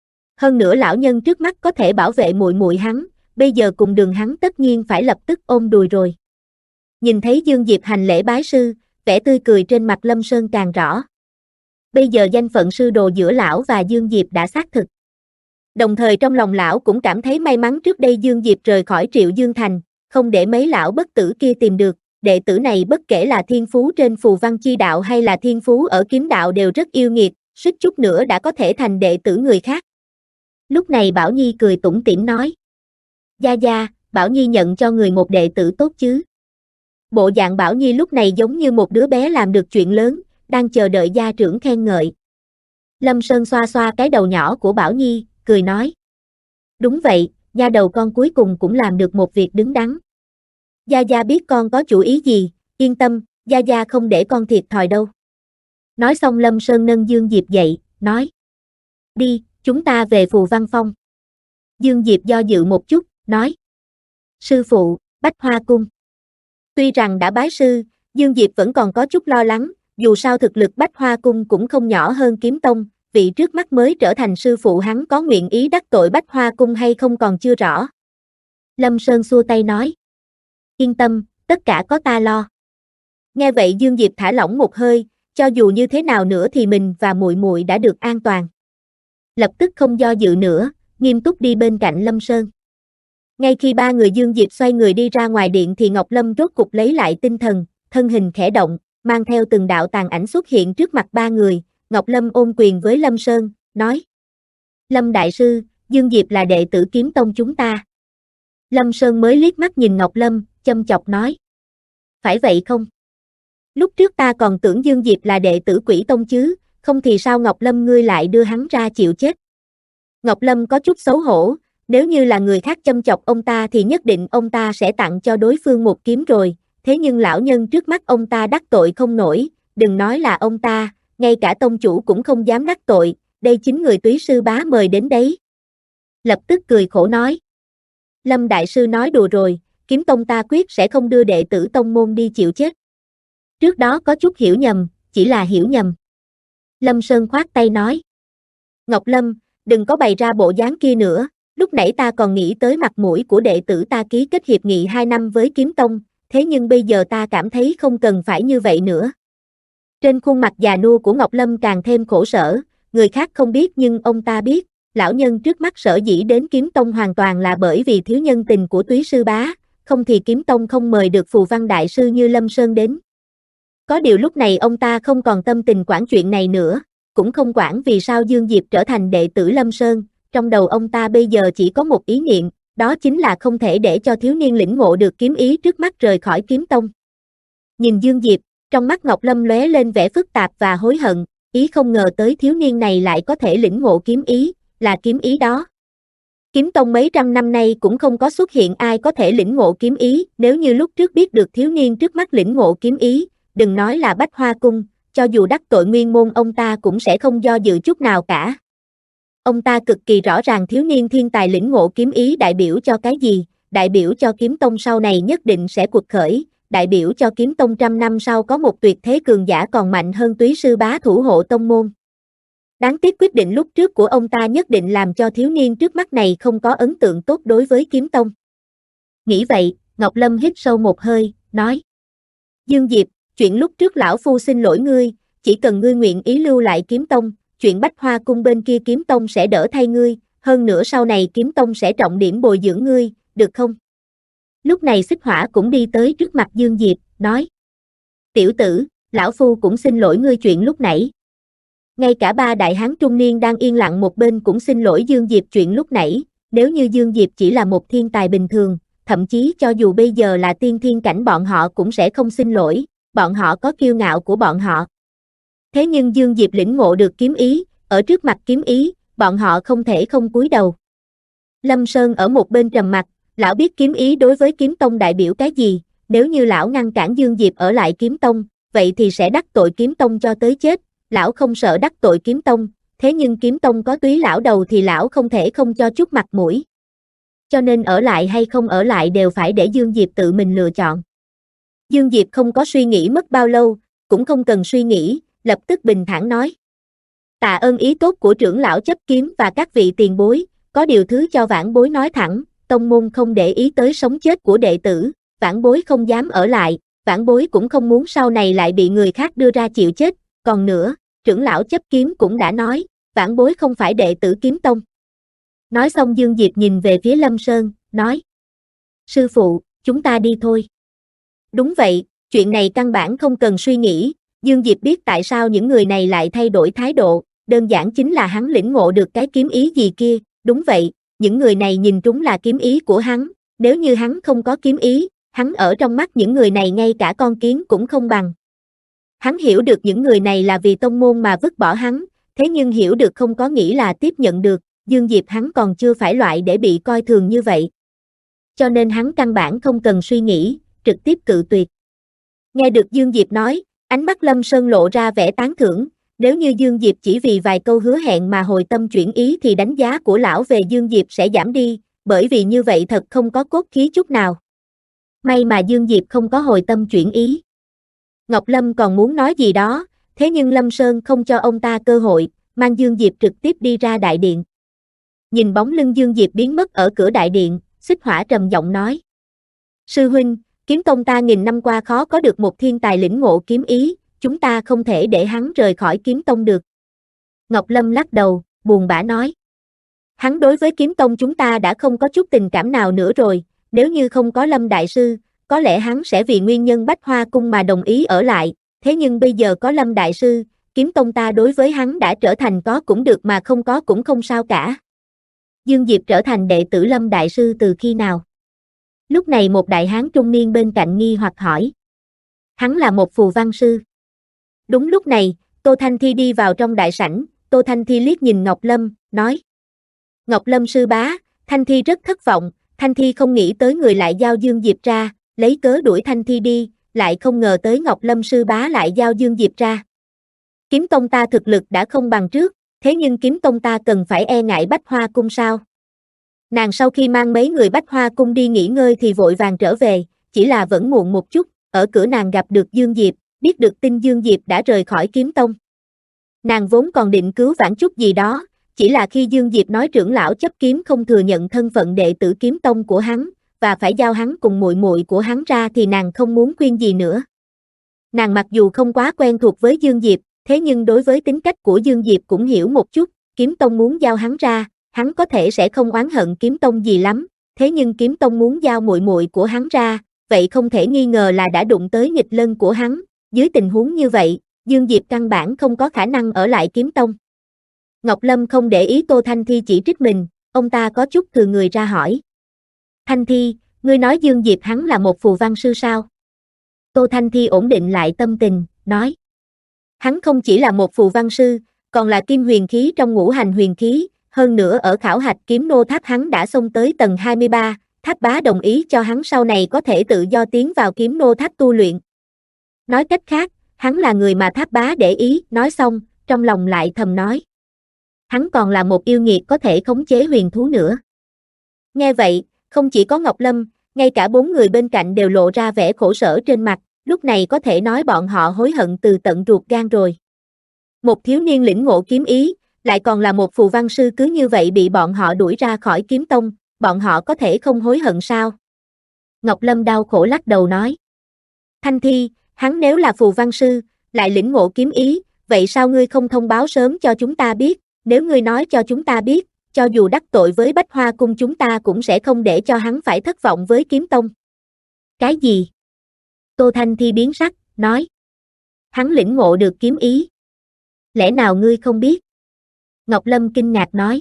Hơn nữa lão nhân trước mắt có thể bảo vệ muội muội hắn, bây giờ cùng đường hắn tất nhiên phải lập tức ôm đùi rồi. Nhìn thấy Dương Diệp hành lễ bái sư, vẻ tươi cười trên mặt Lâm Sơn càng rõ. Bây giờ danh phận sư đồ giữa lão và Dương Diệp đã xác thực. Đồng thời trong lòng lão cũng cảm thấy may mắn trước đây Dương Diệp rời khỏi Triệu Dương Thành, không để mấy lão bất tử kia tìm được, đệ tử này bất kể là thiên phú trên phù văn chi đạo hay là thiên phú ở kiếm đạo đều rất yêu nghiệt, suýt chút nữa đã có thể thành đệ tử người khác. Lúc này Bảo Nhi cười tủm tỉm nói. Gia, Bảo Nhi nhận cho người một đệ tử tốt chứ. Bộ dạng Bảo Nhi lúc này giống như một đứa bé làm được chuyện lớn, đang chờ đợi gia trưởng khen ngợi. Lâm Sơn xoa xoa cái đầu nhỏ của Bảo Nhi, cười nói. Đúng vậy, nha đầu con cuối cùng cũng làm được một việc đứng đắn. Gia biết con có chủ ý gì, yên tâm, Gia không để con thiệt thòi đâu. Nói xong Lâm Sơn nâng Dương Diệp dậy, nói. Đi, chúng ta về Phù Văn Phong. Dương Diệp do dự một chút, nói. Sư phụ, Bách Hoa Cung. Tuy rằng đã bái sư, Dương Diệp vẫn còn có chút lo lắng, dù sao thực lực Bách Hoa Cung cũng không nhỏ hơn Kiếm Tông, vị trước mắt mới trở thành sư phụ hắn có nguyện ý đắc tội Bách Hoa Cung hay không còn chưa rõ. Lâm Sơn xua tay nói. Yên tâm, tất cả có ta lo. Nghe vậy Dương Diệp thả lỏng một hơi, cho dù như thế nào nữa thì mình và muội muội đã được an toàn. Lập tức không do dự nữa, nghiêm túc đi bên cạnh Lâm Sơn. Ngay khi ba người Dương Diệp xoay người đi ra ngoài điện thì Ngọc Lâm rốt cục lấy lại tinh thần, thân hình khẽ động, mang theo từng đạo tàn ảnh xuất hiện trước mặt ba người. Ngọc Lâm ôm quyền với Lâm Sơn, nói. Lâm Đại Sư, Dương Diệp là đệ tử Kiếm Tông chúng ta. Lâm Sơn mới liếc mắt nhìn Ngọc Lâm, châm chọc nói. Phải vậy không? Lúc trước ta còn tưởng Dương Diệp là đệ tử Quỷ Tông chứ, không thì sao Ngọc Lâm ngươi lại đưa hắn ra chịu chết. Ngọc Lâm có chút xấu hổ, nếu như là người khác châm chọc ông ta thì nhất định ông ta sẽ tặng cho đối phương một kiếm rồi, thế nhưng lão nhân trước mắt ông ta đắc tội không nổi, đừng nói là ông ta, ngay cả tông chủ cũng không dám đắc tội, đây chính người túy sư bá mời đến đấy. Lập tức cười khổ nói. Lâm Đại Sư nói đùa rồi, Kiếm Tông ta quyết sẽ không đưa đệ tử tông môn đi chịu chết. Trước đó có chút hiểu nhầm, chỉ là hiểu nhầm. Lâm Sơn khoát tay nói. Ngọc Lâm, đừng có bày ra bộ dáng kia nữa, lúc nãy ta còn nghĩ tới mặt mũi của đệ tử ta ký kết hiệp nghị 2 năm với Kiếm Tông, thế nhưng bây giờ ta cảm thấy không cần phải như vậy nữa. Trên khuôn mặt già nua của Ngọc Lâm càng thêm khổ sở, người khác không biết nhưng ông ta biết, lão nhân trước mắt sở dĩ đến kiếm tông hoàn toàn là bởi vì thiếu nhân tình của Túy sư bá, không thì kiếm tông không mời được phù văn đại sư như Lâm Sơn đến. Có điều lúc này ông ta không còn tâm tình quản chuyện này nữa, cũng không quản vì sao Dương Diệp trở thành đệ tử Lâm Sơn, trong đầu ông ta bây giờ chỉ có một ý niệm, đó chính là không thể để cho thiếu niên lĩnh ngộ được kiếm ý trước mắt rời khỏi kiếm tông. Nhìn Dương Diệp, trong mắt Ngọc Lâm lóe lên vẻ phức tạp và hối hận, ý không ngờ tới thiếu niên này lại có thể lĩnh ngộ kiếm ý, là kiếm ý đó. Kiếm tông mấy trăm năm nay cũng không có xuất hiện ai có thể lĩnh ngộ kiếm ý, nếu như lúc trước biết được thiếu niên trước mắt lĩnh ngộ kiếm ý, đừng nói là Bách Hoa Cung, cho dù đắc tội nguyên môn ông ta cũng sẽ không do dự chút nào cả. Ông ta cực kỳ rõ ràng thiếu niên thiên tài lĩnh ngộ kiếm ý đại biểu cho cái gì, đại biểu cho kiếm tông sau này nhất định sẽ cuộc khởi, đại biểu cho kiếm tông trăm năm sau có một tuyệt thế cường giả còn mạnh hơn Túy sư bá thủ hộ tông môn. Đáng tiếc quyết định lúc trước của ông ta nhất định làm cho thiếu niên trước mắt này không có ấn tượng tốt đối với kiếm tông. Nghĩ vậy, Ngọc Lâm hít sâu một hơi, nói: Dương Diệp, chuyện lúc trước lão phu xin lỗi ngươi, chỉ cần ngươi nguyện ý lưu lại kiếm tông, chuyện Bách Hoa Cung bên kia kiếm tông sẽ đỡ thay ngươi, hơn nữa sau này kiếm tông sẽ trọng điểm bồi dưỡng ngươi, được không? Lúc này Xích Hỏa cũng đi tới trước mặt Dương Diệp, nói: Tiểu tử, lão phu cũng xin lỗi ngươi chuyện lúc nãy. Ngay cả ba đại hán trung niên đang yên lặng một bên cũng xin lỗi Dương Diệp chuyện lúc nãy, nếu như Dương Diệp chỉ là một thiên tài bình thường, thậm chí cho dù bây giờ là tiên thiên cảnh bọn họ cũng sẽ không xin lỗi, bọn họ có kiêu ngạo của bọn họ. Thế nhưng Dương Diệp lĩnh ngộ được kiếm ý, ở trước mặt kiếm ý, bọn họ không thể không cúi đầu. Lâm Sơn ở một bên trầm mặt, lão biết kiếm ý đối với kiếm tông đại biểu cái gì, nếu như lão ngăn cản Dương Diệp ở lại kiếm tông, vậy thì sẽ đắc tội kiếm tông cho tới chết. Lão không sợ đắc tội kiếm tông, thế nhưng kiếm tông có Túy lão đầu thì lão không thể không cho chút mặt mũi. Cho nên ở lại hay không ở lại đều phải để Dương Diệp tự mình lựa chọn. Dương Diệp không có suy nghĩ mất bao lâu, cũng không cần suy nghĩ, lập tức bình thản nói: Tạ ơn ý tốt của trưởng lão chấp kiếm và các vị tiền bối, có điều thứ cho vãn bối nói thẳng, tông môn không để ý tới sống chết của đệ tử, vãn bối không dám ở lại, vãn bối cũng không muốn sau này lại bị người khác đưa ra chịu chết. Còn nữa, trưởng lão chấp kiếm cũng đã nói, vãn bối không phải đệ tử kiếm tông. Nói xong Dương Diệp nhìn về phía Lâm Sơn, nói: Sư phụ, chúng ta đi thôi. Đúng vậy, chuyện này căn bản không cần suy nghĩ, Dương Diệp biết tại sao những người này lại thay đổi thái độ, đơn giản chính là hắn lĩnh ngộ được cái kiếm ý gì kia, đúng vậy, những người này nhìn trúng là kiếm ý của hắn, nếu như hắn không có kiếm ý, hắn ở trong mắt những người này ngay cả con kiến cũng không bằng. Hắn hiểu được những người này là vì tông môn mà vứt bỏ hắn, thế nhưng hiểu được không có nghĩa là tiếp nhận được, Dương Diệp hắn còn chưa phải loại để bị coi thường như vậy. Cho nên hắn căn bản không cần suy nghĩ, trực tiếp cự tuyệt. Nghe được Dương Diệp nói, ánh mắt Lâm Sơn lộ ra vẻ tán thưởng, nếu như Dương Diệp chỉ vì vài câu hứa hẹn mà hồi tâm chuyển ý thì đánh giá của lão về Dương Diệp sẽ giảm đi, bởi vì như vậy thật không có cốt khí chút nào. May mà Dương Diệp không có hồi tâm chuyển ý. Ngọc Lâm còn muốn nói gì đó, thế nhưng Lâm Sơn không cho ông ta cơ hội, mang Dương Diệp trực tiếp đi ra đại điện. Nhìn bóng lưng Dương Diệp biến mất ở cửa đại điện, Xích Hỏa trầm giọng nói: Sư huynh, kiếm tông ta nghìn năm qua khó có được một thiên tài lĩnh ngộ kiếm ý, chúng ta không thể để hắn rời khỏi kiếm tông được. Ngọc Lâm lắc đầu, buồn bã nói: Hắn đối với kiếm tông chúng ta đã không có chút tình cảm nào nữa rồi, nếu như không có Lâm đại sư, có lẽ hắn sẽ vì nguyên nhân Bách Hoa Cung mà đồng ý ở lại, thế nhưng bây giờ có Lâm đại sư, kiếm tông ta đối với hắn đã trở thành có cũng được mà không có cũng không sao cả. Dương Diệp trở thành đệ tử Lâm đại sư từ khi nào? Lúc này một đại hán trung niên bên cạnh nghi hoặc hỏi. Hắn là một phù văn sư. Đúng lúc này, Tô Thanh Thi đi vào trong đại sảnh, Tô Thanh Thi liếc nhìn Ngọc Lâm, nói: Ngọc Lâm sư bá, Thanh Thi rất thất vọng, Thanh Thi không nghĩ tới người lại giao Dương Diệp ra, lấy cớ đuổi Thanh Thi đi, lại không ngờ tới Ngọc Lâm sư bá lại giao Dương Diệp ra. Kiếm tông ta thực lực đã không bằng trước, thế nhưng kiếm tông ta cần phải e ngại Bách Hoa Cung sao? Nàng sau khi mang mấy người Bách Hoa Cung đi nghỉ ngơi thì vội vàng trở về, chỉ là vẫn muộn một chút, ở cửa nàng gặp được Dương Diệp, biết được tin Dương Diệp đã rời khỏi kiếm tông. Nàng vốn còn định cứu vãn chút gì đó, chỉ là khi Dương Diệp nói trưởng lão chấp kiếm không thừa nhận thân phận đệ tử kiếm tông của hắn, và phải giao hắn cùng muội muội của hắn ra thì nàng không muốn khuyên gì nữa. Nàng mặc dù không quá quen thuộc với Dương Diệp, thế nhưng đối với tính cách của Dương Diệp cũng hiểu một chút, kiếm tông muốn giao hắn ra, hắn có thể sẽ không oán hận Kiếm Tông gì lắm, thế nhưng Kiếm Tông muốn giao muội muội của hắn ra, vậy không thể nghi ngờ là đã đụng tới nghịch lân của hắn, dưới tình huống như vậy, Dương Diệp căn bản không có khả năng ở lại Kiếm Tông. Ngọc Lâm không để ý Tô Thanh Thi chỉ trích mình, ông ta có chút thừa người ra hỏi. Thanh Thi, ngươi nói Dương Diệp hắn là một phù văn sư sao? Tô Thanh Thi ổn định lại tâm tình, nói. Hắn không chỉ là một phù văn sư, còn là kim huyền khí trong ngũ hành huyền khí, hơn nữa ở khảo hạch kiếm nô tháp hắn đã xông tới tầng 23, tháp bá đồng ý cho hắn sau này có thể tự do tiến vào kiếm nô tháp tu luyện. Nói cách khác, hắn là người mà tháp bá để ý, nói xong, trong lòng lại thầm nói. Hắn còn là một yêu nghiệt có thể khống chế huyền thú nữa. Nghe vậy, không chỉ có Ngọc Lâm, ngay cả 4 người bên cạnh đều lộ ra vẻ khổ sở trên mặt, lúc này có thể nói bọn họ hối hận từ tận ruột gan rồi. Một thiếu niên lĩnh ngộ kiếm ý, lại còn là một phù văn sư cứ như vậy bị bọn họ đuổi ra khỏi kiếm tông, bọn họ có thể không hối hận sao? Ngọc Lâm đau khổ lắc đầu nói. Thanh Thi, hắn nếu là phù văn sư, lại lĩnh ngộ kiếm ý, vậy sao ngươi không thông báo sớm cho chúng ta biết, nếu ngươi nói cho chúng ta biết, cho dù đắc tội với Bách Hoa Cung chúng ta cũng sẽ không để cho hắn phải thất vọng với kiếm tông. Cái gì? Tô Thanh Thi biến sắc, nói. Hắn lĩnh ngộ được kiếm ý. Lẽ nào ngươi không biết? Ngọc Lâm kinh ngạc nói.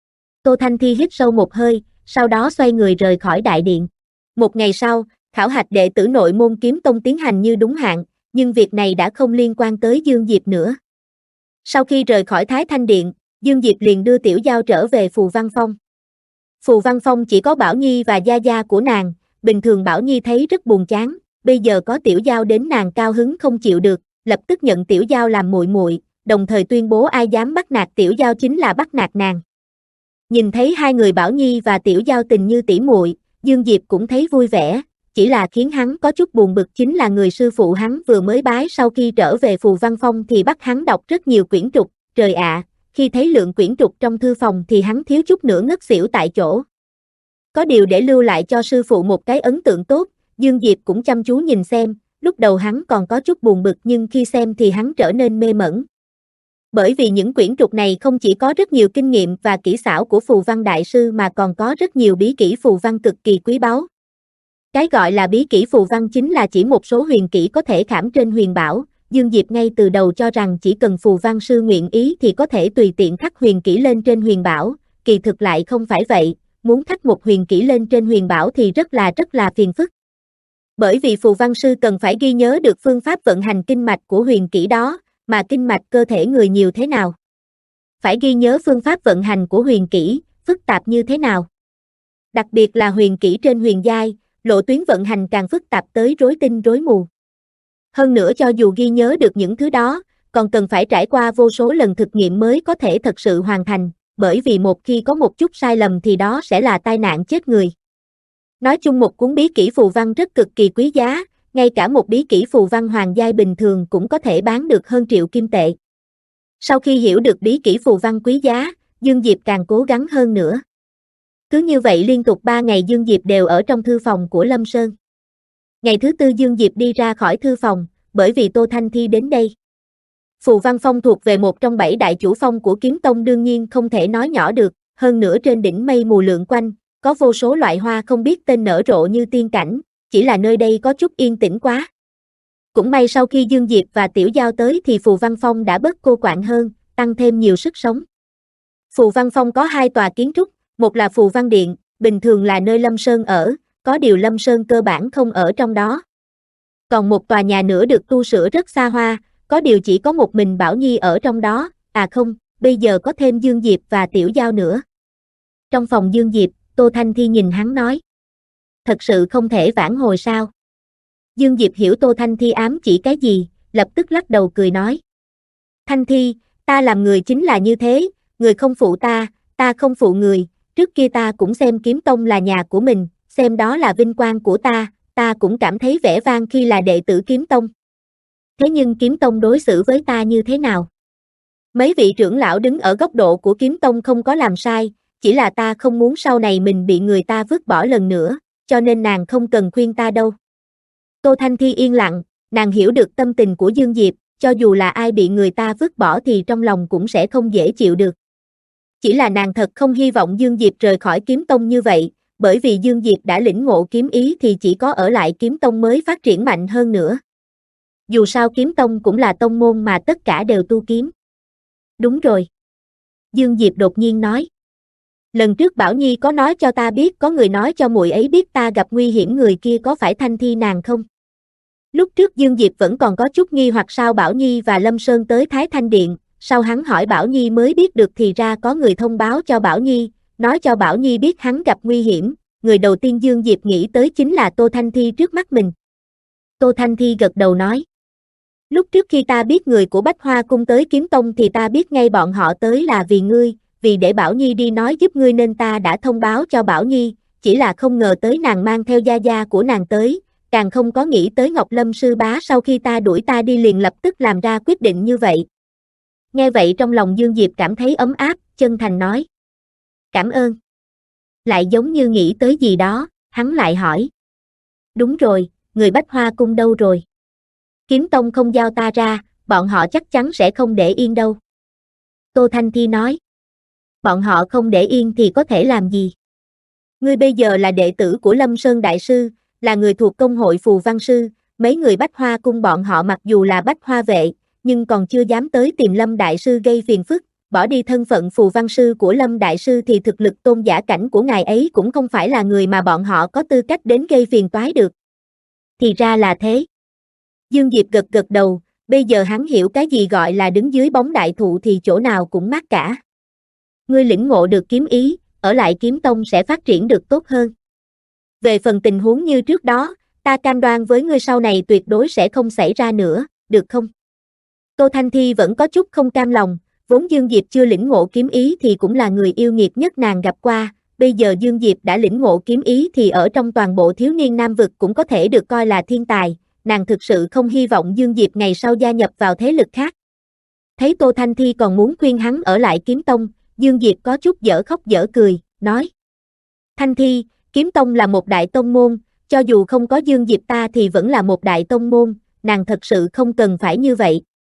Tô Thanh Thi hít sâu một hơi, sau đó xoay người rời khỏi đại điện. Một ngày sau, khảo hạch đệ tử nội môn kiếm tông tiến hành như đúng hạn, nhưng việc này đã không liên quan tới Dương Diệp nữa. Sau khi rời khỏi Thái Thanh Điện, Dương Diệp liền đưa Tiểu Giao trở về Phù Văn Phong. Phù Văn Phong chỉ có Bảo Nhi và gia gia của nàng, bình thường Bảo Nhi thấy rất buồn chán, bây giờ có Tiểu Giao đến nàng cao hứng không chịu được, lập tức nhận Tiểu Giao làm muội muội, đồng thời tuyên bố ai dám bắt nạt Tiểu Giao chính là bắt nạt nàng. Nhìn thấy hai người Bảo Nhi và Tiểu Giao tình như tỷ muội, Dương Diệp cũng thấy vui vẻ, chỉ là khiến hắn có chút buồn bực chính là người sư phụ hắn vừa mới bái sau khi trở về Phù Văn Phong thì bắt hắn đọc rất nhiều quyển trục, trời ạ, khi thấy lượng quyển trục trong thư phòng thì hắn thiếu chút nữa ngất xỉu tại chỗ. Có điều để lưu lại cho sư phụ một cái ấn tượng tốt, Dương Diệp cũng chăm chú nhìn xem, lúc đầu hắn còn có chút buồn bực nhưng khi xem thì hắn trở nên mê mẩn. Bởi vì những quyển trục này không chỉ có rất nhiều kinh nghiệm và kỹ xảo của phù văn đại sư mà còn có rất nhiều bí kỹ phù văn cực kỳ quý báu. Cái gọi là bí kỹ phù văn chính là chỉ một số huyền kỹ có thể khảm trên huyền bảo, Dương Diệp ngay từ đầu cho rằng chỉ cần phù văn sư nguyện ý thì có thể tùy tiện khắc huyền kỹ lên trên huyền bảo, kỳ thực lại không phải vậy, muốn khắc một huyền kỹ lên trên huyền bảo thì rất là phiền phức. Bởi vì phù văn sư cần phải ghi nhớ được phương pháp vận hành kinh mạch của huyền kỹ đó, mà kinh mạch cơ thể người nhiều thế nào. Phải ghi nhớ phương pháp vận hành của huyền kỹ, phức tạp như thế nào. Đặc biệt là huyền kỹ trên huyền giai, lộ tuyến vận hành càng phức tạp tới rối tinh rối mù. Hơn nữa cho dù ghi nhớ được những thứ đó, còn cần phải trải qua vô số lần thực nghiệm mới có thể thật sự hoàn thành, bởi vì một khi có một chút sai lầm thì đó sẽ là tai nạn chết người. Nói chung một cuốn bí kỹ phù văn rất cực kỳ quý giá, ngay cả một bí kỹ phù văn hoàng giai bình thường cũng có thể bán được hơn triệu kim tệ. Sau khi hiểu được bí kỹ phù văn quý giá, Dương Diệp càng cố gắng hơn nữa. Cứ như vậy liên tục 3 ngày Dương Diệp đều ở trong thư phòng của Lâm Sơn. Ngày thứ 4 Dương Diệp đi ra khỏi thư phòng, bởi vì Tô Thanh Thi đến đây. Phù Văn Phong thuộc về một trong 7 đại chủ phong của Kiếm Tông đương nhiên không thể nói nhỏ được, hơn nữa trên đỉnh mây mù lượn quanh, có vô số loại hoa không biết tên nở rộ như tiên cảnh, chỉ là nơi đây có chút yên tĩnh quá. Cũng may sau khi Dương Diệp và Tiểu Giao tới thì Phù Văn Phong đã bớt cô quạnh hơn, tăng thêm nhiều sức sống. Phù Văn Phong có 2 tòa kiến trúc, một là Phù Văn Điện, bình thường là nơi Lâm Sơn ở, có điều Lâm Sơn cơ bản không ở trong đó. Còn một tòa nhà nữa được tu sửa rất xa hoa, có điều chỉ có một mình Bảo Nhi ở trong đó, à không, bây giờ có thêm Dương Diệp và Tiểu Giao nữa. Trong phòng Dương Diệp, Tô Thanh Thi nhìn hắn nói. Thật sự không thể vãn hồi sao? Dương Diệp hiểu Tô Thanh Thi ám chỉ cái gì, lập tức lắc đầu cười nói. Thanh Thi, ta làm người chính là như thế, người không phụ ta, ta không phụ người, trước kia ta cũng xem Kiếm Tông là nhà của mình, xem đó là vinh quang của ta cũng cảm thấy vẻ vang khi là đệ tử Kiếm Tông. Thế nhưng Kiếm Tông đối xử với ta như thế nào? Mấy vị trưởng lão đứng ở góc độ của Kiếm Tông không có làm sai, chỉ là ta không muốn sau này mình bị người ta vứt bỏ lần nữa, cho nên nàng không cần khuyên ta đâu. Tô Thanh Thi yên lặng, nàng hiểu được tâm tình của Dương Diệp, cho dù là ai bị người ta vứt bỏ thì trong lòng cũng sẽ không dễ chịu được. Chỉ là nàng thật không hy vọng Dương Diệp rời khỏi kiếm tông như vậy, bởi vì Dương Diệp đã lĩnh ngộ kiếm ý thì chỉ có ở lại kiếm tông mới phát triển mạnh hơn nữa. Dù sao kiếm tông cũng là tông môn mà tất cả đều tu kiếm. Đúng rồi. Dương Diệp đột nhiên nói. Lần trước Bảo Nhi có nói cho ta biết có người nói cho muội ấy biết ta gặp nguy hiểm, người kia có phải Thanh Thi nàng không? Lúc trước Dương Diệp vẫn còn có chút nghi hoặc sao Bảo Nhi và Lâm Sơn tới Thái Thanh Điện, sau hắn hỏi Bảo Nhi mới biết được thì ra có người thông báo cho Bảo Nhi, nói cho Bảo Nhi biết hắn gặp nguy hiểm, người đầu tiên Dương Diệp nghĩ tới chính là Tô Thanh Thi trước mắt mình. Tô Thanh Thi gật đầu nói. Lúc trước khi ta biết người của Bách Hoa Cung tới kiếm tông thì ta biết ngay bọn họ tới là vì ngươi, vì để Bảo Nhi đi nói giúp ngươi nên ta đã thông báo cho Bảo Nhi, chỉ là không ngờ tới nàng mang theo gia gia của nàng tới, càng không có nghĩ tới Ngọc Lâm sư bá sau khi ta đuổi ta đi liền lập tức làm ra quyết định như vậy. Nghe vậy trong lòng Dương Diệp cảm thấy ấm áp, chân thành nói. Cảm ơn. Lại giống như nghĩ tới gì đó, hắn lại hỏi. Đúng rồi, người Bách Hoa Cung đâu rồi? Kiếm tông không giao ta ra, bọn họ chắc chắn sẽ không để yên đâu. Tô Thanh Thi nói. Bọn họ không để yên thì có thể làm gì? Ngươi bây giờ là đệ tử của Lâm Sơn Đại Sư, là người thuộc công hội Phù Văn Sư, mấy người Bách Hoa Cung bọn họ mặc dù là Bách Hoa vệ, nhưng còn chưa dám tới tìm Lâm Đại Sư gây phiền phức, bỏ đi thân phận Phù Văn Sư của Lâm Đại Sư thì thực lực tôn giả cảnh của ngài ấy cũng không phải là người mà bọn họ có tư cách đến gây phiền toái được. Thì ra là thế. Dương Diệp gật gật đầu, bây giờ hắn hiểu cái gì gọi là đứng dưới bóng đại thụ thì chỗ nào cũng mát cả. Ngươi lĩnh ngộ được kiếm ý, ở lại kiếm tông sẽ phát triển được tốt hơn. Về phần tình huống như trước đó, ta cam đoan với ngươi sau này tuyệt đối sẽ không xảy ra nữa, được không? Tô Thanh Thi vẫn có chút không cam lòng, vốn Dương Diệp chưa lĩnh ngộ kiếm ý thì cũng là người yêu nghiệt nhất nàng gặp qua, bây giờ Dương Diệp đã lĩnh ngộ kiếm ý thì ở trong toàn bộ thiếu niên nam vực cũng có thể được coi là thiên tài, nàng thực sự không hy vọng Dương Diệp ngày sau gia nhập vào thế lực khác. Thấy Tô Thanh Thi còn muốn khuyên hắn ở lại kiếm tông, Dương Diệp có chút dở khóc dở cười, nói. Thanh Thi, kiếm tông là một đại tông môn, cho dù không có Dương Diệp ta thì vẫn là một đại tông môn, nàng thật sự không cần phải như vậy.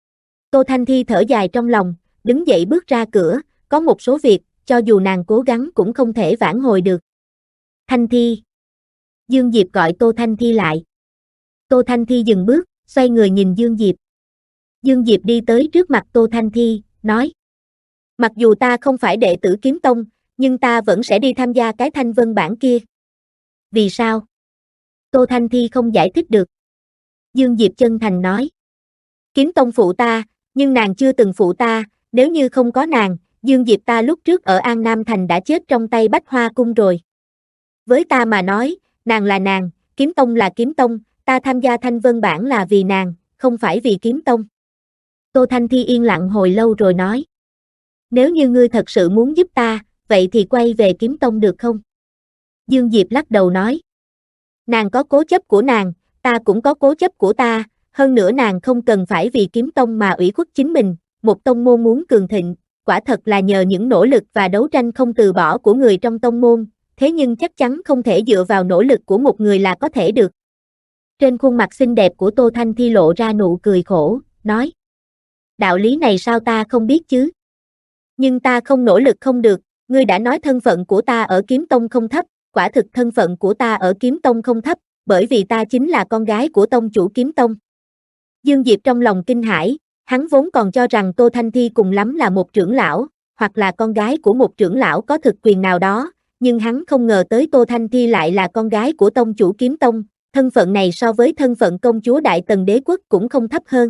Tô Thanh Thi thở dài trong lòng, đứng dậy bước ra cửa, có một số việc, cho dù nàng cố gắng cũng không thể vãn hồi được. Thanh Thi. Dương Diệp gọi Tô Thanh Thi lại. Tô Thanh Thi dừng bước, xoay người nhìn Dương Diệp. Dương Diệp đi tới trước mặt Tô Thanh Thi, nói. Mặc dù ta không phải đệ tử kiếm tông, nhưng ta vẫn sẽ đi tham gia cái thanh vân bảng kia. Vì sao? Tô Thanh Thi không giải thích được. Dương Diệp chân thành nói. Kiếm tông phụ ta, nhưng nàng chưa từng phụ ta, nếu như không có nàng, Dương Diệp ta lúc trước ở An Nam Thành đã chết trong tay Bách Hoa Cung rồi. Với ta mà nói, nàng là nàng, kiếm tông là kiếm tông, ta tham gia thanh vân bảng là vì nàng, không phải vì kiếm tông. Tô Thanh Thi yên lặng hồi lâu rồi nói. Nếu như ngươi thật sự muốn giúp ta, vậy thì quay về kiếm tông được không? Dương Diệp lắc đầu nói. Nàng có cố chấp của nàng, ta cũng có cố chấp của ta, hơn nữa nàng không cần phải vì kiếm tông mà ủy khuất chính mình, một tông môn muốn cường thịnh, quả thật là nhờ những nỗ lực và đấu tranh không từ bỏ của người trong tông môn, thế nhưng chắc chắn không thể dựa vào nỗ lực của một người là có thể được. Trên khuôn mặt xinh đẹp của Tô Thanh Thi lộ ra nụ cười khổ, nói. Đạo lý này sao ta không biết chứ? Nhưng ta không nỗ lực không được, ngươi đã nói thân phận của ta ở kiếm tông không thấp, quả thực thân phận của ta ở kiếm tông không thấp, bởi vì ta chính là con gái của tông chủ kiếm tông. Dương Diệp trong lòng kinh hãi, hắn vốn còn cho rằng Tô Thanh Thi cùng lắm là một trưởng lão, hoặc là con gái của một trưởng lão có thực quyền nào đó, nhưng hắn không ngờ tới Tô Thanh Thi lại là con gái của tông chủ kiếm tông, thân phận này so với thân phận công chúa Đại Tần Đế quốc cũng không thấp hơn.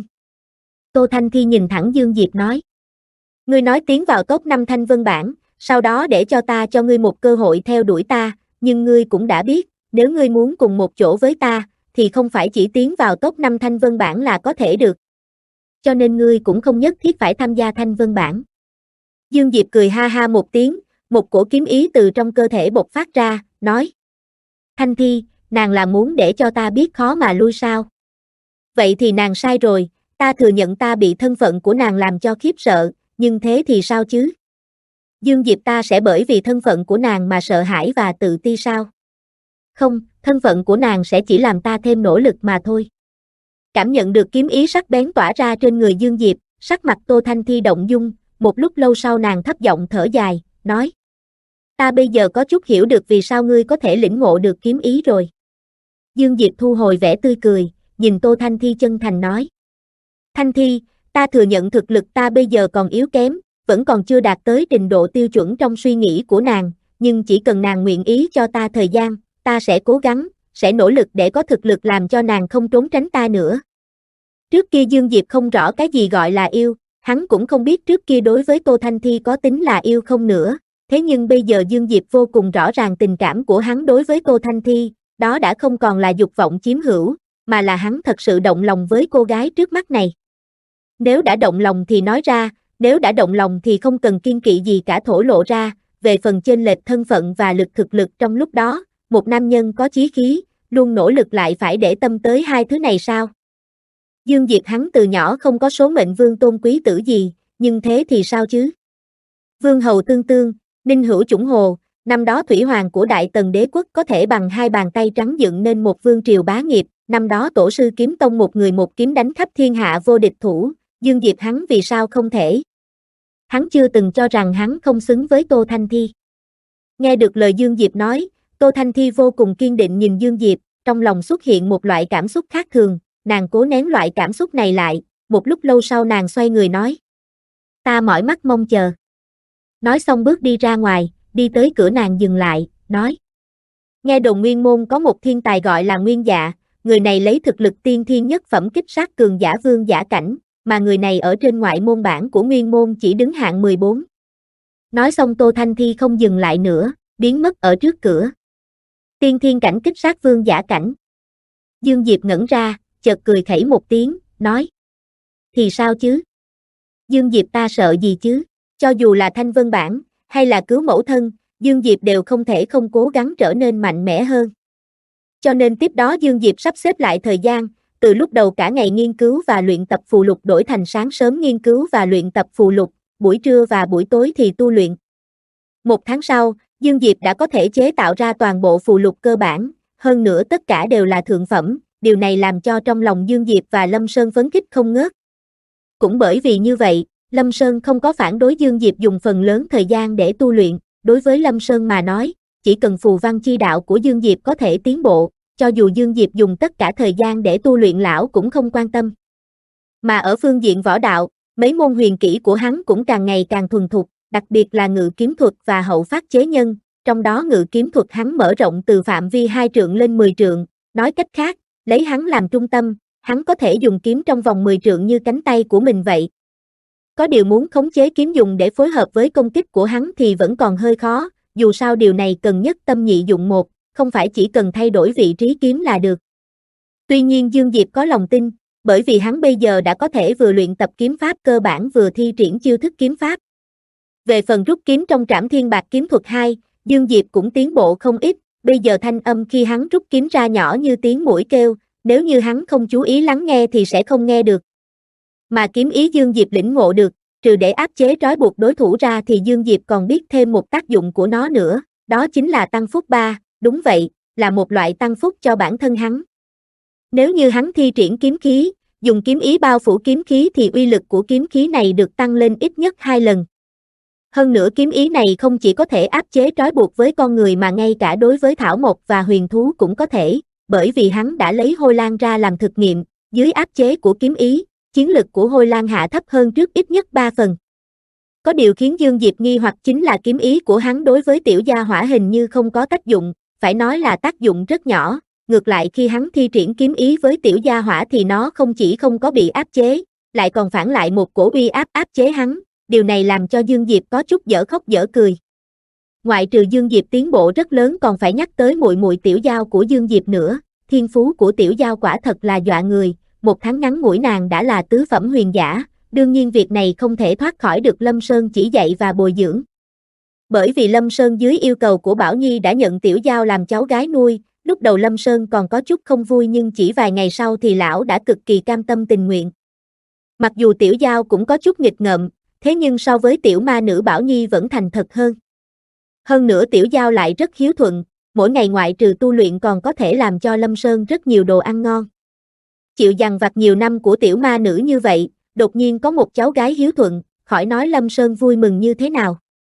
Tô Thanh Thi nhìn thẳng Dương Diệp nói. Ngươi nói tiến vào top 5 thanh vân bảng, sau đó để cho ta cho ngươi một cơ hội theo đuổi ta, nhưng ngươi cũng đã biết, nếu ngươi muốn cùng một chỗ với ta, thì không phải chỉ tiến vào top 5 thanh vân bảng là có thể được. Cho nên ngươi cũng không nhất thiết phải tham gia thanh vân bảng. Dương Diệp cười ha ha một tiếng, một cổ kiếm ý từ trong cơ thể bộc phát ra, nói. Thanh Thi, nàng là muốn để cho ta biết khó mà lui sao? Vậy thì nàng sai rồi, ta thừa nhận ta bị thân phận của nàng làm cho khiếp sợ, nhưng thế thì sao chứ? Dương Diệp ta sẽ bởi vì thân phận của nàng mà sợ hãi và tự ti sao? Không, thân phận của nàng sẽ chỉ làm ta thêm nỗ lực mà thôi. Cảm nhận được kiếm ý sắc bén tỏa ra trên người Dương Diệp, sắc mặt Tô Thanh Thi động dung, một lúc lâu sau nàng thấp giọng thở dài, nói. Ta bây giờ có chút hiểu được vì sao ngươi có thể lĩnh ngộ được kiếm ý rồi. Dương Diệp thu hồi vẻ tươi cười, nhìn Tô Thanh Thi chân thành nói. Thanh Thi, ta thừa nhận thực lực ta bây giờ còn yếu kém, vẫn còn chưa đạt tới trình độ tiêu chuẩn trong suy nghĩ của nàng, nhưng chỉ cần nàng nguyện ý cho ta thời gian, ta sẽ cố gắng, sẽ nỗ lực để có thực lực làm cho nàng không trốn tránh ta nữa. Trước kia Dương Diệp không rõ cái gì gọi là yêu, hắn cũng không biết trước kia đối với Tô Thanh Thi có tính là yêu không nữa, thế nhưng bây giờ Dương Diệp vô cùng rõ ràng tình cảm của hắn đối với Tô Thanh Thi, đó đã không còn là dục vọng chiếm hữu, mà là hắn thật sự động lòng với cô gái trước mắt này. Nếu đã động lòng thì nói ra, nếu đã động lòng thì không cần kiêng kỵ gì cả thổ lộ ra, về phần chênh lệch thân phận và thực lực trong lúc đó, một nam nhân có chí khí, luôn nỗ lực lại phải để tâm tới hai thứ này sao? Dương Diệp hắn từ nhỏ không có số mệnh vương tôn quý tử gì, nhưng thế thì sao chứ? Vương hầu tương tương, ninh hữu chủng hồ, năm đó thủy hoàng của Đại Tần đế quốc có thể bằng hai bàn tay trắng dựng nên một vương triều bá nghiệp, năm đó tổ sư kiếm tông một người một kiếm đánh khắp thiên hạ vô địch thủ, Dương Diệp hắn vì sao không thể? Hắn chưa từng cho rằng hắn không xứng với Tô Thanh Thi. Nghe được lời Dương Diệp nói, Tô Thanh Thi vô cùng kiên định nhìn Dương Diệp, trong lòng xuất hiện một loại cảm xúc khác thường, nàng cố nén loại cảm xúc này lại, một lúc lâu sau nàng xoay người nói. Ta mỏi mắt mong chờ. Nói xong bước đi ra ngoài, đi tới cửa nàng dừng lại, nói. Nghe đồn Nguyên Môn có một thiên tài gọi là Nguyên Dạ, người này lấy thực lực tiên thiên nhất phẩm kích sát cường giả vương giả cảnh, mà người này ở trên ngoại môn bảng của Nguyên Môn chỉ đứng hạng 14. Nói xong Tô Thanh Thi không dừng lại nữa, biến mất ở trước cửa. Tiên thiên cảnh kích sát vương giả cảnh. Dương Diệp ngẩn ra, chợt cười khẩy một tiếng, nói. Thì sao chứ? Dương Diệp ta sợ gì chứ? Cho dù là Thanh Vân Bảng, hay là cứu mẫu thân, Dương Diệp đều không thể không cố gắng trở nên mạnh mẽ hơn. Cho nên tiếp đó Dương Diệp sắp xếp lại thời gian, từ lúc đầu cả ngày nghiên cứu và luyện tập phù lục đổi thành sáng sớm nghiên cứu và luyện tập phù lục, buổi trưa và buổi tối thì tu luyện. Một tháng sau, Dương Diệp đã có thể chế tạo ra toàn bộ phù lục cơ bản, hơn nữa tất cả đều là thượng phẩm, điều này làm cho trong lòng Dương Diệp và Lâm Sơn phấn khích không ngớt. Cũng bởi vì như vậy, Lâm Sơn không có phản đối Dương Diệp dùng phần lớn thời gian để tu luyện, đối với Lâm Sơn mà nói, chỉ cần phù văn chi đạo của Dương Diệp có thể tiến bộ, cho dù Dương Diệp dùng tất cả thời gian để tu luyện lão cũng không quan tâm. Mà ở phương diện võ đạo, mấy môn huyền kỹ của hắn cũng càng ngày càng thuần thục, đặc biệt là ngự kiếm thuật và hậu phát chế nhân, trong đó ngự kiếm thuật hắn mở rộng từ phạm vi 2 trượng lên 10 trượng, nói cách khác, lấy hắn làm trung tâm, hắn có thể dùng kiếm trong vòng 10 trượng như cánh tay của mình vậy. Có điều muốn khống chế kiếm dùng để phối hợp với công kích của hắn thì vẫn còn hơi khó, dù sao điều này cần nhất tâm nhị dụng một, không phải chỉ cần thay đổi vị trí kiếm là được. Tuy nhiên Dương Diệp có lòng tin, bởi vì hắn bây giờ đã có thể vừa luyện tập kiếm pháp cơ bản vừa thi triển chiêu thức kiếm pháp. Về phần rút kiếm trong Trảm Thiên Bạc Kiếm Thuật 2, Dương Diệp cũng tiến bộ không ít, bây giờ thanh âm khi hắn rút kiếm ra nhỏ như tiếng muỗi kêu, nếu như hắn không chú ý lắng nghe thì sẽ không nghe được. Mà kiếm ý Dương Diệp lĩnh ngộ được, trừ để áp chế trói buộc đối thủ ra thì Dương Diệp còn biết thêm một tác dụng của nó nữa, đó chính là tăng phúc 3, đúng vậy, là một loại tăng phúc cho bản thân hắn. Nếu như hắn thi triển kiếm khí, dùng kiếm ý bao phủ kiếm khí thì uy lực của kiếm khí này được tăng lên ít nhất 2 lần. Hơn nữa kiếm ý này không chỉ có thể áp chế trói buộc với con người mà ngay cả đối với thảo mộc và huyền thú cũng có thể, bởi vì hắn đã lấy Hôi Lang ra làm thực nghiệm, dưới áp chế của kiếm ý, chiến lực của Hôi Lang hạ thấp hơn trước ít nhất 3 phần. Có điều khiến Dương Diệp nghi hoặc chính là kiếm ý của hắn đối với tiểu gia hỏa hình như không có tác dụng, phải nói là tác dụng rất nhỏ, ngược lại khi hắn thi triển kiếm ý với tiểu gia hỏa thì nó không chỉ không có bị áp chế, lại còn phản lại một cổ uy áp áp chế hắn, điều này làm cho Dương Diệp có chút dở khóc dở cười. Ngoại trừ Dương Diệp tiến bộ rất lớn còn phải nhắc tới muội muội Tiểu Giao của Dương Diệp nữa, thiên phú của Tiểu Giao quả thật là dọa người, một tháng ngắn ngủi nàng đã là tứ phẩm huyền giả, đương nhiên việc này không thể thoát khỏi được Lâm Sơn chỉ dạy và bồi dưỡng. Bởi vì Lâm Sơn dưới yêu cầu của Bảo Nhi đã nhận Tiểu Giao làm cháu gái nuôi, lúc đầu Lâm Sơn còn có chút không vui nhưng chỉ vài ngày sau thì lão đã cực kỳ cam tâm tình nguyện. Mặc dù Tiểu Giao cũng có chút nghịch ngợm, thế nhưng so với tiểu ma nữ Bảo Nhi vẫn thành thật hơn. Hơn nữa Tiểu Giao lại rất hiếu thuận, mỗi ngày ngoại trừ tu luyện còn có thể làm cho Lâm Sơn rất nhiều đồ ăn ngon. Chịu dằn vặt nhiều năm của tiểu ma nữ như vậy, đột nhiên có một cháu gái hiếu thuận, khỏi nói Lâm Sơn vui mừng như thế nào.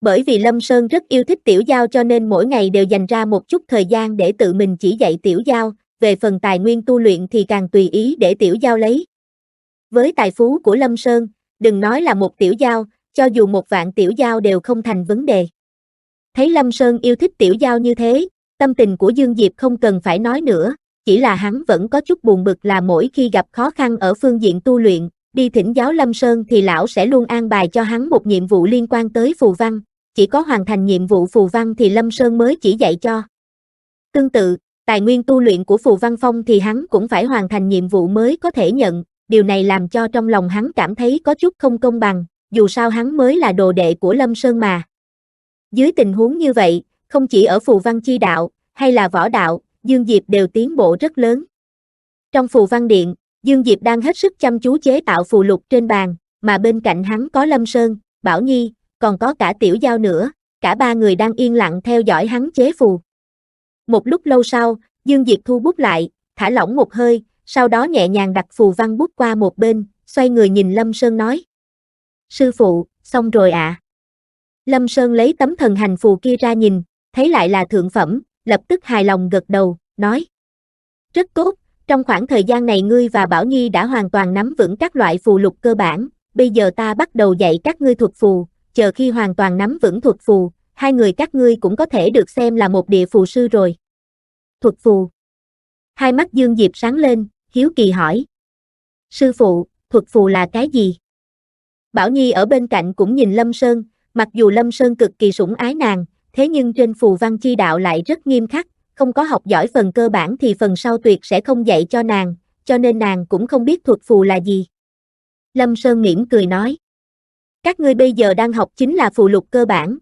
Bởi vì Lâm Sơn rất yêu thích Tiểu Giao cho nên mỗi ngày đều dành ra một chút thời gian để tự mình chỉ dạy Tiểu Giao, về phần tài nguyên tu luyện thì càng tùy ý để Tiểu Giao lấy. Với tài phú của Lâm Sơn, đừng nói là một Tiểu Giao, cho dù 1.000.000 Tiểu Giao đều không thành vấn đề. Thấy Lâm Sơn yêu thích Tiểu Giao như thế, tâm tình của Dương Diệp không cần phải nói nữa, chỉ là hắn vẫn có chút buồn bực là mỗi khi gặp khó khăn ở phương diện tu luyện, đi thỉnh giáo Lâm Sơn thì lão sẽ luôn an bài cho hắn một nhiệm vụ liên quan tới phù văn, chỉ có hoàn thành nhiệm vụ phù văn thì Lâm Sơn mới chỉ dạy cho. Tương tự, tài nguyên tu luyện của Phù Văn Phong thì hắn cũng phải hoàn thành nhiệm vụ mới có thể nhận, điều này làm cho trong lòng hắn cảm thấy có chút không công bằng, dù sao hắn mới là đồ đệ của Lâm Sơn mà. Dưới tình huống như vậy, không chỉ ở Phù Văn Chi Đạo, hay là võ đạo, Dương Diệp đều tiến bộ rất lớn. Trong Phù Văn Điện, Dương Diệp đang hết sức chăm chú chế tạo phù lục trên bàn, mà bên cạnh hắn có Lâm Sơn, Bảo Nhi, còn có cả Tiểu Giao nữa, cả ba người đang yên lặng theo dõi hắn chế phù. Một lúc lâu sau, Dương Diệp thu bút lại, thả lỏng một hơi, sau đó nhẹ nhàng đặt phù văn bút qua một bên, xoay người nhìn Lâm Sơn nói. Sư phụ, xong rồi ạ. Lâm Sơn lấy tấm thần hành phù kia ra nhìn, thấy lại là thượng phẩm, lập tức hài lòng gật đầu, nói. Rất tốt, trong khoảng thời gian này ngươi và Bảo Nhi đã hoàn toàn nắm vững các loại phù lục cơ bản, bây giờ ta bắt đầu dạy các ngươi thuật phù, chờ khi hoàn toàn nắm vững thuật phù, hai người các ngươi cũng có thể được xem là một địa phù sư rồi. Thuật phù. Hai mắt Dương Diệp sáng lên, hiếu kỳ hỏi. Sư phụ, thuật phù là cái gì? Bảo Nhi ở bên cạnh cũng nhìn Lâm Sơn, mặc dù Lâm Sơn cực kỳ sủng ái nàng, thế nhưng trên Phù Văn Chi Đạo lại rất nghiêm khắc, không có học giỏi phần cơ bản thì phần sau tuyệt sẽ không dạy cho nàng, cho nên nàng cũng không biết thuật phù là gì. Lâm Sơn mỉm cười nói. Các ngươi bây giờ đang học chính là phù lục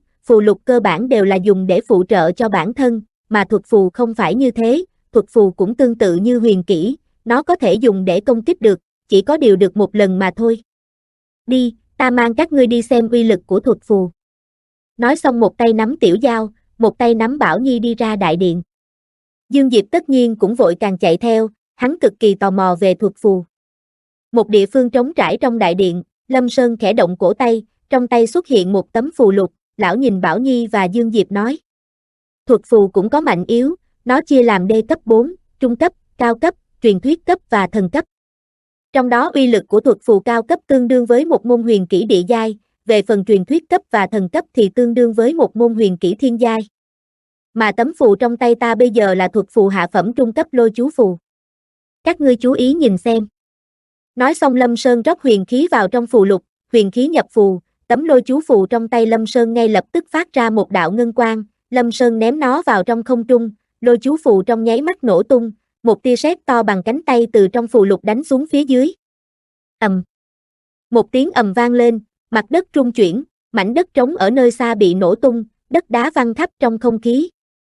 cơ bản đều là dùng để phụ trợ cho bản thân, mà thuật phù không phải như thế, thuật phù cũng tương tự như huyền kỹ, nó có thể dùng để công kích được, chỉ có điều được một lần mà thôi. Đi, ta mang các ngươi đi xem uy lực của thuật phù. Nói xong một tay nắm Tiểu Giao, một tay nắm Bảo Nhi đi ra đại điện. Dương Diệp tất nhiên cũng vội càng chạy theo, hắn cực kỳ tò mò về thuật phù. Một địa phương trống trải trong đại điện, Lâm Sơn khẽ động cổ tay, trong tay xuất hiện một tấm phù lục, lão nhìn Bảo Nhi và Dương Diệp nói. Thuật phù cũng có mạnh yếu, nó chia làm đê cấp 4, trung cấp, cao cấp, truyền thuyết cấp và thần cấp. Trong đó uy lực của thuật phù cao cấp tương đương với một môn huyền kỹ địa giai, về phần truyền thuyết cấp và thần cấp thì tương đương với một môn huyền kỹ thiên giai. Mà tấm phù trong tay ta bây giờ là thuật phù hạ phẩm trung cấp lôi chú phù. Các ngươi chú ý nhìn xem. Nói xong Lâm Sơn rót huyền khí vào trong phù lục, huyền khí nhập phù, tấm lôi chú phù trong tay Lâm Sơn ngay lập tức phát ra một đạo ngân quang, Lâm Sơn ném nó vào trong không trung, lôi chú phù trong nháy mắt nổ tung, một tia sét to bằng cánh tay từ trong phù lục đánh xuống phía dưới. Ầm. Một tiếng ầm vang lên, mặt đất rung chuyển, mảnh đất trống ở nơi xa bị nổ tung, đất đá văng khắp trong không khí.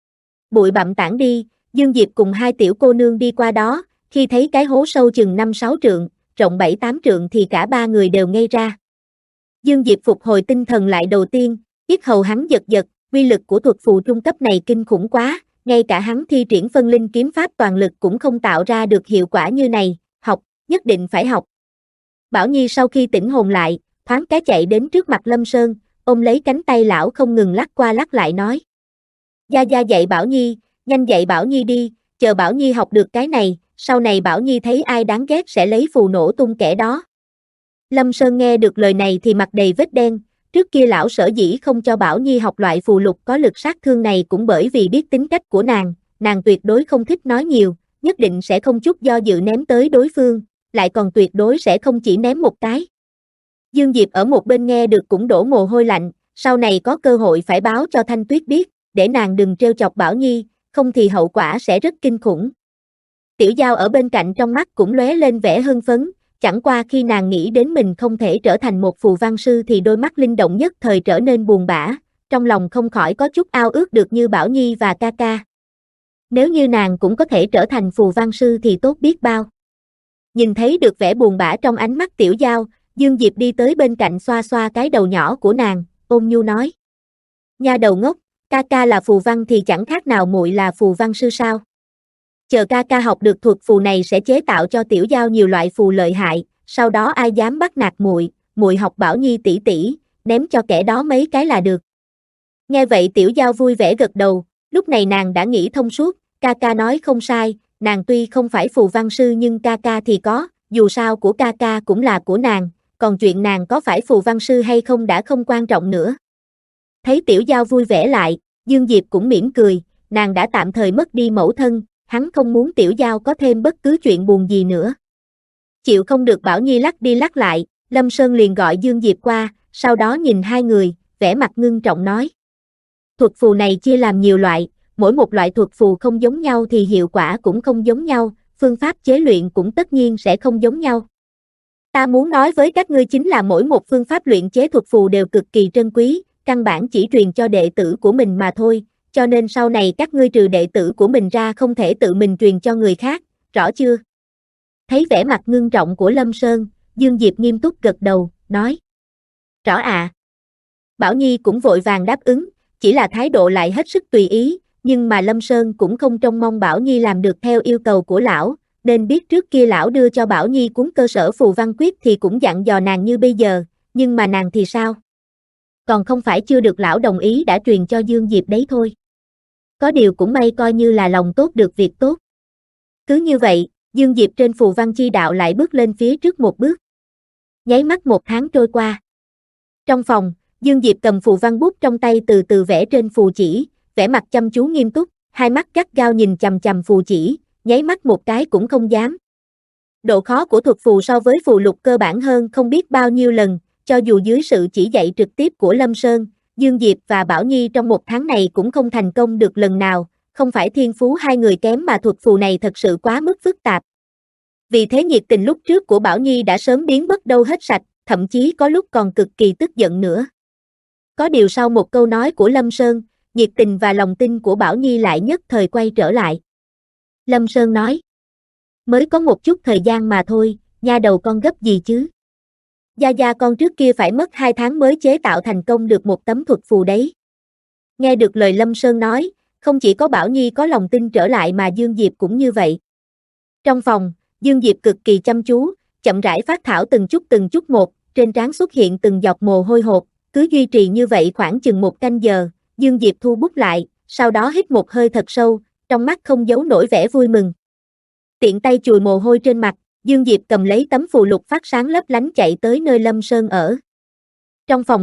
Bụi bặm tản đi, Dương Diệp cùng hai tiểu cô nương đi qua đó, khi thấy cái hố sâu chừng 5-6 trượng, rộng 7-8 trượng thì cả ba người đều ngây ra. Dương Diệp phục hồi tinh thần lại đầu tiên, yết hầu hắn giật giật, uy lực của thuật phù trung cấp này kinh khủng quá, ngay cả hắn thi triển phân linh kiếm pháp toàn lực cũng không tạo ra được hiệu quả như này, học, nhất định phải học. Bảo Nhi sau khi tỉnh hồn lại, thoáng cái chạy đến trước mặt Lâm Sơn, ôm lấy cánh tay lão không ngừng lắc qua lắc lại nói. Gia Gia dạy Bảo Nhi, nhanh dạy Bảo Nhi đi, chờ Bảo Nhi học được cái này, sau này Bảo Nhi thấy ai đáng ghét sẽ lấy phù nổ tung kẻ đó. Lâm Sơn nghe được lời này thì mặt đầy vết đen, trước kia lão sở dĩ không cho Bảo Nhi học loại phù lục có lực sát thương này cũng bởi vì biết tính cách của nàng tuyệt đối không thích nói nhiều, nhất định sẽ không chút do dự ném tới đối phương, lại còn tuyệt đối sẽ không chỉ ném một cái. Dương Diệp ở một bên nghe được cũng đổ mồ hôi lạnh, sau này có cơ hội phải báo cho Thanh Tuyết biết, để nàng đừng trêu chọc Bảo Nhi, không thì hậu quả sẽ rất kinh khủng. Tiểu Giao ở bên cạnh trong mắt cũng lóe lên vẻ hưng phấn, chẳng qua khi nàng nghĩ đến mình không thể trở thành một phù văn sư thì đôi mắt linh động nhất thời trở nên buồn bã, trong lòng không khỏi có chút ao ước được như Bảo Nhi và ca ca. Nếu như nàng cũng có thể trở thành phù văn sư thì tốt biết bao. Nhìn thấy được vẻ buồn bã trong ánh mắt Tiểu Giao, Dương Diệp đi tới bên cạnh xoa xoa cái đầu nhỏ của nàng, ôn nhu nói. Nha đầu ngốc, ca ca là phù văn thì chẳng khác nào muội là phù văn sư sao? Chờ ca ca học được thuật phù này sẽ chế tạo cho Tiểu Giao nhiều loại phù lợi hại, sau đó ai dám bắt nạt muội, muội học Bảo Nhi tỷ tỷ, ném cho kẻ đó mấy cái là được. Nghe vậy Tiểu Giao vui vẻ gật đầu, lúc này nàng đã nghĩ thông suốt, ca ca nói không sai, nàng tuy không phải phù văn sư nhưng ca ca thì có, dù sao của ca ca cũng là của nàng, còn chuyện nàng có phải phù văn sư hay không đã không quan trọng nữa. Thấy Tiểu Giao vui vẻ lại, Dương Diệp cũng mỉm cười, nàng đã tạm thời mất đi mẫu thân, hắn không muốn Tiểu Giao có thêm bất cứ chuyện buồn gì nữa. Chịu không được Bảo Nhi lắc đi lắc lại, Lâm Sơn liền gọi Dương Diệp qua, sau đó nhìn hai người, vẻ mặt ngưng trọng nói. Thuật phù này chia làm nhiều loại, mỗi một loại thuật phù không giống nhau thì hiệu quả cũng không giống nhau, phương pháp chế luyện cũng tất nhiên sẽ không giống nhau. Ta muốn nói với các ngươi chính là mỗi một phương pháp luyện chế thuật phù đều cực kỳ trân quý, căn bản chỉ truyền cho đệ tử của mình mà thôi, cho nên sau này các ngươi trừ đệ tử của mình ra không thể tự mình truyền cho người khác, rõ chưa? Thấy vẻ mặt ngưng trọng của Lâm Sơn, Dương Diệp nghiêm túc gật đầu, nói. Rõ ạ. Bảo Nhi cũng vội vàng đáp ứng, chỉ là thái độ lại hết sức tùy ý, nhưng mà Lâm Sơn cũng không trông mong Bảo Nhi làm được theo yêu cầu của lão, nên biết trước kia lão đưa cho Bảo Nhi cuốn cơ sở phù văn quyết thì cũng dặn dò nàng như bây giờ, nhưng mà nàng thì sao? Còn không phải chưa được lão đồng ý đã truyền cho Dương Diệp đấy thôi. Có điều cũng may coi như là lòng tốt được việc tốt. Cứ như vậy, Dương Diệp trên phù văn chi đạo lại bước lên phía trước một bước. Nháy mắt 1 tháng trôi qua. Trong phòng, Dương Diệp cầm phù văn bút trong tay từ từ vẽ trên phù chỉ, vẻ mặt chăm chú nghiêm túc, hai mắt gắt gao nhìn chằm chằm phù chỉ, nháy mắt một cái cũng không dám. Độ khó của thuật phù so với phù lục cơ bản hơn không biết bao nhiêu lần, cho dù dưới sự chỉ dạy trực tiếp của Lâm Sơn, Dương Diệp và Bảo Nhi trong 1 tháng này cũng không thành công được lần nào, không phải thiên phú hai người kém mà thuật phù này thật sự quá mức phức tạp. Vì thế nhiệt tình lúc trước của Bảo Nhi đã sớm biến mất đâu hết sạch, thậm chí có lúc còn cực kỳ tức giận nữa. Có điều sau một câu nói của Lâm Sơn, nhiệt tình và lòng tin của Bảo Nhi lại nhất thời quay trở lại. Lâm Sơn nói, mới có một chút thời gian mà thôi, nha đầu con gấp gì chứ? Gia Gia con trước kia phải mất 2 tháng mới chế tạo thành công được một tấm thuật phù đấy. Nghe được lời Lâm Sơn nói, không chỉ có Bảo Nhi có lòng tin trở lại mà Dương Diệp cũng như vậy. Trong phòng, Dương Diệp cực kỳ chăm chú, chậm rãi phác thảo từng chút một, trên trán xuất hiện từng giọt mồ hôi hột, cứ duy trì như vậy khoảng chừng 1 canh giờ, Dương Diệp thu bút lại, sau đó hít một hơi thật sâu, trong mắt không giấu nổi vẻ vui mừng. Tiện tay chùi mồ hôi trên mặt, Dương Diệp cầm lấy tấm phù lục phát sáng lấp lánh chạy tới nơi Lâm Sơn ở. Trong phòng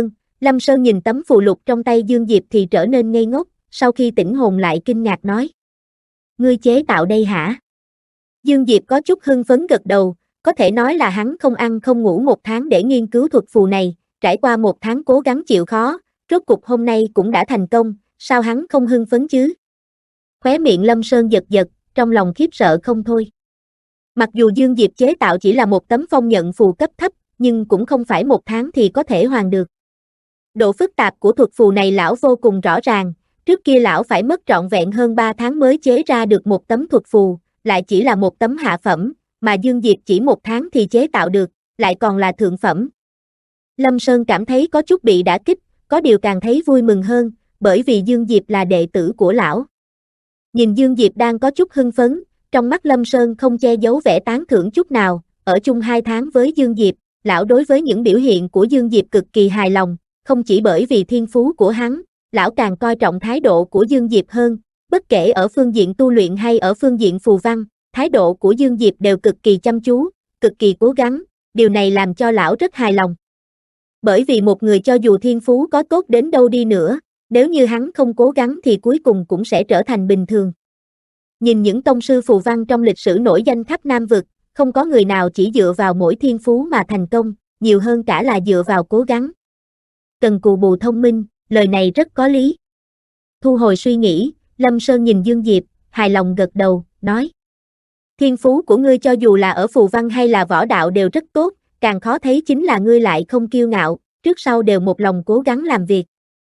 Lâm Sơn nhìn tấm phù lục trong tay Dương Diệp thì trở nên ngây ngốc, sau khi tỉnh hồn lại kinh ngạc nói. Ngươi chế tạo đây hả? Dương Diệp có chút hưng phấn gật đầu, có thể nói là hắn không ăn không ngủ 1 tháng để nghiên cứu thuật phù này, trải qua 1 tháng cố gắng chịu khó, rốt cục hôm nay cũng đã thành công, sao hắn không hưng phấn chứ? Khóe miệng Lâm Sơn giật giật, trong lòng khiếp sợ không thôi. Mặc dù Dương Diệp chế tạo chỉ là một tấm phong nhận phù cấp thấp, nhưng cũng không phải 1 tháng thì có thể hoàn được. Độ phức tạp của thuật phù này lão vô cùng rõ ràng, trước kia lão phải mất trọn vẹn hơn 3 tháng mới chế ra được một tấm thuật phù, lại chỉ là một tấm hạ phẩm, mà Dương Diệp chỉ 1 tháng thì chế tạo được, lại còn là thượng phẩm. Lâm Sơn cảm thấy có chút bị đả kích, có điều càng thấy vui mừng hơn, bởi vì Dương Diệp là đệ tử của lão. Nhìn Dương Diệp đang có chút hưng phấn, trong mắt Lâm Sơn không che giấu vẻ tán thưởng chút nào, ở chung 2 tháng với Dương Diệp, lão đối với những biểu hiện của Dương Diệp cực kỳ hài lòng, không chỉ bởi vì thiên phú của hắn, lão càng coi trọng thái độ của Dương Diệp hơn, bất kể ở phương diện tu luyện hay ở phương diện phù văn, thái độ của Dương Diệp đều cực kỳ chăm chú, cực kỳ cố gắng, điều này làm cho lão rất hài lòng. Bởi vì một người cho dù thiên phú có tốt đến đâu đi nữa, nếu như hắn không cố gắng thì cuối cùng cũng sẽ trở thành bình thường. Nhìn những tông sư phù văn trong lịch sử nổi danh khắp Nam Vực, không có người nào chỉ dựa vào mỗi thiên phú mà thành công, nhiều hơn cả là dựa vào cố gắng. Cần cù bù thông minh, lời này rất có lý. Thu hồi suy nghĩ, Lâm Sơn nhìn Dương Diệp, hài lòng gật đầu, nói. Thiên phú của ngươi cho dù là ở phù văn hay là võ đạo đều rất tốt, càng khó thấy chính là ngươi lại không kiêu ngạo, trước sau đều một lòng cố gắng làm việc.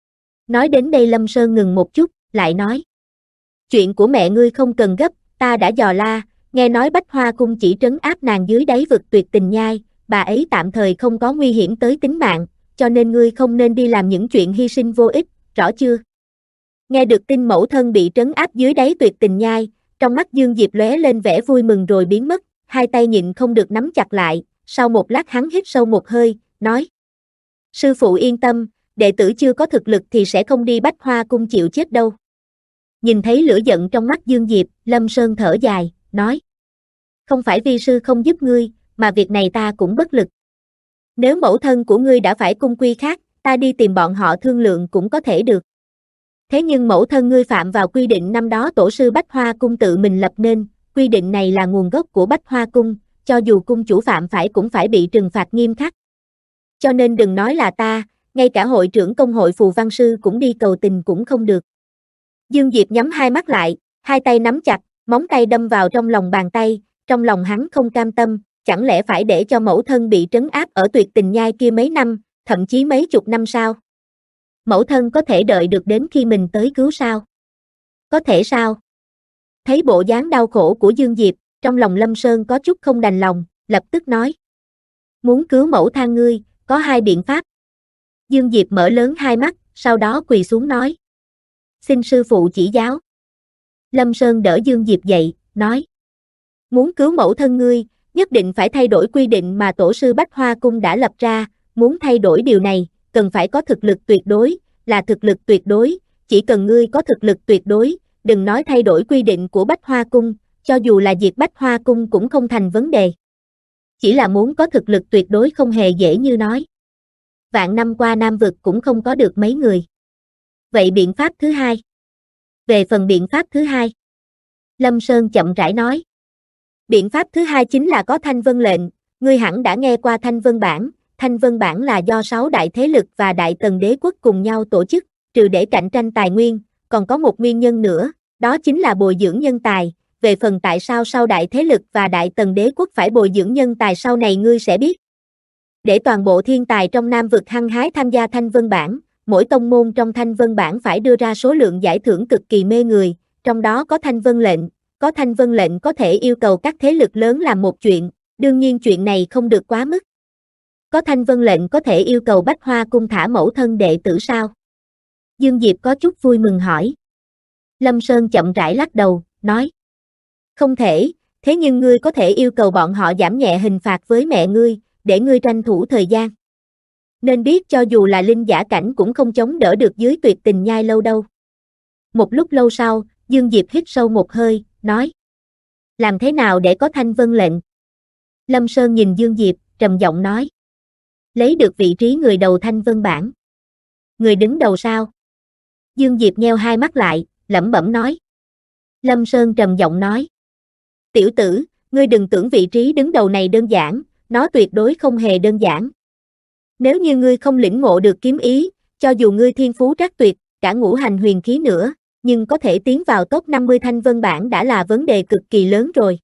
Nói đến đây Lâm Sơn ngừng một chút, lại nói. Chuyện của mẹ ngươi không cần gấp, ta đã dò la, nghe nói Bách Hoa Cung chỉ trấn áp nàng dưới đáy vực Tuyệt Tình Nhai, bà ấy tạm thời không có nguy hiểm tới tính mạng, cho nên ngươi không nên đi làm những chuyện hy sinh vô ích, rõ chưa? Nghe được tin mẫu thân bị trấn áp dưới đáy Tuyệt Tình Nhai, trong mắt Dương Diệp lóe lên vẻ vui mừng rồi biến mất, hai tay nhịn không được nắm chặt lại, sau một lát hắn hít sâu một hơi, nói. Sư phụ yên tâm, đệ tử chưa có thực lực thì sẽ không đi Bách Hoa Cung chịu chết đâu. Nhìn thấy lửa giận trong mắt Dương Diệp, Lâm Sơn thở dài, nói. Không phải vi sư không giúp ngươi, mà việc này ta cũng bất lực. Nếu mẫu thân của ngươi đã phải cung quy khác, ta đi tìm bọn họ thương lượng cũng có thể được. Thế nhưng mẫu thân ngươi phạm vào quy định năm đó tổ sư Bách Hoa Cung tự mình lập nên, quy định này là nguồn gốc của Bách Hoa Cung, cho dù cung chủ phạm phải cũng phải bị trừng phạt nghiêm khắc. Cho nên đừng nói là ta, ngay cả hội trưởng công hội Phù Văn Sư cũng đi cầu tình cũng không được. Dương Diệp nhắm hai mắt lại, hai tay nắm chặt, móng tay đâm vào trong lòng bàn tay, trong lòng hắn không cam tâm, chẳng lẽ phải để cho mẫu thân bị trấn áp ở Tuyệt Tình Nhai kia mấy năm, thậm chí mấy chục năm sao? Mẫu thân có thể đợi được đến khi mình tới cứu sao? Có thể sao? Thấy bộ dáng đau khổ của Dương Diệp, trong lòng Lâm Sơn có chút không đành lòng, lập tức nói. Muốn cứu mẫu thân ngươi, có hai biện pháp. Dương Diệp mở lớn hai mắt, sau đó quỳ xuống nói. Xin sư phụ chỉ giáo. Lâm Sơn đỡ Dương Diệp dậy, nói. Muốn cứu mẫu thân ngươi, nhất định phải thay đổi quy định mà tổ sư Bách Hoa Cung đã lập ra, muốn thay đổi điều này, cần phải có thực lực tuyệt đối, là thực lực tuyệt đối, chỉ cần ngươi có thực lực tuyệt đối, đừng nói thay đổi quy định của Bách Hoa Cung, cho dù là diệt Bách Hoa Cung cũng không thành vấn đề. Chỉ là muốn có thực lực tuyệt đối không hề dễ như nói. Vạn năm qua Nam Vực cũng không có được mấy người. Vậy biện pháp thứ hai? Về phần biện pháp thứ hai, Lâm Sơn chậm rãi nói. Biện pháp thứ hai chính là có Thanh Vân lệnh, ngươi hẳn đã nghe qua Thanh Vân bản. Thanh Vân bản là do 6 đại thế lực và Đại Tần Đế quốc cùng nhau tổ chức, trừ để cạnh tranh tài nguyên, còn có một nguyên nhân nữa, đó chính là bồi dưỡng nhân tài. Về phần tại sao sau đại thế lực và Đại Tần Đế quốc phải bồi dưỡng nhân tài sau này ngươi sẽ biết. Để toàn bộ thiên tài trong Nam Vực hăng hái tham gia Thanh Vân bản, mỗi tông môn trong Thanh Vân bản phải đưa ra số lượng giải thưởng cực kỳ mê người, trong đó có Thanh Vân lệnh. Có Thanh Vân lệnh có thể yêu cầu các thế lực lớn làm một chuyện, đương nhiên chuyện này không được quá mức. Có Thanh Vân lệnh có thể yêu cầu Bách Hoa Cung thả mẫu thân đệ tử sao? Dương Diệp có chút vui mừng hỏi. Lâm Sơn chậm rãi lắc đầu, nói. Không thể, thế nhưng ngươi có thể yêu cầu bọn họ giảm nhẹ hình phạt với mẹ ngươi, để ngươi tranh thủ thời gian. Nên biết cho dù là linh giả cảnh cũng không chống đỡ được dưới Tuyệt Tình Nhai lâu đâu. Một lúc lâu sau, Dương Diệp hít sâu một hơi, nói. Làm thế nào để có Thanh Vân lệnh? Lâm Sơn nhìn Dương Diệp, trầm giọng nói. Lấy được vị trí người đầu Thanh Vân bản. Người đứng đầu sao? Dương Diệp nheo hai mắt lại, lẩm bẩm nói. Lâm Sơn trầm giọng nói. Tiểu tử, ngươi đừng tưởng vị trí đứng đầu này đơn giản, nó tuyệt đối không hề đơn giản. Nếu như ngươi không lĩnh ngộ được kiếm ý, cho dù ngươi thiên phú trắc tuyệt, cả ngũ hành huyền khí nữa, nhưng có thể tiến vào top 50 Thanh Vân bản đã là vấn đề cực kỳ lớn rồi.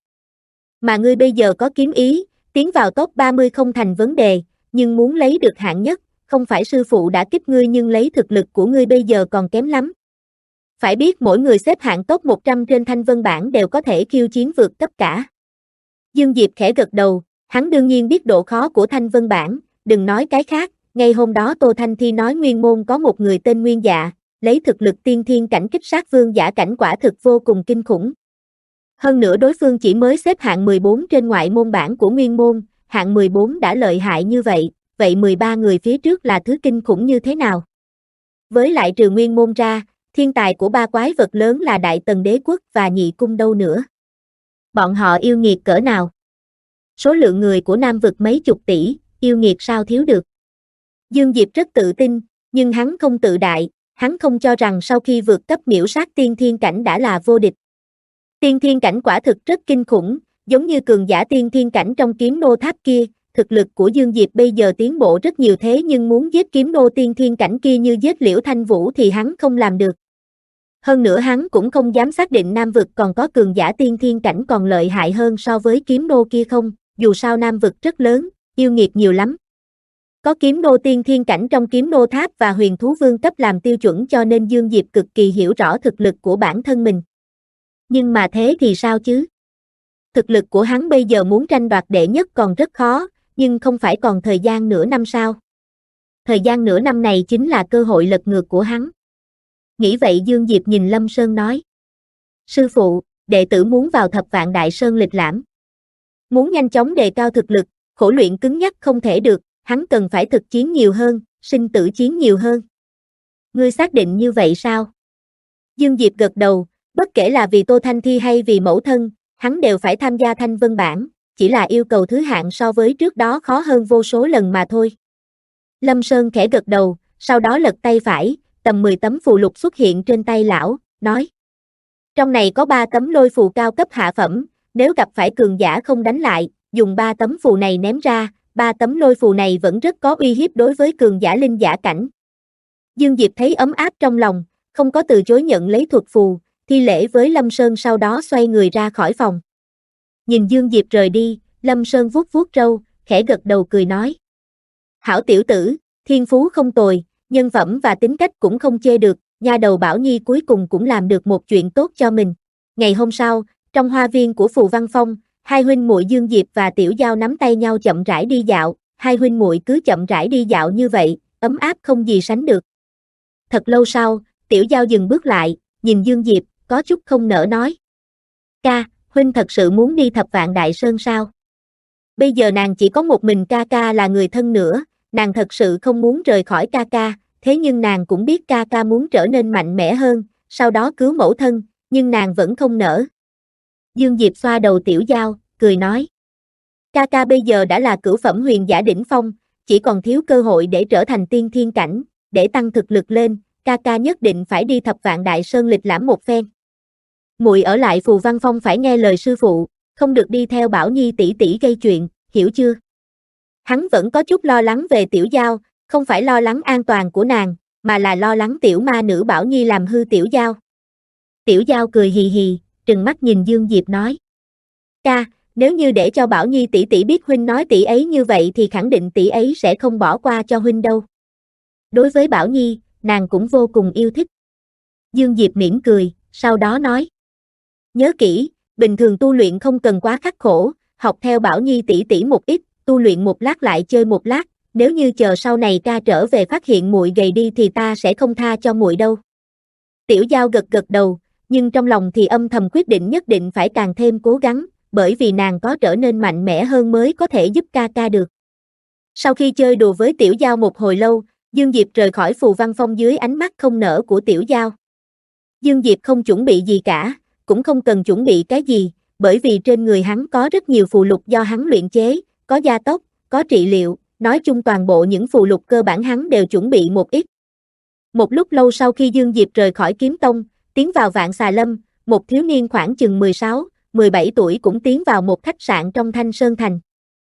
Mà ngươi bây giờ có kiếm ý, tiến vào top 30 không thành vấn đề, nhưng muốn lấy được hạng nhất, không phải sư phụ đã kích ngươi nhưng lấy thực lực của ngươi bây giờ còn kém lắm. Phải biết mỗi người xếp hạng top 100 trên Thanh Vân bản đều có thể khiêu chiến vượt cấp cả. Dương Diệp khẽ gật đầu, hắn đương nhiên biết độ khó của Thanh Vân bản, đừng nói cái khác, ngay hôm đó Tô Thanh Thi nói Nguyên Môn có một người tên Nguyên Dạ, lấy thực lực tiên thiên cảnh kích sát vương giả cảnh quả thực vô cùng kinh khủng. Hơn nữa đối phương chỉ mới xếp hạng 14 trên ngoại môn bảng của Nguyên Môn, hạng 14 đã lợi hại như vậy, vậy 13 người phía trước là thứ kinh khủng như thế nào? Với lại trừ Nguyên Môn ra, thiên tài của ba quái vật lớn là Đại Tần Đế quốc và Nhị Cung đâu nữa. Bọn họ yêu nghiệt cỡ nào? Số lượng người của Nam Vực mấy chục tỷ, yêu nghiệt sao thiếu được? Dương Diệp rất tự tin, nhưng hắn không tự đại, hắn không cho rằng sau khi vượt cấp miểu sát tiên thiên cảnh đã là vô địch. Tiên thiên cảnh quả thực rất kinh khủng, giống như cường giả tiên thiên cảnh trong kiếm nô tháp kia, thực lực của Dương Diệp bây giờ tiến bộ rất nhiều thế nhưng muốn giết kiếm nô tiên thiên cảnh kia như giết Liễu Thanh Vũ thì hắn không làm được. Hơn nữa hắn cũng không dám xác định Nam Vực còn có cường giả tiên thiên cảnh còn lợi hại hơn so với kiếm nô kia không, dù sao Nam Vực rất lớn, yêu nghiệt nhiều lắm. Có kiếm nô tiên thiên cảnh trong kiếm nô tháp và huyền thú vương cấp làm tiêu chuẩn cho nên Dương Diệp cực kỳ hiểu rõ thực lực của bản thân mình. Nhưng mà thế thì sao chứ? Thực lực của hắn bây giờ muốn tranh đoạt đệ nhất còn rất khó, nhưng không phải còn thời gian nửa năm sao? Thời gian nửa năm này chính là cơ hội lật ngược của hắn. Nghĩ vậy Dương Diệp nhìn Lâm Sơn nói. Sư phụ, đệ tử muốn vào Thập Vạn Đại Sơn lịch lãm. Muốn nhanh chóng đề cao thực lực, khổ luyện cứng nhắc không thể được, hắn cần phải thực chiến nhiều hơn, sinh tử chiến nhiều hơn. Ngươi xác định như vậy sao? Dương Diệp gật đầu, bất kể là vì Tô Thanh Thi hay vì mẫu thân, hắn đều phải tham gia Thanh Vân bảng, chỉ là yêu cầu thứ hạng so với trước đó khó hơn vô số lần mà thôi. Lâm Sơn khẽ gật đầu, sau đó lật tay phải, tầm 10 tấm phù lục xuất hiện trên tay lão, nói. Trong này có 3 tấm lôi phù cao cấp hạ phẩm, nếu gặp phải cường giả không đánh lại, dùng 3 tấm phù này ném ra, 3 tấm lôi phù này vẫn rất có uy hiếp đối với cường giả linh giả cảnh. Dương Diệp thấy ấm áp trong lòng, không có từ chối nhận lấy thuật phù, thi lễ với Lâm Sơn sau đó xoay người ra khỏi phòng. Nhìn Dương Diệp rời đi, Lâm Sơn vuốt vuốt râu, khẽ gật đầu cười nói. Hảo tiểu tử, thiên phú không tồi, nhân phẩm và tính cách cũng không chê được, nha đầu Bảo Nhi cuối cùng cũng làm được một chuyện tốt cho mình. Ngày hôm sau, trong hoa viên của Phù Văn Phong, hai huynh muội Dương Diệp và Tiểu Giao nắm tay nhau chậm rãi đi dạo, hai huynh muội cứ chậm rãi đi dạo như vậy, ấm áp không gì sánh được. Thật lâu sau, Tiểu Giao dừng bước lại, nhìn Dương Diệp, có chút không nỡ nói. Ca, huynh thật sự muốn đi Thập Vạn Đại Sơn sao? Bây giờ nàng chỉ có một mình ca ca là người thân nữa, nàng thật sự không muốn rời khỏi ca ca, thế nhưng nàng cũng biết ca ca muốn trở nên mạnh mẽ hơn, sau đó cứu mẫu thân, nhưng nàng vẫn không nỡ. Dương Diệp xoa đầu Tiểu Giao, cười nói. Ca ca bây giờ đã là cửu phẩm huyền giả đỉnh phong, chỉ còn thiếu cơ hội để trở thành tiên thiên cảnh, để tăng thực lực lên, ca ca nhất định phải đi Thập Vạn Đại Sơn lịch lãm một phen. Muội ở lại Phù Văn Phong phải nghe lời sư phụ, không được đi theo Bảo Nhi tỷ tỷ gây chuyện, hiểu chưa? Hắn vẫn có chút lo lắng về Tiểu Giao, không phải lo lắng an toàn của nàng, mà là lo lắng tiểu ma nữ Bảo Nhi làm hư Tiểu Giao. Tiểu Giao cười hì hì, trừng mắt nhìn Dương Diệp nói. Ca, nếu như để cho Bảo Nhi tỷ tỷ biết huynh nói tỷ ấy như vậy thì khẳng định tỷ ấy sẽ không bỏ qua cho huynh đâu. Đối với Bảo Nhi, nàng cũng vô cùng yêu thích. Dương Diệp mỉm cười, sau đó nói. Nhớ kỹ, bình thường tu luyện không cần quá khắc khổ, học theo Bảo Nhi tỷ tỷ một ít, tu luyện một lát lại chơi một lát, nếu như chờ sau này ca trở về phát hiện muội gầy đi thì ta sẽ không tha cho muội đâu. Tiểu Giao gật gật đầu, nhưng trong lòng thì âm thầm quyết định nhất định phải càng thêm cố gắng, bởi vì nàng có trở nên mạnh mẽ hơn mới có thể giúp ca ca được. Sau khi chơi đùa với Tiểu Giao một hồi lâu, Dương Diệp rời khỏi Phù Văn Phong dưới ánh mắt không nở của Tiểu Giao. Dương Diệp không chuẩn bị gì cả, cũng không cần chuẩn bị cái gì, bởi vì trên người hắn có rất nhiều phù lục do hắn luyện chế, có gia tốc, có trị liệu, nói chung toàn bộ những phù lục cơ bản hắn đều chuẩn bị một ít. Một lúc lâu sau khi Dương Diệp rời khỏi Kiếm Tông, tiến vào Vạn Xà Lâm, một thiếu niên khoảng chừng 16, 17 tuổi cũng tiến vào một khách sạn trong Thanh Sơn Thành.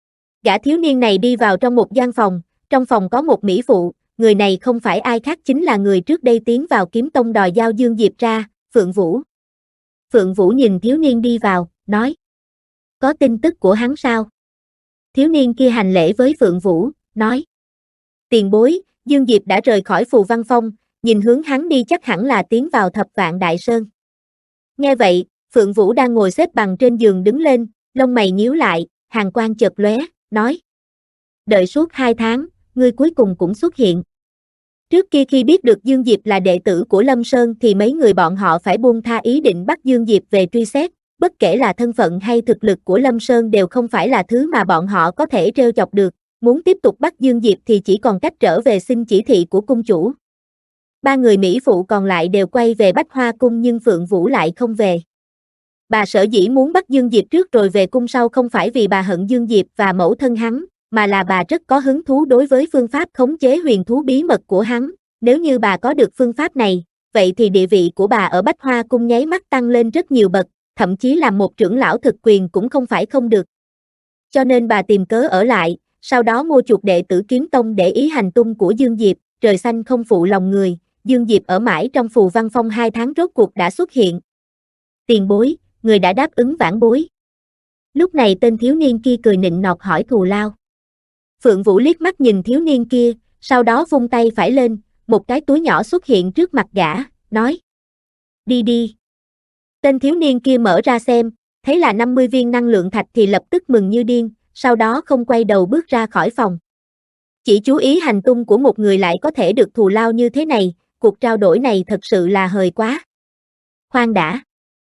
Gã thiếu niên này đi vào trong một gian phòng, trong phòng có một mỹ phụ, người này không phải ai khác chính là người trước đây tiến vào Kiếm Tông đòi giao Dương Diệp ra, Phượng Vũ. Phượng Vũ nhìn thiếu niên đi vào, nói. Có tin tức của hắn sao? Thiếu niên kia hành lễ với Phượng Vũ, nói. Tiền bối, Dương Diệp đã rời khỏi Phù Văn Phong, nhìn hướng hắn đi chắc hẳn là tiến vào Thập Vạn Đại Sơn. Nghe vậy, Phượng Vũ đang ngồi xếp bằng trên giường đứng lên, lông mày nhíu lại, hàn quang chợt lóe, nói. Đợi suốt 2 tháng, ngươi cuối cùng cũng xuất hiện. Trước kia khi biết được Dương Diệp là đệ tử của Lâm Sơn thì mấy người bọn họ phải buông tha ý định bắt Dương Diệp về truy xét, bất kể là thân phận hay thực lực của Lâm Sơn đều không phải là thứ mà bọn họ có thể trêu chọc được, muốn tiếp tục bắt Dương Diệp thì chỉ còn cách trở về xin chỉ thị của cung chủ. 3 người mỹ phụ còn lại đều quay về Bách Hoa Cung nhưng Phượng Vũ lại không về. Bà sở dĩ muốn bắt Dương Diệp trước rồi về cung sau không phải vì bà hận Dương Diệp và mẫu thân hắn, mà là bà rất có hứng thú đối với phương pháp khống chế huyền thú bí mật của hắn. Nếu như bà có được phương pháp này, vậy thì địa vị của bà ở Bách Hoa Cung nháy mắt tăng lên rất nhiều bậc, thậm chí làm một trưởng lão thực quyền cũng không phải không được. Cho nên bà tìm cớ ở lại, sau đó mua chuộc đệ tử Kiếm Tông để ý hành tung của Dương Diệp, trời xanh không phụ lòng người, Dương Diệp ở mãi trong Phù Văn Phong 2 tháng rốt cuộc đã xuất hiện. Tiền bối, người đã đáp ứng vãn bối. Lúc này tên thiếu niên kia cười nịnh nọt hỏi thù lao. Phượng Vũ liếc mắt nhìn thiếu niên kia, sau đó vung tay phải lên, một cái túi nhỏ xuất hiện trước mặt gã, nói. Đi đi. Tên thiếu niên kia mở ra xem, thấy là 50 viên năng lượng thạch thì lập tức mừng như điên, sau đó không quay đầu bước ra khỏi phòng. Chỉ chú ý hành tung của một người lại có thể được thù lao như thế này, cuộc trao đổi này thật sự là hời quá. Khoan đã.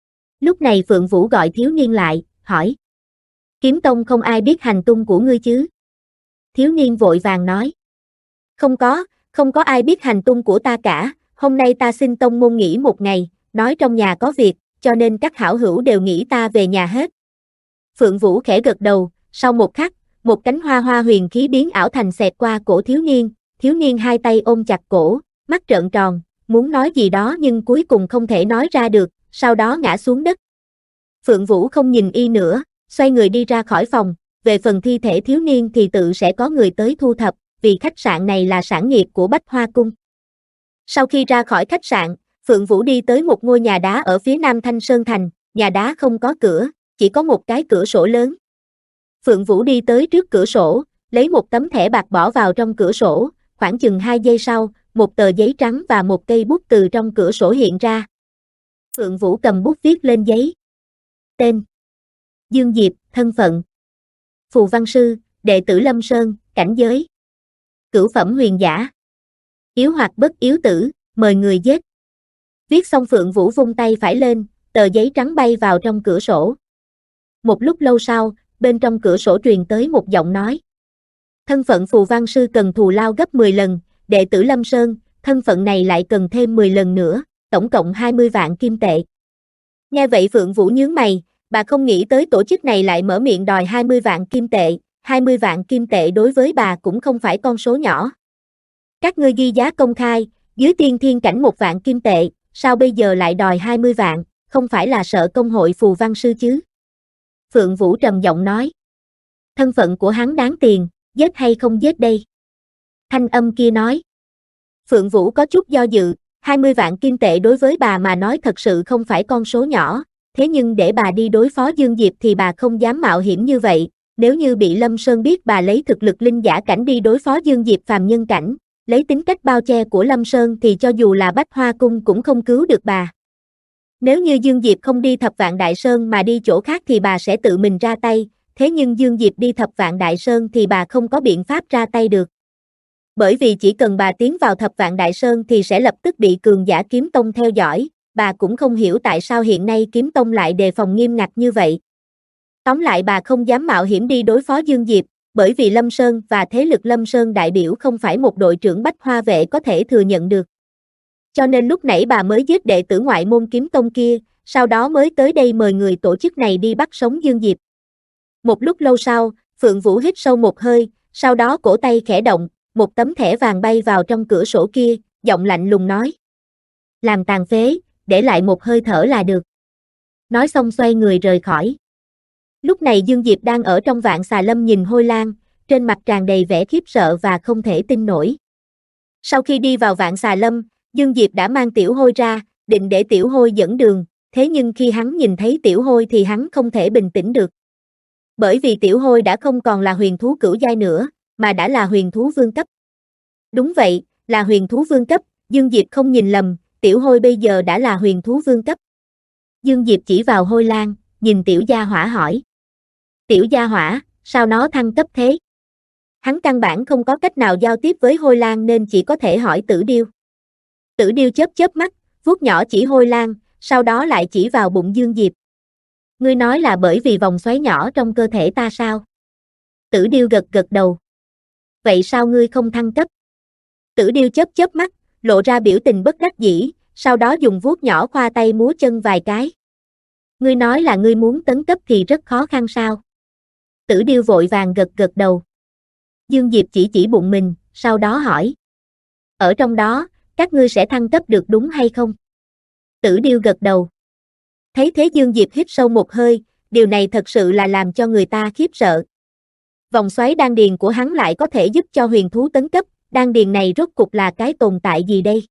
Lúc này Phượng Vũ gọi thiếu niên lại, hỏi. Kiếm Tông không ai biết hành tung của ngươi chứ? Thiếu niên vội vàng nói. Không có, Không có ai biết hành tung của ta cả, hôm nay ta xin tông môn nghỉ một ngày, nói trong nhà có việc, cho nên các hảo hữu đều nghĩ ta về nhà hết. Phượng Vũ khẽ gật đầu, sau một khắc, một cánh hoa hoa huyền khí biến ảo thành xẹt qua cổ thiếu niên hai tay ôm chặt cổ, mắt trợn tròn, muốn nói gì đó nhưng cuối cùng không thể nói ra được, sau đó ngã xuống đất. Phượng Vũ không nhìn y nữa, xoay người đi ra khỏi phòng, về phần thi thể thiếu niên thì tự sẽ có người tới thu thập, vì khách sạn này là sản nghiệp của Bách Hoa Cung. Sau khi ra khỏi khách sạn, Phượng Vũ đi tới một ngôi nhà đá ở phía nam Thanh Sơn Thành, nhà đá không có cửa, chỉ có một cái cửa sổ lớn. Phượng Vũ đi tới trước cửa sổ, lấy một tấm thẻ bạc bỏ vào trong cửa sổ, khoảng chừng 2 giây sau, một tờ giấy trắng và một cây bút từ trong cửa sổ hiện ra. Phượng Vũ cầm bút viết lên giấy. Tên: Dương Diệp, thân phận: Phù văn sư, đệ tử Lâm Sơn, cảnh giới: Cửu phẩm huyền giả. Yếu hoặc bất yếu tử, mời người giết. Viết xong Phượng Vũ vung tay phải lên, tờ giấy trắng bay vào trong cửa sổ. Một lúc lâu sau, bên trong cửa sổ truyền tới một giọng nói. Thân phận phù văn sư cần thù lao gấp 10 lần, đệ tử Lâm Sơn, thân phận này lại cần thêm 10 lần nữa, tổng cộng 20 vạn kim tệ. Nghe vậy Phượng Vũ nhướng mày, bà không nghĩ tới tổ chức này lại mở miệng đòi 20 vạn kim tệ, 20 vạn kim tệ đối với bà cũng không phải con số nhỏ. Các ngươi ghi giá công khai, dưới tiên thiên cảnh 1 vạn kim tệ, sao bây giờ lại đòi 20 vạn, không phải là sợ công hội phù văn sư chứ? Phượng Vũ trầm giọng nói. Thân phận của hắn đáng tiền, giết hay không giết đây? Thanh âm kia nói. Phượng Vũ có chút do dự, 20 vạn kim tệ đối với bà mà nói thật sự không phải con số nhỏ, thế nhưng để bà đi đối phó Dương Diệp thì bà không dám mạo hiểm như vậy, nếu như bị Lâm Sơn biết bà lấy thực lực linh giả cảnh đi đối phó Dương Diệp phàm nhân cảnh, lấy tính cách bao che của Lâm Sơn thì cho dù là Bách Hoa Cung cũng không cứu được bà. Nếu như Dương Diệp không đi Thập Vạn Đại Sơn mà đi chỗ khác thì bà sẽ tự mình ra tay, thế nhưng Dương Diệp đi Thập Vạn Đại Sơn thì bà không có biện pháp ra tay được. Bởi vì chỉ cần bà tiến vào Thập Vạn Đại Sơn thì sẽ lập tức bị cường giả Kiếm Tông theo dõi, bà cũng không hiểu tại sao hiện nay Kiếm Tông lại đề phòng nghiêm ngặt như vậy. Tóm lại bà không dám mạo hiểm đi đối phó Dương Diệp, bởi vì Lâm Sơn và thế lực Lâm Sơn đại biểu không phải một đội trưởng Bách Hoa vệ có thể thừa nhận được. Cho nên lúc nãy bà mới giết đệ tử ngoại môn Kiếm Tông kia, sau đó mới tới đây mời người tổ chức này đi bắt sống Dương Diệp. Một lúc lâu sau, Phượng Vũ hít sâu một hơi, sau đó cổ tay khẽ động, một tấm thẻ vàng bay vào trong cửa sổ kia, giọng lạnh lùng nói. Làm tàn phế, để lại một hơi thở là được. Nói xong xoay người rời khỏi. Lúc này Dương Diệp đang ở trong Vạn Xà Lâm nhìn Hôi Lan, trên mặt tràn đầy vẻ khiếp sợ và không thể tin nổi. Sau khi đi vào Vạn Xà Lâm, Dương Diệp đã mang Tiểu Hôi ra, định để Tiểu Hôi dẫn đường, thế nhưng khi hắn nhìn thấy Tiểu Hôi thì hắn không thể bình tĩnh được. Bởi vì Tiểu Hôi đã không còn là huyền thú cửu giai nữa, mà đã là huyền thú vương cấp. Đúng vậy, là huyền thú vương cấp, Dương Diệp không nhìn lầm, Tiểu Hôi bây giờ đã là huyền thú vương cấp. Dương Diệp chỉ vào Hôi Lan, nhìn Tiểu Gia Hỏa hỏi. Tiểu Gia Hỏa, sao nó thăng cấp thế? Hắn căn bản không có cách nào giao tiếp với Hôi Lan nên chỉ có thể hỏi Tử Điêu. Tử Điêu chớp chớp mắt, vuốt nhỏ chỉ Hôi Lan, sau đó lại chỉ vào bụng Dương Diệp. Ngươi nói là bởi vì vòng xoáy nhỏ trong cơ thể ta sao? Tử Điêu gật gật đầu. Vậy sao ngươi không thăng cấp? Tử Điêu chớp chớp mắt, lộ ra biểu tình bất đắc dĩ, sau đó dùng vuốt nhỏ khoa tay múa chân vài cái. Ngươi nói là ngươi muốn tấn cấp thì rất khó khăn sao? Tử Điêu vội vàng gật gật đầu. Dương Diệp chỉ bụng mình, sau đó hỏi. Ở trong đó, các ngươi sẽ thăng cấp được đúng hay không? Tử Điêu gật đầu. Thấy thế Dương Diệp hít sâu một hơi, điều này thật sự là làm cho người ta khiếp sợ. Vòng xoáy đan điền của hắn lại có thể giúp cho huyền thú tấn cấp, đan điền này rốt cục là cái tồn tại gì đây?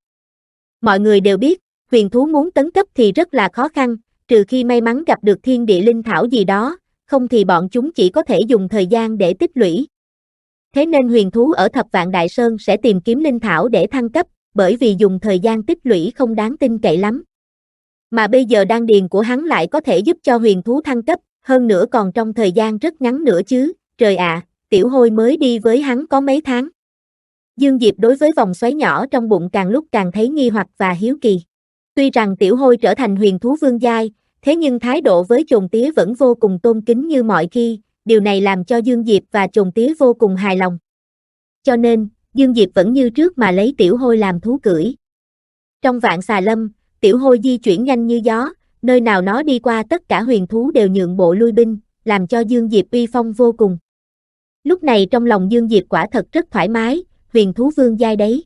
Mọi người đều biết, huyền thú muốn tấn cấp thì rất là khó khăn, trừ khi may mắn gặp được thiên địa linh thảo gì đó, không thì bọn chúng chỉ có thể dùng thời gian để tích lũy. Thế nên huyền thú ở Thập Vạn Đại Sơn sẽ tìm kiếm linh thảo để thăng cấp, bởi vì dùng thời gian tích lũy không đáng tin cậy lắm. Mà bây giờ đan điền của hắn lại có thể giúp cho huyền thú thăng cấp, hơn nữa còn trong thời gian rất ngắn nữa chứ, trời ạ, Tiểu Hôi mới đi với hắn có mấy tháng. Dương Diệp đối với vòng xoáy nhỏ trong bụng càng lúc càng thấy nghi hoặc và hiếu kỳ. Tuy rằng Tiểu Hôi trở thành huyền thú vương giai, thế nhưng thái độ với Chồn Tía vẫn vô cùng tôn kính như mọi khi, điều này làm cho Dương Diệp và Chồn Tía vô cùng hài lòng. Cho nên, Dương Diệp vẫn như trước mà lấy Tiểu Hôi làm thú cưỡi. Trong Vạn Xà Lâm, Tiểu Hôi di chuyển nhanh như gió, nơi nào nó đi qua tất cả huyền thú đều nhượng bộ lui binh, làm cho Dương Diệp uy phong vô cùng. Lúc này trong lòng Dương Diệp quả thật rất thoải mái, huyền thú vương giai đấy.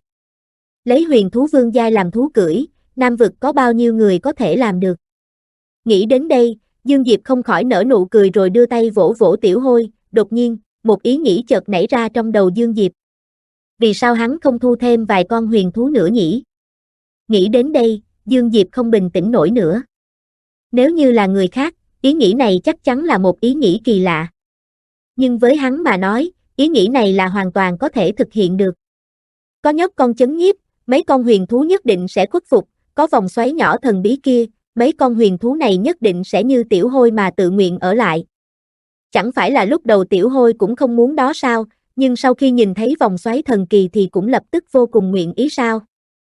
Lấy huyền thú vương giai làm thú cưỡi, Nam vực có bao nhiêu người có thể làm được. Nghĩ đến đây, Dương Diệp không khỏi nở nụ cười rồi đưa tay vỗ vỗ Tiểu Hôi, đột nhiên, một ý nghĩ chợt nảy ra trong đầu Dương Diệp. Vì sao hắn không thu thêm vài con huyền thú nữa nhỉ? Nghĩ đến đây, Dương Diệp không bình tĩnh nổi nữa. Nếu như là người khác, ý nghĩ này chắc chắn là một ý nghĩ kỳ lạ. Nhưng với hắn mà nói, ý nghĩ này là hoàn toàn có thể thực hiện được. Có nhóc con chấn nhiếp, mấy con huyền thú nhất định sẽ khuất phục, có vòng xoáy nhỏ thần bí kia, mấy con huyền thú này nhất định sẽ như Tiểu Hôi mà tự nguyện ở lại. Chẳng phải là lúc đầu Tiểu Hôi cũng không muốn đó sao, nhưng sau khi nhìn thấy vòng xoáy thần kỳ thì cũng lập tức vô cùng nguyện ý sao.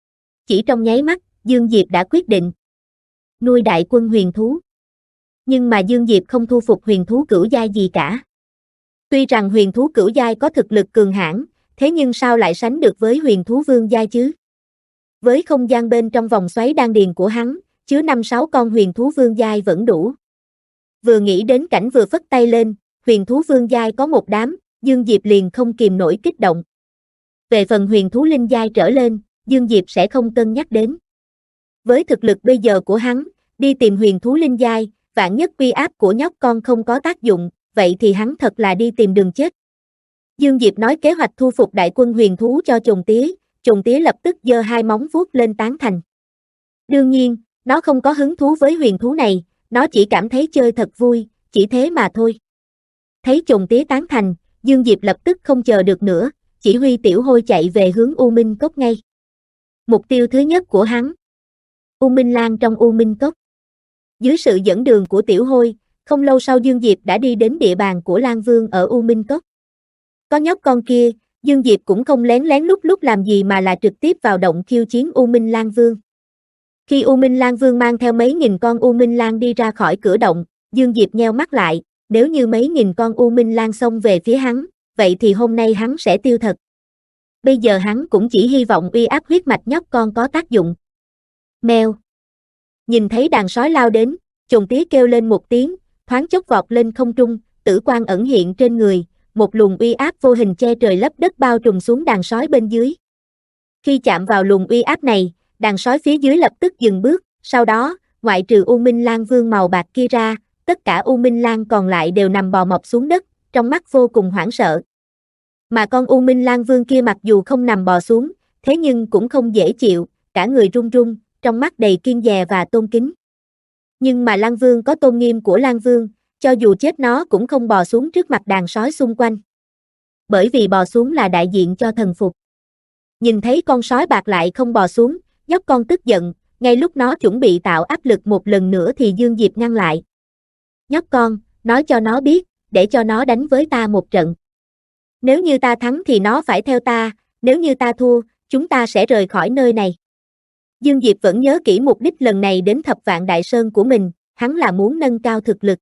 Chỉ trong nháy mắt, Dương Diệp đã quyết định nuôi đại quân huyền thú. Nhưng mà Dương Diệp không thu phục huyền thú cửu giai gì cả. Tuy rằng huyền thú cửu giai có thực lực cường hãn, thế nhưng sao lại sánh được với huyền thú vương giai chứ? Với không gian bên trong vòng xoáy đan điền của hắn, chứa 5-6 con huyền thú vương giai vẫn đủ. Vừa nghĩ đến cảnh vừa phất tay lên, huyền thú vương giai có một đám, Dương Diệp liền không kìm nổi kích động. Về phần huyền thú linh giai trở lên, Dương Diệp sẽ không cân nhắc đến. Với thực lực bây giờ của hắn, đi tìm huyền thú linh giai, vạn nhất uy áp của nhóc con không có tác dụng, vậy thì hắn thật là đi tìm đường chết. Dương Diệp nói kế hoạch thu phục đại quân huyền thú cho Trùng Tía lập tức giơ hai móng vuốt lên tán thành. Đương nhiên, nó không có hứng thú với huyền thú này, nó chỉ cảm thấy chơi thật vui, chỉ thế mà thôi. Thấy Trùng Tía tán thành, Dương Diệp lập tức không chờ được nữa, chỉ huy Tiểu Hôi chạy về hướng U Minh Cốc ngay. Mục tiêu thứ nhất của hắn, U Minh Lan trong U Minh Cốc. Dưới sự dẫn đường của Tiểu Hôi, không lâu sau Dương Diệp đã đi đến địa bàn của Lan Vương ở U Minh Cốc. Có nhóc con kia, Dương Diệp cũng không lén lén lút lút làm gì mà là trực tiếp vào động khiêu chiến U Minh Lan Vương. Khi U Minh Lan Vương mang theo mấy nghìn con U Minh Lan đi ra khỏi cửa động, Dương Diệp nheo mắt lại, nếu như mấy nghìn con U Minh Lan xông về phía hắn, vậy thì hôm nay hắn sẽ tiêu thật. Bây giờ hắn cũng chỉ hy vọng uy áp huyết mạch nhóc con có tác dụng. Mèo. Nhìn thấy đàn sói lao đến, Trùng Tía kêu lên một tiếng, thoáng chốc vọt lên không trung, tử quang ẩn hiện trên người, một luồng uy áp vô hình che trời lấp đất bao trùm xuống đàn sói bên dưới. Khi chạm vào luồng uy áp này, đàn sói phía dưới lập tức dừng bước, sau đó, ngoại trừ U Minh Lan Vương màu bạc kia ra, tất cả U Minh Lan còn lại đều nằm bò mọc xuống đất, trong mắt vô cùng hoảng sợ. Mà con U Minh Lan Vương kia mặc dù không nằm bò xuống, thế nhưng cũng không dễ chịu, cả người run run, trong mắt đầy kiêng dè và tôn kính. Nhưng mà Lan Vương có tôn nghiêm của Lan Vương, cho dù chết nó cũng không bò xuống trước mặt đàn sói xung quanh. Bởi vì bò xuống là đại diện cho thần phục. Nhìn thấy con sói bạc lại không bò xuống, nhóc con tức giận, ngay lúc nó chuẩn bị tạo áp lực một lần nữa thì Dương Diệp ngăn lại. Nhóc con, nói cho nó biết, để cho nó đánh với ta một trận. Nếu như ta thắng thì nó phải theo ta, nếu như ta thua, chúng ta sẽ rời khỏi nơi này. Dương Diệp vẫn nhớ kỹ mục đích lần này đến Thập Vạn Đại Sơn của mình, hắn là muốn nâng cao thực lực.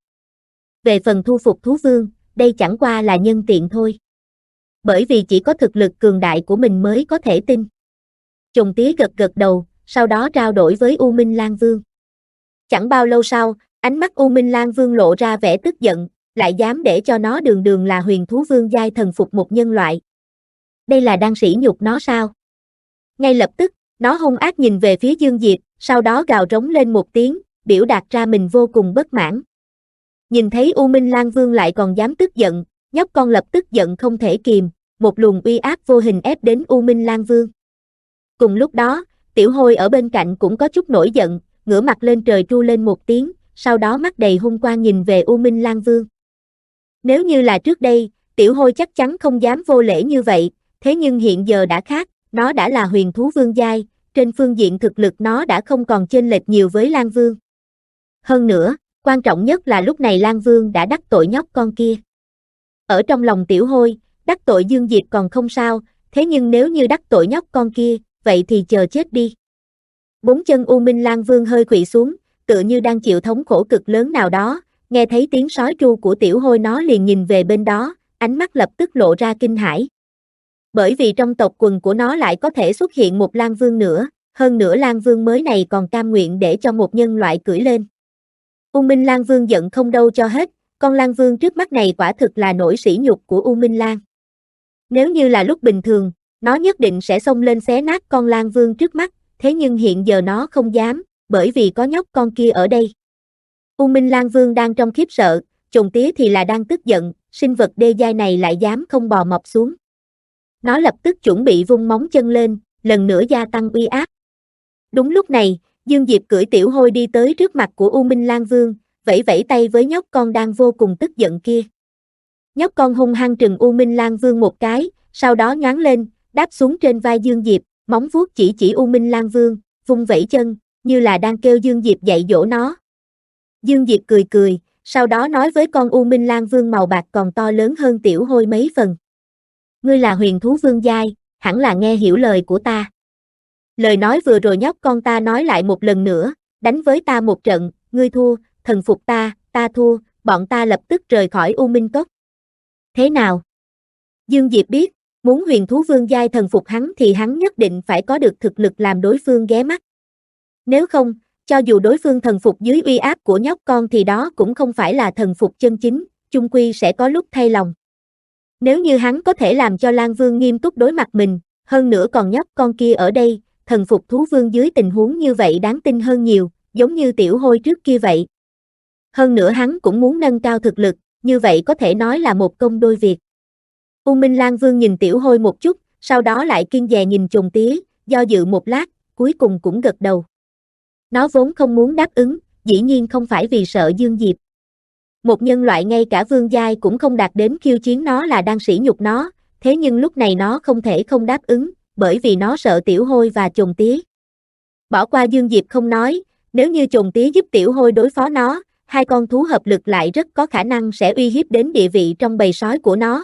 Về phần thu phục thú vương, đây chẳng qua là nhân tiện thôi. Bởi vì chỉ có thực lực cường đại của mình mới có thể tin. Trùng Tía gật gật đầu, sau đó trao đổi với U Minh Lan Vương. Chẳng bao lâu sau, ánh mắt U Minh Lan Vương lộ ra vẻ tức giận, lại dám để cho nó đường đường là huyền thú vương giai thần phục một nhân loại. Đây là đang sỉ nhục nó sao? Ngay lập tức, nó hung ác nhìn về phía Dương Diệp, sau đó gào rống lên một tiếng, biểu đạt ra mình vô cùng bất mãn. Nhìn thấy U Minh Lan Vương lại còn dám tức giận, nhóc con lập tức giận không thể kìm, một luồng uy áp vô hình ép đến U Minh Lan Vương. Cùng lúc đó, Tiểu Hôi ở bên cạnh cũng có chút nổi giận, ngửa mặt lên trời tru lên một tiếng, sau đó mắt đầy hung quang nhìn về U Minh Lan Vương. Nếu như là trước đây, Tiểu Hôi chắc chắn không dám vô lễ như vậy, thế nhưng hiện giờ đã khác, nó đã là huyền thú vương giai, trên phương diện thực lực nó đã không còn chênh lệch nhiều với Lan Vương. Hơn nữa, quan trọng nhất là lúc này Lan Vương đã đắc tội nhóc con kia. Ở trong lòng Tiểu Hôi, đắc tội Dương Diệp còn không sao, thế nhưng nếu như đắc tội nhóc con kia, vậy thì chờ chết đi. Bốn chân U Minh Lan Vương hơi khuỵu xuống, tựa như đang chịu thống khổ cực lớn nào đó, nghe thấy tiếng sói tru của Tiểu Hôi nó liền nhìn về bên đó, ánh mắt lập tức lộ ra kinh hãi. Bởi vì trong tộc quần của nó lại có thể xuất hiện một Lang Vương nữa, hơn nữa Lang Vương mới này còn cam nguyện để cho một nhân loại cưỡi lên. U Minh Lang Vương giận không đâu cho hết, con Lang Vương trước mắt này quả thực là nỗi sỉ nhục của U Minh Lang. Nếu như là lúc bình thường, nó nhất định sẽ xông lên xé nát con Lang Vương trước mắt, thế nhưng hiện giờ nó không dám, bởi vì có nhóc con kia ở đây. U Minh Lang Vương đang trong khiếp sợ, chồn tía thì là đang tức giận, sinh vật đê giai này lại dám không bò mọc xuống. Nó lập tức chuẩn bị vung móng chân lên, lần nữa gia tăng uy áp. Đúng lúc này, Dương Diệp cưỡi tiểu hôi đi tới trước mặt của U Minh Lang Vương, vẫy vẫy tay với nhóc con đang vô cùng tức giận kia. Nhóc con hung hăng trừng U Minh Lang Vương một cái, sau đó nhoáng lên, đáp xuống trên vai Dương Diệp, móng vuốt chỉ U Minh Lang Vương, vung vẫy chân, như là đang kêu Dương Diệp dạy dỗ nó. Dương Diệp cười cười, sau đó nói với con U Minh Lang Vương màu bạc còn to lớn hơn tiểu hôi mấy phần. Ngươi là huyền thú vương giai, hẳn là nghe hiểu lời của ta. Lời nói vừa rồi nhóc con ta nói lại một lần nữa, đánh với ta một trận, ngươi thua, thần phục ta thua, bọn ta lập tức rời khỏi U Minh Cốc. Thế nào? Dương Diệp biết, muốn huyền thú vương giai thần phục hắn thì hắn nhất định phải có được thực lực làm đối phương ghé mắt. Nếu không, cho dù đối phương thần phục dưới uy áp của nhóc con thì đó cũng không phải là thần phục chân chính, chung quy sẽ có lúc thay lòng. Nếu như hắn có thể làm cho Lang Vương nghiêm túc đối mặt mình, hơn nữa còn nhóc con kia ở đây, thần phục thú vương dưới tình huống như vậy đáng tin hơn nhiều, giống như tiểu hôi trước kia vậy. Hơn nữa hắn cũng muốn nâng cao thực lực, như vậy có thể nói là một công đôi việc. U Minh Lang Vương nhìn tiểu hôi một chút, sau đó lại kiêng dè nhìn chồn tía, do dự một lát, cuối cùng cũng gật đầu. Nó vốn không muốn đáp ứng, dĩ nhiên không phải vì sợ Dương Diệp. Một nhân loại ngay cả vương giai cũng không đạt đến khiêu chiến nó là đang sỉ nhục nó, thế nhưng lúc này nó không thể không đáp ứng, bởi vì nó sợ tiểu hôi và chồn tía. Bỏ qua Dương Diệp không nói, nếu như chồn tía giúp tiểu hôi đối phó nó, hai con thú hợp lực lại rất có khả năng sẽ uy hiếp đến địa vị trong bầy sói của nó.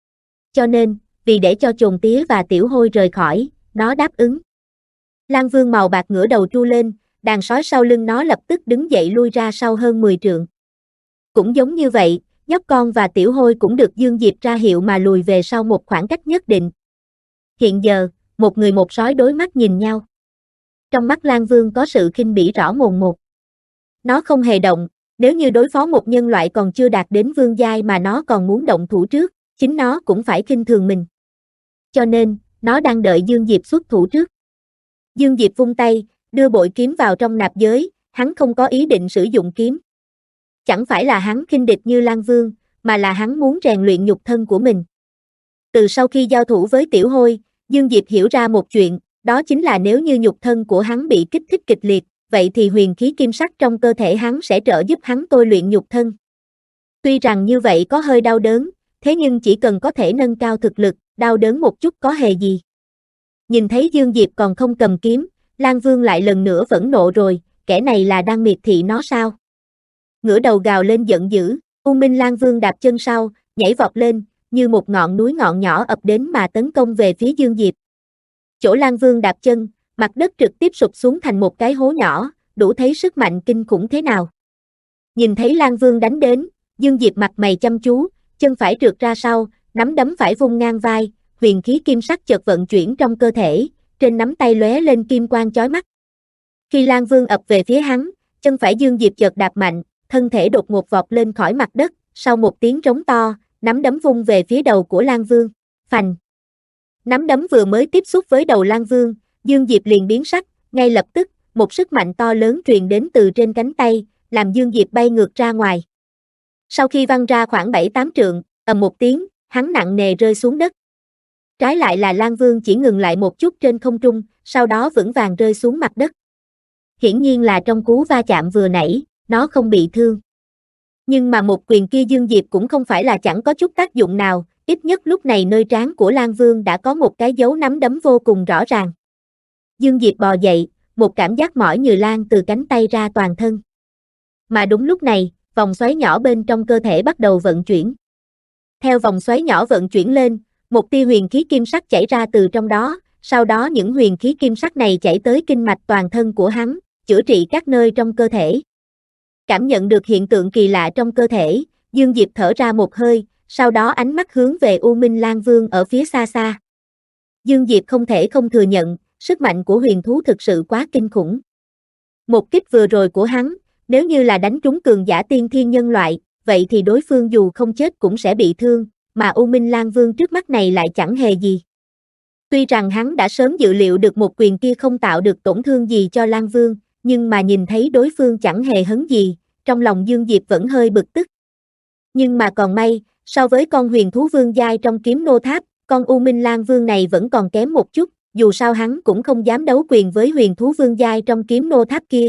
Cho nên, vì để cho chồn tía và tiểu hôi rời khỏi, nó đáp ứng. Lang Vương màu bạc ngửa đầu tru lên, đàn sói sau lưng nó lập tức đứng dậy lui ra sau hơn 10 trượng. Cũng giống như vậy, nhóc con và tiểu hôi cũng được Dương Diệp ra hiệu mà lùi về sau một khoảng cách nhất định. Hiện giờ, một người một sói đối mắt nhìn nhau. Trong mắt Lang Vương có sự khinh bỉ rõ mồn một. Nó không hề động, nếu như đối phó một nhân loại còn chưa đạt đến vương giai mà nó còn muốn động thủ trước, chính nó cũng phải khinh thường mình. Cho nên, nó đang đợi Dương Diệp xuất thủ trước. Dương Diệp vung tay, đưa bội kiếm vào trong nạp giới, hắn không có ý định sử dụng kiếm. Chẳng phải là hắn khinh địch như Lang Vương, mà là hắn muốn rèn luyện nhục thân của mình. Từ sau khi giao thủ với tiểu hôi, Dương Diệp hiểu ra một chuyện, đó chính là nếu như nhục thân của hắn bị kích thích kịch liệt, vậy thì huyền khí kim sắc trong cơ thể hắn sẽ trợ giúp hắn tôi luyện nhục thân. Tuy rằng như vậy có hơi đau đớn, thế nhưng chỉ cần có thể nâng cao thực lực, đau đớn một chút có hề gì. Nhìn thấy Dương Diệp còn không cầm kiếm, Lang Vương lại lần nữa phẫn nộ rồi, kẻ này là đang miệt thị nó sao? Ngửa đầu gào lên giận dữ, U Minh Lang Vương đạp chân sau, nhảy vọt lên, như một ngọn núi ngọn nhỏ ập đến mà tấn công về phía Dương Diệp. Chỗ Lang Vương đạp chân, mặt đất trực tiếp sụp xuống thành một cái hố nhỏ, đủ thấy sức mạnh kinh khủng thế nào. Nhìn thấy Lang Vương đánh đến, Dương Diệp mặt mày chăm chú, chân phải trượt ra sau, nắm đấm phải vung ngang vai, huyền khí kim sắc chợt vận chuyển trong cơ thể, trên nắm tay lóe lên kim quang chói mắt. Khi Lang Vương ập về phía hắn, chân phải Dương Diệp chợt đạp mạnh, thân thể đột ngột vọt lên khỏi mặt đất, sau một tiếng trống to, nắm đấm vung về phía đầu của Lang Vương, phành. Nắm đấm vừa mới tiếp xúc với đầu Lang Vương, Dương Diệp liền biến sắc, ngay lập tức, một sức mạnh to lớn truyền đến từ trên cánh tay, làm Dương Diệp bay ngược ra ngoài. Sau khi văng ra khoảng 7-8 trượng, ầm một tiếng, hắn nặng nề rơi xuống đất. Trái lại là Lang Vương chỉ ngừng lại một chút trên không trung, sau đó vững vàng rơi xuống mặt đất. Hiển nhiên là trong cú va chạm vừa nãy, nó không bị thương. Nhưng mà một quyền kia Dương Diệp cũng không phải là chẳng có chút tác dụng nào, ít nhất lúc này nơi trán của Lang Vương đã có một cái dấu nắm đấm vô cùng rõ ràng. Dương Diệp bò dậy, một cảm giác mỏi như lan từ cánh tay ra toàn thân. Mà đúng lúc này, vòng xoáy nhỏ bên trong cơ thể bắt đầu vận chuyển. Theo vòng xoáy nhỏ vận chuyển lên, một tia huyền khí kim sắc chảy ra từ trong đó, sau đó những huyền khí kim sắc này chảy tới kinh mạch toàn thân của hắn, chữa trị các nơi trong cơ thể. Cảm nhận được hiện tượng kỳ lạ trong cơ thể, Dương Diệp thở ra một hơi, sau đó ánh mắt hướng về U Minh Lang Vương ở phía xa xa. Dương Diệp không thể không thừa nhận, sức mạnh của huyền thú thực sự quá kinh khủng. Một kích vừa rồi của hắn, nếu như là đánh trúng cường giả tiên thiên nhân loại, vậy thì đối phương dù không chết cũng sẽ bị thương, mà U Minh Lang Vương trước mắt này lại chẳng hề gì. Tuy rằng hắn đã sớm dự liệu được một quyền kia không tạo được tổn thương gì cho Lang Vương, nhưng mà nhìn thấy đối phương chẳng hề hấn gì, trong lòng Dương Diệp vẫn hơi bực tức. Nhưng mà còn may, so với con huyền thú vương giai trong kiếm nô tháp, con U Minh Lang Vương này vẫn còn kém một chút, dù sao hắn cũng không dám đấu quyền với huyền thú vương giai trong kiếm nô tháp kia.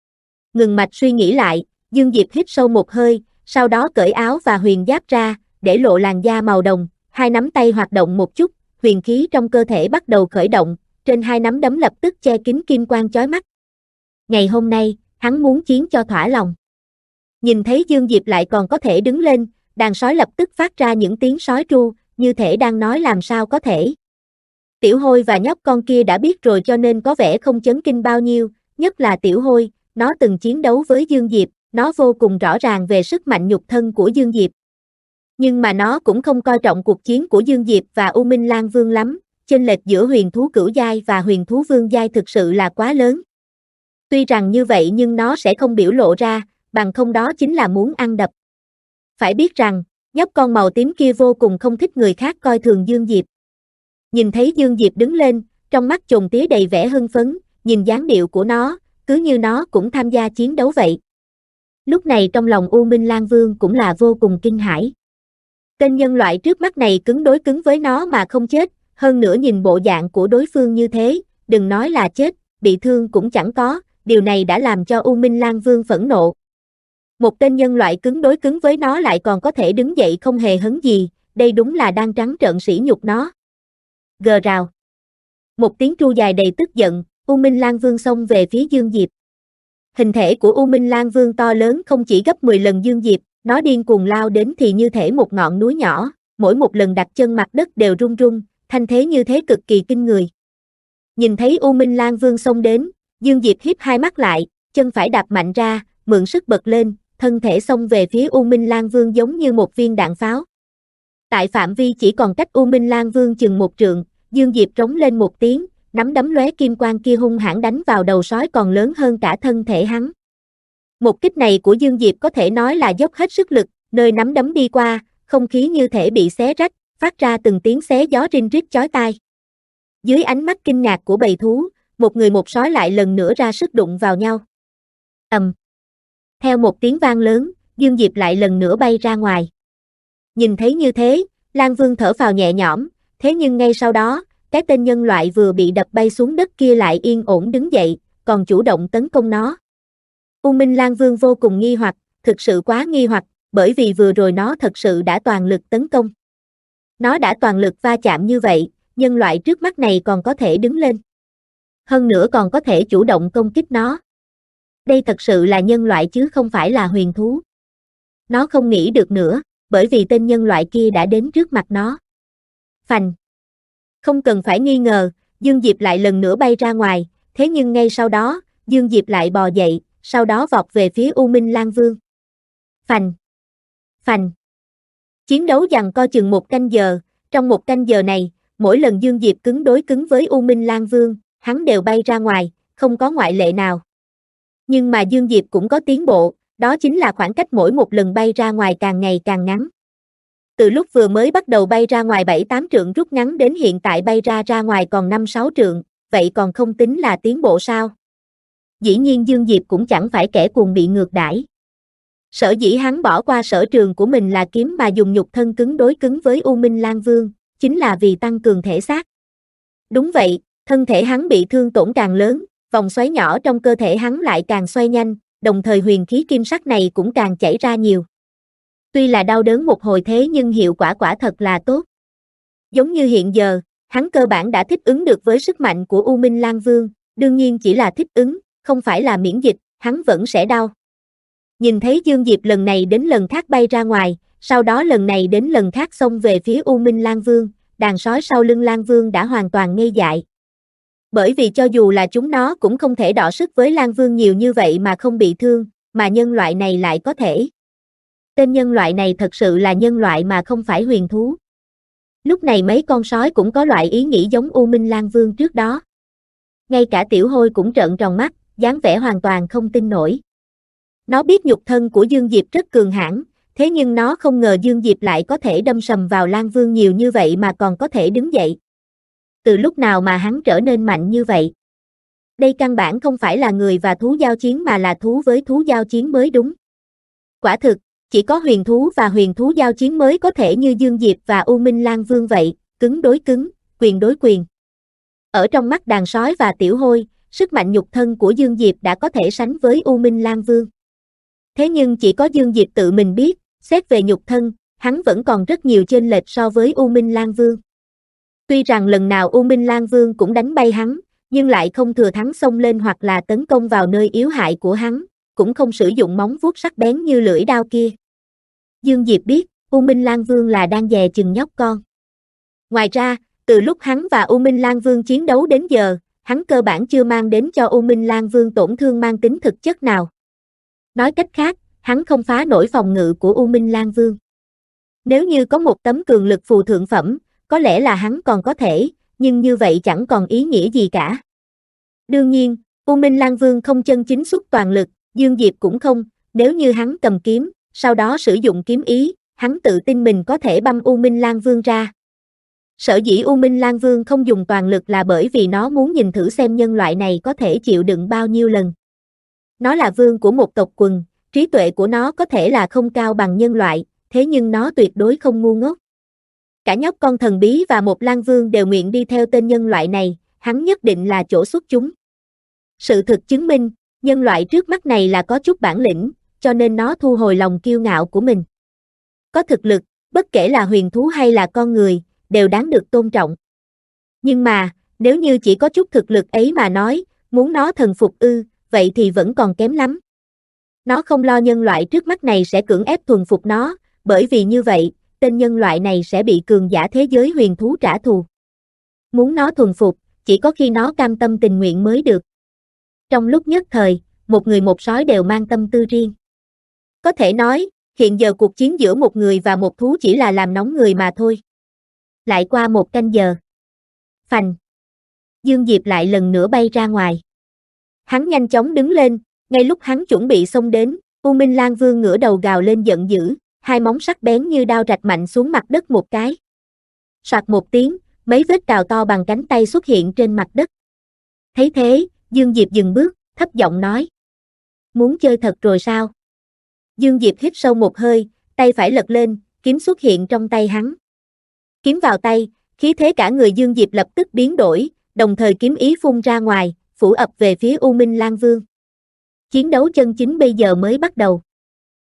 Ngừng mạch suy nghĩ lại, Dương Diệp hít sâu một hơi, sau đó cởi áo và huyền giáp ra, để lộ làn da màu đồng, hai nắm tay hoạt động một chút, huyền khí trong cơ thể bắt đầu khởi động, trên hai nắm đấm lập tức che kín kim quang chói mắt. Ngày hôm nay, hắn muốn chiến cho thỏa lòng. Nhìn thấy Dương Diệp lại còn có thể đứng lên, đàn sói lập tức phát ra những tiếng sói tru, như thể đang nói làm sao có thể. Tiểu Hôi và nhóc con kia đã biết rồi cho nên có vẻ không chấn kinh bao nhiêu, nhất là Tiểu Hôi, nó từng chiến đấu với Dương Diệp, nó vô cùng rõ ràng về sức mạnh nhục thân của Dương Diệp. Nhưng mà nó cũng không coi trọng cuộc chiến của Dương Diệp và U Minh Lang Vương lắm, chênh lệch giữa huyền thú cửu giai và huyền thú vương giai thực sự là quá lớn. Tuy rằng như vậy nhưng nó sẽ không biểu lộ ra, bằng không đó chính là muốn ăn đập. Phải biết rằng, nhóc con màu tím kia vô cùng không thích người khác coi thường Dương Diệp. Nhìn thấy Dương Diệp đứng lên, trong mắt chồn tía đầy vẻ hưng phấn, nhìn dáng điệu của nó, cứ như nó cũng tham gia chiến đấu vậy. Lúc này trong lòng U Minh Lang Vương cũng là vô cùng kinh hãi. Tên nhân loại trước mắt này cứng đối cứng với nó mà không chết, hơn nữa nhìn bộ dạng của đối phương như thế, đừng nói là chết, bị thương cũng chẳng có, điều này đã làm cho U Minh Lang Vương phẫn nộ. Một tên nhân loại cứng đối cứng với nó lại còn có thể đứng dậy không hề hấn gì, đây đúng là đang trắng trợn sỉ nhục nó. Gờ rào. Một tiếng tru dài đầy tức giận, U Minh Lang Vương xông về phía Dương Diệp. Hình thể của U Minh Lang Vương to lớn không chỉ gấp 10 lần Dương Diệp, nó điên cuồng lao đến thì như thể một ngọn núi nhỏ, mỗi một lần đặt chân mặt đất đều rung rung, thanh thế như thế cực kỳ kinh người. Nhìn thấy U Minh Lang Vương xông đến, Dương Diệp híp hai mắt lại, chân phải đạp mạnh ra, mượn sức bật lên, thân thể xông về phía U Minh Lang Vương giống như một viên đạn pháo. Tại phạm vi chỉ còn cách U Minh Lang Vương chừng một trượng, Dương Diệp trống lên một tiếng, nắm đấm lóe kim quang kia hung hãn đánh vào đầu sói còn lớn hơn cả thân thể hắn. Một kích này của Dương Diệp có thể nói là dốc hết sức lực, nơi nắm đấm đi qua, không khí như thể bị xé rách, phát ra từng tiếng xé gió rinh rít chói tai. Dưới ánh mắt kinh ngạc của bầy thú, một người một sói lại lần nữa ra sức đụng vào nhau. Ầm. Theo một tiếng vang lớn, Dương Diệp lại lần nữa bay ra ngoài. Nhìn thấy như thế, Lang Vương thở phào nhẹ nhõm, thế nhưng ngay sau đó, cái tên nhân loại vừa bị đập bay xuống đất kia lại yên ổn đứng dậy, còn chủ động tấn công nó. U Minh Lang Vương vô cùng nghi hoặc, thực sự quá nghi hoặc, bởi vì vừa rồi nó thật sự đã toàn lực tấn công. Nó đã toàn lực va chạm như vậy, nhân loại trước mắt này còn có thể đứng lên. Hơn nữa còn có thể chủ động công kích nó. Đây thật sự là nhân loại chứ không phải là huyền thú. Nó không nghĩ được nữa, bởi vì tên nhân loại kia đã đến trước mặt nó. Phành. Không cần phải nghi ngờ, Dương Diệp lại lần nữa bay ra ngoài, thế nhưng ngay sau đó, Dương Diệp lại bò dậy, sau đó vọt về phía U Minh Lang Vương. Phành. Phành. Chiến đấu giằng co chừng một canh giờ, trong một canh giờ này, mỗi lần Dương Diệp cứng đối cứng với U Minh Lang Vương, hắn đều bay ra ngoài, không có ngoại lệ nào. Nhưng mà Dương Diệp cũng có tiến bộ, đó chính là khoảng cách mỗi một lần bay ra ngoài càng ngày càng ngắn. Từ lúc vừa mới bắt đầu bay ra ngoài 7-8 trượng rút ngắn đến hiện tại bay ra ngoài còn 5-6 trượng, vậy còn không tính là tiến bộ sao? Dĩ nhiên Dương Diệp cũng chẳng phải kẻ cuồng bị ngược đãi. Sở dĩ hắn bỏ qua sở trường của mình là kiếm mà dùng nhục thân cứng đối cứng với U Minh Lang Vương, chính là vì tăng cường thể xác. Đúng vậy, thân thể hắn bị thương tổn càng lớn, vòng xoáy nhỏ trong cơ thể hắn lại càng xoay nhanh, đồng thời huyền khí kim sắc này cũng càng chảy ra nhiều. Tuy là đau đớn một hồi thế nhưng hiệu quả quả thật là tốt. Giống như hiện giờ, hắn cơ bản đã thích ứng được với sức mạnh của U Minh Lang Vương, đương nhiên chỉ là thích ứng, không phải là miễn dịch, hắn vẫn sẽ đau. Nhìn thấy Dương Diệp lần này đến lần khác bay ra ngoài, sau đó lần này đến lần khác xông về phía U Minh Lang Vương, đàn sói sau lưng Lang Vương đã hoàn toàn ngây dại. Bởi vì cho dù là chúng nó cũng không thể đọ sức với Lang Vương nhiều như vậy mà không bị thương, mà nhân loại này lại có thể. Tên nhân loại này thật sự là nhân loại mà không phải huyền thú. Lúc này mấy con sói cũng có loại ý nghĩ giống U Minh Lang Vương trước đó. Ngay cả Tiểu Hôi cũng trợn tròn mắt, dáng vẻ hoàn toàn không tin nổi. Nó biết nhục thân của Dương Diệp rất cường hãn, thế nhưng nó không ngờ Dương Diệp lại có thể đâm sầm vào Lang Vương nhiều như vậy mà còn có thể đứng dậy. Từ lúc nào mà hắn trở nên mạnh như vậy? Đây căn bản không phải là người và thú giao chiến mà là thú với thú giao chiến mới đúng. Quả thực, chỉ có huyền thú và huyền thú giao chiến mới có thể như Dương Diệp và U Minh Lang Vương vậy, cứng đối cứng, quyền đối quyền. Ở trong mắt đàn sói và Tiểu Hôi, sức mạnh nhục thân của Dương Diệp đã có thể sánh với U Minh Lang Vương. Thế nhưng chỉ có Dương Diệp tự mình biết, xét về nhục thân, hắn vẫn còn rất nhiều chênh lệch so với U Minh Lang Vương. Tuy rằng lần nào U Minh Lang Vương cũng đánh bay hắn, nhưng lại không thừa thắng xông lên hoặc là tấn công vào nơi yếu hại của hắn, cũng không sử dụng móng vuốt sắc bén như lưỡi đao kia. Dương Diệp biết, U Minh Lang Vương là đang dè chừng nhóc con. Ngoài ra, từ lúc hắn và U Minh Lang Vương chiến đấu đến giờ, hắn cơ bản chưa mang đến cho U Minh Lang Vương tổn thương mang tính thực chất nào. Nói cách khác, hắn không phá nổi phòng ngự của U Minh Lang Vương. Nếu như có một tấm cường lực phù thượng phẩm, có lẽ là hắn còn có thể, nhưng như vậy chẳng còn ý nghĩa gì cả. Đương nhiên, U Minh Lang Vương không chân chính xuất toàn lực, Dương Diệp cũng không, nếu như hắn cầm kiếm, sau đó sử dụng kiếm ý, hắn tự tin mình có thể băm U Minh Lang Vương ra. Sở dĩ U Minh Lang Vương không dùng toàn lực là bởi vì nó muốn nhìn thử xem nhân loại này có thể chịu đựng bao nhiêu lần. Nó là vương của một tộc quần, trí tuệ của nó có thể là không cao bằng nhân loại, thế nhưng nó tuyệt đối không ngu ngốc. Cả nhóc con thần bí và một Lang Vương đều nguyện đi theo tên nhân loại này, hắn nhất định là chỗ xuất chúng. Sự thực chứng minh, nhân loại trước mắt này là có chút bản lĩnh, cho nên nó thu hồi lòng kiêu ngạo của mình. Có thực lực, bất kể là huyền thú hay là con người, đều đáng được tôn trọng. Nhưng mà, nếu như chỉ có chút thực lực ấy mà nói, muốn nó thần phục vậy thì vẫn còn kém lắm. Nó không lo nhân loại trước mắt này sẽ cưỡng ép thuần phục nó, bởi vì như vậy, tên nhân loại này sẽ bị cường giả thế giới huyền thú trả thù. Muốn nó thuần phục, chỉ có khi nó cam tâm tình nguyện mới được. Trong lúc nhất thời, một người một sói đều mang tâm tư riêng. Có thể nói, hiện giờ cuộc chiến giữa một người và một thú chỉ là làm nóng người mà thôi. Lại qua một canh giờ. Phành. Dương Diệp lại lần nữa bay ra ngoài. Hắn nhanh chóng đứng lên, ngay lúc hắn chuẩn bị xông đến, U Minh Lang Vương ngửa đầu gào lên giận dữ, hai móng sắc bén như đao rạch mạnh xuống mặt đất một cái. Soạt một tiếng, mấy vết cào to bằng cánh tay xuất hiện trên mặt đất. Thấy thế, Dương Diệp dừng bước, thấp giọng nói. Muốn chơi thật rồi sao? Dương Diệp hít sâu một hơi, tay phải lật lên, kiếm xuất hiện trong tay hắn. Kiếm vào tay, khí thế cả người Dương Diệp lập tức biến đổi, đồng thời kiếm ý phun ra ngoài, phủ ập về phía U Minh Lang Vương. Chiến đấu chân chính bây giờ mới bắt đầu.